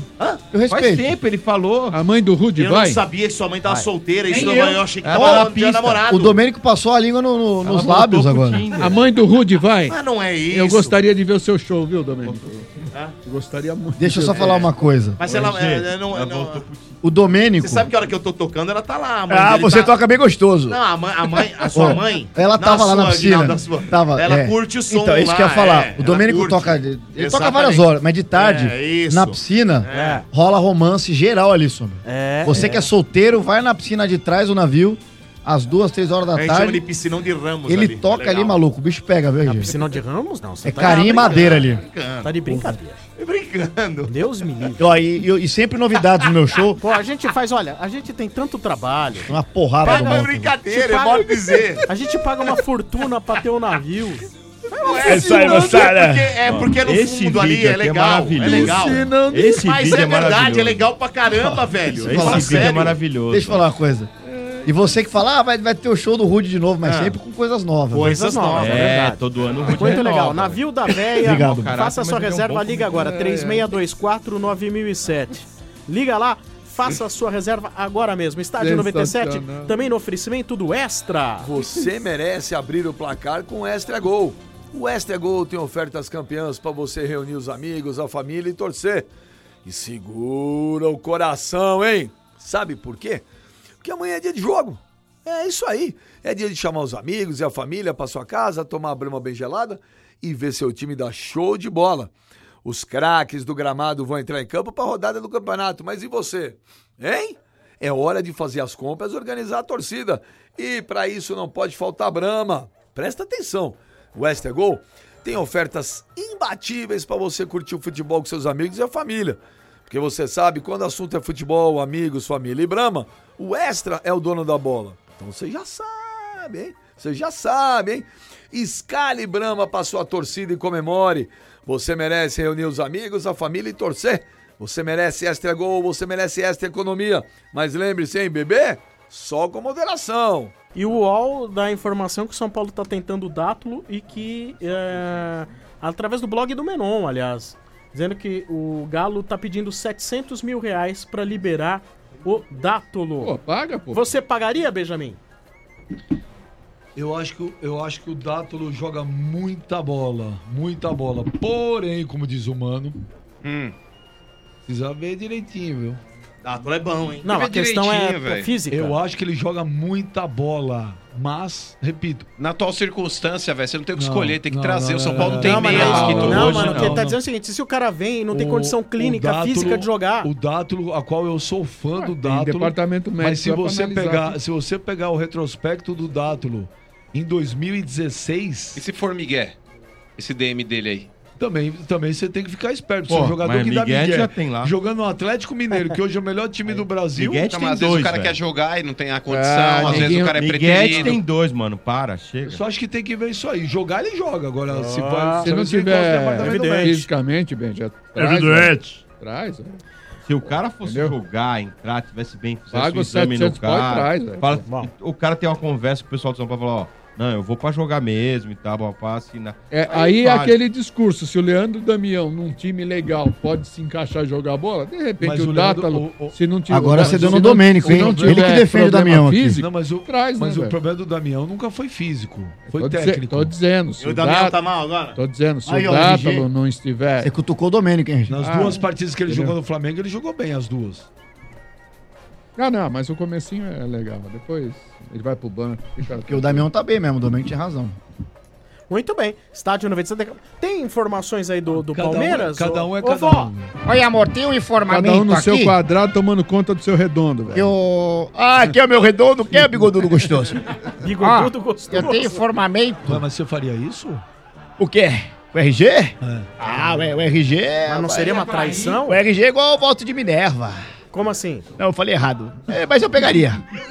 Speaker 12: Eu respeito.
Speaker 2: Faz tempo, ele falou.
Speaker 13: A mãe do Rudy
Speaker 11: Eu
Speaker 13: vai?
Speaker 11: não sabia que sua mãe tava solteira. Isso
Speaker 12: Nem
Speaker 11: eu achei que
Speaker 12: Ela
Speaker 11: tava
Speaker 12: tá na
Speaker 11: no dia
Speaker 12: pista.
Speaker 11: namorado.
Speaker 12: O Domênico passou a língua nos lábios agora.
Speaker 13: A mãe do Rudy vai?
Speaker 11: Mas não é isso.
Speaker 13: Eu gostaria de ver o seu show, viu, Domênico? Eu gostaria muito.
Speaker 12: Deixa eu só falar uma coisa.
Speaker 11: Mas ela não.
Speaker 12: O Domênico...
Speaker 11: Você sabe que a hora que eu tô tocando, ela tá lá.
Speaker 12: Você toca bem gostoso.
Speaker 11: Não, a sua mãe...
Speaker 12: Ela tava lá na piscina. Tava,
Speaker 11: ela curte o som
Speaker 12: então, isso que eu ia falar. O Domênico toca... Ele toca várias horas, mas de tarde, na piscina, rola romance geral ali, sobre. Você que é solteiro, vai na piscina de trás do navio, às 2, 3 horas da tarde.
Speaker 11: A gente chama de piscinão de Ramos.
Speaker 12: Ele toca ali, maluco. O bicho pega, viu, gente?
Speaker 1: Piscinão de Ramos, não.
Speaker 12: É carinho e madeira ali.
Speaker 1: Tá de brincadeira.
Speaker 11: Brincando.
Speaker 1: Deus me livre.
Speaker 12: E sempre novidades no meu show.
Speaker 1: Pô, a gente faz, olha, a gente tem tanto trabalho.
Speaker 12: Uma porrada do mal.
Speaker 11: Brincadeira, é modo dizer.
Speaker 1: A gente paga uma fortuna pra ter um navio.
Speaker 12: É isso aí, moçada.
Speaker 11: Porque no fundo ali é legal. É legal. Mas
Speaker 2: vídeo
Speaker 11: é
Speaker 2: é
Speaker 11: verdade,
Speaker 2: maravilhoso.
Speaker 11: é legal pra caramba, velho.
Speaker 2: Esse vídeo é maravilhoso.
Speaker 12: Deixa eu falar uma coisa. E você que fala, vai ter o show do Rudy de novo, mas sempre com coisas novas.
Speaker 1: Coisas novas, é verdade.
Speaker 2: Todo ano o Rudy
Speaker 1: Muito
Speaker 2: renova,
Speaker 1: legal. Navio da Véia.
Speaker 12: Obrigado.
Speaker 1: Faça a sua reserva, liga agora. 3624-9007. Liga lá, faça a sua reserva agora mesmo. Estádio 97, também no oferecimento do Extra.
Speaker 6: Você merece abrir o placar com o Extra Gol. O Extra Gol tem ofertas campeãs para você reunir os amigos, a família e torcer. E segura o coração, hein? Sabe por quê? Porque amanhã é dia de jogo. É isso aí. É dia de chamar os amigos e a família para sua casa, tomar a brama bem gelada e ver seu time dar show de bola. Os craques do gramado vão entrar em campo para a rodada do campeonato. Mas e você? Hein? É hora de fazer as compras e organizar a torcida. E para isso não pode faltar brama. Presta atenção. O Extra Gol tem ofertas imbatíveis para você curtir o futebol com seus amigos e a família. Porque você sabe, quando o assunto é futebol, amigos, família e brama, o Extra é o dono da bola. Então você já sabe, hein? Você já sabe, hein? Escale brama para sua torcida e comemore. Você merece reunir os amigos, a família e torcer. Você merece Extra Gol, você merece Extra Economia. Mas lembre-se, hein, bebê? Só com moderação.
Speaker 1: E o UOL dá a informação que o São Paulo tá tentando o Dátulo e que, através do blog do Menon, aliás, dizendo que o Galo tá pedindo R$700 mil pra liberar o Dátulo.
Speaker 13: Pô, paga, pô.
Speaker 1: Você pagaria, Benjamin?
Speaker 6: Eu acho que o Dátulo joga muita bola. Porém, como diz o Mano, precisa ver direitinho, viu?
Speaker 11: Dátulo é bom, hein?
Speaker 1: Não, a questão é física.
Speaker 6: Eu acho que ele joga muita bola. Mas, repito...
Speaker 3: Na atual circunstância, velho, você não tem o que escolher, tem que trazer. O São Paulo não tem
Speaker 1: não,
Speaker 3: meia
Speaker 1: mano,
Speaker 3: hoje.
Speaker 1: Mano, o que ele tá dizendo é o seguinte, se o cara vem e não tem condição clínica, física de jogar...
Speaker 6: O Dátulo, a qual eu sou fã do
Speaker 13: tem
Speaker 6: Dátulo...
Speaker 13: departamento médico
Speaker 6: mas se você pegar o retrospecto do Dátulo em 2016...
Speaker 3: E se for Miguel? Esse DM dele aí?
Speaker 6: Também você tem que ficar esperto.
Speaker 2: Pô,
Speaker 6: Seu jogador
Speaker 2: mas
Speaker 6: que dá
Speaker 2: Miguel
Speaker 6: Miguel
Speaker 2: já tem lá.
Speaker 6: jogando no Atlético Mineiro, que hoje é o melhor time do Brasil.
Speaker 2: Miguel
Speaker 3: Mas
Speaker 2: tem
Speaker 3: às vezes
Speaker 2: dois,
Speaker 3: o cara
Speaker 2: velho.
Speaker 3: quer jogar e não tem a condição, às vezes o cara é
Speaker 2: Miguel
Speaker 3: preterido.
Speaker 2: tem 2, mano. Para, chega.
Speaker 6: Eu só acho que tem que ver isso aí. Jogar, ele joga. Agora, se
Speaker 13: não tiver fisicamente, bem, já traz. Traz, velho.
Speaker 2: Se o cara fosse jogar, entrar, tivesse bem, fizesse
Speaker 13: Paga
Speaker 2: o
Speaker 13: os
Speaker 2: exame no
Speaker 13: 700 pau e
Speaker 2: cara,
Speaker 13: traz, velho.
Speaker 2: fala, o cara tem uma conversa com o pessoal do São Paulo e fala, ó, não, eu vou pra jogar mesmo e tal, pra assinar.
Speaker 13: Aí aquele discurso, se o Leandro Damião, num time legal, pode se encaixar e jogar bola, de repente o Dátulo, se não tiver...
Speaker 12: Agora você deu no Domênico, hein? Ele que defende o Damião aqui.
Speaker 6: Não, mas o problema do Damião nunca foi físico, foi técnico.
Speaker 13: Tô dizendo.
Speaker 11: E o Damião tá mal agora?
Speaker 13: Tô dizendo, se o Dátulo não estiver...
Speaker 12: Você cutucou o Domênico, hein?
Speaker 6: Nas duas partidas que ele jogou no Flamengo, ele jogou bem as duas.
Speaker 13: Não, mas o comecinho é legal, depois ele vai pro banco.
Speaker 12: Porque o Damião tá bem mesmo, o Domênico tinha razão.
Speaker 1: Muito bem. Estádio 97. Tem informações aí do Palmeiras?
Speaker 6: Cada um é cada um.
Speaker 10: Oi, amor, tem um informamento
Speaker 13: Cada um no
Speaker 10: aqui.
Speaker 13: seu quadrado tomando conta do seu redondo, velho.
Speaker 12: Aqui é o meu redondo, que é bigodudo gostoso.
Speaker 1: Bigodudo gostoso.
Speaker 10: Eu tenho informamento.
Speaker 6: Mas você faria isso?
Speaker 12: O quê? O RG? O RG...
Speaker 1: Mas não seria uma traição?
Speaker 12: O RG é igual o voto de Minerva.
Speaker 1: Como assim?
Speaker 12: Não, eu falei errado. Mas eu pegaria.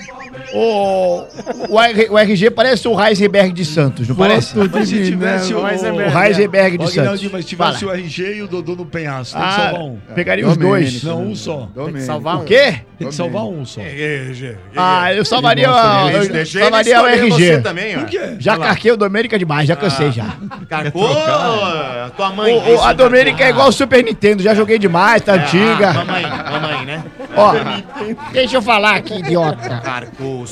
Speaker 12: O RG parece o Heisenberg de Santos, não parece?
Speaker 6: Mas se tivesse o
Speaker 12: Heisenberg de Santos.
Speaker 6: Mas se tivesse o RG e o Dodô no penhasco, tem que salvar um.
Speaker 12: Pegaria os dois.
Speaker 6: Não, um só.
Speaker 12: Tem que salvar um. O quê?
Speaker 6: Tem que salvar um só.
Speaker 12: Eu salvaria o RG.
Speaker 11: Você também, ó.
Speaker 6: Por quê?
Speaker 12: Já carquei o Domênica demais, já cansei já.
Speaker 11: Carcou tua mãe.
Speaker 12: A Domênica é igual o Super Nintendo, já joguei demais, tá antiga.
Speaker 11: Mamãe, né?
Speaker 12: Ó, deixa eu falar aqui, idiota.
Speaker 11: Carcou,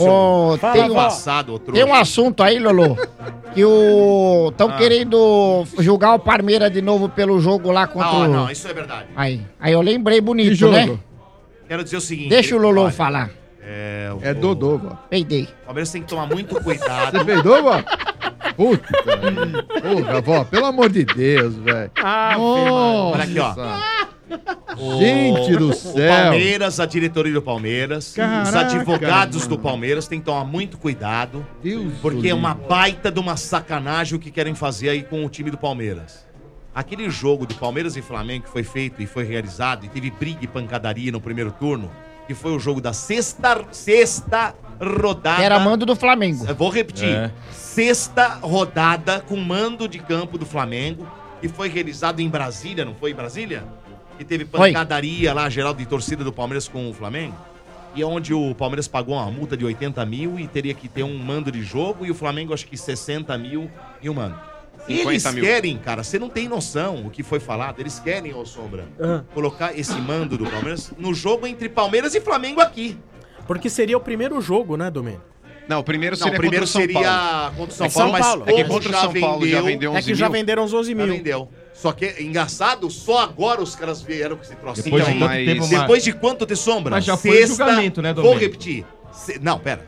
Speaker 12: tem um assunto aí, Lolo, que estão querendo julgar o Palmeiras de novo pelo jogo lá contra o...
Speaker 11: Não, isso é verdade.
Speaker 12: Aí eu lembrei bonito, né?
Speaker 11: Quero dizer o seguinte...
Speaker 12: Deixa o Lolo falar.
Speaker 13: É Dodô, vó.
Speaker 12: Peidei.
Speaker 11: O Palmeiras tem que tomar muito cuidado.
Speaker 13: Você peidou, vó? Puta, porra, vó, pelo amor de Deus, velho.
Speaker 11: Olha aqui, ó.
Speaker 13: Gente do céu.
Speaker 11: O Palmeiras, a diretoria do Palmeiras, os advogados do Palmeiras têm que tomar muito cuidado, porque é uma baita de uma sacanagem o que querem fazer aí com o time do Palmeiras. Aquele jogo do Palmeiras e Flamengo que foi feito e foi realizado e teve briga e pancadaria no primeiro turno, que foi o jogo da sexta rodada.
Speaker 12: Era mando do Flamengo.
Speaker 11: Eu vou repetir. Sexta rodada com mando de campo do Flamengo, que foi realizado em Brasília, não foi em Brasília? Que teve pancadaria lá, geral de torcida do Palmeiras com o Flamengo. E onde o Palmeiras pagou uma multa de 80 mil e teria que ter um mando de jogo, e o Flamengo acho que 60 mil e um mando. Eles querem, cara, você não tem noção o que foi falado. Eles querem, ô Sombra, colocar esse mando do Palmeiras no jogo entre Palmeiras e Flamengo aqui.
Speaker 1: Porque seria o primeiro jogo, né, Domênico?
Speaker 3: Não, o primeiro seria contra o São
Speaker 11: contra o São Paulo,
Speaker 3: mas é que contra o São Paulo já vendeu 11 mil.
Speaker 1: É que já venderam uns 11 mil.
Speaker 11: Já vendeu. Só que é engraçado, só agora os caras vieram com esse troço.
Speaker 3: Depois
Speaker 11: de quanto ter sombra?
Speaker 2: Mas já foi julgamento, né, Domênico?
Speaker 11: Vou repetir. Não, pera.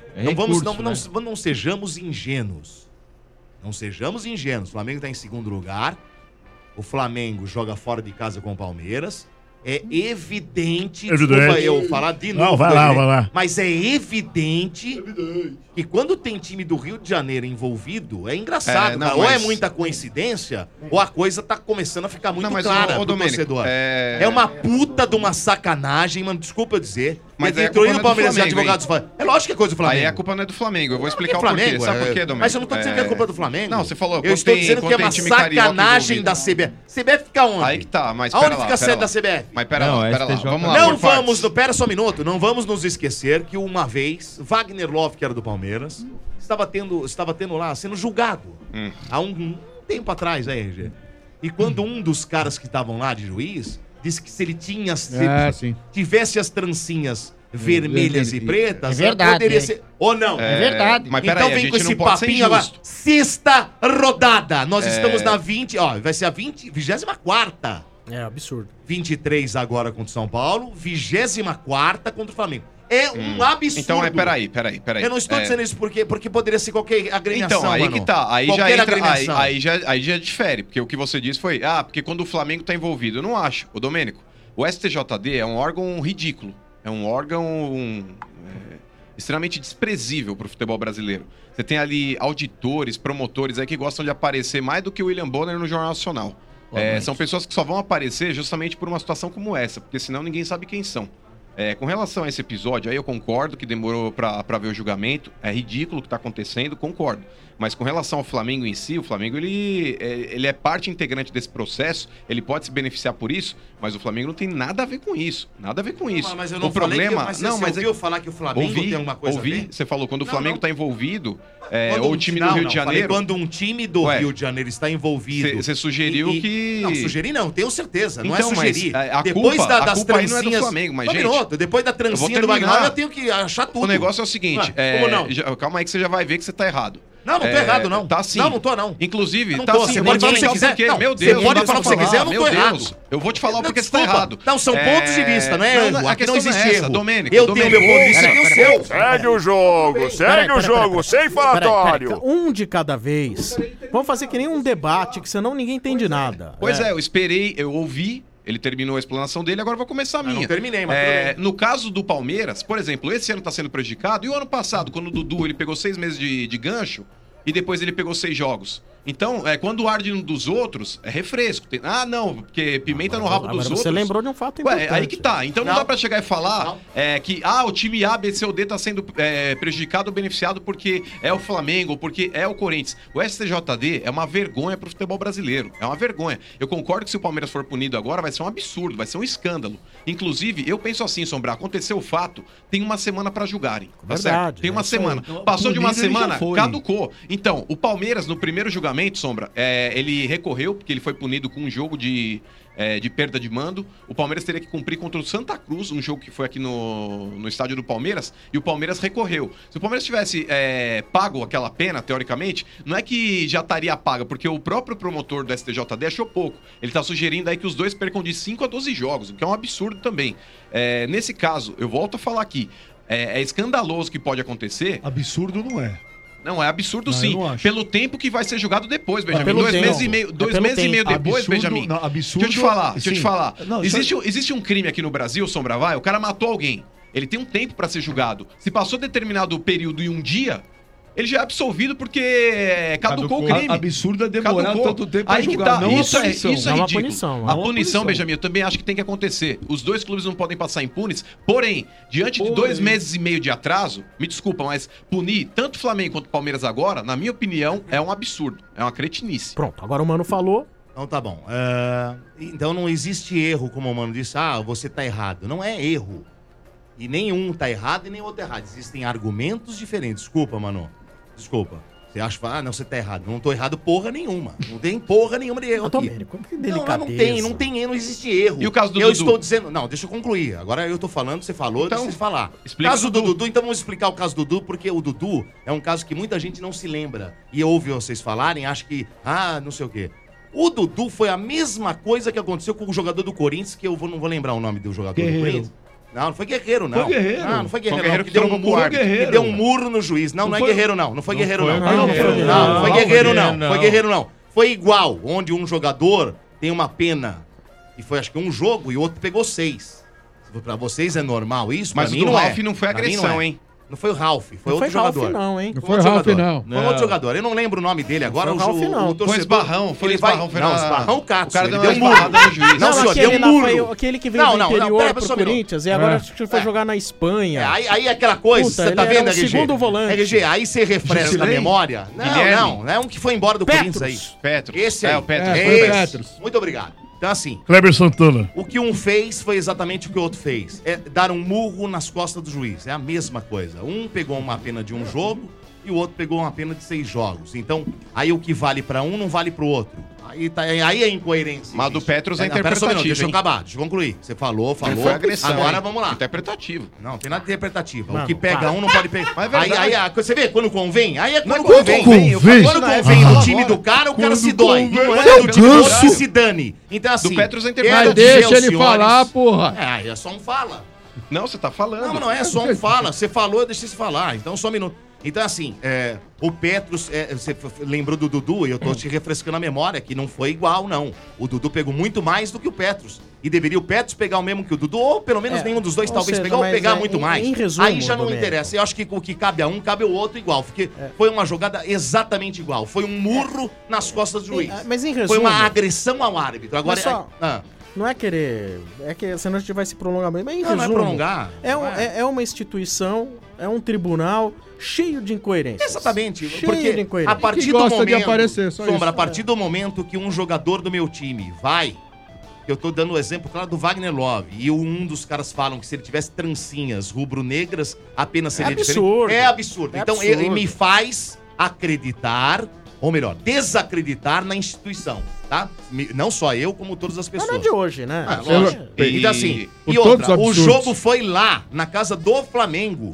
Speaker 11: Não sejamos ingênuos. Não sejamos ingênuos. O Flamengo está em segundo lugar. O Flamengo joga fora de casa com o Palmeiras. É evidente. Desculpa eu falar de novo.
Speaker 12: Não, vai lá.
Speaker 11: Mas é evidente que quando tem time do Rio de Janeiro envolvido, é engraçado. Ou é muita coincidência, ou a coisa tá começando a ficar muito clara pro torcedor. É uma puta de uma sacanagem, mano. Desculpa eu dizer.
Speaker 3: Mas
Speaker 11: é do Palmeiras e advogados falam. É lógico que é coisa do Flamengo.
Speaker 3: Aí a culpa não é do Flamengo. Eu vou explicar o porquê. Sabe por quê, Domênico?
Speaker 11: Mas eu não tô dizendo que é culpa do Flamengo.
Speaker 3: Não, você falou.
Speaker 11: Eu estou dizendo que é uma sacanagem da CBF. CBF fica onde?
Speaker 3: Aí que tá, mas pera lá.
Speaker 11: Aonde fica a sede da CBF?
Speaker 3: Mas pera lá. Vamos lá.
Speaker 11: Não vamos, pera só um minuto. Não vamos nos esquecer que uma vez, Wagner Love, que era do Palmeiras, estava tendo lá, sendo julgado. Há um tempo atrás, aí, RG. E quando um dos caras que estavam lá de juiz disse que se ele tinha, tivesse as trancinhas vermelhas e pretas,
Speaker 12: verdade,
Speaker 11: poderia ser. Ou não?
Speaker 12: É verdade.
Speaker 3: Mas
Speaker 11: então vem com esse papinho agora. Sexta rodada. Nós estamos na 20. Ó, vai ser a 24ª.
Speaker 1: É absurdo.
Speaker 11: 23 agora contra o São Paulo, 24ª contra o Flamengo. É um absurdo.
Speaker 3: Então peraí.
Speaker 11: Eu não estou dizendo isso porque poderia ser qualquer agremiação.
Speaker 3: Então, aí
Speaker 11: mano.
Speaker 3: que tá. Aí
Speaker 11: qualquer
Speaker 3: já entra.
Speaker 11: agremiação.
Speaker 3: Aí já difere. Porque o que você disse foi, porque quando o Flamengo tá envolvido. Eu não acho. Ô, Domênico, o STJD é um órgão ridículo. É um órgão extremamente desprezível pro futebol brasileiro. Você tem ali auditores, promotores aí que gostam de aparecer mais do que o William Bonner no Jornal Nacional. São pessoas que só vão aparecer justamente por uma situação como essa, porque senão ninguém sabe quem são. Com relação a esse episódio, aí eu concordo que demorou pra ver o julgamento, é ridículo o que tá acontecendo, concordo. Mas com relação ao Flamengo em si, o Flamengo ele é parte integrante desse processo, ele pode se beneficiar por isso, mas o Flamengo não tem nada a ver com isso. Nada a ver com isso.
Speaker 11: Mas eu não falei você ouviu falar que o Flamengo tem alguma coisa a ver?
Speaker 3: Você falou, quando o Flamengo tá envolvido, ou o time do Rio de Janeiro...
Speaker 11: Quando um time do Rio de Janeiro está envolvido...
Speaker 3: Você sugeriu que...
Speaker 11: Não, sugeri não, tenho certeza, não
Speaker 3: então,
Speaker 11: é sugerir.
Speaker 3: Depois das trancinhas... não é do Flamengo, mas gente...
Speaker 11: Depois da trancinha do Wagner, eu tenho que achar tudo.
Speaker 3: O negócio é o seguinte...
Speaker 11: Como não?
Speaker 3: Calma aí que você já vai ver que você tá errado.
Speaker 11: Não tô errado, não.
Speaker 3: Tá sim.
Speaker 11: Não tô, não.
Speaker 3: Inclusive,
Speaker 11: não
Speaker 3: tá
Speaker 11: tô.
Speaker 3: sim.
Speaker 11: Você pode falar o que você quiser.
Speaker 3: Não, meu Deus.
Speaker 11: Você pode falar o que você quiser, eu não tô errado.
Speaker 3: Eu vou te falar porque você tá errado.
Speaker 11: Não, são pontos de vista, não é erro. Aqui não existe erro.
Speaker 3: Domênico,
Speaker 11: eu tenho meu ponto de vista e o seu.
Speaker 9: Segue o jogo, sem falatório.
Speaker 1: Um de cada vez. Vamos fazer que nem um debate, que senão ninguém entende nada.
Speaker 3: Pois eu esperei, eu ouvi. Ele terminou a explanação dele, agora eu vou começar a minha.
Speaker 11: Não terminei, mas tudo bem.
Speaker 3: No caso do Palmeiras, por exemplo, esse ano tá sendo prejudicado. E o ano passado, quando o Dudu ele pegou 6 meses de gancho, e depois ele pegou 6 jogos. Então, quando arde um dos outros, é refresco. Não, porque pimenta no rabo dos outros.
Speaker 1: Você lembrou de um fato importante.
Speaker 3: Aí que tá. Então não dá pra chegar e falar que o time A, B, C ou D tá sendo prejudicado ou beneficiado porque é o Flamengo ou porque é o Corinthians. O STJD é uma vergonha pro futebol brasileiro. É uma vergonha. Eu concordo que se o Palmeiras for punido agora, vai ser um absurdo, vai ser um escândalo. Inclusive, eu penso assim, Sombra, aconteceu o fato, tem uma semana pra julgarem. Tá certo? Tem uma semana. Passou de uma semana, caducou. Então, o Palmeiras, no primeiro julgamento, Sombra, ele recorreu, porque ele foi punido com um jogo de perda de mando. O Palmeiras teria que cumprir contra o Santa Cruz, um jogo que foi aqui no estádio do Palmeiras, e o Palmeiras recorreu. Se o Palmeiras tivesse pago aquela pena, teoricamente, não é que já estaria paga, porque o próprio promotor do STJD achou pouco. Ele está sugerindo aí que os dois percam de 5 a 12 jogos, o que é um absurdo também. Nesse caso, eu volto a falar aqui, é escandaloso que pode acontecer.
Speaker 6: Absurdo não é.
Speaker 3: Não, é absurdo sim. Pelo tempo que vai ser jogado depois, Benjamin.
Speaker 6: Pelo
Speaker 3: 2
Speaker 6: tempo.
Speaker 3: meses e meio, 2 meses e meio depois,
Speaker 6: Absurdo,
Speaker 3: Benjamin.
Speaker 6: não, absurdo,
Speaker 3: Deixa eu te falar.
Speaker 6: Não,
Speaker 3: Existe um crime aqui no Brasil, Sombra, vai, o cara matou alguém. Ele tem um tempo pra ser julgado. Se passou determinado período e um dia, ele já é absolvido porque caducou o crime.
Speaker 6: Absurdo é demorar tanto tempo pra
Speaker 3: Aí que
Speaker 6: julgar.
Speaker 3: tá.
Speaker 6: Não
Speaker 3: Isso é
Speaker 1: uma
Speaker 3: ridículo.
Speaker 1: punição.
Speaker 3: A punição, Benjamin, eu também acho que tem que acontecer. Os dois clubes não podem passar impunes. Porém, diante de 2 meses e meio de atraso, me desculpa, mas punir tanto o Flamengo quanto o Palmeiras agora, na minha opinião, é um absurdo. É uma cretinice.
Speaker 1: Pronto, agora o Mano falou.
Speaker 7: Então tá bom. Então não existe erro, como o Mano disse. Você tá errado. Não é erro. E nenhum tá errado e nem outro errado. Existem argumentos diferentes. Desculpa, Mano. Desculpa. Você acha que você tá errado. Não tô errado porra nenhuma. Não tem porra nenhuma de erro aqui.
Speaker 1: Domênico, que delicadeza.
Speaker 7: Não tem, não existe erro.
Speaker 3: E o caso do
Speaker 7: eu
Speaker 3: Dudu?
Speaker 7: estou dizendo... Não, deixa eu concluir. Agora eu tô falando, você falou,
Speaker 3: Então,
Speaker 7: deixa eu falar.
Speaker 3: explica
Speaker 7: Caso
Speaker 3: o
Speaker 7: do
Speaker 3: Dudu.
Speaker 7: Dudu, então vamos explicar o caso do Dudu, porque o Dudu é um caso que muita gente não se lembra. E ouve vocês falarem, acha que... não sei o quê. O Dudu foi a mesma coisa que aconteceu com o jogador do Corinthians, que eu não vou lembrar o nome do jogador do Corinthians. Não foi Guerreiro, não.
Speaker 6: Foi Guerreiro.
Speaker 7: Não foi Guerreiro,
Speaker 3: Foi Guerreiro
Speaker 7: não.
Speaker 3: que trombou com o árbitro.
Speaker 7: Que deu um murro no juiz. Não, não é Guerreiro, não. Não foi Guerreiro, não.
Speaker 6: Não foi
Speaker 7: Guerreiro, não. Foi Guerreiro, não. Foi igual, onde um jogador tem uma pena, e foi acho que um jogo, e o outro pegou 6. Pra vocês é normal isso?
Speaker 3: Mas
Speaker 7: pra
Speaker 3: o
Speaker 7: mim
Speaker 3: do
Speaker 7: não
Speaker 3: Ralf
Speaker 7: é.
Speaker 3: não foi
Speaker 7: Pra mim
Speaker 3: agressão,
Speaker 7: não é.
Speaker 3: hein?
Speaker 7: Não foi o Ralf, foi
Speaker 1: Não
Speaker 7: outro
Speaker 1: foi Ralf,
Speaker 7: jogador.
Speaker 1: não, hein?
Speaker 13: Não foi Ralf, não.
Speaker 7: Foi outro jogador. Eu não lembro o nome dele agora.
Speaker 1: Não foi Ralf, não.
Speaker 3: Foi Esbarrão,
Speaker 7: Ele vai... Não, Esbarrão
Speaker 3: O
Speaker 7: Katsu.
Speaker 3: cara
Speaker 7: Ele
Speaker 3: deu
Speaker 7: deu
Speaker 3: uma
Speaker 7: um murro.
Speaker 3: esbarrada no juiz.
Speaker 7: Não, senhor, deu um murro.
Speaker 1: Aquele que veio do interior pro Corinthians e agora acho que foi jogar na Espanha.
Speaker 7: Aí aquela coisa,
Speaker 1: Puta,
Speaker 7: você tá
Speaker 1: ele
Speaker 7: vendo,
Speaker 1: era o
Speaker 7: RG?
Speaker 1: segundo volante.
Speaker 7: RG, aí você refresca a memória. Não, é um que foi embora do Corinthians aí.
Speaker 3: Petros.
Speaker 7: Esse aí.
Speaker 3: É, o Petros.
Speaker 13: Foi o
Speaker 7: Esse.
Speaker 13: Petros.
Speaker 7: Muito obrigado. Então, assim,
Speaker 4: Kleber Santana.
Speaker 7: o que um fez foi exatamente o que o outro fez. É dar um murro nas costas do juiz. É a mesma coisa. Um pegou uma pena de um jogo e o outro pegou uma pena de 6 jogos. Então, aí o que vale pra um não vale pro outro. Aí é incoerência.
Speaker 3: Mas do Petros é
Speaker 7: Não, pera só um minuto,
Speaker 3: interpretativo,
Speaker 7: deixa eu
Speaker 3: hein?
Speaker 7: acabar, deixa eu concluir. Você falou.
Speaker 3: Não foi agressão,
Speaker 7: Agora
Speaker 3: hein?
Speaker 7: vamos lá.
Speaker 3: Interpretativo.
Speaker 7: Não, tem nada de interpretativa.
Speaker 1: Mano,
Speaker 7: O que pega
Speaker 1: para.
Speaker 7: um não pode pegar.
Speaker 3: Mas é verdade.
Speaker 7: Aí, você vê, quando convém, aí é quando
Speaker 3: Não é
Speaker 7: convém.
Speaker 3: quando convém.
Speaker 7: Quando convém no time do cara, o cara se dói. Quando é do time do outro, se dane. Então, assim.
Speaker 3: Do Petros é
Speaker 7: quero
Speaker 3: interpretativo.
Speaker 7: dizer
Speaker 13: Deixa
Speaker 7: aos
Speaker 13: ele
Speaker 7: senhores-
Speaker 13: falar, porra.
Speaker 7: É só um fala.
Speaker 3: Não, você tá falando.
Speaker 7: Não, não é só um fala. Você falou, deixa eu falar. Então, só um minuto. Então, assim, o Petros, você lembrou do Dudu, e eu tô te refrescando a memória, que não foi igual, não. O Dudu pegou muito mais do que o Petros. E deveria o Petros pegar o mesmo que o Dudu, ou pelo menos nenhum dos dois
Speaker 1: ou
Speaker 7: talvez
Speaker 1: seja,
Speaker 7: pegar, ou
Speaker 1: mas
Speaker 7: pegar
Speaker 1: é,
Speaker 7: muito
Speaker 1: em-
Speaker 7: mais.
Speaker 1: em resumo,
Speaker 7: Aí já não
Speaker 1: Domênico.
Speaker 7: interessa. Eu acho que o que cabe a um, cabe ao outro igual. Porque foi uma jogada exatamente igual. Foi um murro nas costas do juiz.
Speaker 1: Mas em
Speaker 7: Foi
Speaker 1: resumo...
Speaker 7: uma agressão ao árbitro. Agora,
Speaker 1: Mas só- Não é querer... É que senão a gente vai se prolongar bem. Mas em
Speaker 7: Não, não é
Speaker 1: resumo...
Speaker 7: prolongar.
Speaker 1: É uma instituição, é um tribunal cheio de incoerências.
Speaker 7: Exatamente,
Speaker 1: Cheio
Speaker 7: porque
Speaker 1: de incoerências.
Speaker 7: a partir
Speaker 13: Que
Speaker 7: do
Speaker 13: gosta
Speaker 7: momento,
Speaker 13: de aparecer, só
Speaker 7: Sombra,
Speaker 13: isso.
Speaker 7: a partir do momento que um jogador do meu time vai, eu tô dando o exemplo, claro, do Wagner Love, e um dos caras falam que se ele tivesse trancinhas rubro-negras, apenas seria
Speaker 1: absurdo.
Speaker 7: diferente. É absurdo.
Speaker 1: É
Speaker 7: Então
Speaker 1: absurdo.
Speaker 7: ele me faz acreditar, ou melhor, desacreditar na instituição, tá? Não só eu, como todas as
Speaker 1: Mas
Speaker 7: pessoas.
Speaker 1: não é de hoje, né?
Speaker 7: Lógico. Então assim,
Speaker 13: Por
Speaker 7: e
Speaker 13: todos
Speaker 7: outra,
Speaker 13: os
Speaker 7: o
Speaker 13: absurdos.
Speaker 7: jogo foi lá, na casa do Flamengo.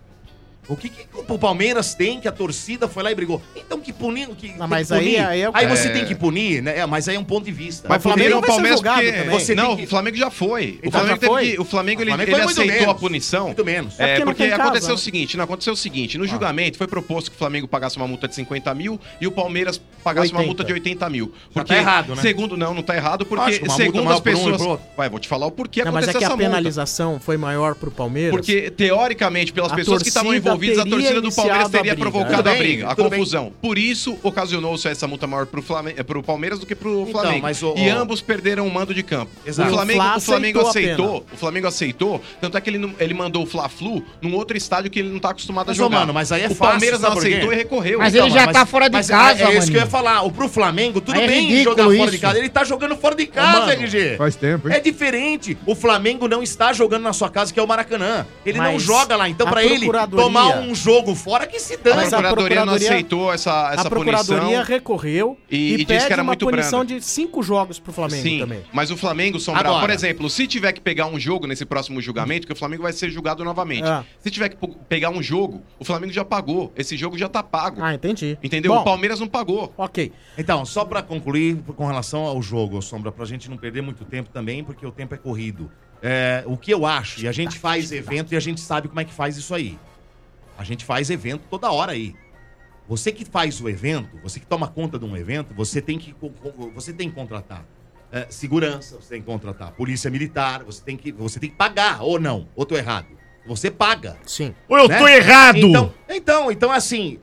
Speaker 7: O que o Palmeiras tem que a torcida foi lá e brigou? Então que punir, que
Speaker 1: Não,
Speaker 7: tem
Speaker 1: mas
Speaker 7: que punir.
Speaker 1: aí é o que-
Speaker 7: Aí você tem que punir, né? Mas aí é um ponto de vista.
Speaker 3: Mas Flamengo é o
Speaker 1: vai ser
Speaker 3: Palmeiras
Speaker 1: julgado
Speaker 3: porque...
Speaker 1: também.
Speaker 7: Você
Speaker 3: não,
Speaker 7: tem que-
Speaker 3: o Flamengo já foi.
Speaker 1: Então já foi?
Speaker 3: O Flamengo, ele
Speaker 7: Flamengo foi muito
Speaker 3: aceitou
Speaker 7: menos.
Speaker 3: a punição.
Speaker 7: Muito menos.
Speaker 1: É porque não
Speaker 3: porque
Speaker 1: tem
Speaker 3: aconteceu
Speaker 1: casa,
Speaker 3: o seguinte, aconteceu o seguinte, no julgamento foi proposto que o Flamengo pagasse uma multa de 50 mil e o Palmeiras pagasse uma
Speaker 1: 80.
Speaker 3: multa de 80 mil.
Speaker 7: tá errado, né?
Speaker 3: Segundo, não tá errado, porque
Speaker 7: Lógico, uma multa
Speaker 3: segundo
Speaker 7: maior
Speaker 3: as
Speaker 7: por um e
Speaker 3: pessoas...
Speaker 7: pro outro.
Speaker 3: Vai, vou te falar o porquê
Speaker 1: Não, mas é
Speaker 3: aconteceu
Speaker 1: que a
Speaker 3: essa multa.
Speaker 1: penalização foi maior pro Palmeiras.
Speaker 3: Porque, teoricamente, pelas
Speaker 1: A
Speaker 3: pessoas que estavam
Speaker 1: torcida
Speaker 3: envolvidos, a torcida do Palmeiras teria provocado a briga, a
Speaker 11: tudo
Speaker 3: confusão. Por isso, ocasionou-se essa multa maior pro Palmeiras do que pro Flamengo.
Speaker 11: Mas
Speaker 3: e ambos perderam o mando de campo.
Speaker 11: Exato.
Speaker 3: O Flamengo aceitou, tanto é que ele mandou o Fla-Flu num outro estádio que ele não tá acostumado a jogar.
Speaker 11: Mano, mas aí é
Speaker 3: o
Speaker 11: fácil,
Speaker 3: Palmeiras não aceitou e recorreu.
Speaker 10: Mas ele já tá fora de casa,
Speaker 11: É isso
Speaker 10: mano.
Speaker 11: que eu ia falar. Pro Flamengo, tudo
Speaker 10: É
Speaker 11: bem
Speaker 10: ridículo
Speaker 11: jogar fora
Speaker 10: isso.
Speaker 11: de casa. Ele tá jogando fora de casa,
Speaker 13: Mano,
Speaker 11: RG.
Speaker 13: faz tempo, hein?
Speaker 11: É diferente. O Flamengo não está jogando na sua casa, que é o Maracanã. Ele não
Speaker 1: Mas
Speaker 11: joga lá. Então,
Speaker 1: a
Speaker 11: pra ele
Speaker 1: procuradoria-
Speaker 11: tomar um jogo fora, que se dane.
Speaker 3: A procuradoria não aceitou essa
Speaker 1: A procuradoria
Speaker 3: punição.
Speaker 1: recorreu
Speaker 3: E
Speaker 1: e
Speaker 3: disse
Speaker 1: pede
Speaker 3: que era
Speaker 1: uma
Speaker 3: muito
Speaker 1: punição
Speaker 3: branda.
Speaker 1: de 5 jogos pro Flamengo
Speaker 3: Sim,
Speaker 1: também.
Speaker 3: mas o Flamengo, Sombra,
Speaker 1: Agora.
Speaker 3: por exemplo, se tiver que pegar um jogo nesse próximo julgamento, que o Flamengo vai ser julgado novamente. Se tiver que pegar um jogo, o Flamengo já pagou. Esse jogo já tá pago.
Speaker 1: Ah, entendi.
Speaker 3: Entendeu?
Speaker 11: Bom.
Speaker 3: O Palmeiras não pagou.
Speaker 1: Ok.
Speaker 11: Então, só pra concluir com relação ao jogo, Sombra, pra gente não perder muito tempo também, porque o tempo é corrido. O que eu acho, e a gente faz evento e a gente sabe como é que faz isso aí. A gente faz evento toda hora aí. Você que faz o evento, você que toma conta de um evento, você tem que contratar segurança, você tem que contratar polícia militar, você tem que pagar, ou não, ou tô errado. Você paga.
Speaker 1: Sim.
Speaker 10: Ou eu tô errado!
Speaker 11: Então assim,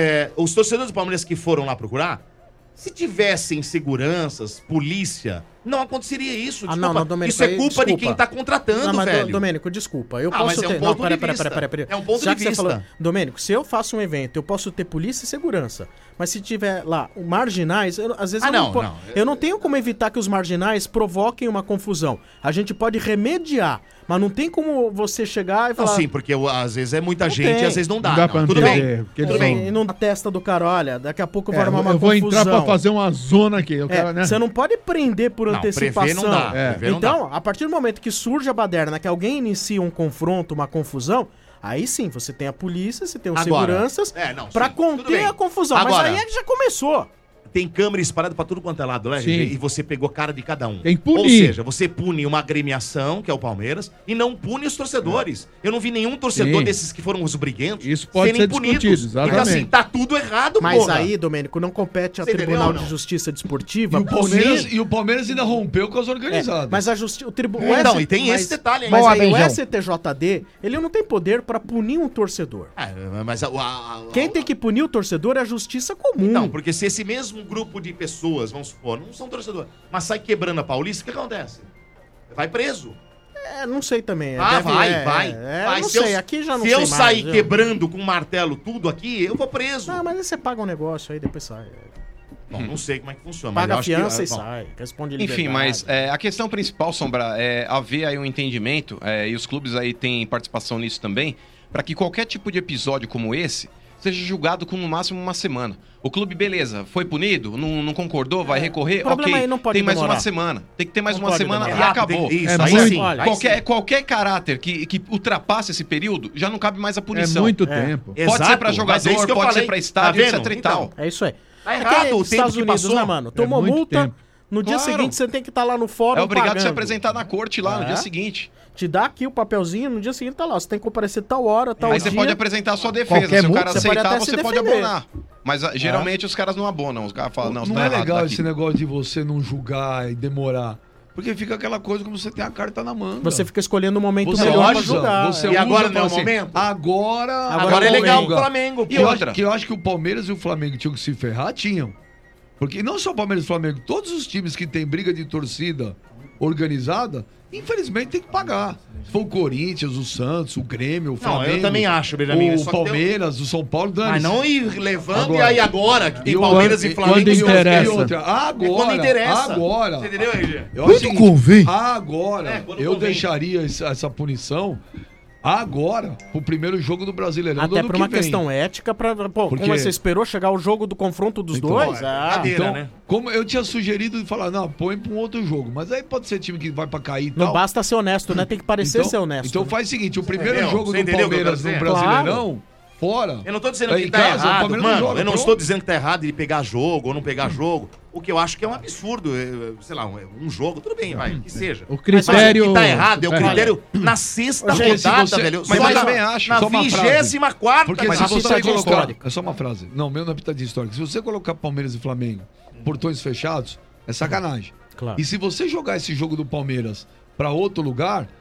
Speaker 11: os torcedores do Palmeiras que foram lá procurar, se tivessem seguranças, polícia, não aconteceria isso.
Speaker 1: Ah, não, Domênico,
Speaker 11: isso é
Speaker 1: aí,
Speaker 11: culpa
Speaker 1: desculpa.
Speaker 11: de quem tá contratando,
Speaker 1: Não, mas,
Speaker 11: velho.
Speaker 1: Domênico, desculpa. Eu
Speaker 11: Ah,
Speaker 1: posso
Speaker 11: mas é um
Speaker 1: ter.
Speaker 11: ponto
Speaker 1: Não,
Speaker 11: de vista.
Speaker 1: pera.
Speaker 11: É um ponto
Speaker 1: Já
Speaker 11: de
Speaker 1: que você
Speaker 11: vista.
Speaker 1: falou, Domênico, se eu faço um evento, eu posso ter polícia e segurança. Mas se tiver lá marginais, às vezes eu não tenho como evitar que os marginais provoquem uma confusão. A gente pode remediar, mas não tem como você chegar e falar.
Speaker 11: Não, sim, porque às vezes é muita gente
Speaker 1: tem.
Speaker 11: e às vezes não dá.
Speaker 13: Não dá pra
Speaker 11: tudo
Speaker 13: entender,
Speaker 11: bem.
Speaker 13: porque
Speaker 11: Tudo
Speaker 13: eles
Speaker 11: bem.
Speaker 1: E não dá testa do cara, olha, daqui a pouco vai armar uma
Speaker 13: eu vou
Speaker 1: confusão.
Speaker 13: entrar pra fazer uma zona aqui. Eu quero, né?
Speaker 1: Você não pode prender por
Speaker 11: Não,
Speaker 1: antecipação.
Speaker 11: prever não dá, prever não
Speaker 1: Então, a partir do momento que surge a baderna, que alguém inicia um confronto, uma confusão, aí sim, você tem a polícia, você tem os
Speaker 11: Agora,
Speaker 1: seguranças pra
Speaker 11: sim, tudo
Speaker 1: conter
Speaker 11: bem.
Speaker 1: a confusão.
Speaker 11: Agora,
Speaker 1: mas aí é que já começou.
Speaker 11: Tem câmera espalhada pra tudo quanto é lado, né,
Speaker 13: Sim.
Speaker 11: RG? E você pegou cara de cada um.
Speaker 13: Tem que punir.
Speaker 11: Ou seja, você pune uma agremiação, que é o Palmeiras, e não pune os torcedores. Eu não vi nenhum torcedor
Speaker 13: Sim.
Speaker 11: desses que foram os briguentos
Speaker 13: Isso pode
Speaker 11: serem
Speaker 13: ser
Speaker 11: punidos.
Speaker 13: discutido, exatamente.
Speaker 11: Então, assim, tá tudo errado,
Speaker 1: Mas
Speaker 11: porra.
Speaker 1: aí, Domênico, não compete ao
Speaker 11: Você
Speaker 1: Tribunal
Speaker 11: entendeu,
Speaker 1: de
Speaker 11: não?
Speaker 1: Justiça Desportiva
Speaker 6: E o Palmeiras ainda rompeu com as organizadas.
Speaker 1: mas o tribunal.
Speaker 11: Então, e tem esse detalhe aí.
Speaker 1: Mas
Speaker 11: Boa,
Speaker 1: aí o
Speaker 11: Benjão.
Speaker 1: STJD, ele não tem poder pra punir um torcedor.
Speaker 11: Mas
Speaker 1: Quem tem que punir o torcedor é a justiça comum.
Speaker 11: Não, porque se esse mesmo grupo de pessoas, vamos supor, não são torcedores, mas sai quebrando a Paulista, o que acontece? Vai preso.
Speaker 1: Não sei também.
Speaker 11: Vai.
Speaker 1: Não
Speaker 11: Se eu-
Speaker 1: sei, aqui já não
Speaker 11: Se
Speaker 1: sei
Speaker 11: eu
Speaker 1: mais,
Speaker 11: sair
Speaker 1: viu?
Speaker 11: quebrando com um martelo tudo aqui, eu vou preso.
Speaker 1: Não, mas aí você paga um negócio aí, depois sai.
Speaker 11: Bom, não sei como é que funciona.
Speaker 1: Paga a
Speaker 11: mas eu acho
Speaker 1: fiança
Speaker 11: que,
Speaker 1: e
Speaker 11: bom.
Speaker 1: sai. Responde
Speaker 3: Enfim, mas a questão principal, Sombra, é haver aí um entendimento, e os clubes aí têm participação nisso também, para que qualquer tipo de episódio como esse seja julgado com no máximo uma semana. O clube, beleza, foi punido, não concordou, vai recorrer,
Speaker 1: o problema
Speaker 3: ok,
Speaker 1: aí não pode
Speaker 3: tem mais
Speaker 1: demorar.
Speaker 3: uma semana. Tem que ter mais
Speaker 1: Não
Speaker 3: uma
Speaker 1: pode
Speaker 3: semana
Speaker 1: demorar.
Speaker 3: e acabou.
Speaker 11: Isso,
Speaker 13: É
Speaker 11: aí
Speaker 13: muito-
Speaker 11: sim.
Speaker 1: olha,
Speaker 11: Aí
Speaker 3: Qualquer caráter que ultrapasse esse período, já não cabe mais a
Speaker 13: É
Speaker 3: punição.
Speaker 13: muito tempo.
Speaker 3: Pode ser pra
Speaker 11: Exato, mas é
Speaker 3: jogador,
Speaker 11: isso que eu
Speaker 3: pode ser
Speaker 11: falei.
Speaker 3: pra estádio,
Speaker 11: Tá vendo?
Speaker 3: etc e tal.
Speaker 1: É isso aí.
Speaker 11: Tá
Speaker 1: É que
Speaker 11: errado o
Speaker 1: os
Speaker 11: tempo
Speaker 1: Estados
Speaker 11: que
Speaker 1: Unidos,
Speaker 11: passou.
Speaker 1: né, mano? Tomou
Speaker 13: muito
Speaker 1: multa,
Speaker 13: tempo.
Speaker 1: no dia
Speaker 3: Claro.
Speaker 1: seguinte você tem que estar lá no fórum
Speaker 3: É obrigado a se
Speaker 1: pagando.
Speaker 3: apresentar na corte lá no
Speaker 1: É.
Speaker 3: dia seguinte.
Speaker 1: Te dá aqui o papelzinho, no dia seguinte tá lá. Você tem que comparecer tal hora, tal
Speaker 3: Aí
Speaker 1: dia.
Speaker 3: você pode apresentar a sua defesa.
Speaker 13: Qualquer
Speaker 3: Se o cara
Speaker 13: multa,
Speaker 1: você pode
Speaker 3: aceitar,
Speaker 1: até se
Speaker 3: você pode
Speaker 1: defender.
Speaker 3: abonar. Mas geralmente os caras não abonam. Os caras falam, não, você
Speaker 6: Não
Speaker 3: tá
Speaker 6: é
Speaker 3: errado,
Speaker 6: legal
Speaker 3: tá aqui.
Speaker 6: esse negócio de você não julgar e demorar. Porque fica aquela coisa como você tem a carta na manga.
Speaker 1: Você fica escolhendo o momento
Speaker 6: Você
Speaker 1: melhor pra
Speaker 6: usa,
Speaker 1: julgar.
Speaker 6: você
Speaker 11: E
Speaker 6: usa,
Speaker 11: agora não é o
Speaker 6: fala assim,
Speaker 11: momento?
Speaker 6: Agora
Speaker 11: é legal
Speaker 6: julga.
Speaker 11: pro Flamengo.
Speaker 6: E
Speaker 11: pô.
Speaker 6: outra, que eu acho que o Palmeiras e o Flamengo tinham que se ferrar, tinham. Porque não só o Palmeiras e o Flamengo, todos os times que tem briga de torcida organizada, infelizmente tem que pagar. Se for o Corinthians, o Santos, o Grêmio, o Flamengo.
Speaker 11: eu também acho, Benjamin, só
Speaker 6: O
Speaker 11: que
Speaker 6: Palmeiras, o São Paulo, dane.
Speaker 11: Mas não ir levando
Speaker 6: Agora.
Speaker 11: e aí agora, que tem
Speaker 6: E
Speaker 11: Palmeiras e Flamengo.
Speaker 13: quando
Speaker 11: e
Speaker 13: interessa.
Speaker 6: E outra, agora,
Speaker 11: quando interessa.
Speaker 6: agora.
Speaker 11: Você entendeu, RG?
Speaker 6: Eu acho o
Speaker 4: Quando
Speaker 6: seguinte,
Speaker 4: convém.
Speaker 6: Agora,
Speaker 11: quando
Speaker 6: eu
Speaker 11: convém.
Speaker 6: deixaria essa punição agora, pro primeiro jogo do Brasileirão do
Speaker 1: Até
Speaker 6: ano
Speaker 1: por uma
Speaker 6: que vem.
Speaker 1: questão ética, pô,
Speaker 6: Porque-
Speaker 1: como você esperou chegar o jogo do confronto dos
Speaker 6: Então,
Speaker 1: dois?
Speaker 11: brincadeira,
Speaker 6: Então,
Speaker 11: né?
Speaker 6: como eu tinha sugerido de falar, não, põe pra um outro jogo. Mas aí pode ser time que vai pra cair e
Speaker 1: Não
Speaker 6: tal.
Speaker 1: basta ser honesto, né? Tem que parecer
Speaker 6: então,
Speaker 1: ser honesto.
Speaker 6: Então
Speaker 1: né?
Speaker 6: faz o seguinte, o primeiro
Speaker 11: entendeu?
Speaker 6: jogo
Speaker 11: Você
Speaker 6: do
Speaker 11: entendeu o que eu
Speaker 6: Palmeiras
Speaker 11: quero
Speaker 6: no
Speaker 11: dizer?
Speaker 6: Brasileirão, fora.
Speaker 11: Eu não tô dizendo
Speaker 6: Aí
Speaker 11: que
Speaker 6: em
Speaker 11: tá
Speaker 6: casa, o
Speaker 11: errado,
Speaker 6: Palmeiras não
Speaker 11: mano.
Speaker 6: joga,
Speaker 11: Eu não
Speaker 6: pronto.
Speaker 11: estou dizendo que tá errado ele pegar jogo ou não pegar jogo. O que eu acho que é um absurdo, sei lá, um jogo, tudo bem, vai, que seja.
Speaker 13: O critério-
Speaker 11: Mas o que tá errado é o critério na sexta
Speaker 6: Porque se
Speaker 11: rodada,
Speaker 6: você-
Speaker 11: velho.
Speaker 6: mas
Speaker 11: Só
Speaker 6: eu
Speaker 11: na-
Speaker 6: também acho.
Speaker 11: Na
Speaker 6: Só uma frase.
Speaker 11: 24ª,
Speaker 6: Porque
Speaker 11: mas
Speaker 6: se
Speaker 11: isso
Speaker 6: você
Speaker 11: é
Speaker 6: colocar...
Speaker 11: histórico.
Speaker 6: É só uma frase. Não, meu não é pitadinha histórica. Se você colocar Palmeiras e Flamengo, portões fechados, é sacanagem.
Speaker 1: Claro.
Speaker 6: E se você jogar esse jogo do Palmeiras pra outro lugar,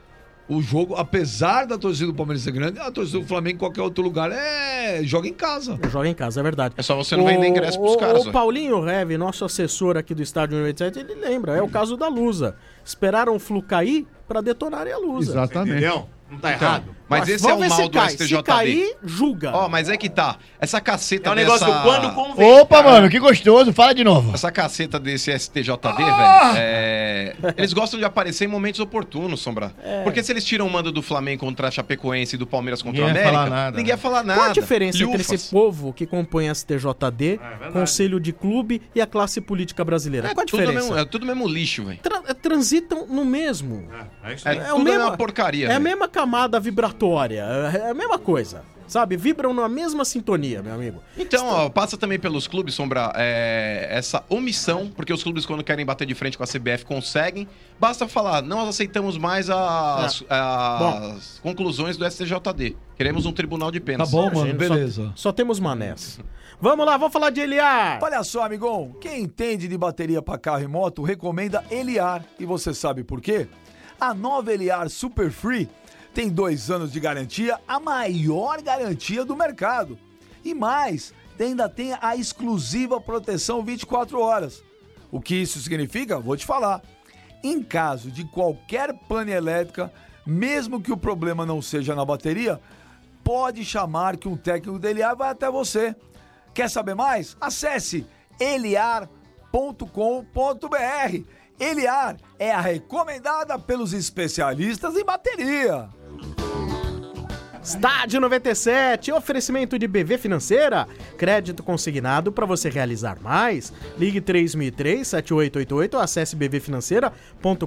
Speaker 6: o jogo, apesar da torcida do Palmeiras ser grande, a torcida do Flamengo em qualquer outro lugar joga em casa.
Speaker 1: Joga em casa, é verdade.
Speaker 3: É só você não vender ingresso pros caras.
Speaker 1: O Paulinho Reve, nosso assessor aqui do Estádio 97, ele lembra, é o caso da Lusa. Esperaram o Flu cair pra detonarem a Lusa.
Speaker 13: Exatamente.
Speaker 7: Entendeu? Não tá errado.
Speaker 3: Mas esse é o mal do STJD.
Speaker 1: Se cair, julga.
Speaker 3: Ó, mas é que tá. Essa caceta
Speaker 7: É um negócio
Speaker 3: dessa...
Speaker 7: quando convém.
Speaker 12: Opa, mano, que gostoso. Fala de novo.
Speaker 3: Essa caceta desse STJD, velho, eles gostam de aparecer em momentos oportunos, Sombra. Porque se eles tiram o mando do Flamengo contra a Chapecoense e do Palmeiras contra o América, ninguém ia falar nada.
Speaker 1: Qual a diferença entre esse povo que compõe a STJD, Conselho de Clube e a classe política brasileira? Qual a diferença?
Speaker 3: É tudo mesmo lixo, velho.
Speaker 1: Transitam no mesmo.
Speaker 3: Tudo é uma porcaria.
Speaker 1: É a mesma camada vibratória. É a mesma coisa. Sabe? Vibram na mesma sintonia, meu amigo.
Speaker 3: Então, ó, passa também pelos clubes, Sombra, essa omissão, porque os clubes, quando querem bater de frente com a CBF, conseguem. Basta falar, não aceitamos mais as conclusões do STJD. Queremos um tribunal de penas.
Speaker 6: Tá bom, mano, beleza.
Speaker 1: Só temos manés. Vamos lá, vamos falar de Eliar.
Speaker 20: Olha só, amigão, quem entende de bateria para carro e moto recomenda Eliar. E você sabe por quê? A nova Eliar Super Free tem 2 anos de garantia, a maior garantia do mercado. E mais, ainda tem a exclusiva proteção 24 horas. O que isso significa? Vou te falar. Em caso de qualquer pane elétrica, mesmo que o problema não seja na bateria, pode chamar que um técnico da Eliar vai até você. Quer saber mais? Acesse eliar.com.br. Eliar é a recomendada pelos especialistas em bateria.
Speaker 1: Estádio 97, oferecimento de BV Financeira, crédito consignado para você realizar mais. Ligue 3003-7888 ou acesse bvfinanceira.com.br.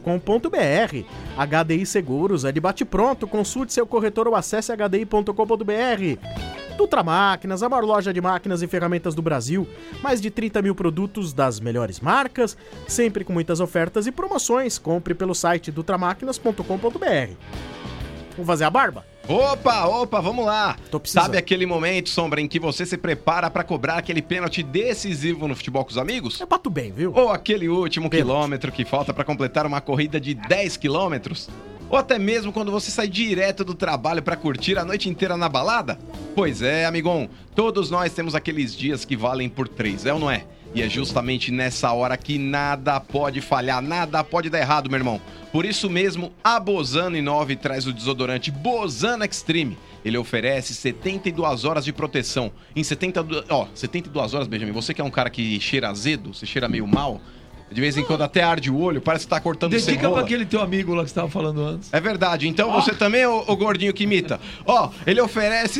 Speaker 1: HDI Seguros, é de bate-pronto, consulte seu corretor ou acesse hdi.com.br. Dutra Máquinas, a maior loja de máquinas e ferramentas do Brasil. Mais de 30 mil produtos das melhores marcas, sempre com muitas ofertas e promoções. Compre pelo site dutramaquinas.com.br. Vamos fazer a barba?
Speaker 3: Opa, vamos lá. Sabe aquele momento, Sombra, em que você se prepara pra cobrar aquele pênalti decisivo no futebol com os amigos?
Speaker 1: Eu bato bem, viu?
Speaker 3: Ou aquele último quilômetro que falta pra completar uma corrida de 10 quilômetros? Ou até mesmo quando você sai direto do trabalho pra curtir a noite inteira na balada? Pois é, amigão, todos nós temos aqueles dias que valem por 3, é ou não é? E é justamente nessa hora que nada pode falhar, nada pode dar errado, meu irmão. Por isso mesmo, a Bozano Inove traz o desodorante Bozano Extreme. Ele oferece 72 horas de proteção. Em 72 horas, Benjamin, você que é um cara que cheira azedo, você cheira meio mal, de vez em quando até arde o olho, parece que tá cortando cebola.
Speaker 6: Dedica pra aquele teu amigo lá que você tava falando antes.
Speaker 3: É verdade. Então você também, o gordinho que imita. Ele oferece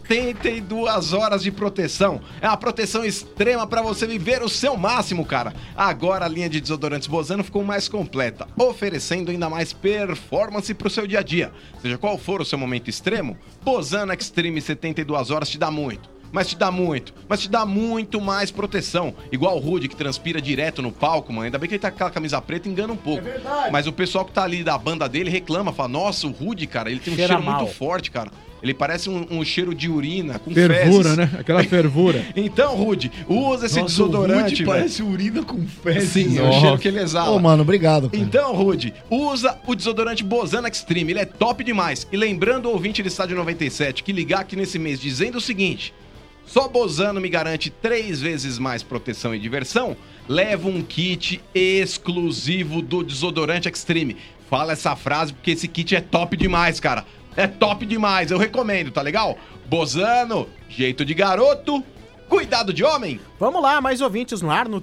Speaker 3: 72 horas de proteção. É uma proteção extrema pra você viver o seu máximo, cara. Agora a linha de desodorantes Bozano ficou mais completa, oferecendo ainda mais performance pro seu dia a dia. Seja qual for o seu momento extremo, Bozano Extreme 72 horas te dá muito. Mas te dá muito mais proteção. Igual o Rudy, que transpira direto no palco, mano. Ainda bem que ele tá com aquela camisa preta, engana um pouco. É verdade. Mas o pessoal que tá ali da banda dele reclama, fala, nossa, o Rudy, cara, ele tem um cheiro muito forte, cara. Ele parece um cheiro de urina, com
Speaker 13: fervura,
Speaker 3: fezes.
Speaker 13: né? Aquela fervura.
Speaker 3: Então, Rudy, usa esse desodorante.
Speaker 6: O Rudy parece urina com fezes.
Speaker 3: Sim, é o cheiro que ele exala.
Speaker 12: Ô, mano, obrigado, cara.
Speaker 3: Então, Rudy, usa o desodorante Bozano Extreme. Ele é top demais. E lembrando o ouvinte do Estádio 97 que ligar aqui nesse mês dizendo o seguinte: só Bozano me garante 3 vezes mais proteção e diversão, leva um kit exclusivo do desodorante Extreme. Fala essa frase porque esse kit é top demais, cara. É top demais, eu recomendo, tá legal? Bozano, jeito de garoto, cuidado de homem.
Speaker 1: Vamos lá, mais ouvintes no ar no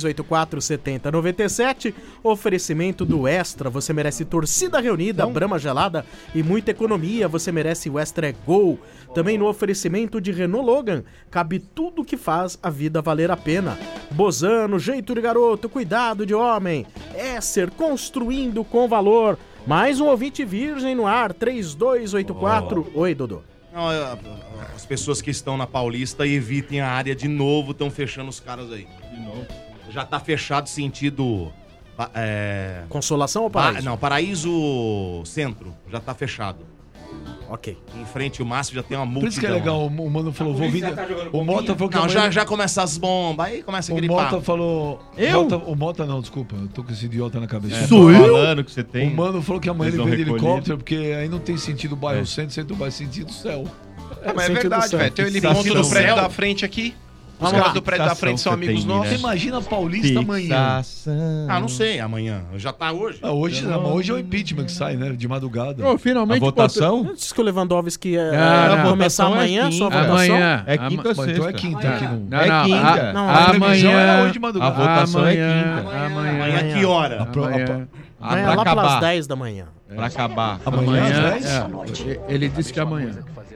Speaker 1: 3284-7097. Oferecimento do Extra, você merece torcida reunida, Brahma gelada e muita economia, você merece o Extra é Gol. Também no oferecimento de Renault Logan, cabe tudo que faz a vida valer a pena. Bozano, jeito de garoto, cuidado de homem. Esser, construindo com valor. Mais um ouvinte virgem no ar, 3284. Oi, Dodô.
Speaker 7: Não, as pessoas que estão na Paulista evitem a área de novo, estão fechando os caras aí. De novo. Já tá fechado sentido...
Speaker 1: Consolação ou Paraíso?
Speaker 7: Não, Paraíso Centro, já tá fechado.
Speaker 1: Ok.
Speaker 7: Em frente o Márcio já tem uma multidão.
Speaker 6: Por isso que é legal, o Mano falou, vou vir... O Mota falou que
Speaker 7: Não,
Speaker 6: amanhã-
Speaker 7: já começa as bombas, aí começa aquele
Speaker 6: O Mota
Speaker 7: papo.
Speaker 6: falou... O Mota não, desculpa, eu tô com esse idiota na cabeça.
Speaker 2: Sou eu? Falando que você tem.
Speaker 6: O Mano falou que amanhã ele
Speaker 2: Visão
Speaker 6: vem de
Speaker 2: recolhida.
Speaker 6: helicóptero, porque aí não tem sentido bairro centro, centro bairro, sentido céu.
Speaker 3: Mas é verdade, velho. Tem o helicóptero do prédio da frente aqui. Os caras do prédio da frente são amigos nossos.
Speaker 6: Imagina a Paulista amanhã.
Speaker 7: Ah, não sei, amanhã. Já tá hoje?
Speaker 6: Hoje é o impeachment que sai, né? De madrugada.
Speaker 13: Finalmente.
Speaker 2: A votação?
Speaker 1: Disse que o Lewandowski ia
Speaker 13: não,
Speaker 1: começar
Speaker 2: votação é
Speaker 1: amanhã, sua
Speaker 2: quinta.
Speaker 1: votação?
Speaker 13: Amanhã.
Speaker 2: É quinta ou sexta?
Speaker 6: Então é quinta aqui no...
Speaker 13: Não,
Speaker 2: É quinta.
Speaker 6: A previsão era hoje de
Speaker 2: A
Speaker 6: madrugada.
Speaker 2: votação é quinta.
Speaker 7: Amanhã que hora?
Speaker 13: Amanhã.
Speaker 1: Amanhã
Speaker 2: pra
Speaker 1: lá pelas
Speaker 2: acabar.
Speaker 1: 10 da manhã.
Speaker 2: Pra acabar.
Speaker 6: Amanhã
Speaker 13: Ele disse que amanhã.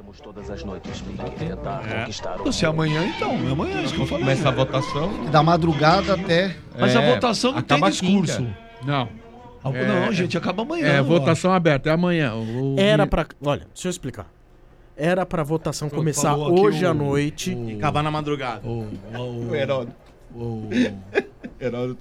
Speaker 6: Então, se é amanhã, então. É amanhã, isso que eu falei.
Speaker 2: Começa a votação.
Speaker 12: Da madrugada até...
Speaker 6: Mas a votação não tem
Speaker 2: acaba
Speaker 6: discurso.
Speaker 2: quinta.
Speaker 13: Não.
Speaker 6: Não, gente, acaba amanhã.
Speaker 13: É
Speaker 6: eu
Speaker 13: votação aberta, é amanhã.
Speaker 1: Era pra... Olha, deixa eu explicar. Era pra votação começar
Speaker 6: falou aqui
Speaker 1: hoje
Speaker 6: o-
Speaker 1: à noite.
Speaker 7: E acabar na madrugada.
Speaker 2: O Heródoto. Heródoto.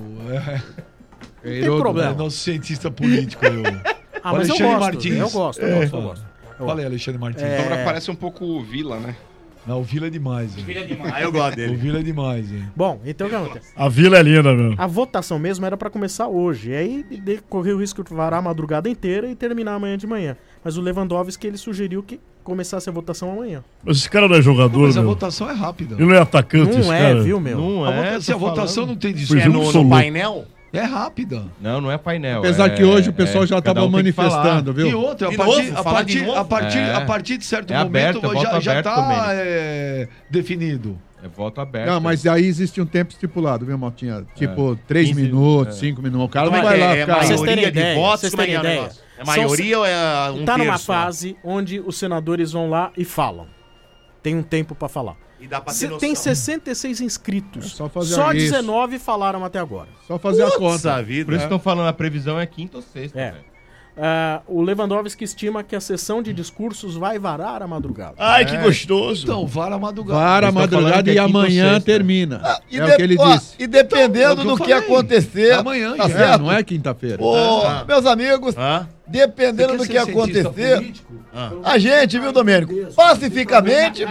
Speaker 1: Não tem problema.
Speaker 6: É nosso cientista político.
Speaker 1: Ah, mas eu
Speaker 6: Alexandre
Speaker 1: gosto,
Speaker 6: Martins.
Speaker 1: eu gosto.
Speaker 6: Fala aí, Alexandre Martins.
Speaker 3: Agora parece um pouco o Vila, né?
Speaker 6: Não, o Vila é demais.
Speaker 7: Vila é demais. Eu gosto dele.
Speaker 6: O Vila é demais, hein?
Speaker 1: Bom, então o que acontece?
Speaker 4: A Vila é linda, meu.
Speaker 1: A votação mesmo era pra começar hoje. E aí correu o risco de varar a madrugada inteira e terminar amanhã de manhã. Mas o Lewandowski, ele sugeriu que começasse a votação amanhã.
Speaker 4: Mas esse cara não é jogador,
Speaker 6: Mas a
Speaker 4: meu.
Speaker 6: votação é rápida.
Speaker 4: Ele não é atacante,
Speaker 1: Não
Speaker 4: esse
Speaker 1: é,
Speaker 4: cara.
Speaker 1: viu, meu?
Speaker 2: Não é.
Speaker 6: Se a votação não tem
Speaker 4: Pois
Speaker 6: discurso.
Speaker 4: é,
Speaker 7: No painel?
Speaker 6: É rápida.
Speaker 2: Não é painel.
Speaker 13: Apesar que hoje o pessoal já
Speaker 2: cada
Speaker 13: tava
Speaker 2: tem que falar.
Speaker 13: manifestando, viu?
Speaker 6: E outra,
Speaker 7: De novo? Falar de novo?
Speaker 6: a partir de certo
Speaker 2: É
Speaker 6: momento
Speaker 2: aberta, voto
Speaker 6: já
Speaker 2: aberto,
Speaker 6: tá
Speaker 2: Domênico.
Speaker 6: definido.
Speaker 2: É voto aberto.
Speaker 13: Não, mas aí existe um tempo estipulado, viu, Maltinha? Tipo, 3
Speaker 2: 15
Speaker 13: minutos, 5 minutos. O cara não
Speaker 7: Então
Speaker 13: vai lá
Speaker 7: é
Speaker 13: ficar...
Speaker 1: Vocês terem
Speaker 7: maioria de
Speaker 1: ideia,
Speaker 7: votos?
Speaker 1: vocês
Speaker 7: Como é que
Speaker 1: terem
Speaker 7: é o
Speaker 1: ideia.
Speaker 7: negócio? É maioria ou é um
Speaker 1: Tá numa
Speaker 7: terço?
Speaker 1: fase onde os senadores vão lá e falam. Tem um tempo pra falar.
Speaker 7: E dá pra ter noção.
Speaker 1: Tem 66 inscritos.
Speaker 13: só fazer
Speaker 1: Só
Speaker 13: isso.
Speaker 1: 19 falaram até agora.
Speaker 13: Só fazer a conta.
Speaker 7: Vida.
Speaker 2: Por isso que estão falando, a previsão é quinta ou sexta.
Speaker 1: É.
Speaker 2: velho.
Speaker 1: O Lewandowski estima que a sessão de discursos vai varar a madrugada.
Speaker 4: Ai, que gostoso.
Speaker 6: Então, vara a madrugada.
Speaker 13: Para a
Speaker 2: Eles tão falando
Speaker 13: madrugada
Speaker 2: que
Speaker 13: e
Speaker 2: é quinta ou
Speaker 13: amanhã
Speaker 2: sexta.
Speaker 13: termina.
Speaker 12: E
Speaker 13: É o que ele disse.
Speaker 12: E dependendo
Speaker 6: Então, é o
Speaker 12: do
Speaker 6: que
Speaker 12: que
Speaker 6: eu falei.
Speaker 12: acontecer,
Speaker 6: Amanhã
Speaker 12: tá
Speaker 6: já.
Speaker 12: certo?
Speaker 13: Não é quinta-feira.
Speaker 12: Meus amigos,
Speaker 7: Hã?
Speaker 12: dependendo
Speaker 6: Você
Speaker 12: do
Speaker 6: quer
Speaker 12: que
Speaker 6: ser cientista
Speaker 12: acontecer,
Speaker 6: político?
Speaker 12: a gente, viu, Domênico? Pacificamente,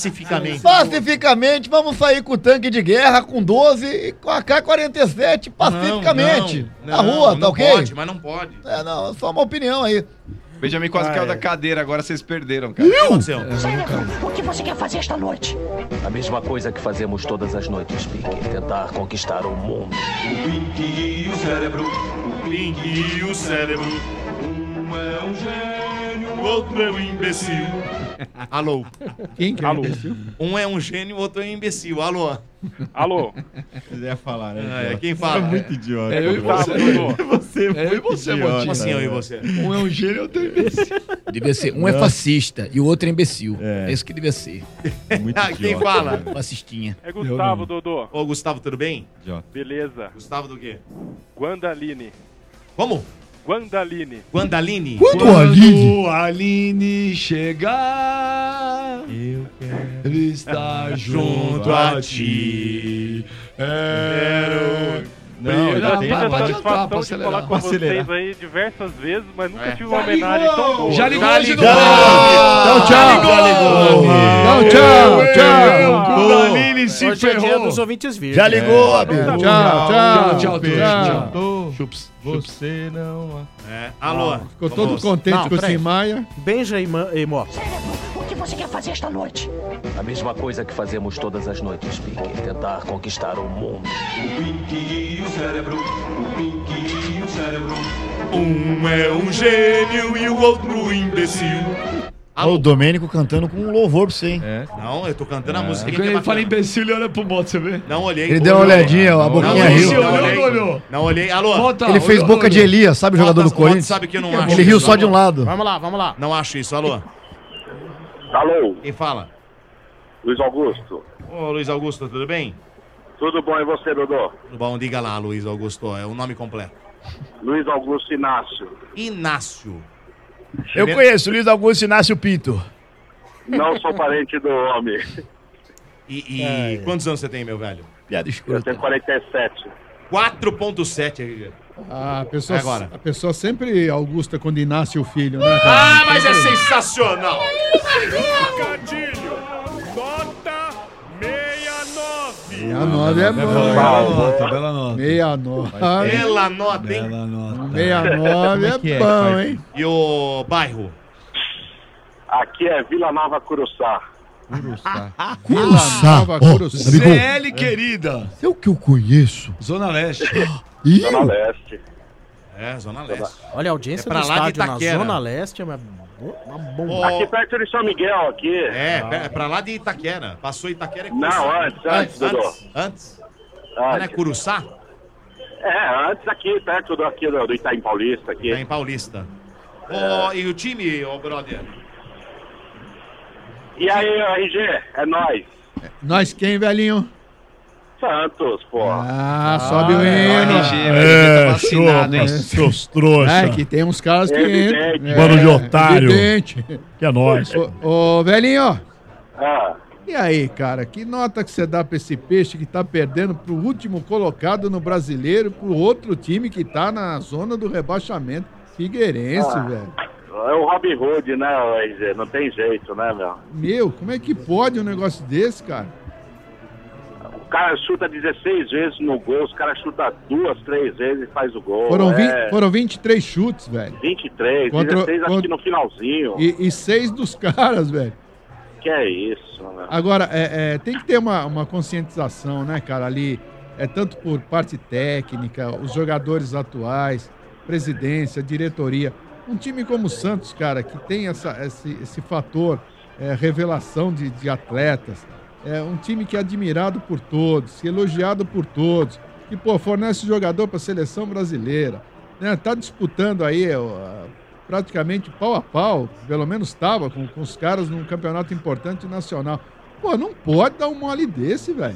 Speaker 12: pacificamente, vamos sair com o tanque de guerra, com 12 e com a K-47, pacificamente.
Speaker 7: Não,
Speaker 12: na rua, tá
Speaker 7: não
Speaker 12: ok?
Speaker 7: pode, mas não pode.
Speaker 12: É, não, é só uma opinião aí.
Speaker 3: Benjamin quase caiu da cadeira, agora vocês perderam, cara.
Speaker 7: O que aconteceu?
Speaker 14: O que você quer fazer esta noite?
Speaker 21: A mesma coisa que fazemos todas as noites, Pink. Tentar conquistar o mundo.
Speaker 14: O Pink e o cérebro.
Speaker 7: O Pink e o cérebro.
Speaker 14: Um é um gênio,
Speaker 7: O outro é um imbecil. Alô?
Speaker 13: Quem que é
Speaker 7: Alô?
Speaker 13: imbecil?
Speaker 7: Um é um gênio, o outro é um imbecil. Alô?
Speaker 9: Alô?
Speaker 2: Você ia falar, né?
Speaker 7: É,
Speaker 2: idiota?
Speaker 7: quem fala?
Speaker 2: É muito idiota.
Speaker 6: É eu e você.
Speaker 2: Você é
Speaker 6: eu e você,
Speaker 2: idiota.
Speaker 6: Motinho.
Speaker 7: Como assim, eu e você?
Speaker 6: Um é um gênio e outro é um imbecil.
Speaker 10: Devia ser. Um é fascista e o outro é imbecil.
Speaker 2: É.
Speaker 10: É isso que devia ser.
Speaker 2: É muito
Speaker 7: Ah, quem
Speaker 2: idiota,
Speaker 7: fala?
Speaker 2: velho.
Speaker 10: Fascistinha.
Speaker 9: É Gustavo, Dodô.
Speaker 7: Ô, Gustavo, tudo bem?
Speaker 2: Idiota.
Speaker 9: Beleza.
Speaker 7: Gustavo do quê?
Speaker 9: Guandaline.
Speaker 7: Como?
Speaker 9: Guandaline.
Speaker 7: Guandaline?
Speaker 4: Quando o Aline...
Speaker 6: Quando a Aline chegar,
Speaker 2: Eu quero
Speaker 6: estar junto a ti.
Speaker 2: Não,
Speaker 9: Eu já tive
Speaker 6: vai
Speaker 9: a
Speaker 6: adiantar,
Speaker 9: satisfação
Speaker 6: pra
Speaker 9: de
Speaker 6: acelerar.
Speaker 9: falar com
Speaker 2: Pra acelerar.
Speaker 9: vocês aí diversas vezes, mas nunca
Speaker 7: É.
Speaker 9: tive uma homenagem tão boa.
Speaker 6: Já ligou
Speaker 7: Já
Speaker 6: hoje no
Speaker 7: ligou.
Speaker 13: Então, tchau. Então, tchau, tchau.
Speaker 6: O Aline se
Speaker 1: Hoje é dia
Speaker 6: ferrou.
Speaker 1: dos ouvintes virgens.
Speaker 12: Já ligou, amigo?
Speaker 13: Tchau, tchau.
Speaker 6: Tchau,
Speaker 13: Tchau.
Speaker 2: Tô,
Speaker 6: Chups.
Speaker 2: você não...
Speaker 7: É. Alô?
Speaker 13: Ficou todo contente
Speaker 1: Não,
Speaker 13: com o
Speaker 1: peraí.
Speaker 13: Tim Maia.
Speaker 1: Benja e Mota.
Speaker 14: O que você quer fazer esta noite?
Speaker 21: A mesma coisa que fazemos todas as noites, Pink. Tentar conquistar o mundo.
Speaker 14: O Pink e o cérebro. O Pink e o cérebro.
Speaker 7: Um é um gênio e o outro imbecil.
Speaker 12: Ó, o Domênico cantando com um louvor pra você, hein?
Speaker 2: É.
Speaker 7: Não, eu tô cantando a música.
Speaker 6: Quando ele fala imbecil, ele olha pro moto, você vê?
Speaker 7: Não olhei.
Speaker 12: Ele deu uma olhadinha, a
Speaker 7: Não,
Speaker 12: boquinha
Speaker 7: não,
Speaker 12: riu.
Speaker 6: Olhou,
Speaker 7: não olhei.
Speaker 6: não olhou.
Speaker 7: Não olhei. Alô?
Speaker 6: Mota,
Speaker 12: Ele fez
Speaker 6: olhou,
Speaker 12: boca de
Speaker 6: olhou.
Speaker 12: Elias, sabe o jogador do
Speaker 7: Mota
Speaker 12: Corinthians?
Speaker 7: sabe que eu não acho.
Speaker 12: Ele riu
Speaker 7: isso.
Speaker 12: só de um lado.
Speaker 1: Vamos lá, vamos lá.
Speaker 7: Não acho isso. Alô?
Speaker 9: Alô,
Speaker 7: Quem fala?
Speaker 9: Luiz Augusto.
Speaker 7: Ô, Luiz Augusto, tudo bem?
Speaker 9: Tudo bom e você, Dodô?
Speaker 7: Tudo bom, diga lá, Luiz Augusto. É o nome completo.
Speaker 9: Luiz Augusto Inácio.
Speaker 7: Inácio.
Speaker 12: Eu conheço o Luiz Augusto Inácio Pinto.
Speaker 9: Não sou parente do homem.
Speaker 7: E quantos anos você tem, meu velho?
Speaker 12: Piada
Speaker 9: Eu
Speaker 12: escrota.
Speaker 9: tenho 47.
Speaker 7: 4.7.
Speaker 13: A pessoa,
Speaker 7: Agora.
Speaker 13: a pessoa sempre augusta quando nasce o filho, né, cara?
Speaker 7: Ah, mas é sensacional!
Speaker 9: Trocadilho. Nota 69.
Speaker 13: 69 é bom.
Speaker 6: Bela nota.
Speaker 13: 69.
Speaker 7: Bela nota, hein?
Speaker 6: Bela nota.
Speaker 13: 69 é bom, hein?
Speaker 7: E o bairro?
Speaker 5: Aqui é Vila Nova Curuçá.
Speaker 13: Vila Nova, Curuçá.
Speaker 6: CL, querida.
Speaker 13: É o que eu conheço.
Speaker 6: Zona Leste.
Speaker 5: Zona Leste.
Speaker 7: É, Zona Leste.
Speaker 1: Olha, a audiência
Speaker 7: É pra
Speaker 1: do
Speaker 7: lá de
Speaker 1: estádio na
Speaker 7: Itaquera.
Speaker 1: Zona Leste é uma bomba.
Speaker 5: Aqui perto de São Miguel, aqui.
Speaker 7: É pra lá de Itaquera. Passou Itaquera e
Speaker 5: Não, antes, Dudu.
Speaker 7: Antes? Não é Curuçá?
Speaker 5: É, antes aqui, perto do Itaim Paulista. Aqui.
Speaker 7: Itaim Paulista. E o time, brother?
Speaker 5: E aí, RG, é nóis.
Speaker 13: Nós quem, velhinho?
Speaker 5: Santos, pô.
Speaker 13: Ah, sobe o hino.
Speaker 3: RG tá vacinado, hein?
Speaker 4: Seus trouxa.
Speaker 13: É, que tem uns caras que
Speaker 5: Evidente.
Speaker 13: entram.
Speaker 4: Bando de otário.
Speaker 13: Evidente.
Speaker 4: Que é nóis.
Speaker 13: Ô, velhinho,
Speaker 5: Ah,
Speaker 13: e aí, cara, que nota que você dá pra esse peixe que tá perdendo pro último colocado no Brasileiro, pro outro time que tá na zona do rebaixamento? Figueirense, velho.
Speaker 5: é o Robin Hood, né, RG? Não tem jeito, né, meu?
Speaker 13: Meu, como é que pode um negócio desse, cara?
Speaker 5: O cara chuta 16 vezes no gol, os caras chutam 2, 3 vezes e faz o gol.
Speaker 13: Foram 23 chutes, velho.
Speaker 5: 23,
Speaker 13: Contra-
Speaker 5: 16 acho que no finalzinho.
Speaker 13: E 6 dos caras, velho.
Speaker 5: Que é isso, né?
Speaker 13: Agora, tem que ter uma conscientização, né, cara, ali, tanto por parte técnica, os jogadores atuais, presidência, diretoria. Um time como o Santos, cara, que tem esse fator revelação de atletas, um time que é admirado por todos, elogiado por todos, que, pô, fornece jogador para a seleção brasileira, né? Tá disputando aí praticamente pau a pau, pelo menos estava com os caras num campeonato importante nacional. Pô, não pode dar um mole desse, velho.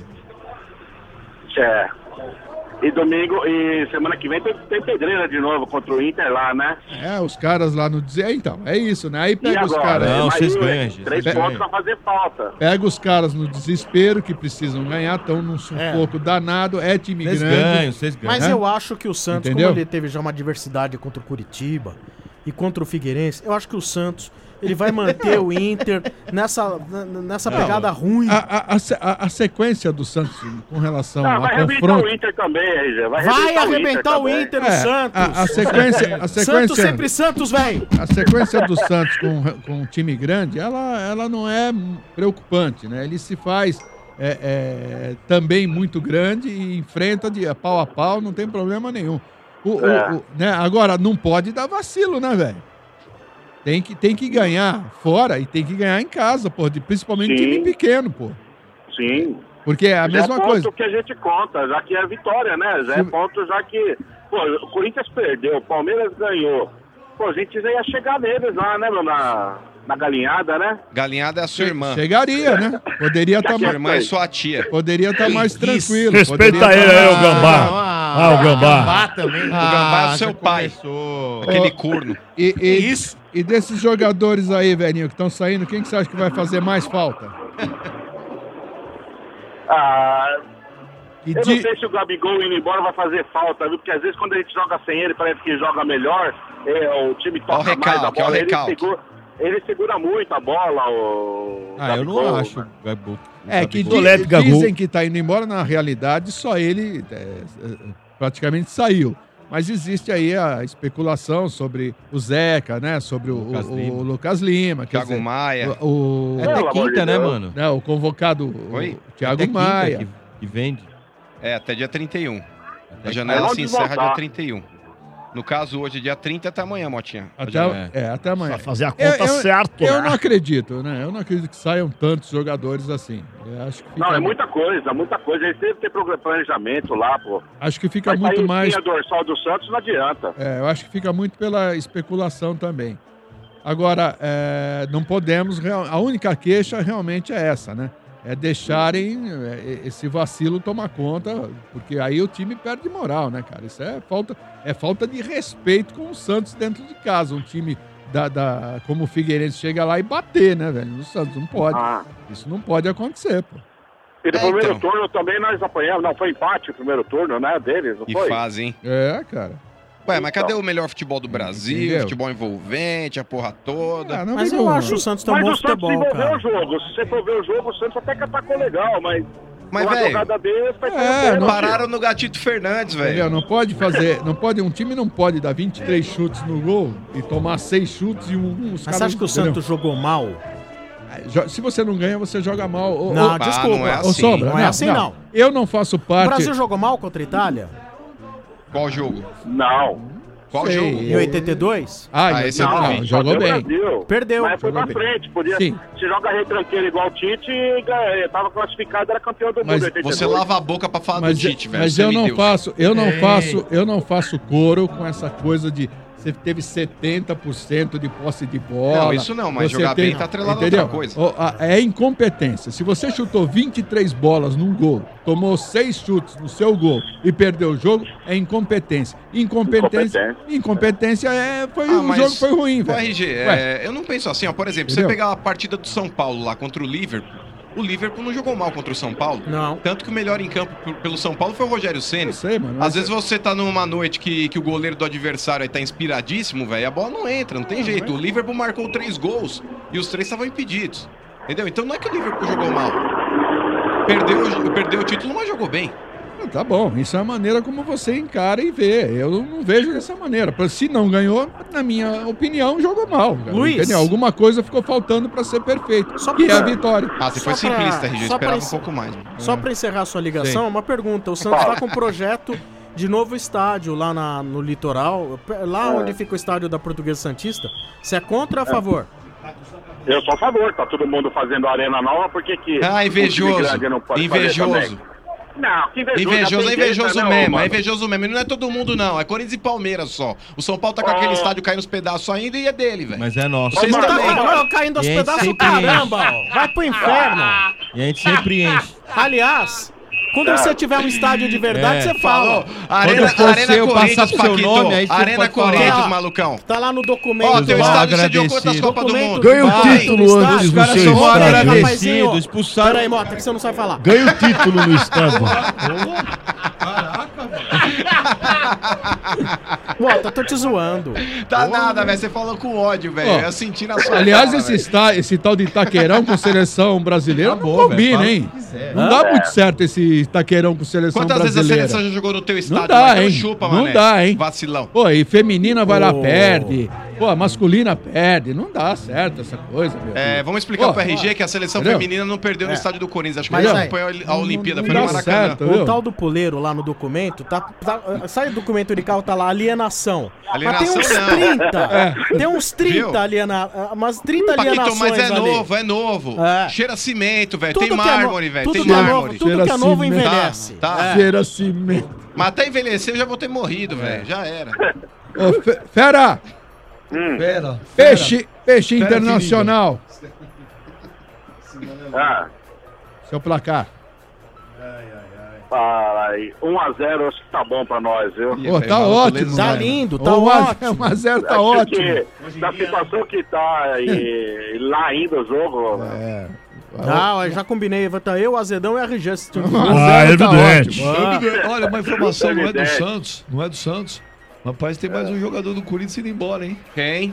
Speaker 5: É. E domingo, e semana que vem tem pedreira de novo contra o Inter lá, né?
Speaker 13: Os caras lá no... Então, é isso, né? Aí pega
Speaker 5: E
Speaker 13: os
Speaker 5: agora?
Speaker 13: caras...
Speaker 5: Não,
Speaker 2: vocês ganham,
Speaker 5: 3 pontos pra fazer falta.
Speaker 13: Pega os caras no desespero, que precisam ganhar, estão num sufoco danado, é time
Speaker 2: Vocês
Speaker 13: grande.
Speaker 2: ganham, vocês ganham.
Speaker 1: Mas eu acho que o Santos,
Speaker 13: Entendeu?
Speaker 1: como ele teve já uma adversidade contra o Curitiba e contra o Figueirense, eu acho que o Santos ele vai manter o Inter nessa pegada ruim.
Speaker 13: A sequência do Santos com relação
Speaker 5: Vai
Speaker 13: ao
Speaker 5: arrebentar
Speaker 13: confronto...
Speaker 5: o Inter também, RG.
Speaker 1: Vai arrebentar o Inter no Santos.
Speaker 13: A sequência...
Speaker 1: Santos sempre Santos, velho.
Speaker 13: A sequência do Santos com um time grande, ela não é preocupante, né? Ele se faz também muito grande e enfrenta de pau a pau, não tem problema nenhum. Né? Agora, não pode dar vacilo, né, velho? Tem que ganhar fora e tem que ganhar em casa, pô. Principalmente time pequeno, pô.
Speaker 5: Sim.
Speaker 13: Porque é a mesma coisa.
Speaker 5: É ponto que a gente conta, já que é vitória, né? Já é ponto já que... Pô, o Corinthians perdeu, o Palmeiras ganhou. Pô, a gente já ia chegar neles lá, né, meu? Na galinhada, né?
Speaker 3: Galinhada é a sua irmã.
Speaker 13: Chegaria, né? Poderia estar
Speaker 3: Sua irmã e sua tia.
Speaker 13: Poderia estar mais tranquilo.
Speaker 4: Respeita ele aí, o Gambá. O Gambá.
Speaker 3: Também. O Gambá é o seu pai. Aquele corno.
Speaker 13: Isso. E desses jogadores aí, velhinho, que estão saindo, quem que você acha que vai fazer mais falta?
Speaker 5: Eu não sei se o Gabigol indo embora vai fazer falta, viu? Porque às vezes quando a gente joga sem ele, parece que joga melhor. O time toca mais a bola. Ele segura muito a bola.
Speaker 2: Eu
Speaker 5: Gabigol,
Speaker 2: não acho.
Speaker 5: né?
Speaker 13: Que dizem que tá indo embora, na realidade, só ele praticamente saiu. Mas existe aí a especulação sobre o Zeca, né? Sobre o Lucas Lima.
Speaker 3: Thiago Maia.
Speaker 2: É até quinta, né, mano?
Speaker 13: O convocado Thiago Maia.
Speaker 2: Que vende.
Speaker 3: Até dia 31. A janela se encerra dia 31. No caso, hoje, dia 30, até amanhã, Motinha.
Speaker 13: Até amanhã.
Speaker 4: Pra fazer a conta certa.
Speaker 13: Eu não acredito, né? Eu não acredito que saiam tantos jogadores assim. Eu acho que fica...
Speaker 5: Não, é muita coisa, muita coisa. Eles têm que ter planejamento lá, pô.
Speaker 13: Acho que fica muito mais...
Speaker 5: A dorsal do Santos não adianta.
Speaker 13: Eu acho que fica muito pela especulação também. Agora, não podemos... A única queixa realmente é essa, né? É deixarem esse vacilo tomar conta, porque aí o time perde moral, né, cara? Isso é falta de respeito com o Santos dentro de casa. Um time como o Figueirense chega lá e bater, né, velho? O Santos não pode. Isso não pode acontecer, pô.
Speaker 5: E no primeiro turno também nós apanhamos. Não, foi empate o primeiro turno, né, deles, não foi?
Speaker 3: E fazem.
Speaker 13: Cara.
Speaker 3: Ué, mas cadê o melhor futebol do Brasil? Futebol envolvente, a porra toda.
Speaker 1: Mas eu acho o Santos tão bom futebol,
Speaker 5: Mas o Santos
Speaker 1: cara.
Speaker 5: desenvolveu o jogo. Se você for ver o jogo, o Santos até que atacou legal, mas uma
Speaker 3: velho,
Speaker 5: jogada dele vai ser
Speaker 3: pararam no Gatito Fernandes, velho.
Speaker 13: Não pode fazer, um time não pode dar 23 chutes no gol e tomar 6 chutes e uns
Speaker 1: Mas você acha que o Santos jogou mal?
Speaker 13: Se você não ganha, você joga mal.
Speaker 1: Não, desculpa.
Speaker 13: Não é assim. Sombra,
Speaker 1: não é assim, não.
Speaker 13: Eu não faço parte...
Speaker 1: O Brasil jogou mal contra a Itália?
Speaker 3: Qual jogo?
Speaker 5: Não.
Speaker 3: Qual jogo?
Speaker 1: Em 82?
Speaker 13: Esse não, jogou bem.
Speaker 1: Perdeu.
Speaker 5: Mas foi pra frente. Podia, se joga retranqueiro igual o Tite, tava classificado, era campeão do mundo. 82.
Speaker 3: Você lava a boca pra falar do Tite, velho.
Speaker 13: Mas eu não faço coro com essa coisa de... Você teve 70% de posse de bola.
Speaker 3: Não, isso não, mas jogar bem tá atrelado a outra coisa.
Speaker 13: É incompetência. Se você chutou 23 bolas num gol, tomou 6 chutes no seu gol e perdeu o jogo, é incompetência. Incompetência o jogo foi ruim, velho.
Speaker 3: RG, eu não penso assim, ó. Por exemplo, você pegar a partida do São Paulo lá contra o Liverpool, o Liverpool não jogou mal contra o São Paulo.
Speaker 1: Não.
Speaker 3: Tanto que o melhor em campo pelo São Paulo foi o Rogério Ceni.
Speaker 13: Eu sei, mano.
Speaker 3: Às vezes você tá numa noite que o goleiro do adversário aí tá inspiradíssimo, velho, a bola não entra, não tem jeito. O Liverpool marcou 3 gols e os 3 estavam impedidos. Entendeu? Então não é que o Liverpool jogou mal. Perdeu o título, mas jogou bem.
Speaker 13: Tá bom, isso é a maneira como você encara e vê. Eu não vejo dessa maneira. Se não ganhou, na minha opinião, jogou mal. Cara.
Speaker 1: Luiz.
Speaker 13: Entendeu? Alguma coisa ficou faltando pra ser perfeito. Que é a vitória.
Speaker 3: Você foi simplista, RG. Eu esperava um pouco mais.
Speaker 1: Só pra encerrar a sua ligação, uma pergunta. O Santos tá com um projeto de novo estádio lá no litoral, lá onde fica o estádio da Portuguesa Santista. Você é contra ou a favor?
Speaker 5: Eu sou a favor. Tá todo mundo fazendo arena nova, porque que...
Speaker 3: invejoso. Invejoso.
Speaker 5: Não, que
Speaker 3: invejoso mesmo. É invejoso mesmo. E não é todo mundo, não. É Corinthians e Palmeiras só. O São Paulo tá com aquele estádio caindo aos pedaços ainda e é dele, velho.
Speaker 2: Mas é nosso.
Speaker 3: Vocês também.
Speaker 1: Caindo aos pedaços, caramba. Vai pro inferno.
Speaker 2: E a gente sempre enche.
Speaker 1: Aliás, quando você tiver um estádio de verdade, você fala.
Speaker 3: Arena Corinthians, Paquito. Arena Corinthians, malucão.
Speaker 1: Tá lá no documento.
Speaker 3: Ó, teu estádio sediou quantas Copas do Mundo?
Speaker 4: Ganha o título antes do seu estádio.
Speaker 1: Agradecido, expulsaram. Peraí, Mota, que você não sabe falar.
Speaker 4: Ganha o título no estádio.
Speaker 1: Mota, tô te zoando.
Speaker 3: Tá nada, velho. Você falou com ódio, velho. Eu senti na sua
Speaker 13: Aliás,
Speaker 3: cara,
Speaker 13: esse tal de Itaquerão com seleção brasileira não combina, hein? Não dá muito certo esse Itaquerão com seleção
Speaker 3: brasileira. Quantas vezes a seleção já jogou no teu estádio?
Speaker 13: Não dá, hein?
Speaker 3: Chupa,
Speaker 13: não dá, hein?
Speaker 3: Vacilão.
Speaker 13: Pô, e feminina vai lá, perde. Pô, a masculina perde. Não dá certo essa coisa, meu filho.
Speaker 3: Vamos explicar pro RG que a seleção feminina não perdeu no estádio do Corinthians. Acho que ele acompanhou a Olimpíada, foi no Maracanã.
Speaker 1: Certo, o tal do puleiro lá no documento, sai do documento de carro, tá lá, alienação. Mas tem uns 30. Tem uns 30 umas 30 alienações
Speaker 3: mas é
Speaker 1: ali.
Speaker 3: novo. Cheira cimento, velho. Tem mármore, velho. Tem
Speaker 1: mármore. Tudo que é novo envelhece.
Speaker 3: Tá.
Speaker 13: Cheira cimento.
Speaker 3: Mas até envelhecer eu já vou ter morrido, velho. Já era.
Speaker 13: Ô, Fera! Peixe Internacional. Seu placar.
Speaker 5: Fala aí. 1-0, acho que tá bom pra nós, viu?
Speaker 13: Pô, tá ótimo.
Speaker 1: Tá lindo, tá ótimo.
Speaker 13: 1-0 tá ótimo.
Speaker 5: Da situação que tá e lá ainda o jogo.
Speaker 1: Não, eu já combinei. Vai estar eu, Azedão e RG assistindo.
Speaker 4: É evidente.
Speaker 6: Olha, uma informação, não é do Santos. Não é do Santos. Mas parece que tem mais um jogador do Corinthians indo embora, hein?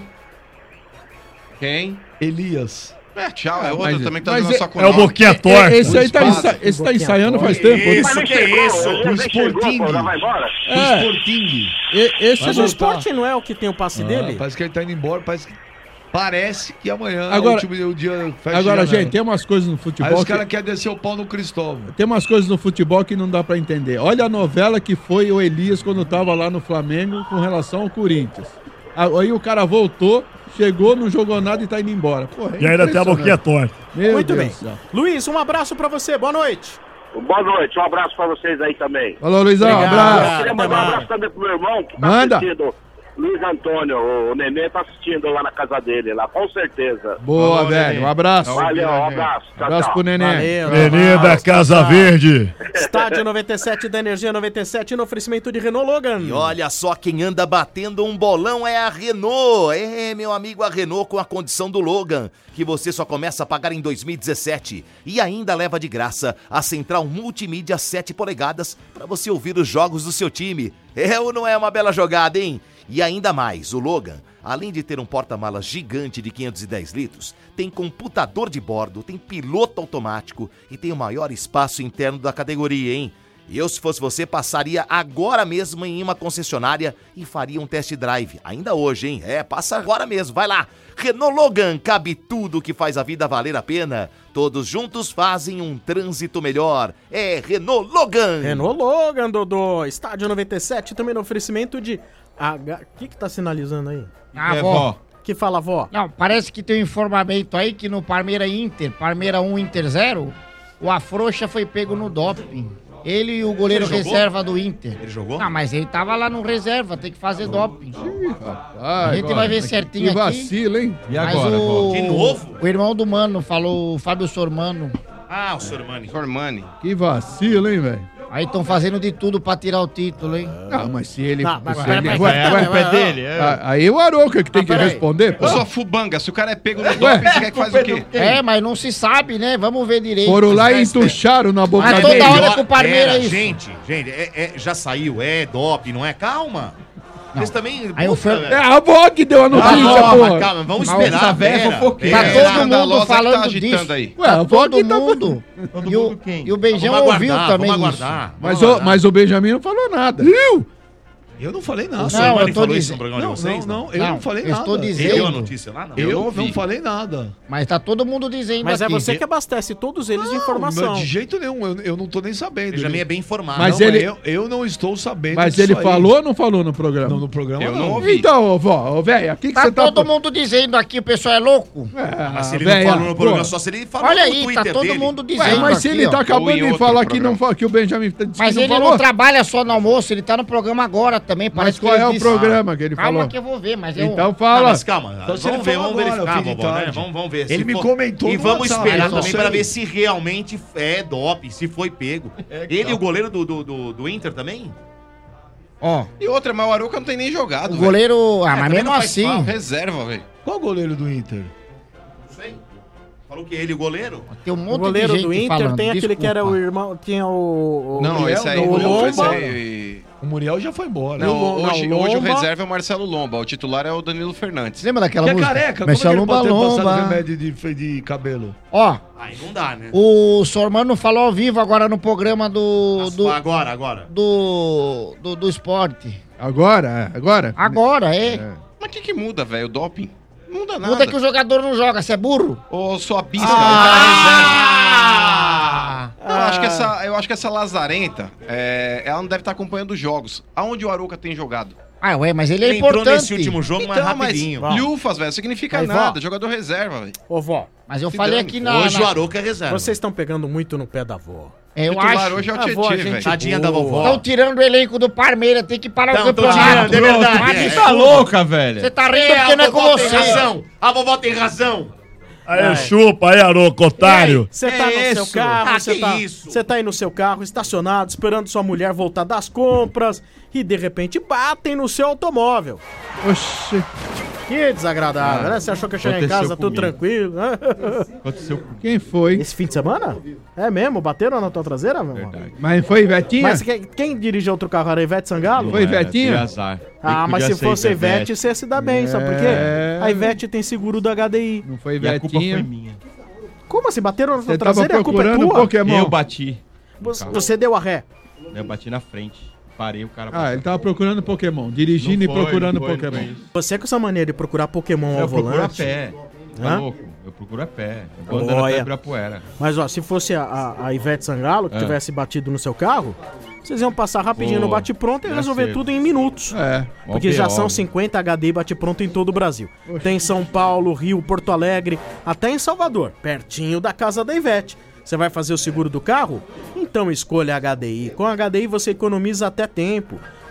Speaker 3: Quem?
Speaker 6: Elias.
Speaker 3: Tchau, é outro também que tá jogando só com
Speaker 4: é o Boquinha Torta.
Speaker 13: Esse tá ensaiando faz tempo.
Speaker 5: Isso, que é isso?
Speaker 6: O Sporting.
Speaker 5: Vai embora?
Speaker 6: O Sporting.
Speaker 1: Mas o Sporting não é o que tem o passe dele?
Speaker 6: Parece que ele tá indo embora, parece que amanhã
Speaker 13: agora,
Speaker 6: o dia fecha.
Speaker 13: Agora, gente, tem umas coisas no futebol.
Speaker 6: Aí os caras querem descer o pau no Cristóvão.
Speaker 13: Tem umas coisas no futebol que não dá pra entender. Olha a novela que foi o Elias quando tava lá no Flamengo com relação ao Corinthians. Aí o cara voltou, chegou, não jogou nada e tá indo embora. Porra,
Speaker 4: e ainda tem a boquinha torta.
Speaker 1: Muito bem. Luiz, um abraço pra você, boa noite.
Speaker 5: Boa noite, um abraço pra vocês aí também.
Speaker 13: Falou, Luizão, um abraço.
Speaker 5: Eu queria mandar um abraço também pro meu irmão que tá assistindo. Luiz Antônio, o Nenê tá assistindo lá na casa dele, lá, com certeza.
Speaker 13: Boa, falou, velho, um abraço.
Speaker 5: Valeu, um abraço.
Speaker 13: Abraço pro Nenê.
Speaker 1: Valeu,
Speaker 4: Nenê da Casa Verde.
Speaker 1: Estádio 97 da Energia 97 no oferecimento de Renault Logan.
Speaker 11: E olha só, quem anda batendo um bolão é a Renault. Meu amigo, a Renault com a condição do Logan, que você só começa a pagar em 2017 e ainda leva de graça a central multimídia 7 polegadas para você ouvir os jogos do seu time. Ou não é uma bela jogada, hein? E ainda mais, o Logan, além de ter um porta-malas gigante de 510 litros, tem computador de bordo, tem piloto automático e tem o maior espaço interno da categoria, hein? Eu, se fosse você, passaria agora mesmo em uma concessionária e faria um test drive. Ainda hoje, hein? Passa agora mesmo, vai lá. Renault Logan, cabe tudo que faz a vida valer a pena. Todos juntos fazem um trânsito melhor. Renault Logan.
Speaker 1: Renault Logan, Dodô. Estádio 97 também no oferecimento de... O que tá sinalizando aí?
Speaker 10: A avó.
Speaker 1: Que fala, avó?
Speaker 10: Não, parece que tem um informamento aí que no Palmeiras Inter, Palmeiras 1, Inter 0, o Afrouxa foi pego no doping. Ele e o goleiro reserva do Inter.
Speaker 7: Ele jogou?
Speaker 10: Ah, mas ele tava lá no reserva, tem que fazer doping.
Speaker 13: A
Speaker 10: gente vai ver certinho
Speaker 13: que
Speaker 10: aqui.
Speaker 13: vacilo, hein?
Speaker 10: E agora, de novo? O irmão do Mano falou, o Fábio Sormano.
Speaker 7: Ah, o Sormani.
Speaker 13: Que vacilo, hein, velho?
Speaker 10: Aí estão fazendo de tudo pra tirar o título, hein?
Speaker 13: Não, mas se ele...
Speaker 10: pé dele.
Speaker 13: Aí o Arouca que tem que responder, pô.
Speaker 3: Eu sou fubanga, se o cara é pego no doping, você quer que faz o quê?
Speaker 10: Mas não se sabe, né? Vamos ver direito.
Speaker 13: Foram lá e entucharam na boca
Speaker 10: dele. Mas toda hora com o Palmeiras é isso.
Speaker 7: Gente, já saiu, doping, não é? Calma. Vocês também...
Speaker 10: Aí
Speaker 13: a avó que deu a notícia, pô.
Speaker 7: Calma, vamos esperar.
Speaker 10: Tá todo mundo falando disso.
Speaker 13: Ué, a avó que
Speaker 10: mundo. E o Benjão ouviu também isso.
Speaker 13: Mas o Benjamin não falou nada. Viu?
Speaker 6: Eu não falei nada.
Speaker 10: Não, eu tô dizendo.
Speaker 6: Eu não falei nada.
Speaker 10: Eu estou dizendo.
Speaker 7: Ele deu a notícia lá? Não.
Speaker 6: Eu não falei nada.
Speaker 10: Mas tá todo mundo dizendo
Speaker 1: Mas
Speaker 10: aqui.
Speaker 1: é você que abastece todos eles de informação.
Speaker 6: De jeito nenhum, eu não tô nem sabendo.
Speaker 7: Ele já é bem informado.
Speaker 13: Mas
Speaker 6: eu não estou sabendo.
Speaker 13: Mas ele falou ou não falou no programa?
Speaker 6: Não, no programa
Speaker 3: eu não ouvi.
Speaker 13: Então, vó, velho, o que
Speaker 10: você tá... todo mundo dizendo aqui, o pessoal é louco?
Speaker 7: Mas se ele não falou no programa, só se ele falou
Speaker 10: no
Speaker 7: Twitter dele.
Speaker 10: Olha aí, tá todo mundo dizendo
Speaker 13: mas se ele tá acabando de falar que o Benjamin disse que não falou.
Speaker 10: Mas ele não trabalha só no almoço, ele tá no programa agora também.
Speaker 13: Mas qual é o programa que ele falou?
Speaker 10: Calma que eu vou ver, mas eu...
Speaker 13: Então fala.
Speaker 7: Mas calma, vamos verificar, vovó, né? Vamos ver.
Speaker 6: Ele me comentou.
Speaker 7: E vamos esperar também pra ver se realmente é doping, se foi pego. Ele e o goleiro do Inter também?
Speaker 10: Ó.
Speaker 3: E outra, mas o Arouca não tem nem jogado.
Speaker 10: O goleiro... mas mesmo assim...
Speaker 3: Reserva, velho.
Speaker 6: Qual o goleiro do Inter?
Speaker 7: Não sei. Falou que ele e o goleiro?
Speaker 10: Tem um monte
Speaker 1: o goleiro
Speaker 10: de gente
Speaker 1: do Inter
Speaker 10: falando.
Speaker 1: tem aquele que era o irmão... Tinha o...
Speaker 3: Não, esse aí...
Speaker 1: O Lomba.
Speaker 6: O Muriel já foi embora.
Speaker 3: Não, hoje o reserva é o Marcelo Lomba, o titular é o Danilo Fernandes.
Speaker 10: Lembra daquela música?
Speaker 6: Que é careca,
Speaker 10: Marcelo
Speaker 6: como é que ele pode ter
Speaker 10: Lomba.
Speaker 6: passado remédio de cabelo?
Speaker 10: Ó.
Speaker 7: Aí não dá, né?
Speaker 10: O Sormano falou ao vivo agora no programa
Speaker 7: Agora.
Speaker 10: Do esporte.
Speaker 13: Agora?
Speaker 10: Agora, é.
Speaker 3: Mas o que muda, velho? O doping? Não muda nada.
Speaker 10: Muda que o jogador não joga, você é burro?
Speaker 3: Ô, sua bisca, o cara reserva. Eu acho que essa lazarenta, ela não deve estar acompanhando os jogos. Aonde o Arouca tem jogado?
Speaker 10: Mas ele é importante.
Speaker 7: Entrou nesse último jogo,
Speaker 3: então,
Speaker 7: mas rapidinho.
Speaker 3: Mas lufas, velho, significa nada. Jogador reserva, velho.
Speaker 1: Ô, vó.
Speaker 10: Mas eu falei aqui na...
Speaker 7: Hoje o Arouca é reserva.
Speaker 1: Vocês estão pegando muito no pé da avó.
Speaker 10: Eu acho.
Speaker 3: Hoje é o Tietê, velho.
Speaker 7: Tadinha da vovó.
Speaker 10: Estão tirando o elenco do Palmeiras, tem que parar o campeonato.
Speaker 7: É verdade.
Speaker 13: Você tá louca, velho.
Speaker 10: Você tá rindo porque não é com você.
Speaker 7: A vovó tem razão.
Speaker 8: Aí chupa, aí, Arouca, otário.
Speaker 1: Você tá no seu carro,
Speaker 7: isso?
Speaker 1: Você tá aí no seu carro, estacionado, esperando sua mulher voltar das compras e de repente batem no seu automóvel.
Speaker 13: Oxi.
Speaker 1: Que desagradável, né? Você achou que ia chegar em casa tudo tranquilo, né?
Speaker 13: Aconteceu com quem foi?
Speaker 1: Esse fim de semana? É mesmo? Bateram na tua traseira, meu irmão?
Speaker 13: Mas foi Ivetinha?
Speaker 1: Mas quem dirigiu outro carro era Ivete Sangalo?
Speaker 13: Foi Ivetinha?
Speaker 1: Mas se fosse Ivete, você ia se dar bem, sabe por quê? A Ivete tem seguro do HDI.
Speaker 13: Não foi Ivetinha. A culpa foi
Speaker 2: minha.
Speaker 1: Como assim? Bateram na tua
Speaker 13: Você
Speaker 1: traseira e
Speaker 13: tava
Speaker 1: a culpa é
Speaker 13: procurando
Speaker 1: tua?
Speaker 13: Pokémon.
Speaker 2: Eu bati.
Speaker 1: Você deu a ré.
Speaker 2: Eu bati na frente. Parei o cara.
Speaker 13: Ele tava procurando Pokémon. Dirigindo e procurando Pokémon.
Speaker 1: Você com essa maneira de procurar Pokémon ao volante...
Speaker 2: Eu procuro a pé. Tá louco? Eu procuro a pé. Eu vou andando até Ibirapuera.
Speaker 1: Mas, ó, se fosse a Ivete Sangalo que tivesse batido no seu carro, vocês iam passar rapidinho no bate-pronto e resolver tudo em minutos. Porque já são 50 HD bate-pronto em todo o Brasil. Tem São Paulo, Rio, Porto Alegre, até em Salvador, pertinho da casa da Ivete. Você vai fazer o seguro do carro? Então escolha a HDI. Com a HDI você economiza até tempo.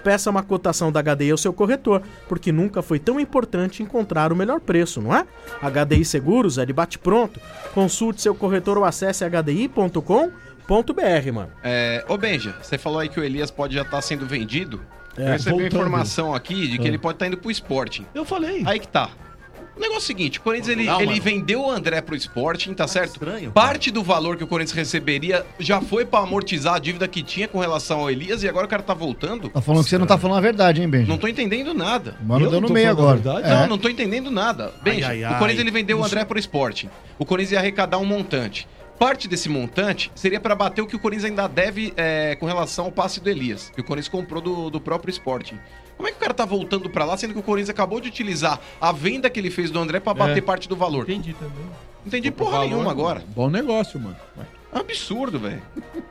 Speaker 1: Peça uma cotação da HDI ao seu corretor, porque nunca foi tão importante encontrar o melhor preço, não é? HDI Seguros é de bate-pronto. Consulte seu corretor ou acesse hdi.com.br, mano.
Speaker 3: Ô Benja, você falou aí que o Elias pode já estar sendo vendido. Eu recebi uma
Speaker 6: voltando.
Speaker 3: informação aqui de que ele pode estar indo pro Sporting.
Speaker 6: Eu falei.
Speaker 3: Aí que tá. O negócio é o seguinte, o Corinthians ele vendeu o André pro Sporting, tá certo?
Speaker 11: Estranho,
Speaker 3: parte do valor que o Corinthians receberia já foi pra amortizar a dívida que tinha com relação ao Elias e agora o cara tá voltando?
Speaker 12: Tá falando que você não tá falando a verdade, hein, Benji?
Speaker 3: Não tô entendendo nada.
Speaker 12: Mano, deu no meio agora.
Speaker 3: Não tô entendendo nada. Benji, o Corinthians ele vendeu o André pro Sporting. O Corinthians ia arrecadar um montante. Parte desse montante seria para bater o que o Corinthians ainda deve com relação ao passe do Elias, que o Corinthians comprou do próprio Sporting. Como é que o cara tá voltando para lá, sendo que o Corinthians acabou de utilizar a venda que ele fez do André para bater parte do valor?
Speaker 13: Entendi também.
Speaker 3: Não entendi porra nenhuma agora.
Speaker 13: Bom negócio, mano.
Speaker 3: É um absurdo, velho.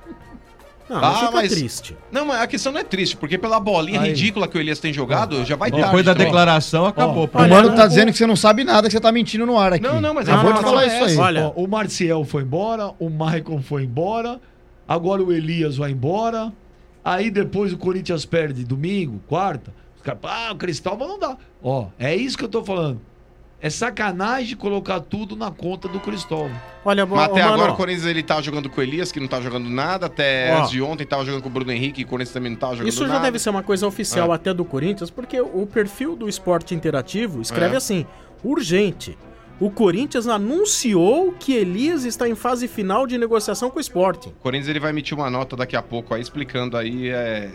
Speaker 1: Não, mas triste.
Speaker 3: Não, mas a questão não é triste, porque pela bolinha ridícula que o Elias tem jogado, já vai tarde.
Speaker 2: Depois da declaração, acabou.
Speaker 12: O mano tá dizendo que você não sabe nada, que você tá mentindo no ar aqui.
Speaker 3: Não, mas
Speaker 12: eu vou te falar isso aí.
Speaker 6: Olha, o Marcial foi embora, o Maicon foi embora, agora o Elias vai embora, aí depois o Corinthians perde domingo, quarta, os caras, o Cristóvão não dá. É isso que eu tô falando. É sacanagem colocar tudo na conta do Cristóvão.
Speaker 1: Olha,
Speaker 3: mas até agora o Corinthians ele tá jogando com o Elias, que não tá jogando nada. Até antes de ontem tava jogando com o Bruno Henrique, e o Corinthians também não tava jogando nada.
Speaker 1: Isso já deve ser uma coisa oficial até do Corinthians, porque o perfil do Esporte Interativo escreve assim, urgente. O Corinthians anunciou que Elias está em fase final de negociação com o Sporting.
Speaker 3: O Corinthians ele vai emitir uma nota daqui a pouco aí, explicando aí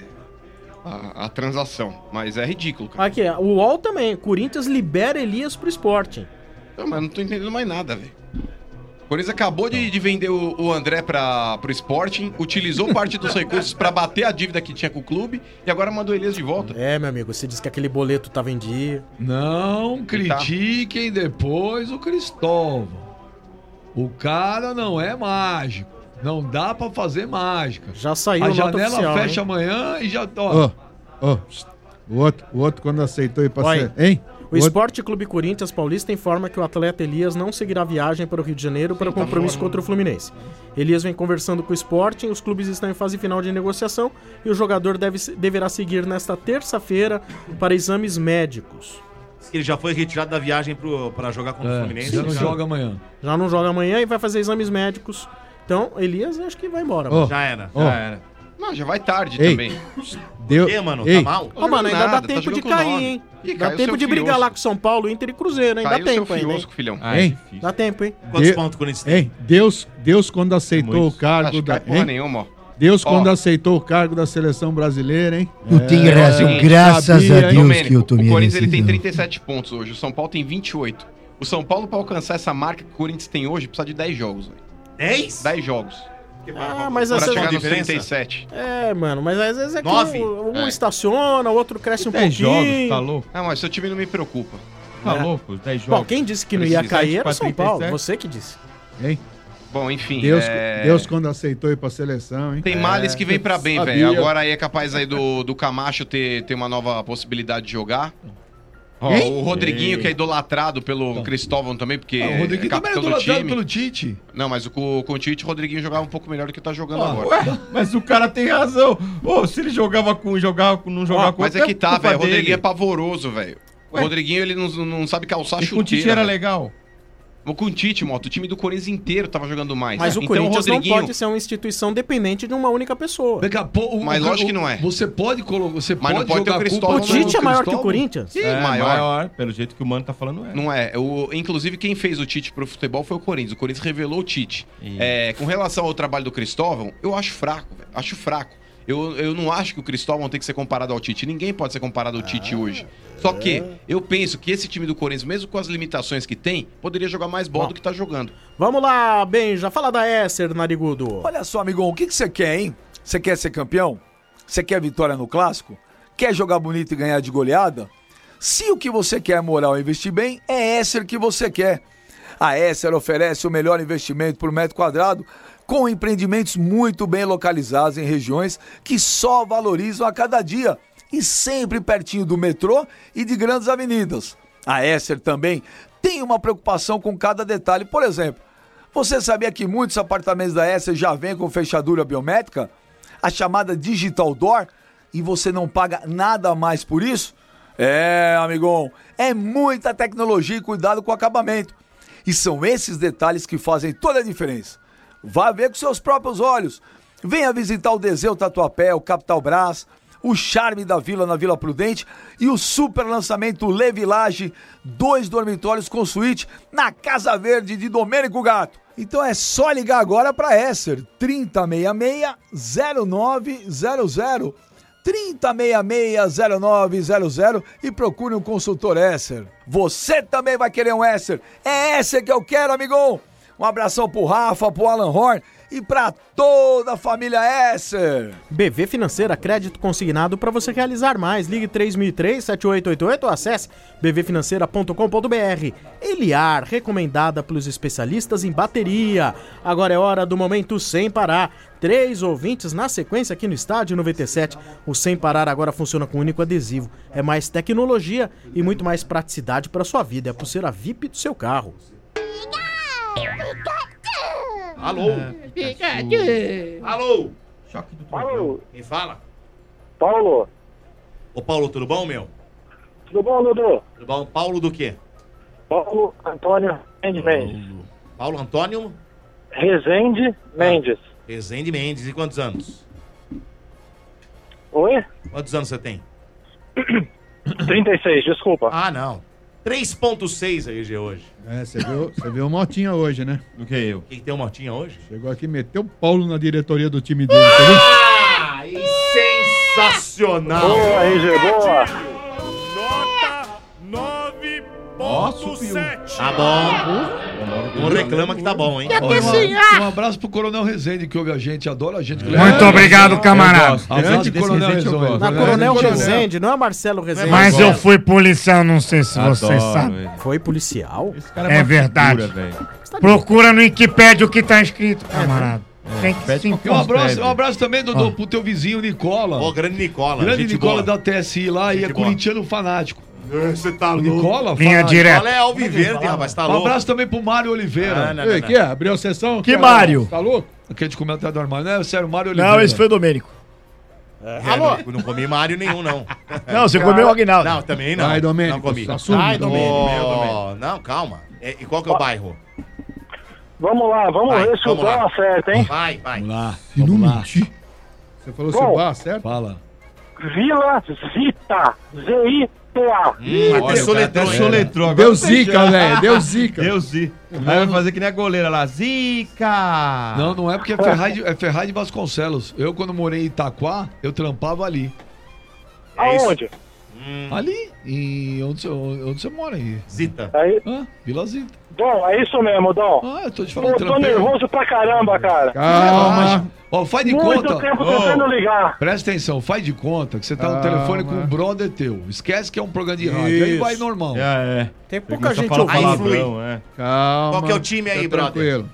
Speaker 3: a transação, mas é ridículo, cara.
Speaker 1: Aqui, o UOL também, Corinthians libera Elias pro Sporting.
Speaker 3: Não, mas não tô entendendo mais nada, velho. O Corinthians acabou de vender o André pro Sporting, utilizou parte dos recursos pra bater a dívida que tinha com o clube e agora mandou o Elias de volta.
Speaker 1: Meu amigo, você disse que aquele boleto tava em dia.
Speaker 6: Não critiquem depois o Cristóvão. O cara não é mágico. Não dá pra fazer mágica.
Speaker 1: Já saiu
Speaker 6: a
Speaker 1: nota
Speaker 6: janela
Speaker 1: oficial,
Speaker 6: fecha amanhã e já...
Speaker 13: O outro quando aceitou ir pra ser...
Speaker 1: Hein? O Esporte Clube Corinthians Paulista informa que o atleta Elias não seguirá a viagem para o Rio de Janeiro para o compromisso contra o Fluminense. Elias vem conversando com o Sporting, os clubes estão em fase final de negociação e o jogador deverá seguir nesta terça-feira para exames médicos.
Speaker 7: Ele já foi retirado da viagem para jogar contra o Fluminense.
Speaker 6: Já não joga amanhã.
Speaker 1: Já não joga amanhã e vai fazer exames médicos. Então, Elias, acho que vai embora.
Speaker 7: Já era.
Speaker 3: Não, já vai tarde também.
Speaker 7: Por quê, mano? Tá mal?
Speaker 1: Mano, ainda dá tempo de cair, hein? Dá tempo de brigar lá com São Paulo, Inter e Cruzeiro, hein? Dá tempo ainda, hein?
Speaker 3: Filhão.
Speaker 1: Dá tempo, hein?
Speaker 7: Quantos pontos o Corinthians tem?
Speaker 13: Deus quando aceitou o cargo da... Deus quando aceitou o cargo da seleção brasileira, hein?
Speaker 10: Eu tenho razão, graças a Deus
Speaker 3: Domênico,
Speaker 10: que eu tô
Speaker 3: o Corinthians ele tem
Speaker 10: merecendo.
Speaker 3: 37 pontos hoje, o São Paulo tem 28. O São Paulo, pra alcançar essa marca que o Corinthians tem hoje, precisa de 10 jogos, velho.
Speaker 7: 10?
Speaker 3: 10 jogos.
Speaker 1: Mas
Speaker 3: pra
Speaker 1: essa
Speaker 3: chegar nos
Speaker 1: diferença?
Speaker 3: 37.
Speaker 1: Mano, mas às vezes é que
Speaker 3: 9?
Speaker 1: um estaciona, o outro cresce um
Speaker 2: 10
Speaker 1: pouquinho.
Speaker 2: jogos, tá louco?
Speaker 3: Não, mas seu time não me preocupa.
Speaker 2: Tá louco, 10 jogos.
Speaker 1: Bom, quem disse que não ia cair era o São Paulo, você que disse.
Speaker 13: Hein?
Speaker 3: Bom, enfim.
Speaker 13: Deus quando aceitou ir pra seleção, hein?
Speaker 3: Tem males que vem pra bem, velho. Agora aí é capaz aí do Camacho ter uma nova possibilidade de jogar. O Rodriguinho, que é idolatrado pelo Cristóvão também, porque
Speaker 6: o Rodriguinho também é idolatrado pelo Tite.
Speaker 3: Não, mas com o Tite, o Rodriguinho jogava um pouco melhor do que tá jogando agora.
Speaker 2: Ué, mas o cara tem razão. Se ele jogava com, não jogava com
Speaker 3: mas é que tá, velho. O Rodriguinho é pavoroso, velho. O Rodriguinho, ele não sabe calçar chuteira.
Speaker 2: Com o Tite era legal.
Speaker 3: Com o Tite, Moto, o time do Corinthians inteiro tava jogando mais.
Speaker 1: Mas o Corinthians não pode ser uma instituição dependente de uma única pessoa.
Speaker 3: Mas lógico que não é.
Speaker 6: Você pode colocar. Você
Speaker 3: mas
Speaker 6: pode
Speaker 3: não pode ter o
Speaker 1: O
Speaker 3: Cristóvão.
Speaker 1: Tite é maior que o Corinthians?
Speaker 3: Sim,
Speaker 2: maior. Pelo jeito que o Mano tá falando,
Speaker 3: Não é. Inclusive, quem fez o Tite pro futebol foi o Corinthians. O Corinthians revelou o Tite. Com relação ao trabalho do Cristóvão, eu acho fraco, velho. Acho fraco. Eu não acho que o Cristóvão tem que ser comparado ao Tite. Ninguém pode ser comparado ao Tite hoje. Só que eu penso que esse time do Corinthians, mesmo com as limitações que tem, poderia jogar mais bola do que tá jogando.
Speaker 1: Vamos lá, Benja. Fala da Esser, narigudo.
Speaker 20: Olha só, amigão, o que você quer, hein? Você quer ser campeão? Você quer vitória no Clássico? Quer jogar bonito e ganhar de goleada? Se o que você quer é moral e investir bem, é Esser que você quer. A Esser oferece o melhor investimento por metro quadrado, com empreendimentos muito bem localizados em regiões que só valorizam a cada dia e sempre pertinho do metrô e de grandes avenidas. A Esser também tem uma preocupação com cada detalhe. Por exemplo, você sabia que muitos apartamentos da Esser já vêm com fechadura biométrica? A chamada Digital Door? e você não paga nada a mais por isso? É, amigão, é muita tecnologia e cuidado com o acabamento. E são esses detalhes que fazem toda a diferença. Vá ver com seus próprios olhos. Venha visitar o Deseu Tatuapé, o Capital Brás, o Charme da Vila na Vila Prudente e o super lançamento Le Village, 2 dormitórios com suíte na Casa Verde de Domênico Gato. Então é só ligar agora para Esser, 3066-0900, 3066-0900 e procure um consultor Esser. Você também vai querer um Esser. É Esser que eu quero, amigão. Um abração pro Rafa, pro Alan Horn e pra toda a família Esser.
Speaker 1: BV Financeira, crédito consignado para você realizar mais. Ligue 3003-7888 ou acesse bvfinanceira.com.br. Eliar, recomendada pelos especialistas em bateria. Agora é hora do momento Sem Parar. 3 ouvintes na sequência aqui no Estádio 97. O Sem Parar agora funciona com um único adesivo. É mais tecnologia e muito mais praticidade para sua vida. É a pulseira VIP do seu carro.
Speaker 7: Alô? Alô?
Speaker 5: Alô?
Speaker 7: Quem fala?
Speaker 5: Paulo.
Speaker 7: Ô, Paulo, tudo bom, meu?
Speaker 5: Tudo bom, Dudu?
Speaker 7: Tudo bom? Paulo do quê?
Speaker 5: Paulo Antônio Mendes.
Speaker 7: Paulo Antônio?
Speaker 5: Rezende Mendes.
Speaker 7: Rezende Mendes. E quantos anos?
Speaker 5: Oi?
Speaker 7: Quantos anos você tem?
Speaker 5: 36, desculpa.
Speaker 7: Ah, não. 3.6 aí, G, hoje.
Speaker 13: É, você viu o Motinha hoje, né?
Speaker 2: Do que eu?
Speaker 7: Quem tem o Motinha hoje?
Speaker 13: Chegou aqui e meteu o Paulo na diretoria do time dele, tá vendo?
Speaker 7: Sensacional!
Speaker 5: Boa, RG, boa!
Speaker 9: Nota 9.7.
Speaker 7: Tá bom. Não reclama que tá bom, hein?
Speaker 6: Um abraço pro Coronel Rezende, que ouve a gente, adora a gente.
Speaker 8: Muito obrigado, camarada.
Speaker 6: Abraço pro Coronel Rezende.
Speaker 1: Na Coronel Rezende, não é Marcelo Rezende.
Speaker 8: Mas eu fui policial, não sei se vocês sabem.
Speaker 1: Foi policial?
Speaker 8: É verdade. Procura no Wikipédia o que tá escrito, camarada. Tem que se
Speaker 6: um abraço também, Dodô, pro teu vizinho Nicola.
Speaker 7: Ô, grande Nicola.
Speaker 6: Grande Nicola da TSI lá e é corintiano fanático.
Speaker 7: Você tá louco.
Speaker 6: Nicola?
Speaker 8: Linha direta.
Speaker 7: Nicola é Alviverde, rapaz, tá louco.
Speaker 6: Um abraço também pro Mário Oliveira.
Speaker 13: Ei, que é? Abriu a sessão?
Speaker 10: Que Mário?
Speaker 13: Tá louco?
Speaker 6: Aquele de comentário do armário. Não, é sério, Mário Oliveira.
Speaker 10: Não, esse foi o Domênico.
Speaker 7: Alô? Não comi Mário nenhum, não.
Speaker 10: Não, você comeu o Aguinaldo.
Speaker 7: Não, também não.
Speaker 13: Ai, Domênico,
Speaker 7: não comi.
Speaker 13: assume,
Speaker 7: Domênico. Não, calma. E qual que é o bairro?
Speaker 5: Vamos lá, vamos ver se o Dom acerta, hein?
Speaker 7: Vai.
Speaker 6: Vamos lá.
Speaker 13: Se não mentir. Você falou se o bar acerta?
Speaker 6: Fala.
Speaker 5: Vila Zita. Z-I-T-A.
Speaker 2: Até soletrou.
Speaker 13: Deu zica, velho. Deu zica.
Speaker 2: Deu zica. Aí vai fazer que nem a goleira lá. Zica!
Speaker 6: Não é porque é Ferraz de Vasconcelos. Eu, quando morei em Itaquá, eu trampava ali.
Speaker 5: Aonde?
Speaker 6: Ali, onde você mora aí?
Speaker 7: Zita.
Speaker 5: Aí.
Speaker 6: Vila Zita.
Speaker 5: Dom, é isso mesmo, Dom.
Speaker 6: Eu tô te falando,
Speaker 5: eu tô nervoso pra caramba, cara.
Speaker 13: Calma.
Speaker 6: Ó, faz de
Speaker 5: Muito
Speaker 6: conta.
Speaker 5: tempo tentando ligar.
Speaker 6: Presta atenção, faz de conta que você tá no telefone com um brother teu. Esquece que é um programa de rádio. Aí vai normal.
Speaker 1: Tem pouca gente
Speaker 7: ouvindo.
Speaker 13: Calma.
Speaker 7: Qual que é o time aí, brother?
Speaker 13: Tranquilo.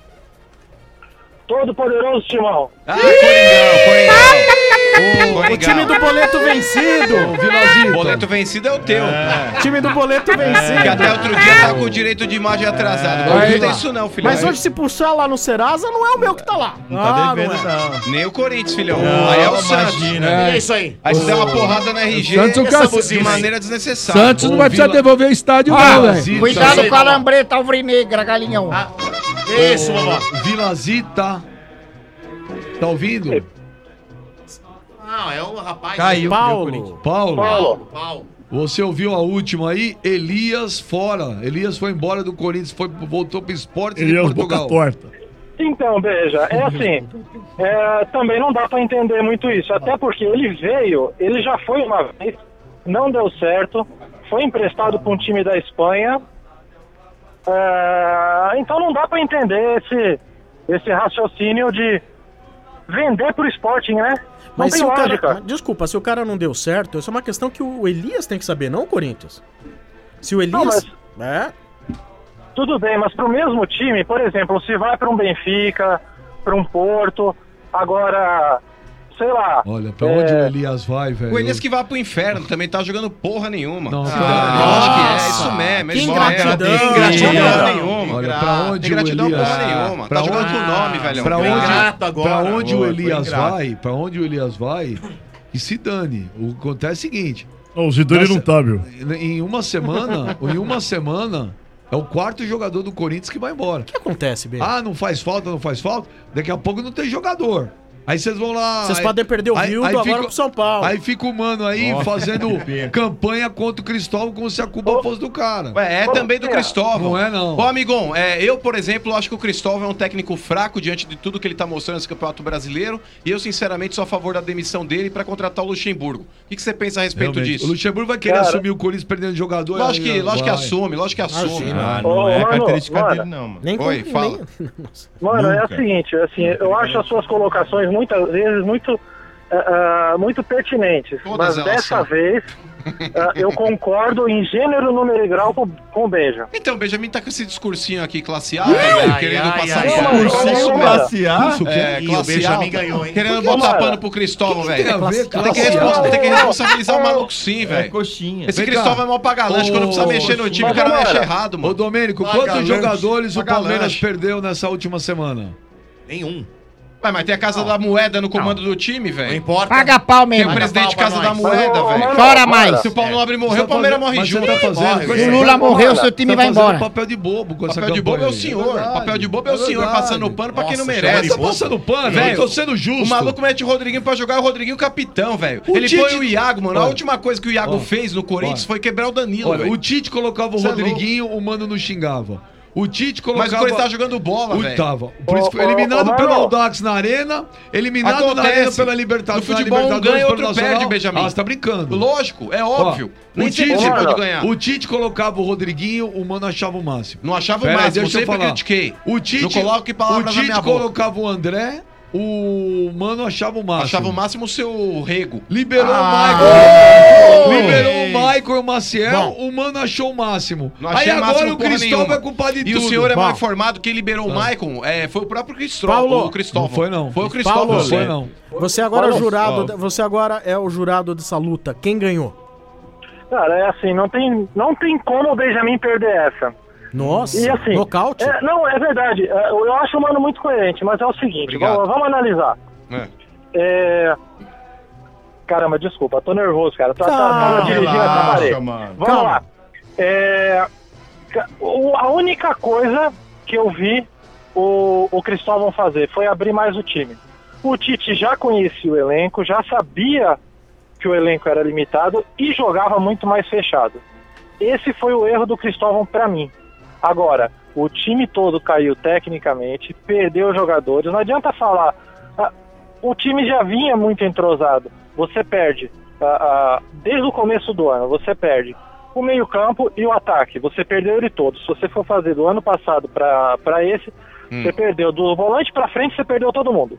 Speaker 5: Todo poderoso Timão.
Speaker 3: Coringão.
Speaker 1: O time do boleto vencido.
Speaker 6: Vilazito.
Speaker 3: Boleto vencido é o teu.
Speaker 1: Time do boleto vencido.
Speaker 3: Que até outro dia tava com o direito de imagem atrasado. Agora não tem isso não, filhão.
Speaker 1: Mas hoje se puxar lá no Serasa, não é o meu que tá lá.
Speaker 2: Não tá devendo, não.
Speaker 3: Nem o Corinthians, filhão. Aí é o Santos.
Speaker 7: É isso aí.
Speaker 3: Aí você dá uma porrada na RG de maneira desnecessária.
Speaker 13: Santos não vai precisar devolver o estádio, não, velho.
Speaker 10: Cuidado com a lambreta alvinegra, galinhão.
Speaker 7: Isso, vovó.
Speaker 6: Vilazita. Tá ouvindo?
Speaker 7: Não, é um rapaz.
Speaker 2: Caiu.
Speaker 6: Paulo. Você ouviu a última aí? Elias fora. Elias foi embora do Corinthians, voltou pro esporte de Portugal.
Speaker 5: Então, veja, é assim, também não dá pra entender muito isso, até porque ele já foi uma vez, não deu certo, foi emprestado pra um time da Espanha, então não dá pra entender esse raciocínio de vender pro Sporting, né? Não
Speaker 1: Mas
Speaker 5: tem
Speaker 1: se o
Speaker 5: lógica.
Speaker 1: cara, desculpa, se o cara não deu certo, isso é uma questão que o Elias tem que saber, não o Corinthians. Se o Elias...
Speaker 5: Tudo bem, mas pro mesmo time, por exemplo, se vai pra um Benfica, pra um Porto, agora, sei lá...
Speaker 6: Olha, pra onde o Elias vai, velho?
Speaker 3: O Elias que vai pro inferno, também tá jogando porra nenhuma.
Speaker 6: Não,
Speaker 3: eu acho que é isso mesmo.
Speaker 1: Que ingratidão.
Speaker 3: Tem ingratidão nenhuma.
Speaker 6: Olha, pra onde
Speaker 3: tem gratidão
Speaker 6: o Elias...
Speaker 3: porra nenhuma. Tá jogando com o nome, velho.
Speaker 6: Pra onde o Elias vai, que se dane. O que acontece é o seguinte...
Speaker 4: Não, o Zidane não tá, meu.
Speaker 6: Em uma semana, é o 4º jogador do Corinthians que vai embora. O
Speaker 1: que acontece, Bê?
Speaker 6: Ah, não faz falta. Daqui a pouco não tem jogador. Aí vocês vão lá...
Speaker 1: Vocês podem perder o Rildo agora pro São Paulo.
Speaker 6: Aí fica o mano aí fazendo campanha contra o Cristóvão como se a culpa fosse do cara.
Speaker 3: Ué, é também do Cristóvão.
Speaker 6: Não é, não.
Speaker 3: Ô, amigão, eu, por exemplo, acho que o Cristóvão é um técnico fraco diante de tudo que ele tá mostrando nesse Campeonato Brasileiro. E eu, sinceramente, sou a favor da demissão dele pra contratar o Luxemburgo. O que você pensa a respeito disso?
Speaker 6: O Luxemburgo vai querer assumir o Corinthians perdendo jogador.
Speaker 3: Lógico que assume.
Speaker 2: Não é a característica dele, não, mano.
Speaker 3: Oi, fala.
Speaker 5: Mano, é o seguinte, assim, eu acho as suas colocações muitas vezes muito pertinentes, mas dessa vez eu concordo em gênero, número e grau com o Benja.
Speaker 3: Então, o Benjamin tá com esse discursinho aqui classe A, velho, querendo passar
Speaker 2: discurso classe A.
Speaker 3: O
Speaker 7: Benjamin ganhou, hein?
Speaker 3: Querendo botar pano pro Cristóvão, velho. Tem que responsabilizar o maluco sim, velho.
Speaker 2: Coxinha.
Speaker 3: Esse Cristóvão é mó pagalante, quando precisa mexer no time, o cara mexe errado, mano.
Speaker 6: Ô, Domênico, quantos jogadores o Palmeiras perdeu nessa última semana?
Speaker 7: Nenhum.
Speaker 3: Ué, mas tem a Casa da Moeda no comando do time, velho.
Speaker 7: Não importa.
Speaker 10: Paga pau mesmo.
Speaker 3: Tem o presidente de Casa da Moeda, velho.
Speaker 10: Chora mais.
Speaker 3: Se o Paulo Nobre morrer, o Palmeiras morre junto.
Speaker 10: Se o Lula morrer, o seu time vai embora.
Speaker 6: Papel de bobo com essa
Speaker 3: Papel de bobo é o senhor. Papel de bobo é o senhor passando pano pra quem não merece.
Speaker 6: Tá passando pano, velho. Eu tô sendo justo.
Speaker 3: O maluco mete o Rodriguinho pra jogar, o Rodriguinho capitão, velho. Ele põe o Iago, mano. A última coisa que o Iago fez no Corinthians foi quebrar o Danilo, velho.
Speaker 6: O Tite colocava o Rodriguinho, o mano não xingava. O Tite colocava...
Speaker 3: Mas o Corinthians tava jogando bola, velho.
Speaker 6: Tava. Por isso foi eliminado pelo Audax na Arena, eliminado na Arena pela Libertadores.
Speaker 3: No futebol um ganha, outro perde, Benjamin.
Speaker 6: Ah, você tá brincando.
Speaker 3: Lógico, é óbvio.
Speaker 6: Nem sempre você pode ganhar. O Tite colocava o Rodriguinho, o mano achava o máximo.
Speaker 3: Não achava o máximo, eu sempre critiquei.
Speaker 6: O Tite,
Speaker 3: não coloque palavras na minha boca.
Speaker 6: O Tite colocava o André... O mano achava o máximo.
Speaker 3: Achava o máximo o seu rego.
Speaker 6: Liberou o Michael. Liberou o Michael e o Maciel. O mano achou o máximo.
Speaker 3: Aí
Speaker 6: agora o Cristóvão é culpado de tudo.
Speaker 3: E o senhor é mal informado. Quem liberou o Michael foi o próprio Cristóvão.
Speaker 6: Não foi, não.
Speaker 3: Foi o Cristóvão.
Speaker 6: Não foi, não.
Speaker 1: Você agora é jurado. Você agora é o jurado dessa luta. Quem ganhou?
Speaker 5: Cara, é assim, não tem como o Benjamin perder essa.
Speaker 1: Nossa,
Speaker 5: e assim,
Speaker 1: nocaute?
Speaker 5: Não, é verdade. Eu acho o mano muito coerente, mas é o seguinte, vamos analisar. Caramba, desculpa, tô nervoso, cara. Tava dirigindo essa parede. Vamos lá. A única coisa que eu vi o Cristóvão fazer foi abrir mais o time. O Tite já conhecia o elenco, já sabia que o elenco era limitado e jogava muito mais fechado. Esse foi o erro do Cristóvão pra mim. Agora, o time todo caiu tecnicamente, perdeu jogadores, não adianta falar, o time já vinha muito entrosado, você perde, desde o começo do ano, você perde o meio-campo e o ataque, você perdeu ele todo. Se você for fazer do ano passado para esse, você perdeu do volante para frente, você perdeu todo mundo.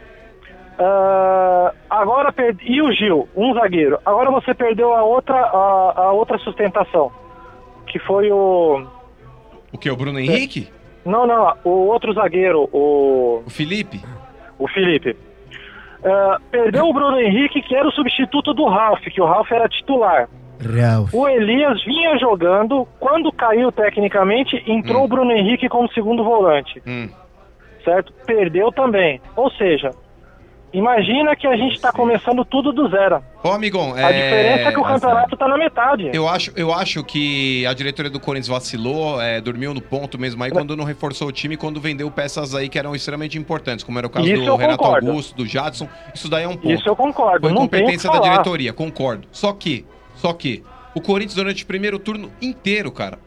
Speaker 5: Agora e o Gil, um zagueiro, agora você perdeu a outra sustentação, que foi o
Speaker 3: que, o Bruno Henrique?
Speaker 5: Não, o outro zagueiro, o
Speaker 3: Felipe.
Speaker 5: O Felipe. Perdeu o Bruno Henrique, que era o substituto do Ralf, que o Ralf era titular.
Speaker 10: Ralf.
Speaker 5: O Elias vinha jogando, quando caiu tecnicamente, entrou o Bruno Henrique como segundo volante. Certo? Perdeu também. Ou seja, imagina que a gente tá começando tudo do zero.
Speaker 3: Ô, amigão,
Speaker 5: a diferença é que o campeonato tá na metade.
Speaker 3: Eu acho que a diretoria do Corinthians vacilou, dormiu no ponto mesmo aí quando não reforçou o time, quando vendeu peças aí que eram extremamente importantes, como era o caso do Renato Augusto, do Jadson. Isso daí é um ponto.
Speaker 5: Isso eu concordo.
Speaker 3: Foi competência da diretoria, concordo. Só que o Corinthians durante o primeiro turno inteiro, cara,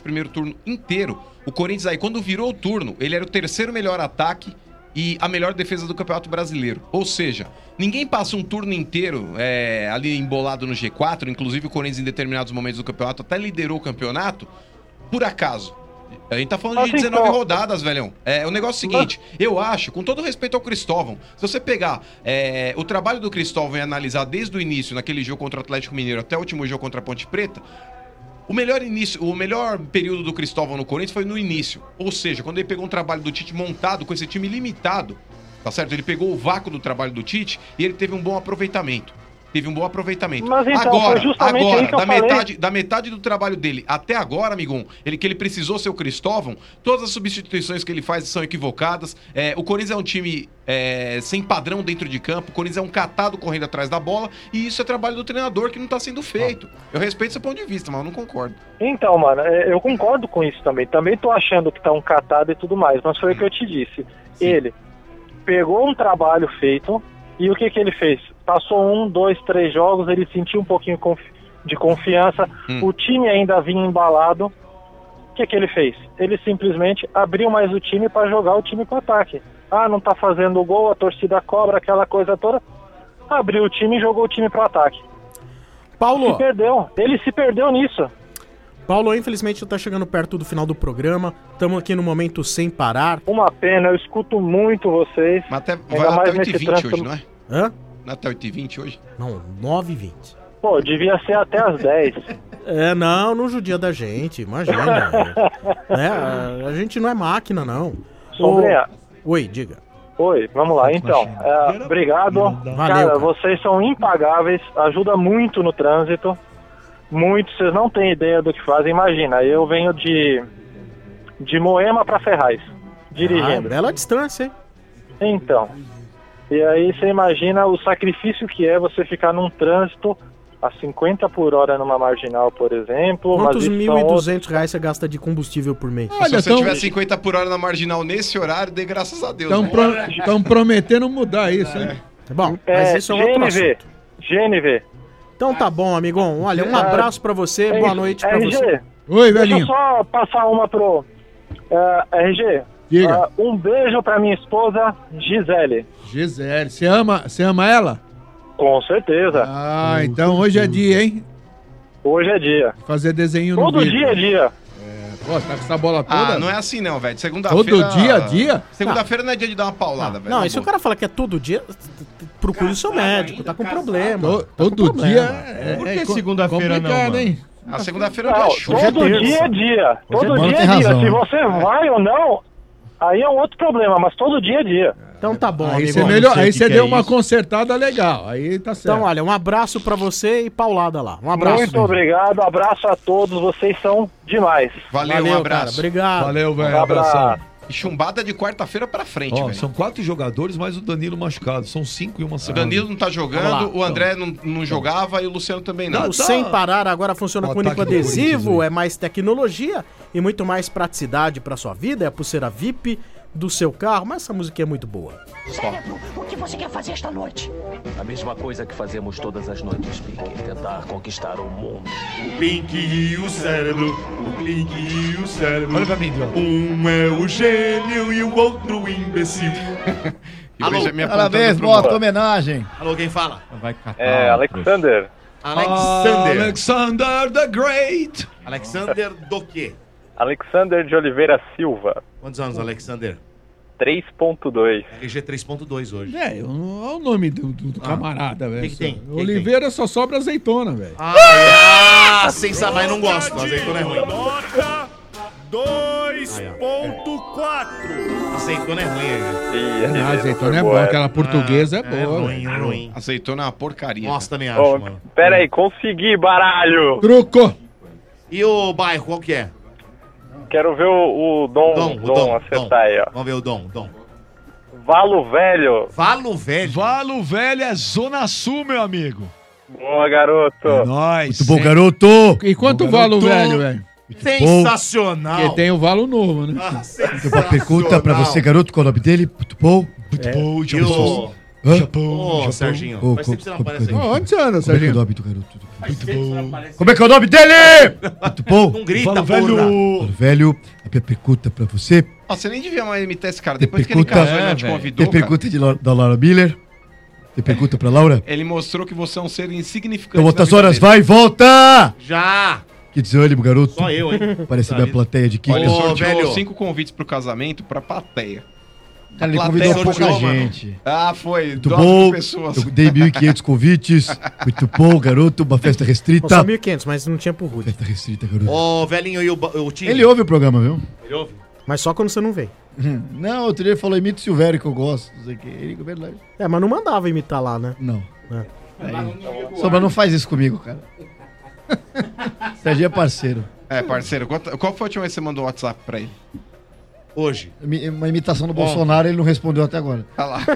Speaker 3: o Corinthians aí, quando virou o turno, ele era o terceiro melhor ataque e a melhor defesa do Campeonato Brasileiro. Ou seja, ninguém passa um turno inteiro ali embolado no G4, inclusive o Corinthians em determinados momentos do campeonato até liderou o campeonato, por acaso. A gente tá falando de 19 rodadas, velhão. O negócio é o seguinte, eu acho, com todo respeito ao Cristóvão, se você pegar o trabalho do Cristóvão e analisar desde o início, naquele jogo contra o Atlético Mineiro até o último jogo contra a Ponte Preta, o melhor período do Cristóvão no Corinthians foi no início. Ou seja, quando ele pegou um trabalho do Tite montado com esse time limitado, tá certo? Ele pegou o vácuo do trabalho do Tite e ele teve um bom aproveitamento. teve um bom aproveitamento.
Speaker 15: Mas então, foi justamente aí que eu falei.
Speaker 3: Da metade do trabalho dele até agora, amigão, que ele precisou ser o Cristóvão, todas as substituições que ele faz são equivocadas. O Corinthians é um time sem padrão dentro de campo, o Corinthians é um catado correndo atrás da bola, e isso é trabalho do treinador que não tá sendo feito. Eu respeito seu ponto de vista, mas eu não concordo.
Speaker 15: Então, mano, eu concordo com isso também. Também tô achando que tá um catado e tudo mais, mas foi o que eu te disse. Sim. Ele pegou um trabalho feito e o que ele fez? Passou 1, 2, 3 jogos, ele sentiu um pouquinho de confiança, o time ainda vinha embalado. O que ele fez? Ele simplesmente abriu mais o time para jogar o time pro ataque. Não tá fazendo gol, a torcida cobra, aquela coisa toda. Abriu o time e jogou o time pro ataque.
Speaker 1: Paulo.
Speaker 15: Ele se perdeu nisso.
Speaker 1: Paulo, infelizmente tá chegando perto do final do programa. Estamos aqui no momento sem parar.
Speaker 15: Uma pena, eu escuto muito vocês.
Speaker 3: Mas vai até 8h20 hoje, não é?
Speaker 1: Hã?
Speaker 3: Não é até 8h20 hoje?
Speaker 1: Não, 9h20.
Speaker 15: Pô, devia ser até as 10.
Speaker 1: Não judia da gente, imagina. A gente não é máquina, não.
Speaker 15: Sombrinha.
Speaker 1: Oi, diga.
Speaker 15: Oi, vamos lá, então. Obrigado.
Speaker 1: Valeu,
Speaker 15: cara, vocês são impagáveis, ajuda muito no trânsito. Muito, vocês não têm ideia do que fazem. Imagina, eu venho de Moema pra Ferraz, dirigindo.
Speaker 1: Bela distância, hein?
Speaker 15: Então, e aí você imagina o sacrifício que é você ficar num trânsito a 50 por hora numa marginal, por exemplo.
Speaker 1: Quantos R$1.200 você gasta de combustível por mês?
Speaker 3: Se você tiver 50 por hora na marginal nesse horário, dê graças a Deus.
Speaker 13: Estão prometendo mudar isso, hein?
Speaker 1: Bom, mas isso é outro assunto.
Speaker 15: GNV.
Speaker 1: Então tá bom, amigão. Olha, um abraço pra você, boa noite pra você.
Speaker 13: Oi, velhinho.
Speaker 15: Deixa eu só passar uma pro RG.
Speaker 13: Diga.
Speaker 15: Um beijo pra minha esposa, Gisele.
Speaker 13: Gisele, você ama ela?
Speaker 15: Com certeza.
Speaker 13: Então hoje é dia, hein?
Speaker 15: Hoje é dia.
Speaker 13: Fazer desenho no
Speaker 15: Todo
Speaker 13: vídeo.
Speaker 15: dia é dia.
Speaker 13: Pô, tá com essa bola toda?
Speaker 3: Não é assim não, velho. Segunda-feira...
Speaker 13: Todo dia, dia?
Speaker 3: Segunda-feira não é dia de dar uma paulada, velho.
Speaker 1: Não, e se o cara fala que é todo dia, procure o seu médico, tá com problema.
Speaker 13: Todo dia
Speaker 2: Por que segunda-feira não, mano?
Speaker 13: hein?
Speaker 3: A segunda-feira não é chuva.
Speaker 15: Todo dia é dia. Todo dia é dia. Se você vai ou não, aí é um outro problema, mas todo dia é dia.
Speaker 1: Então tá bom,
Speaker 13: Aí
Speaker 1: amigo.
Speaker 13: você deu uma consertada legal. Aí tá certo.
Speaker 1: Então, olha, um abraço pra você e paulada lá. Um abraço.
Speaker 15: Muito obrigado, abraço a todos, vocês são demais.
Speaker 3: Valeu, um abraço.
Speaker 1: Cara, obrigado.
Speaker 6: Valeu, velho.
Speaker 15: Um
Speaker 6: Abração.
Speaker 3: E chumbada de quarta-feira pra frente,
Speaker 6: Ó,
Speaker 3: velho.
Speaker 6: são 4 jogadores, mais o Danilo machucado. São 5 em uma
Speaker 3: O
Speaker 6: semana.
Speaker 3: Danilo não tá jogando, o André não jogava e o Luciano também não.
Speaker 1: O Sem Parar agora funciona com único adesivo,
Speaker 6: aí.
Speaker 1: é mais tecnologia e muito mais praticidade pra sua vida. É a pulseira VIP do seu carro, mas essa música é muito boa.
Speaker 14: Cérebro, o que você quer fazer esta noite?
Speaker 21: A mesma coisa que fazemos todas as noites, Pink. Tentar conquistar o mundo.
Speaker 9: O Pink e o cérebro, o Pink e o cérebro.
Speaker 6: Olha pra mim, Diogo.
Speaker 9: Um é o gênio e o outro o imbecil.
Speaker 11: Alô,
Speaker 12: parabéns, bota homenagem.
Speaker 11: Alô, quem fala?
Speaker 2: Vai catar.
Speaker 15: Alexander.
Speaker 6: Alexander the Great.
Speaker 11: Alexander do quê?
Speaker 15: Alexander de Oliveira Silva.
Speaker 11: Quantos anos, Alexander?
Speaker 15: 3.2.
Speaker 11: RG 3.2 hoje.
Speaker 13: Olha o nome do camarada, velho.
Speaker 11: O que tem?
Speaker 13: Oliveira só sobra azeitona, velho.
Speaker 11: Sem saber, não gosto. Azeitona é ruim.
Speaker 9: Nota 2.4.
Speaker 11: Azeitona é ruim,
Speaker 13: Não, azeitona é boa, aquela portuguesa é boa.
Speaker 11: ruim.
Speaker 3: Azeitona é uma porcaria.
Speaker 11: Nossa, também acho, mano.
Speaker 15: Pera aí, consegui, baralho.
Speaker 13: Truco.
Speaker 11: E o bairro, qual que é?
Speaker 15: Quero ver o Dom acertar aí, ó.
Speaker 11: Vamos ver o Dom.
Speaker 15: Valo Velho.
Speaker 11: Valo Velho?
Speaker 6: Valo Velho é Zona Sul, meu amigo.
Speaker 15: Boa, garoto.
Speaker 6: É nóis.
Speaker 13: Muito bom, garoto. E quanto Valo Velho, velho?
Speaker 11: Sensacional.
Speaker 13: Porque tem o Valo novo, né?
Speaker 12: Uma pergunta pra você, garoto, qual é o nome dele? Muito bom.
Speaker 6: Muito bom,
Speaker 11: Ô, Serginho. Faz tempo que você não aparece aqui.
Speaker 13: Onde você anda,
Speaker 12: Como é que é
Speaker 13: Serginho?
Speaker 12: o nome do garoto?
Speaker 11: Faz tempo que você não aparece
Speaker 12: Como é que é o nome dele? Muito bom.
Speaker 11: Não grita,
Speaker 6: Fala,
Speaker 11: porra.
Speaker 12: Fala, velho, a minha pergunta pra você.
Speaker 3: Você nem devia mais imitar esse cara.
Speaker 12: Tem
Speaker 3: Depois que ele
Speaker 12: pergunta,
Speaker 3: casou, ele não te convidou,
Speaker 12: tem pergunta da Laura Miller. Tem pergunta pra Laura?
Speaker 3: Ele mostrou que você é um ser insignificante.
Speaker 12: Então, outras
Speaker 3: na vida
Speaker 12: horas,
Speaker 3: dele.
Speaker 12: vai, volta!
Speaker 11: Já.
Speaker 12: Que desânimo, garoto.
Speaker 11: Só eu, hein?
Speaker 12: Parece a minha plateia de
Speaker 3: Olha, ele
Speaker 12: Kiko.
Speaker 3: sorteou
Speaker 11: velho.
Speaker 3: 5 convites pro casamento pra plateia.
Speaker 12: Cara, ele
Speaker 3: plateia
Speaker 12: convidou pouca
Speaker 3: sorteou, mano.
Speaker 12: gente.
Speaker 3: Ah, foi.
Speaker 12: Muito
Speaker 3: 9
Speaker 12: bom.
Speaker 3: pessoas.
Speaker 12: Eu dei 1.500 convites. Muito bom, garoto. Uma festa restrita.
Speaker 1: Só 1.500, mas não tinha pro Rude.
Speaker 12: Festa restrita, garoto.
Speaker 11: Ô, velhinho, e o time?
Speaker 12: Ele ouve o programa, viu?
Speaker 11: Ele ouve?
Speaker 1: Mas só quando você não vem.
Speaker 12: Não, outro dia ele falou, imita o Silvério que eu gosto. Não sei o que. Ele, verdade.
Speaker 1: Mas não mandava imitar lá, né?
Speaker 12: Não. Sombra, não faz isso comigo, cara. Serginho é parceiro.
Speaker 3: É, parceiro. Qual foi a última vez que você mandou um WhatsApp pra ele?
Speaker 7: Hoje.
Speaker 12: Uma imitação do Bolsonaro, ele não respondeu até agora.
Speaker 3: Tá lá.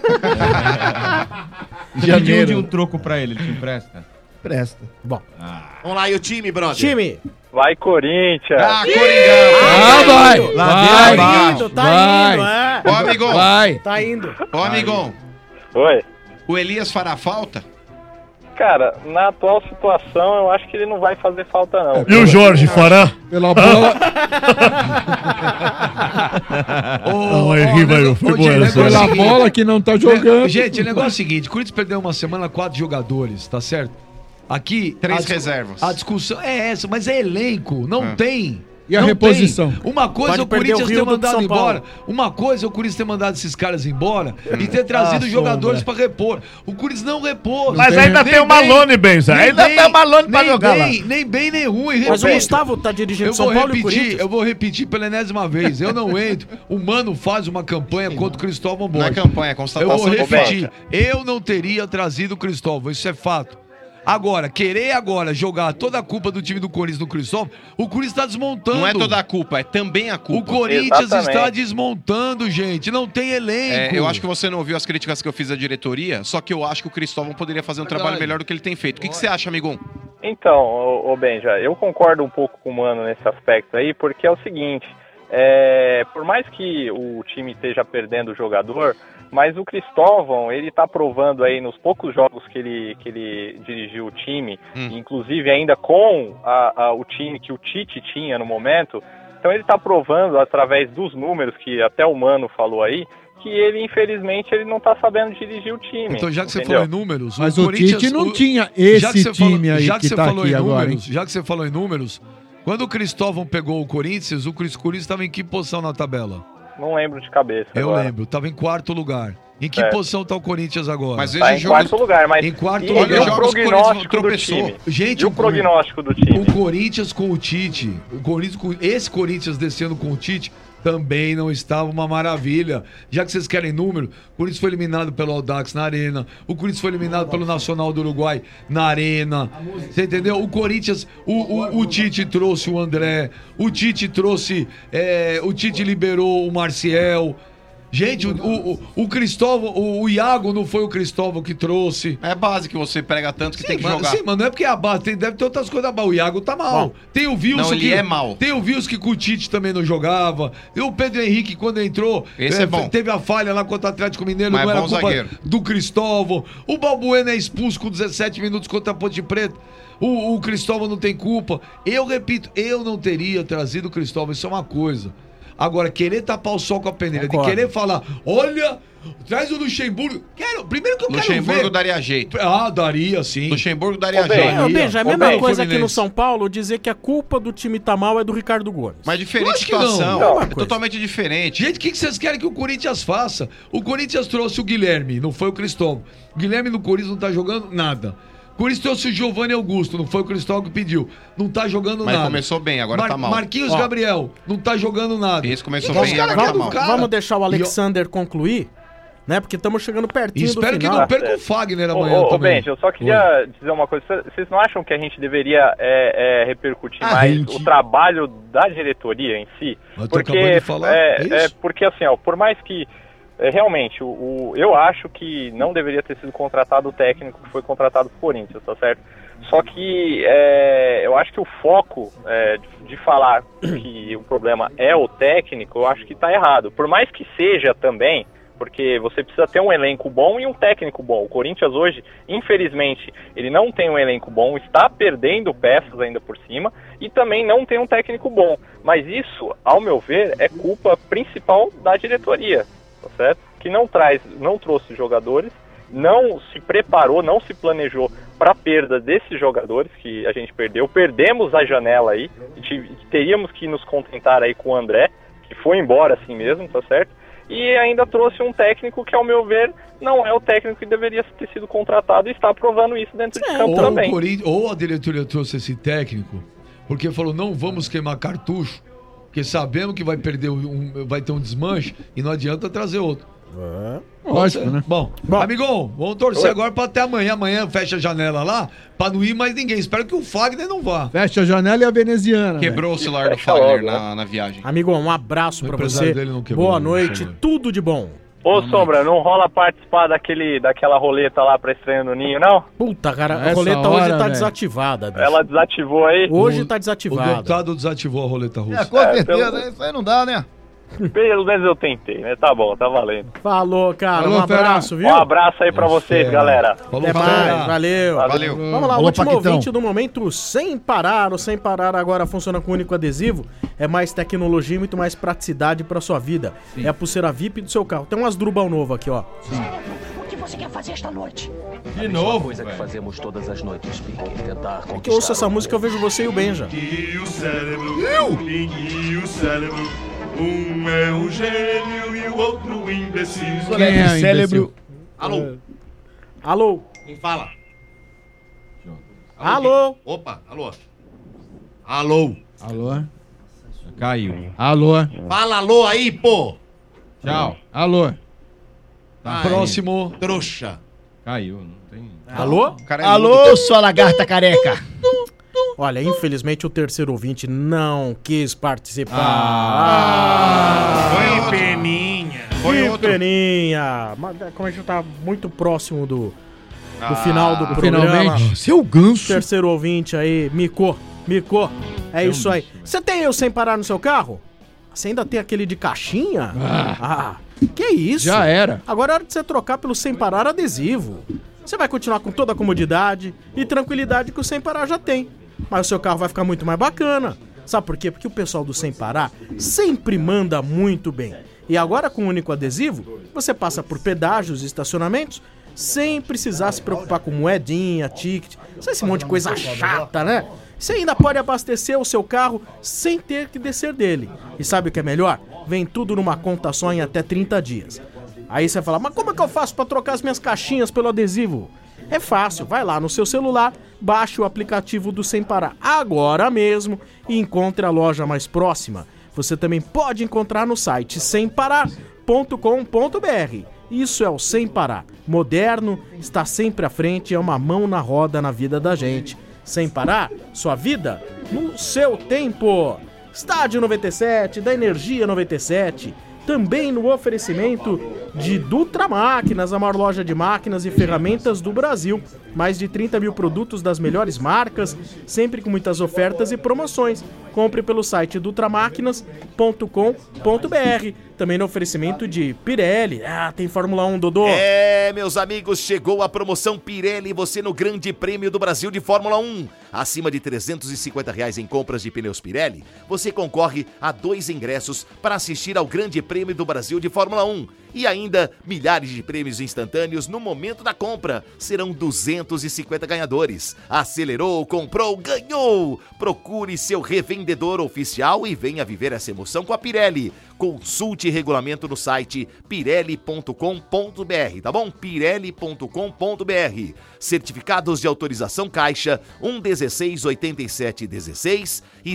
Speaker 2: Você pediu de um troco pra ele te empresta?
Speaker 12: Presta.
Speaker 1: Bom.
Speaker 7: Vamos lá, e o time, brother?
Speaker 1: Time.
Speaker 15: Vai, Corinthians.
Speaker 1: Coringão.
Speaker 6: vai.
Speaker 1: Tá indo, tá indo, é.
Speaker 3: Ô, amigão.
Speaker 6: Vai.
Speaker 1: Tá indo.
Speaker 3: Ô, amigão.
Speaker 15: Oi.
Speaker 3: O Elias fará falta?
Speaker 15: Cara, na atual situação, eu acho que ele não vai fazer falta, não.
Speaker 4: E o Jorge fará?
Speaker 13: Pela bola.
Speaker 4: Não, errei, velho. Foi boa essa.
Speaker 13: Pela bola que não tá jogando.
Speaker 6: Gente, o negócio é o seguinte: o Corinthians perdeu uma semana 4 jogadores, tá certo? Aqui.
Speaker 3: 3 reservas.
Speaker 6: A discussão é essa, mas é elenco, não tem.
Speaker 13: E a
Speaker 6: não
Speaker 13: reposição?
Speaker 6: Tem. Uma coisa
Speaker 1: Pode
Speaker 6: é o Corinthians
Speaker 1: perder o
Speaker 6: ter
Speaker 1: Rio do
Speaker 6: mandado
Speaker 1: São
Speaker 6: embora.
Speaker 1: Paulo.
Speaker 6: Uma coisa é o Corinthians ter mandado esses caras embora e ter trazido jogadores pra repor. O Corinthians não repôs.
Speaker 4: Mas ainda tem o Malone, Benza. Ainda tem o Malone pra jogar lá.
Speaker 6: Nem bem, nem ruim.
Speaker 1: Mas o Gustavo tá dirigindo São Paulo e Corinthians.
Speaker 6: Eu vou repetir pela enésima vez. Eu não entro. O Mano faz uma campanha contra o Cristóvão Borges.
Speaker 3: Não é campanha, é constatação.
Speaker 6: Eu vou repetir. Eu não teria trazido o Cristóvão. Isso é fato. Agora, querer agora jogar toda a culpa do time do Corinthians no Cristóvão, o Corinthians está desmontando.
Speaker 3: Não é toda a culpa, é também a culpa.
Speaker 6: O Corinthians está desmontando, gente. Não tem elenco.
Speaker 3: Eu acho que você não ouviu as críticas que eu fiz à diretoria, só que eu acho que o Cristóvão poderia fazer um trabalho melhor do que ele tem feito. O que você acha, amigão?
Speaker 15: Então, ô Benja, eu concordo um pouco com o Mano nesse aspecto aí, porque é o seguinte, por mais que o time esteja perdendo o jogador, mas o Cristóvão, ele tá provando aí nos poucos jogos que ele dirigiu o time, inclusive ainda com o time que o Tite tinha no momento, então ele tá provando através dos números que até o Mano falou aí, que ele, infelizmente, ele não tá sabendo dirigir o time.
Speaker 6: Então, já que você falou em números...
Speaker 13: Mas o Tite não tinha esse time aí que tá aqui agora, hein?
Speaker 6: Já que você falou em números, quando o Cristóvão pegou o Corinthians estava em que posição na tabela?
Speaker 15: Não lembro de cabeça.
Speaker 6: Eu
Speaker 15: agora.
Speaker 6: lembro, tava em 4º lugar. Em que posição tá o Corinthians agora?
Speaker 3: Mas
Speaker 15: tá em 4º lugar, mas
Speaker 6: em 4º
Speaker 15: lugar.
Speaker 6: O
Speaker 15: prognóstico do time.
Speaker 6: Gente,
Speaker 15: o prognóstico do time.
Speaker 6: O Corinthians com o Tite, esse Corinthians descendo com o Tite, também não estava uma maravilha. Já que vocês querem número, o Corinthians foi eliminado pelo Audax na Arena, o Corinthians foi eliminado pelo Nacional do Uruguai na Arena. Você entendeu? O Corinthians, o Tite trouxe o André, o Tite trouxe, o Tite liberou o Marcial. Gente, o Cristóvão, o Iago não foi o Cristóvão que trouxe.
Speaker 3: É base que você prega tanto que tem que jogar.
Speaker 6: Sim, mas não é porque é a base, deve ter outras coisas. O Iago tá mal. Tem o Wilson
Speaker 3: não, ele é mal.
Speaker 6: Tem o Wilson que com o Tite também não jogava. E o Pedro Henrique, quando entrou,
Speaker 3: esse é bom.
Speaker 6: Teve a falha lá contra o Atlético Mineiro,
Speaker 3: mas
Speaker 6: não era
Speaker 3: culpa
Speaker 6: zagueiro do Cristóvão. O Balbuena é expulso com 17 minutos contra a Ponte Preta. O Cristóvão não tem culpa. Eu repito, eu não teria trazido o Cristóvão. Isso é uma coisa. Agora, querer tapar o sol com a peneira, de querer falar, olha, traz o Luxemburgo. Primeiro que eu quero ver...
Speaker 3: Luxemburgo daria jeito.
Speaker 6: Daria, sim.
Speaker 3: Luxemburgo daria jeito.
Speaker 1: É a mesma coisa aqui no São Paulo, dizer que a culpa do time tá mal é do Ricardo Gomes.
Speaker 3: Mas diferente situação, é totalmente diferente.
Speaker 6: Gente, o que vocês querem que o Corinthians faça? O Corinthians trouxe o Guilherme, não foi o Cristóvão. O Guilherme no Corinthians não tá jogando nada. Por isso trouxe o Giovanni Augusto, não foi o Cristóvão que pediu. Não tá jogando nada.
Speaker 3: Mas começou bem, agora tá mal.
Speaker 6: Marquinhos Gabriel, não tá jogando nada.
Speaker 3: Esse começou bem, agora tá mal.
Speaker 1: Vamos deixar o Alexander concluir, né? Porque estamos chegando pertinho do final.
Speaker 6: Espero que não perca o Fagner amanhã também.
Speaker 15: Benji, eu só queria dizer uma coisa. Vocês não acham que a gente deveria repercutir mais o trabalho da diretoria em si? Porque, porque assim, por mais que realmente, eu acho que não deveria ter sido contratado o técnico que foi contratado pro Corinthians, tá certo? Só que eu acho que o foco de falar que o problema é o técnico, eu acho que tá errado. Por mais que seja também, porque você precisa ter um elenco bom e um técnico bom. O Corinthians hoje, infelizmente, ele não tem um elenco bom, está perdendo peças ainda por cima e também não tem um técnico bom. Mas isso, ao meu ver, é culpa principal da diretoria. Tá certo? Que não trouxe jogadores, não se preparou, não se planejou para a perda desses jogadores que a gente perdeu. Perdemos a janela aí, teríamos que nos contentar aí com o André, que foi embora assim mesmo, tá certo? E ainda trouxe um técnico que, ao meu ver, não é o técnico que deveria ter sido contratado e está provando isso dentro de campo também.
Speaker 6: Ou a diretoria trouxe esse técnico porque falou, não vamos queimar cartucho, porque sabemos que vai perder vai ter um desmanche e não adianta trazer outro. Lógico, né? Bom, amigão, vamos torcer agora pra até amanhã. Amanhã fecha a janela lá, pra não ir mais ninguém. Espero que o Fagner não vá.
Speaker 13: Fecha a janela e a veneziana.
Speaker 3: Quebrou o celular do Fagner na viagem.
Speaker 1: Amigo, um abraço pra você. Boa noite, tudo de bom.
Speaker 15: Ô, Sombra, não rola participar daquela roleta lá pra estreia no Ninho, não?
Speaker 1: Puta, cara, a roleta hoje tá desativada, bicho.
Speaker 15: Ela desativou aí?
Speaker 1: Hoje tá desativada.
Speaker 6: O deputado desativou a roleta russa.
Speaker 12: Com certeza, isso aí não dá, né?
Speaker 15: Pelo menos eu tentei, né? Tá bom, tá valendo.
Speaker 1: Falou, cara.
Speaker 15: Falou,
Speaker 1: um abraço,
Speaker 15: Fera.
Speaker 1: viu?
Speaker 15: Um abraço aí pra vocês, galera.
Speaker 1: Até mais, valeu. Vamos lá, o último
Speaker 15: Paquitão.
Speaker 1: ouvinte do momento, Sem Parar. O Sem Parar agora funciona com único adesivo. É mais tecnologia e muito mais praticidade pra sua vida.
Speaker 21: Sim.
Speaker 1: É a pulseira VIP do seu carro. Tem umas Drubal novo aqui, ó.
Speaker 21: O que você quer fazer esta noite?
Speaker 1: De
Speaker 21: A mesma
Speaker 1: novo,
Speaker 21: coisa que fazemos todas as noites, Pique. Tentar
Speaker 1: Que eu
Speaker 21: conquistar.
Speaker 1: ouço essa música, eu vejo você e o Benja.
Speaker 9: E o cérebro, e o cérebro. Um é um gênio e o outro um imbecil.
Speaker 1: Quem é o
Speaker 9: cérebro?
Speaker 7: Alô?
Speaker 1: Alô?
Speaker 7: Quem fala?
Speaker 1: Alô?
Speaker 7: Opa, alô? Alô?
Speaker 13: Alô?
Speaker 2: Caiu.
Speaker 13: Alô?
Speaker 7: Fala alô aí, pô!
Speaker 2: Tchau.
Speaker 13: Alô?
Speaker 2: Tá
Speaker 6: Próximo.
Speaker 7: Trouxa.
Speaker 2: Caiu, não tem...
Speaker 1: Alô?
Speaker 10: Alô, sua lagarta careca.
Speaker 1: Olha, infelizmente o terceiro ouvinte não quis participar.
Speaker 8: Foi peninha.
Speaker 1: Que peninha. Mas como a gente tá muito próximo do final do programa.
Speaker 13: Finalmente. Seu ganso.
Speaker 1: Terceiro ouvinte aí, micou. É isso aí. Você tem eu Sem Parar no seu carro? Você ainda tem aquele de caixinha? Que isso?
Speaker 13: Já era.
Speaker 1: Agora é hora de você trocar pelo Sem Parar adesivo. Você vai continuar com toda a comodidade e tranquilidade que o Sem Parar já tem. Mas o seu carro vai ficar muito mais bacana. Sabe por quê? Porque o pessoal do Sem Parar sempre manda muito bem. E agora com o único adesivo, você passa por pedágios e estacionamentos sem precisar se preocupar com moedinha, ticket, esse monte de coisa chata, né? Você ainda pode abastecer o seu carro sem ter que descer dele. E sabe o que é melhor? Vem tudo numa conta só em até 30 dias. Aí você fala, mas como é que eu faço para trocar as minhas caixinhas pelo adesivo? É fácil, vai lá no seu celular, baixe o aplicativo do Sem Parar agora mesmo e encontre a loja mais próxima. Você também pode encontrar no site semparar.com.br. Isso é o Sem Parar. Moderno, está sempre à frente, é uma mão na roda na vida da gente. Sem Parar, sua vida no seu tempo. Estádio 97, da Energia 97. Também no oferecimento de Dutra Máquinas, a maior loja de máquinas e ferramentas do Brasil. Mais de 30 mil produtos das melhores marcas, sempre com muitas ofertas e promoções. Compre pelo site dutramaquinas.com.br. Também no oferecimento de Pirelli. Tem Fórmula 1, Dodô.
Speaker 11: Meus amigos, chegou a promoção Pirelli, você no Grande Prêmio do Brasil de Fórmula 1. Acima de R$350 em compras de pneus Pirelli, você concorre a 2 ingressos para assistir ao Grande Prêmio do Brasil de Fórmula 1. E ainda milhares de prêmios instantâneos no momento da compra. Serão 250 ganhadores. Acelerou, comprou, ganhou! Procure seu revendedor oficial e venha viver essa emoção com a Pirelli. Consulte regulamento no site pirelli.com.br, tá bom? pirelli.com.br. Certificados de autorização Caixa 1168716 e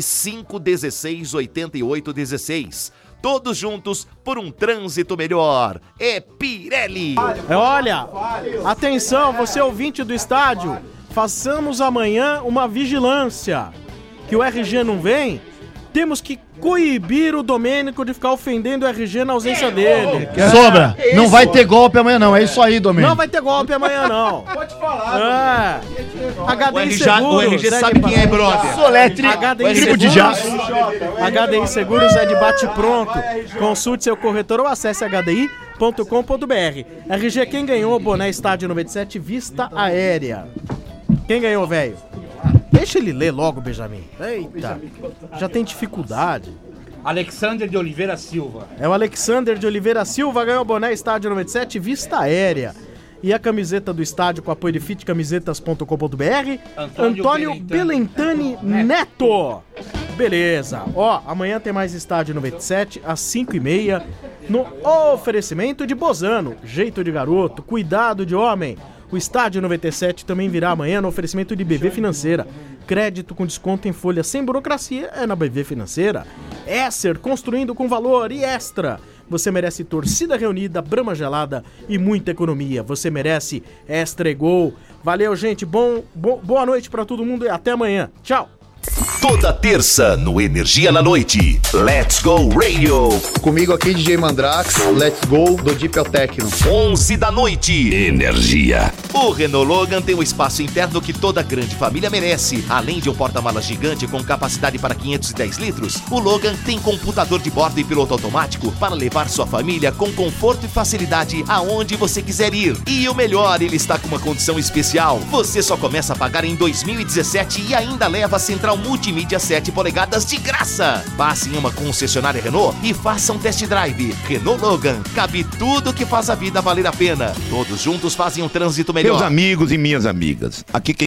Speaker 11: 5168816. Todos juntos por um trânsito melhor. É Pirelli.
Speaker 1: Olha, atenção, você ouvinte do estádio, façamos amanhã uma vigilância. Que o RG não vem, temos que coibir o Domênico de ficar ofendendo o RG na ausência dele.
Speaker 12: Sobra, não vai ter golpe amanhã não, é isso aí, Domênico.
Speaker 1: Não vai ter golpe amanhã não.
Speaker 12: Pode falar.
Speaker 1: HDI
Speaker 12: O RG sabe quem é, brother. Soletre, tribo de jaço.
Speaker 1: HDI Seguros é de bate-pronto. Consulte seu corretor ou acesse hdi.com.br. RG, quem ganhou o boné Estádio 97 Vista Aérea? Quem ganhou, velho? Deixa ele ler logo, Benjamin. Eita, já tem dificuldade.
Speaker 17: Alexander de Oliveira Silva.
Speaker 1: É o Alexander de Oliveira Silva, ganhou o boné Estádio 97 Vista Aérea. E a camiseta do estádio com apoio de fitcamisetas.com.br, Antônio Belentani Neto. Beleza. Ó, amanhã tem mais Estádio 97 às 5h30 no oferecimento de Bozano. Jeito de garoto, cuidado de homem. O Estádio 97 também virá amanhã no oferecimento de BV Financeira. Crédito com desconto em folha sem burocracia é na BV Financeira. Esser, construindo com valor e Extra. você merece torcida reunida, Brahma gelada e muita economia. Você merece Extra e Gol. Valeu, gente. Boa noite pra todo mundo e até amanhã. Tchau.
Speaker 11: Toda terça no Energia na Noite. Let's Go Radio.
Speaker 16: Comigo aqui, DJ Mandrax. Let's Go do Deep ao Tecno.
Speaker 11: 11 da noite. Energia. O Renault Logan tem um espaço interno que toda grande família merece. Além de um porta-malas gigante com capacidade para 510 litros, o Logan tem computador de bordo e piloto automático para levar sua família com conforto e facilidade aonde você quiser ir. E o melhor, ele está com uma condição especial. Você só começa a pagar em 2017 e ainda leva a central multimídia 7 polegadas de graça. Passe em uma concessionária Renault e faça um test drive. Renault Logan, cabe tudo que faz a vida valer a pena. Todos juntos fazem um trânsito melhor.
Speaker 22: Meus amigos e minhas amigas, aqui quem